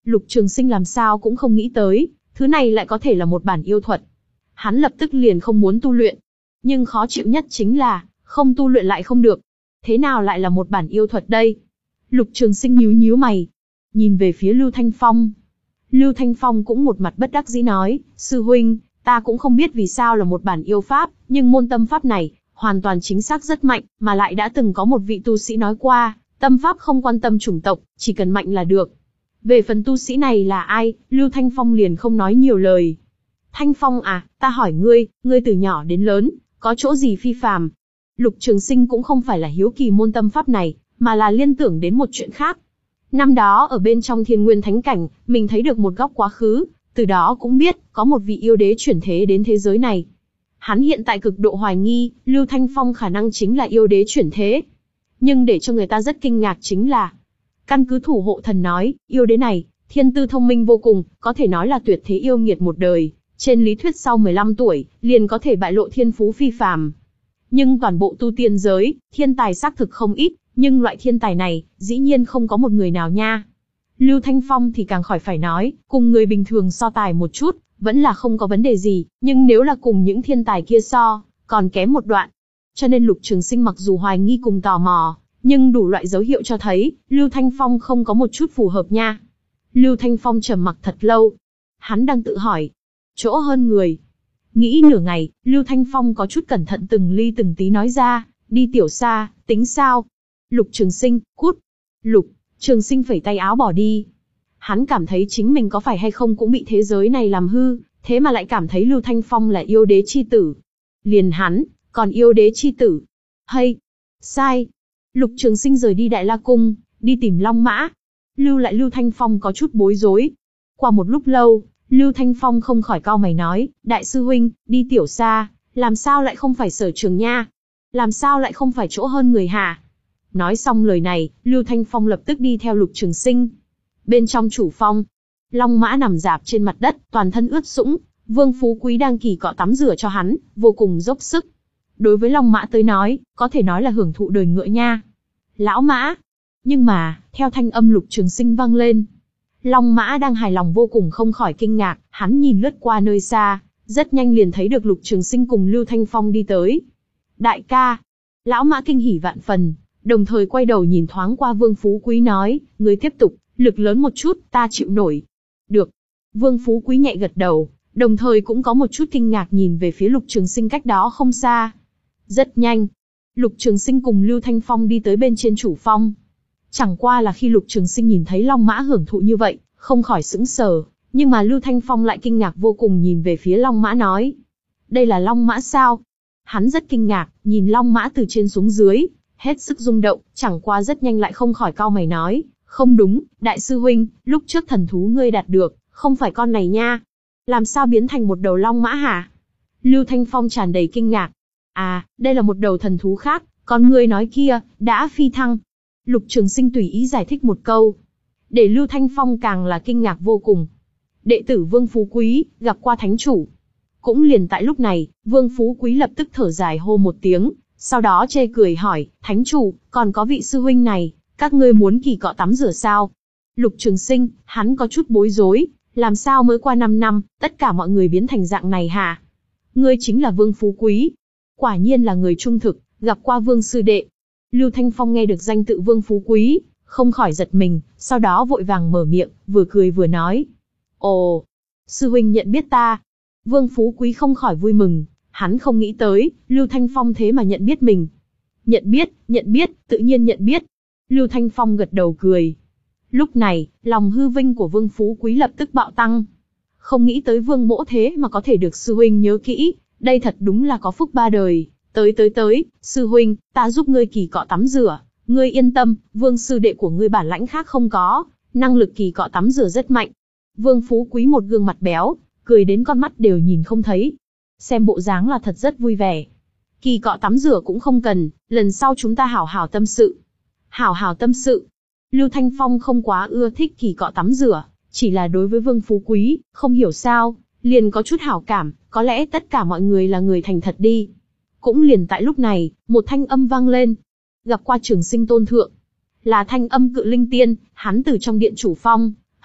Lục Trường Sinh làm sao cũng không nghĩ tới, thứ này lại có thể là một bản yêu thuật. Hắn lập tức liền không muốn tu luyện. Nhưng khó chịu nhất chính là, không tu luyện lại không được. Thế nào lại là một bản yêu thuật đây? Lục Trường Sinh nhíu nhíu mày, nhìn về phía Lưu Thanh Phong. Lưu Thanh Phong cũng một mặt bất đắc dĩ nói, sư huynh, ta cũng không biết vì sao là một bản yêu pháp, nhưng môn tâm pháp này, hoàn toàn chính xác rất mạnh, mà lại đã từng có một vị tu sĩ nói qua, tâm pháp không quan tâm chủng tộc, chỉ cần mạnh là được. Về phần tu sĩ này là ai, Lưu Thanh Phong liền không nói nhiều lời. Thanh Phong à, ta hỏi ngươi, ngươi từ nhỏ đến lớn, có chỗ gì phi phàm? Lục Trường Sinh cũng không phải là hiếu kỳ môn tâm pháp này, mà là liên tưởng đến một chuyện khác. Năm đó ở bên trong Thiên Nguyên Thánh Cảnh, mình thấy được một góc quá khứ, từ đó cũng biết, có một vị yêu đế chuyển thế đến thế giới này. Hắn hiện tại cực độ hoài nghi, Lưu Thanh Phong khả năng chính là yêu đế chuyển thế. Nhưng để cho người ta rất kinh ngạc chính là, căn cứ thủ hộ thần nói, yêu đế này, thiên tư thông minh vô cùng, có thể nói là tuyệt thế yêu nghiệt một đời, trên lý thuyết sau mười lăm tuổi, liền có thể bại lộ thiên phú phi phàm. Nhưng toàn bộ tu tiên giới, thiên tài xác thực không ít, nhưng loại thiên tài này, dĩ nhiên không có một người nào nha. Lưu Thanh Phong thì càng khỏi phải nói, cùng người bình thường so tài một chút, vẫn là không có vấn đề gì, nhưng nếu là cùng những thiên tài kia so, còn kém một đoạn. Cho nên Lục Trường Sinh mặc dù hoài nghi cùng tò mò, nhưng đủ loại dấu hiệu cho thấy, Lưu Thanh Phong không có một chút phù hợp nha. Lưu Thanh Phong trầm mặc thật lâu. Hắn đang tự hỏi, chỗ hơn người. Nghĩ nửa ngày, Lưu Thanh Phong có chút cẩn thận từng ly từng tí nói ra, đi tiểu xa, tính sao? Lục Trường Sinh, cút. Lục Trường Sinh phẩy tay áo bỏ đi. Hắn cảm thấy chính mình có phải hay không cũng bị thế giới này làm hư, thế mà lại cảm thấy Lưu Thanh Phong là yêu đế chi tử. Liền hắn, còn yêu đế chi tử. Hay, sai. Lục Trường Sinh rời đi Đại La Cung, đi tìm Long Mã. Lưu lại Lưu Thanh Phong có chút bối rối. Qua một lúc lâu, Lưu Thanh Phong không khỏi cau mày nói, đại sư huynh, đi tiểu xa, làm sao lại không phải sở trường nha? Làm sao lại không phải chỗ hơn người hả? Nói xong lời này, Lưu Thanh Phong lập tức đi theo Lục Trường Sinh. Bên trong chủ phong, Long Mã nằm rạp trên mặt đất, toàn thân ướt sũng, Vương Phú Quý đang kỳ cọ tắm rửa cho hắn, vô cùng dốc sức. Đối với Long Mã tới nói, có thể nói là hưởng thụ đời ngựa nha. Lão Mã! Nhưng mà, theo thanh âm Lục Trường Sinh vang lên, Long Mã đang hài lòng vô cùng không khỏi kinh ngạc, hắn nhìn lướt qua nơi xa, rất nhanh liền thấy được Lục Trường Sinh cùng Lưu Thanh Phong đi tới. Đại ca! Lão Mã kinh hỉ vạn phần, đồng thời quay đầu nhìn thoáng qua Vương Phú Quý nói, người tiếp tục, lực lớn một chút, ta chịu nổi. Được. Vương Phú Quý nhẹ gật đầu, đồng thời cũng có một chút kinh ngạc nhìn về phía Lục Trường Sinh cách đó không xa. Rất nhanh, Lục Trường Sinh cùng Lưu Thanh Phong đi tới bên trên chủ phong. Chẳng qua là khi Lục Trường Sinh nhìn thấy Long Mã hưởng thụ như vậy, không khỏi sững sờ, nhưng mà Lưu Thanh Phong lại kinh ngạc vô cùng nhìn về phía Long Mã nói. Đây là Long Mã sao? Hắn rất kinh ngạc, nhìn Long Mã từ trên xuống dưới, hết sức rung động, chẳng qua rất nhanh lại không khỏi cau mày nói, không đúng, đại sư huynh, lúc trước thần thú ngươi đạt được, không phải con này nha. Làm sao biến thành một đầu Long Mã hả? Lưu Thanh Phong tràn đầy kinh ngạc. À, đây là một đầu thần thú khác, còn ngươi nói kia, đã phi thăng. Lục Trường Sinh tùy ý giải thích một câu, để Lưu Thanh Phong càng là kinh ngạc vô cùng. Đệ tử Vương Phú Quý, gặp qua thánh chủ. Cũng liền tại lúc này, Vương Phú Quý lập tức thở dài hô một tiếng, sau đó chê cười hỏi, thánh chủ, còn có vị sư huynh này, các ngươi muốn kỳ cọ tắm rửa sao? Lục Trường Sinh, hắn có chút bối rối, làm sao mới qua năm năm, tất cả mọi người biến thành dạng này hả? Ngươi chính là Vương Phú Quý. Quả nhiên là người trung thực, gặp qua Vương sư đệ. Lưu Thanh Phong nghe được danh tự Vương Phú Quý, không khỏi giật mình, sau đó vội vàng mở miệng, vừa cười vừa nói. Ồ, sư huynh nhận biết ta. Vương Phú Quý không khỏi vui mừng, hắn không nghĩ tới, Lưu Thanh Phong thế mà nhận biết mình. Nhận biết, nhận biết, tự nhiên nhận biết. Lưu Thanh Phong gật đầu cười. Lúc này, lòng hư vinh của Vương Phú Quý lập tức bạo tăng. Không nghĩ tới Vương mỗ thế mà có thể được sư huynh nhớ kỹ, đây thật đúng là có phúc ba đời. Tới tới tới, sư huynh, ta giúp ngươi kỳ cọ tắm rửa. Ngươi yên tâm, Vương sư đệ của ngươi bản lãnh khác không có, năng lực kỳ cọ tắm rửa rất mạnh. Vương Phú Quý một gương mặt béo, cười đến con mắt đều nhìn không thấy. Xem bộ dáng là thật rất vui vẻ. Kỳ cọ tắm rửa cũng không cần, lần sau chúng ta hảo hảo tâm sự. Hảo hảo tâm sự. Lưu Thanh Phong không quá ưa thích kỳ cọ tắm rửa, chỉ là đối với Vương Phú Quý, không hiểu sao, liền có chút hảo cảm, có lẽ tất cả mọi người là người thành thật đi. Cũng liền tại lúc này, một thanh âm vang lên. Gặp qua Trường Sinh tôn thượng. Là thanh âm Cự Linh Tiên, hắn từ trong điện chủ phong,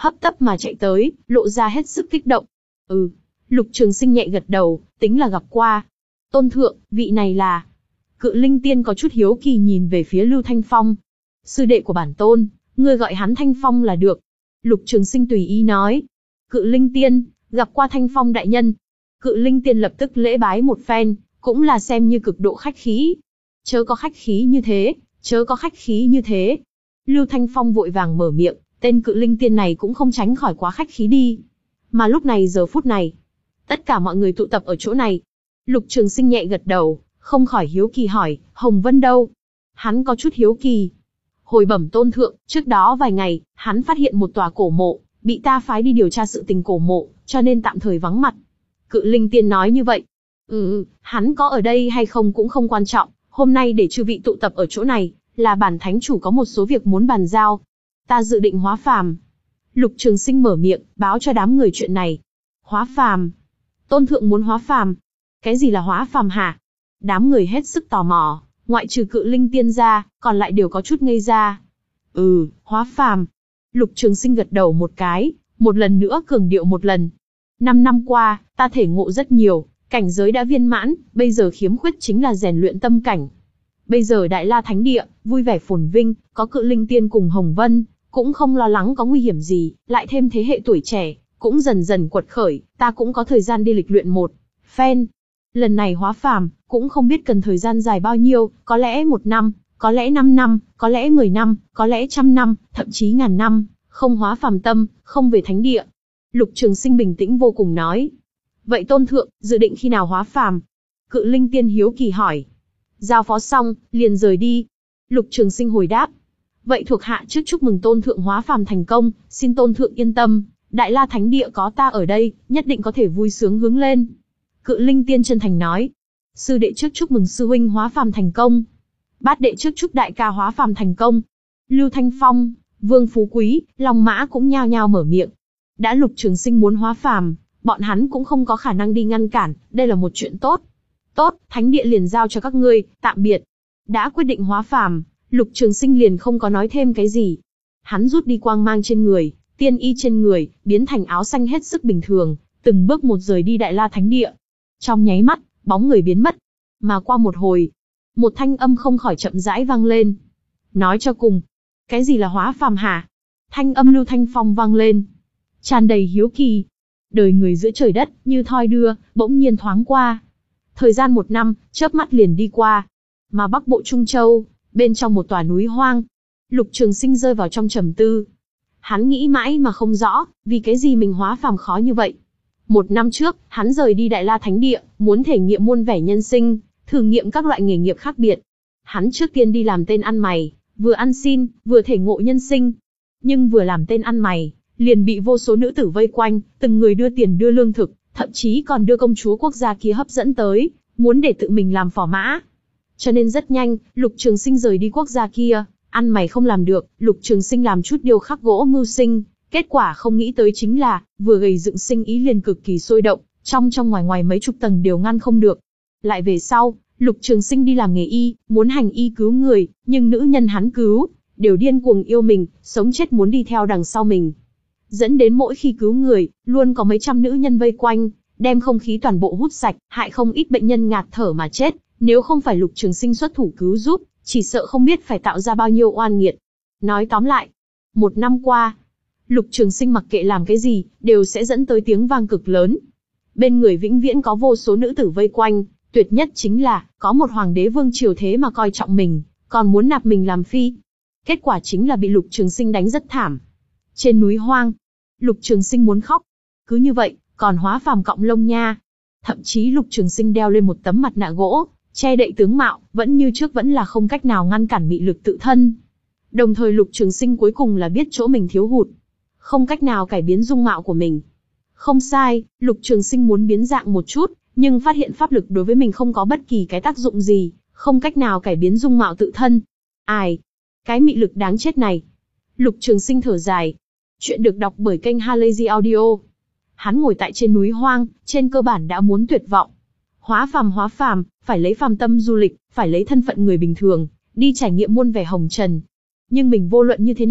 hấp tấp mà chạy tới, lộ ra hết sức kích động. Ừ, Lục Trường Sinh nhẹ gật đầu, tính là gặp qua. Tôn thượng, vị này là... Cự Linh Tiên có chút hiếu kỳ nhìn về phía Lưu Thanh Phong. Sư đệ của bản tôn, ngươi gọi hắn Thanh Phong là được. Lục Trường Sinh tùy ý nói. Cự Linh Tiên, gặp qua Thanh Phong đại nhân. Cự Linh Tiên lập tức lễ bái một phen, cũng là xem như cực độ khách khí. Chớ có khách khí như thế, chớ có khách khí như thế. Lưu Thanh Phong vội vàng mở miệng, tên Cự Linh Tiên này cũng không tránh khỏi quá khách khí đi. Mà lúc này giờ phút này, tất cả mọi người tụ tập ở chỗ này. Lục Trường Sinh nhẹ gật đầu, không khỏi hiếu kỳ hỏi, Hồng Vân đâu? Hắn có chút hiếu kỳ. Hồi bẩm tôn thượng, trước đó vài ngày, hắn phát hiện một tòa cổ mộ, bị ta phái đi điều tra sự tình cổ mộ, cho nên tạm thời vắng mặt. Cự Linh Tiên nói như vậy. Ừ, hắn có ở đây hay không cũng không quan trọng, hôm nay để chư vị tụ tập ở chỗ này, là bản thánh chủ có một số việc muốn bàn giao. Ta dự định hóa phàm. Lục Trường Sinh mở miệng, báo cho đám người chuyện này. Hóa phàm? Tôn thượng muốn hóa phàm? Cái gì là hóa phàm hả? Đám người hết sức tò mò, ngoại trừ Cự Linh Tiên ra, còn lại đều có chút ngây ra. Ừ, hóa phàm. Lục Trường Sinh gật đầu một cái, một lần nữa cường điệu một lần. Năm năm qua, ta thể ngộ rất nhiều, cảnh giới đã viên mãn, bây giờ khiếm khuyết chính là rèn luyện tâm cảnh. Bây giờ Đại La Thánh Địa, vui vẻ phồn vinh, có Cự Linh Tiên cùng Hồng Vân, cũng không lo lắng có nguy hiểm gì, lại thêm thế hệ tuổi trẻ, cũng dần dần quật khởi, ta cũng có thời gian đi lịch luyện một phen. Lần này hóa phàm, cũng không biết cần thời gian dài bao nhiêu, có lẽ một năm, có lẽ năm năm, có lẽ mười năm, có lẽ trăm năm, thậm chí ngàn năm, không hóa phàm tâm, không về thánh địa. Lục Trường Sinh bình tĩnh vô cùng nói. Vậy tôn thượng, dự định khi nào hóa phàm? Cự Linh Tiên hiếu kỳ hỏi. Giao phó xong, liền rời đi. Lục Trường Sinh hồi đáp. Vậy thuộc hạ trước chúc mừng tôn thượng hóa phàm thành công, xin tôn thượng yên tâm, Đại La Thánh Địa có ta ở đây, nhất định có thể vui sướng hướng lên. Cự Linh Tiên chân thành nói. Sư đệ trước chúc mừng sư huynh hóa phàm thành công. Bát đệ trước chúc đại ca hóa phàm thành công. Lưu Thanh Phong, Vương Phú Quý, Long Mã cũng nhao nhao mở miệng. Đã Lục Trường Sinh muốn hóa phàm, bọn hắn cũng không có khả năng đi ngăn cản, đây là một chuyện tốt. Tốt, thánh địa liền giao cho các ngươi, tạm biệt. Đã quyết định hóa phàm, Lục Trường Sinh liền không có nói thêm cái gì. Hắn rút đi quang mang trên người, tiên y trên người, biến thành áo xanh hết sức bình thường, từng bước một rời đi Đại La Thánh Địa. Trong nháy mắt, bóng người biến mất. Mà qua một hồi, một thanh âm không khỏi chậm rãi vang lên. Nói cho cùng, cái gì là hóa phàm hả? Thanh âm Lưu Thanh Phong vang lên, tràn đầy hiếu kỳ. Đời người giữa trời đất, như thoi đưa, bỗng nhiên thoáng qua. Thời gian một năm, chớp mắt liền đi qua. Mà Bắc Bộ Trung Châu, bên trong một tòa núi hoang, Lục Trường Sinh rơi vào trong trầm tư. Hắn nghĩ mãi mà không rõ, vì cái gì mình hóa phàm khó như vậy. Một năm trước, hắn rời đi Đại La Thánh Địa, muốn thể nghiệm muôn vẻ nhân sinh, thử nghiệm các loại nghề nghiệp khác biệt. Hắn trước tiên đi làm tên ăn mày, vừa ăn xin, vừa thể ngộ nhân sinh. Nhưng vừa làm tên ăn mày, liền bị vô số nữ tử vây quanh, từng người đưa tiền đưa lương thực, thậm chí còn đưa công chúa quốc gia kia hấp dẫn tới, muốn để tự mình làm phò mã. Cho nên rất nhanh, Lục Trường Sinh rời đi quốc gia kia, ăn mày không làm được, Lục Trường Sinh làm chút điêu khắc gỗ mưu sinh. Kết quả không nghĩ tới chính là, vừa gầy dựng sinh ý liền cực kỳ sôi động, trong trong ngoài ngoài mấy chục tầng đều ngăn không được. Lại về sau, Lục Trường Sinh đi làm nghề y, muốn hành y cứu người, nhưng nữ nhân hắn cứu, đều điên cuồng yêu mình, sống chết muốn đi theo đằng sau mình. Dẫn đến mỗi khi cứu người, luôn có mấy trăm nữ nhân vây quanh, đem không khí toàn bộ hút sạch, hại không ít bệnh nhân ngạt thở mà chết. Nếu không phải Lục Trường Sinh xuất thủ cứu giúp, chỉ sợ không biết phải tạo ra bao nhiêu oan nghiệt. Nói tóm lại, một năm qua, Lục Trường Sinh mặc kệ làm cái gì, đều sẽ dẫn tới tiếng vang cực lớn. Bên người vĩnh viễn có vô số nữ tử vây quanh, tuyệt nhất chính là, có một hoàng đế vương triều thế mà coi trọng mình, còn muốn nạp mình làm phi. Kết quả chính là bị Lục Trường Sinh đánh rất thảm. Trên núi hoang, Lục Trường Sinh muốn khóc. Cứ như vậy, còn hóa phàm cọng lông nha. Thậm chí Lục Trường Sinh đeo lên một tấm mặt nạ gỗ, che đậy tướng mạo, vẫn như trước vẫn là không cách nào ngăn cản mị lực tự thân. Đồng thời Lục Trường Sinh cuối cùng là biết chỗ mình thiếu hụt, không cách nào cải biến dung mạo của mình. Không sai, Lục Trường Sinh muốn biến dạng một chút, nhưng phát hiện pháp lực đối với mình không có bất kỳ cái tác dụng gì, không cách nào cải biến dung mạo tự thân. Ai? Cái mị lực đáng chết này. Lục Trường Sinh thở dài. Chuyện được đọc bởi kênh Halazy Audio. Hắn ngồi tại trên núi hoang, trên cơ bản đã muốn tuyệt vọng. Hóa phàm hóa phàm, phải lấy phàm tâm du lịch, phải lấy thân phận người bình thường, đi trải nghiệm muôn vẻ hồng trần. Nhưng mình vô luận như thế nào,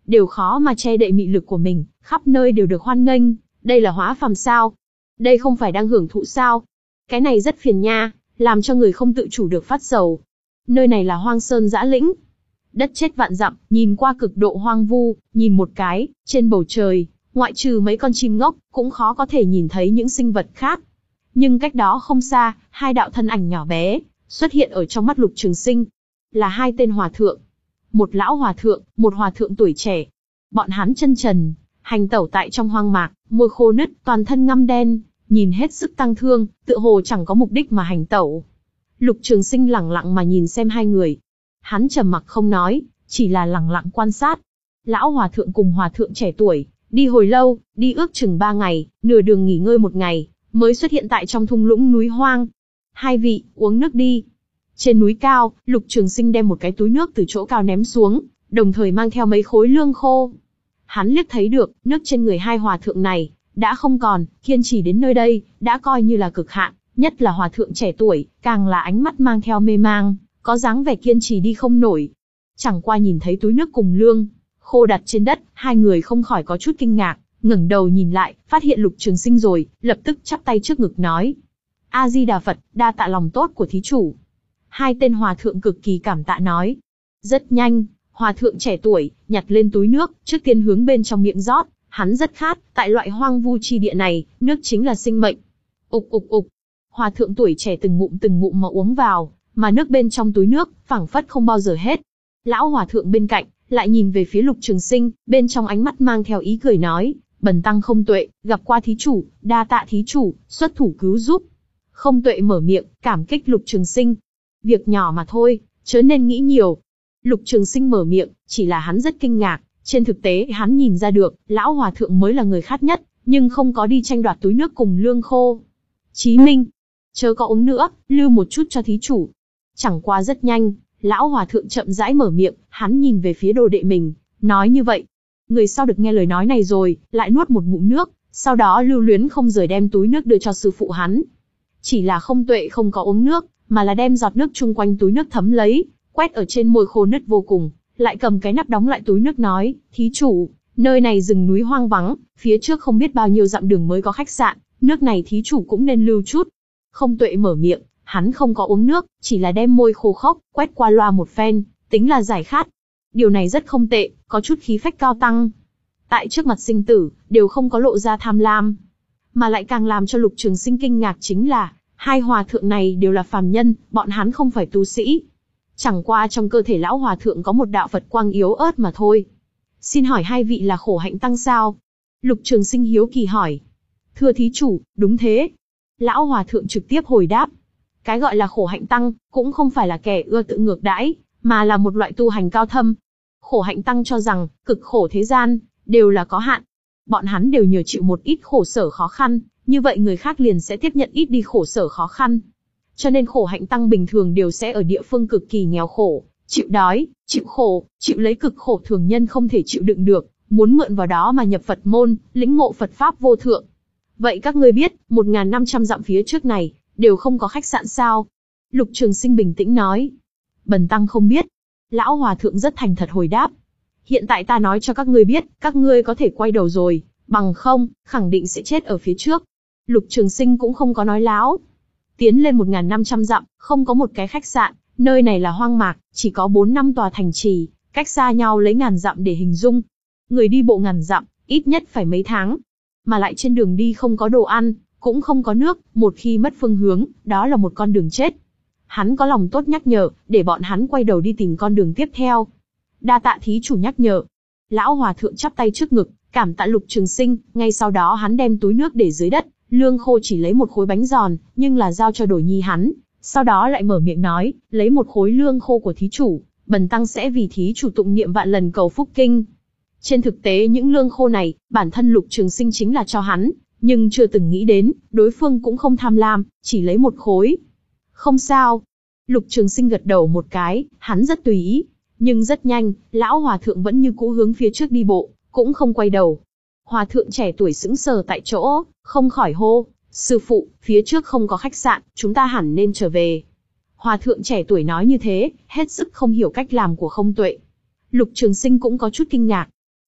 đều khó mà che đậy mị lực của mình, khắp nơi đều được hoan nghênh. Đây là hóa phàm sao? Đây không phải đang hưởng thụ sao? Cái này rất phiền nha, làm cho người không tự chủ được phát sầu. Nơi này là hoang sơn dã lĩnh, đất chết vạn dặm, nhìn qua cực độ hoang vu, nhìn một cái, trên bầu trời, ngoại trừ mấy con chim ngốc, cũng khó có thể nhìn thấy những sinh vật khác. Nhưng cách đó không xa, hai đạo thân ảnh nhỏ bé, xuất hiện ở trong mắt Lục Trường Sinh. Là hai tên hòa thượng. Một lão hòa thượng, một hòa thượng tuổi trẻ. Bọn hắn chân trần, hành tẩu tại trong hoang mạc, môi khô nứt, toàn thân ngăm đen, nhìn hết sức tăng thương, tựa hồ chẳng có mục đích mà hành tẩu. Lục Trường Sinh lẳng lặng mà nhìn xem hai người. Hắn trầm mặc không nói, chỉ là lẳng lặng quan sát. Lão hòa thượng cùng hòa thượng trẻ tuổi, đi hồi lâu, đi ước chừng ba ngày, nửa đường nghỉ ngơi một ngày, mới xuất hiện tại trong thung lũng núi hoang. Hai vị, uống nước đi. Trên núi cao, Lục Trường Sinh đem một cái túi nước từ chỗ cao ném xuống, đồng thời mang theo mấy khối lương khô. Hắn liếc thấy được, nước trên người hai hòa thượng này, đã không còn, kiên trì đến nơi đây, đã coi như là cực hạn, nhất là hòa thượng trẻ tuổi, càng là ánh mắt mang theo mê mang, có dáng vẻ kiên trì đi không nổi. Chẳng qua nhìn thấy túi nước cùng lương khô đặt trên đất, hai người không khỏi có chút kinh ngạc, ngẩng đầu nhìn lại, phát hiện Lục Trường Sinh rồi, lập tức chắp tay trước ngực nói: A Di Đà Phật, đa tạ lòng tốt của thí chủ. Hai tên hòa thượng cực kỳ cảm tạ nói. Rất nhanh, hòa thượng trẻ tuổi nhặt lên túi nước, trước tiên hướng bên trong miệng rót. Hắn rất khát, tại loại hoang vu chi địa này, nước chính là sinh mệnh. Ục ục ục. Hòa thượng tuổi trẻ từng ngụm từng ngụm mà uống vào, mà nước bên trong túi nước phảng phất không bao giờ hết. Lão hòa thượng bên cạnh lại nhìn về phía Lục Trường Sinh, bên trong ánh mắt mang theo ý cười nói: Bần tăng Không Tuệ, gặp qua thí chủ, đa tạ thí chủ xuất thủ cứu giúp. Không Tuệ mở miệng, cảm kích Lục Trường Sinh. Việc nhỏ mà thôi, chớ nên nghĩ nhiều. Lục Trường Sinh mở miệng, chỉ là hắn rất kinh ngạc. Trên thực tế hắn nhìn ra được, lão hòa thượng mới là người khát nhất, nhưng không có đi tranh đoạt túi nước cùng lương khô. Chí Minh, chớ có uống nữa, lưu một chút cho thí chủ. Chẳng qua rất nhanh, lão hòa thượng chậm rãi mở miệng, hắn nhìn về phía đồ đệ mình, nói như vậy. Người sau được nghe lời nói này rồi, lại nuốt một ngụm nước, sau đó lưu luyến không rời đem túi nước đưa cho sư phụ hắn. Chỉ là Không Tuệ không có uống nước, mà là đem giọt nước chung quanh túi nước thấm lấy, quét ở trên môi khô nứt vô cùng, lại cầm cái nắp đóng lại túi nước nói: Thí chủ, nơi này rừng núi hoang vắng, phía trước không biết bao nhiêu dặm đường mới có khách sạn, nước này thí chủ cũng nên lưu chút. Không Tuệ mở miệng, hắn không có uống nước, chỉ là đem môi khô khốc, quét qua loa một phen, tính là giải khát. Điều này rất không tệ, có chút khí phách cao tăng. Tại trước mặt sinh tử, đều không có lộ ra tham lam. Mà lại càng làm cho Lục Trường Sinh kinh ngạc chính là, hai hòa thượng này đều là phàm nhân, bọn hắn không phải tu sĩ. Chẳng qua trong cơ thể lão hòa thượng có một đạo Phật quang yếu ớt mà thôi. Xin hỏi hai vị là khổ hạnh tăng sao? Lục Trường Sinh hiếu kỳ hỏi. Thưa thí chủ, đúng thế. Lão hòa thượng trực tiếp hồi đáp. Cái gọi là khổ hạnh tăng, cũng không phải là kẻ ưa tự ngược đãi, mà là một loại tu hành cao thâm. Khổ hạnh tăng cho rằng, cực khổ thế gian, đều là có hạn. Bọn hắn đều nhờ chịu một ít khổ sở khó khăn, như vậy người khác liền sẽ tiếp nhận ít đi khổ sở khó khăn. Cho nên khổ hạnh tăng bình thường đều sẽ ở địa phương cực kỳ nghèo khổ, chịu đói, chịu khổ, chịu lấy cực khổ thường nhân không thể chịu đựng được, muốn mượn vào đó mà nhập Phật môn, lĩnh ngộ Phật Pháp vô thượng. Vậy các ngươi biết, một nghìn năm trăm dặm phía trước này, đều không có khách sạn sao? Lục Trường Sinh bình tĩnh nói. Bần tăng không biết. Lão hòa thượng rất thành thật hồi đáp. Hiện tại ta nói cho các ngươi biết, các ngươi có thể quay đầu rồi, bằng không, khẳng định sẽ chết ở phía trước. Lục Trường Sinh cũng không có nói láo. Tiến lên một nghìn năm trăm dặm, không có một cái khách sạn, nơi này là hoang mạc, chỉ có bốn năm tòa thành trì, cách xa nhau lấy ngàn dặm để hình dung. Người đi bộ ngàn dặm, ít nhất phải mấy tháng. Mà lại trên đường đi không có đồ ăn, cũng không có nước, một khi mất phương hướng, đó là một con đường chết. Hắn có lòng tốt nhắc nhở, để bọn hắn quay đầu đi tìm con đường tiếp theo. Đa tạ thí chủ nhắc nhở. Lão hòa thượng chắp tay trước ngực, cảm tạ Lục Trường Sinh, ngay sau đó hắn đem túi nước để dưới đất, lương khô chỉ lấy một khối bánh giòn, nhưng là giao cho Đồ Nhi hắn, sau đó lại mở miệng nói, lấy một khối lương khô của thí chủ, bần tăng sẽ vì thí chủ tụng niệm vạn lần cầu phúc kinh. Trên thực tế những lương khô này, bản thân Lục Trường Sinh chính là cho hắn, nhưng chưa từng nghĩ đến, đối phương cũng không tham lam, chỉ lấy một khối. Không sao. Lục Trường Sinh gật đầu một cái, hắn rất tùy ý. Nhưng rất nhanh, lão hòa thượng vẫn như cũ hướng phía trước đi bộ, cũng không quay đầu. Hòa thượng trẻ tuổi sững sờ tại chỗ, không khỏi hô, sư phụ, phía trước không có khách sạn, chúng ta hẳn nên trở về. Hòa thượng trẻ tuổi nói như thế, hết sức không hiểu cách làm của Không Tuệ. Lục Trường Sinh cũng có chút kinh ngạc.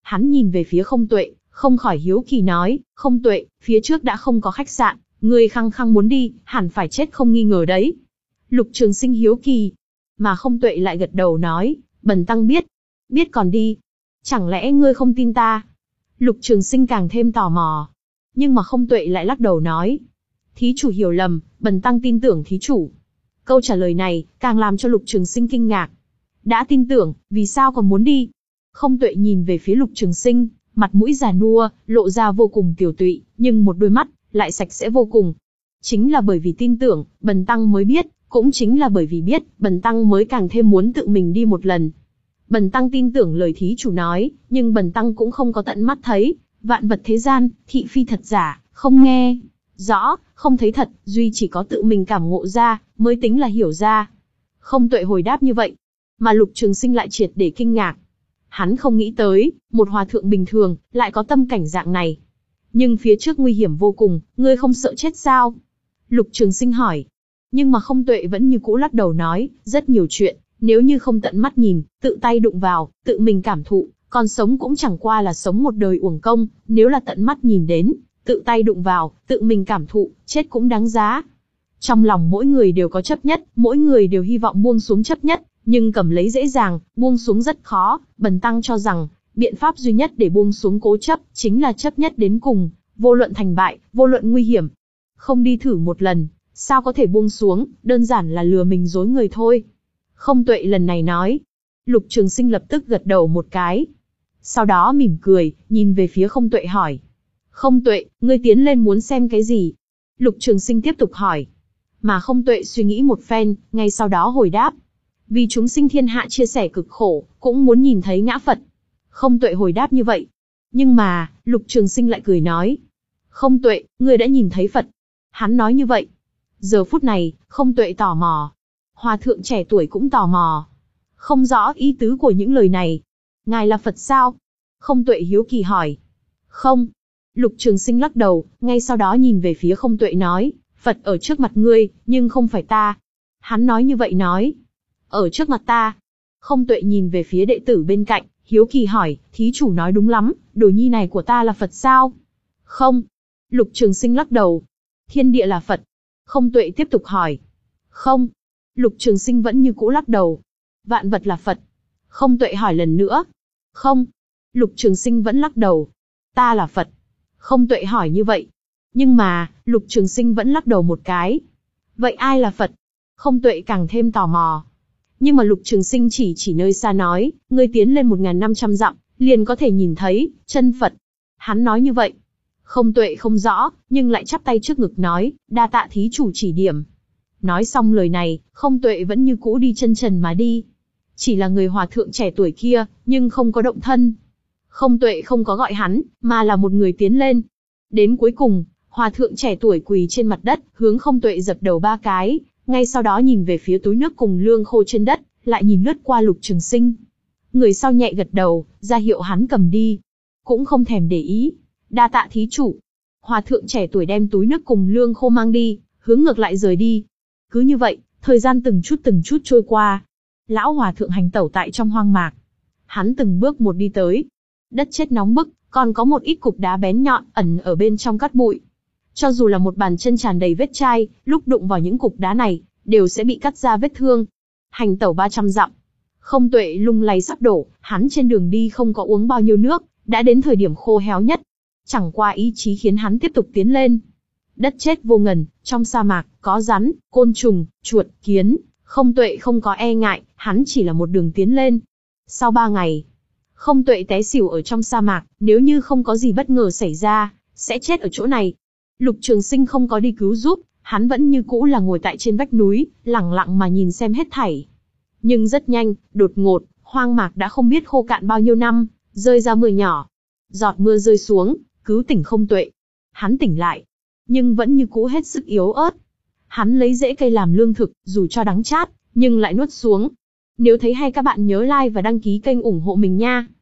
Hắn nhìn về phía Không Tuệ, không khỏi hiếu kỳ nói, Không Tuệ, phía trước đã không có khách sạn, ngươi khăng khăng muốn đi, hẳn phải chết không nghi ngờ đấy. Lục Trường Sinh hiếu kỳ, mà Không Tuệ lại gật đầu nói, bần tăng biết, biết còn đi. Chẳng lẽ ngươi không tin ta? Lục Trường Sinh càng thêm tò mò, nhưng mà Không Tuệ lại lắc đầu nói, thí chủ hiểu lầm, bần tăng tin tưởng thí chủ. Câu trả lời này càng làm cho Lục Trường Sinh kinh ngạc. Đã tin tưởng, vì sao còn muốn đi? Không Tuệ nhìn về phía Lục Trường Sinh, mặt mũi già nua, lộ ra vô cùng tiểu tụy, nhưng một đôi mắt lại sạch sẽ vô cùng. Chính là bởi vì tin tưởng, bần tăng mới biết, cũng chính là bởi vì biết, bần tăng mới càng thêm muốn tự mình đi một lần. Bần tăng tin tưởng lời thí chủ nói, nhưng bần tăng cũng không có tận mắt thấy, vạn vật thế gian, thị phi thật giả, không nghe rõ, không thấy thật, duy chỉ có tự mình cảm ngộ ra, mới tính là hiểu ra. Không Tuệ hồi đáp như vậy, mà Lục Trường Sinh lại triệt để kinh ngạc. Hắn không nghĩ tới, một hòa thượng bình thường, lại có tâm cảnh dạng này. Nhưng phía trước nguy hiểm vô cùng, ngươi không sợ chết sao? Lục Trường Sinh hỏi. Nhưng mà Không Tuệ vẫn như cũ lắc đầu nói, rất nhiều chuyện, nếu như không tận mắt nhìn, tự tay đụng vào, tự mình cảm thụ, còn sống cũng chẳng qua là sống một đời uổng công, nếu là tận mắt nhìn đến, tự tay đụng vào, tự mình cảm thụ, chết cũng đáng giá. Trong lòng mỗi người đều có chấp nhất, mỗi người đều hy vọng buông xuống chấp nhất, nhưng cầm lấy dễ dàng, buông xuống rất khó. Bần tăng cho rằng, biện pháp duy nhất để buông xuống cố chấp, chính là chấp nhất đến cùng, vô luận thành bại, vô luận nguy hiểm. Không đi thử một lần, sao có thể buông xuống, đơn giản là lừa mình dối người thôi. Không Tuệ lần này nói. Lục Trường Sinh lập tức gật đầu một cái. Sau đó mỉm cười, nhìn về phía Không Tuệ hỏi. Không Tuệ, ngươi tiến lên muốn xem cái gì? Lục Trường Sinh tiếp tục hỏi. Mà Không Tuệ suy nghĩ một phen, ngay sau đó hồi đáp. Vì chúng sinh thiên hạ chia sẻ cực khổ, cũng muốn nhìn thấy ngã Phật. Không Tuệ hồi đáp như vậy. Nhưng mà, Lục Trường Sinh lại cười nói. Không Tuệ, ngươi đã nhìn thấy Phật. Hắn nói như vậy. Giờ phút này, Không Tuệ tò mò. Hòa thượng trẻ tuổi cũng tò mò. Không rõ ý tứ của những lời này. Ngài là Phật sao? Không Tuệ hiếu kỳ hỏi. Không. Lục Trường Sinh lắc đầu, ngay sau đó nhìn về phía Không Tuệ nói, Phật ở trước mặt ngươi, nhưng không phải ta. Hắn nói như vậy nói. Ở trước mặt ta. Không Tuệ nhìn về phía đệ tử bên cạnh, hiếu kỳ hỏi, thí chủ nói đúng lắm, đồ nhi này của ta là Phật sao? Không. Lục Trường Sinh lắc đầu. Thiên địa là Phật. Không Tuệ tiếp tục hỏi. Không. Lục Trường Sinh vẫn như cũ lắc đầu. Vạn vật là Phật. Không Tuệ hỏi lần nữa. Không. Lục Trường Sinh vẫn lắc đầu. Ta là Phật. Không Tuệ hỏi như vậy. Nhưng mà, Lục Trường Sinh vẫn lắc đầu một cái. Vậy ai là Phật? Không Tuệ càng thêm tò mò. Nhưng mà Lục Trường Sinh chỉ chỉ nơi xa nói, ngươi tiến lên một nghìn năm trăm dặm, liền có thể nhìn thấy, chân Phật. Hắn nói như vậy. Không Tuệ không rõ, nhưng lại chắp tay trước ngực nói, đa tạ thí chủ chỉ điểm. Nói xong lời này, Không Tuệ vẫn như cũ đi chân trần mà đi. Chỉ là người hòa thượng trẻ tuổi kia, nhưng không có động thân. Không Tuệ không có gọi hắn, mà là một người tiến lên. Đến cuối cùng, hòa thượng trẻ tuổi quỳ trên mặt đất, hướng Không Tuệ dập đầu ba cái, ngay sau đó nhìn về phía túi nước cùng lương khô trên đất, lại nhìn lướt qua Lục Trường Sinh. Người sau nhẹ gật đầu, ra hiệu hắn cầm đi. Cũng không thèm để ý. Đa tạ thí chủ. Hòa thượng trẻ tuổi đem túi nước cùng lương khô mang đi, hướng ngược lại rời đi. Cứ như vậy, thời gian từng chút từng chút trôi qua. Lão hòa thượng hành tẩu tại trong hoang mạc. Hắn từng bước một đi tới. Đất chết nóng bức, còn có một ít cục đá bén nhọn ẩn ở bên trong cát bụi. Cho dù là một bàn chân tràn đầy vết chai, lúc đụng vào những cục đá này, đều sẽ bị cắt ra vết thương. Hành tẩu ba trăm dặm. Không Tuệ lung lay sắp đổ, hắn trên đường đi không có uống bao nhiêu nước, đã đến thời điểm khô héo nhất. Chẳng qua ý chí khiến hắn tiếp tục tiến lên. Đất chết vô ngần, trong sa mạc, có rắn, côn trùng, chuột, kiến. Không Tuệ không có e ngại, hắn chỉ là một đường tiến lên. Sau ba ngày, Không Tuệ té xỉu ở trong sa mạc, nếu như không có gì bất ngờ xảy ra, sẽ chết ở chỗ này. Lục Trường Sinh không có đi cứu giúp, hắn vẫn như cũ là ngồi tại trên vách núi, lẳng lặng mà nhìn xem hết thảy. Nhưng rất nhanh, đột ngột, hoang mạc đã không biết khô cạn bao nhiêu năm, rơi ra mưa nhỏ. Giọt mưa rơi xuống, cứu tỉnh Không Tuệ. Hắn tỉnh lại, nhưng vẫn như cũ hết sức yếu ớt. Hắn lấy rễ cây làm lương thực, dù cho đắng chát, nhưng lại nuốt xuống. Nếu thấy hay các bạn nhớ like và đăng ký kênh ủng hộ mình nha.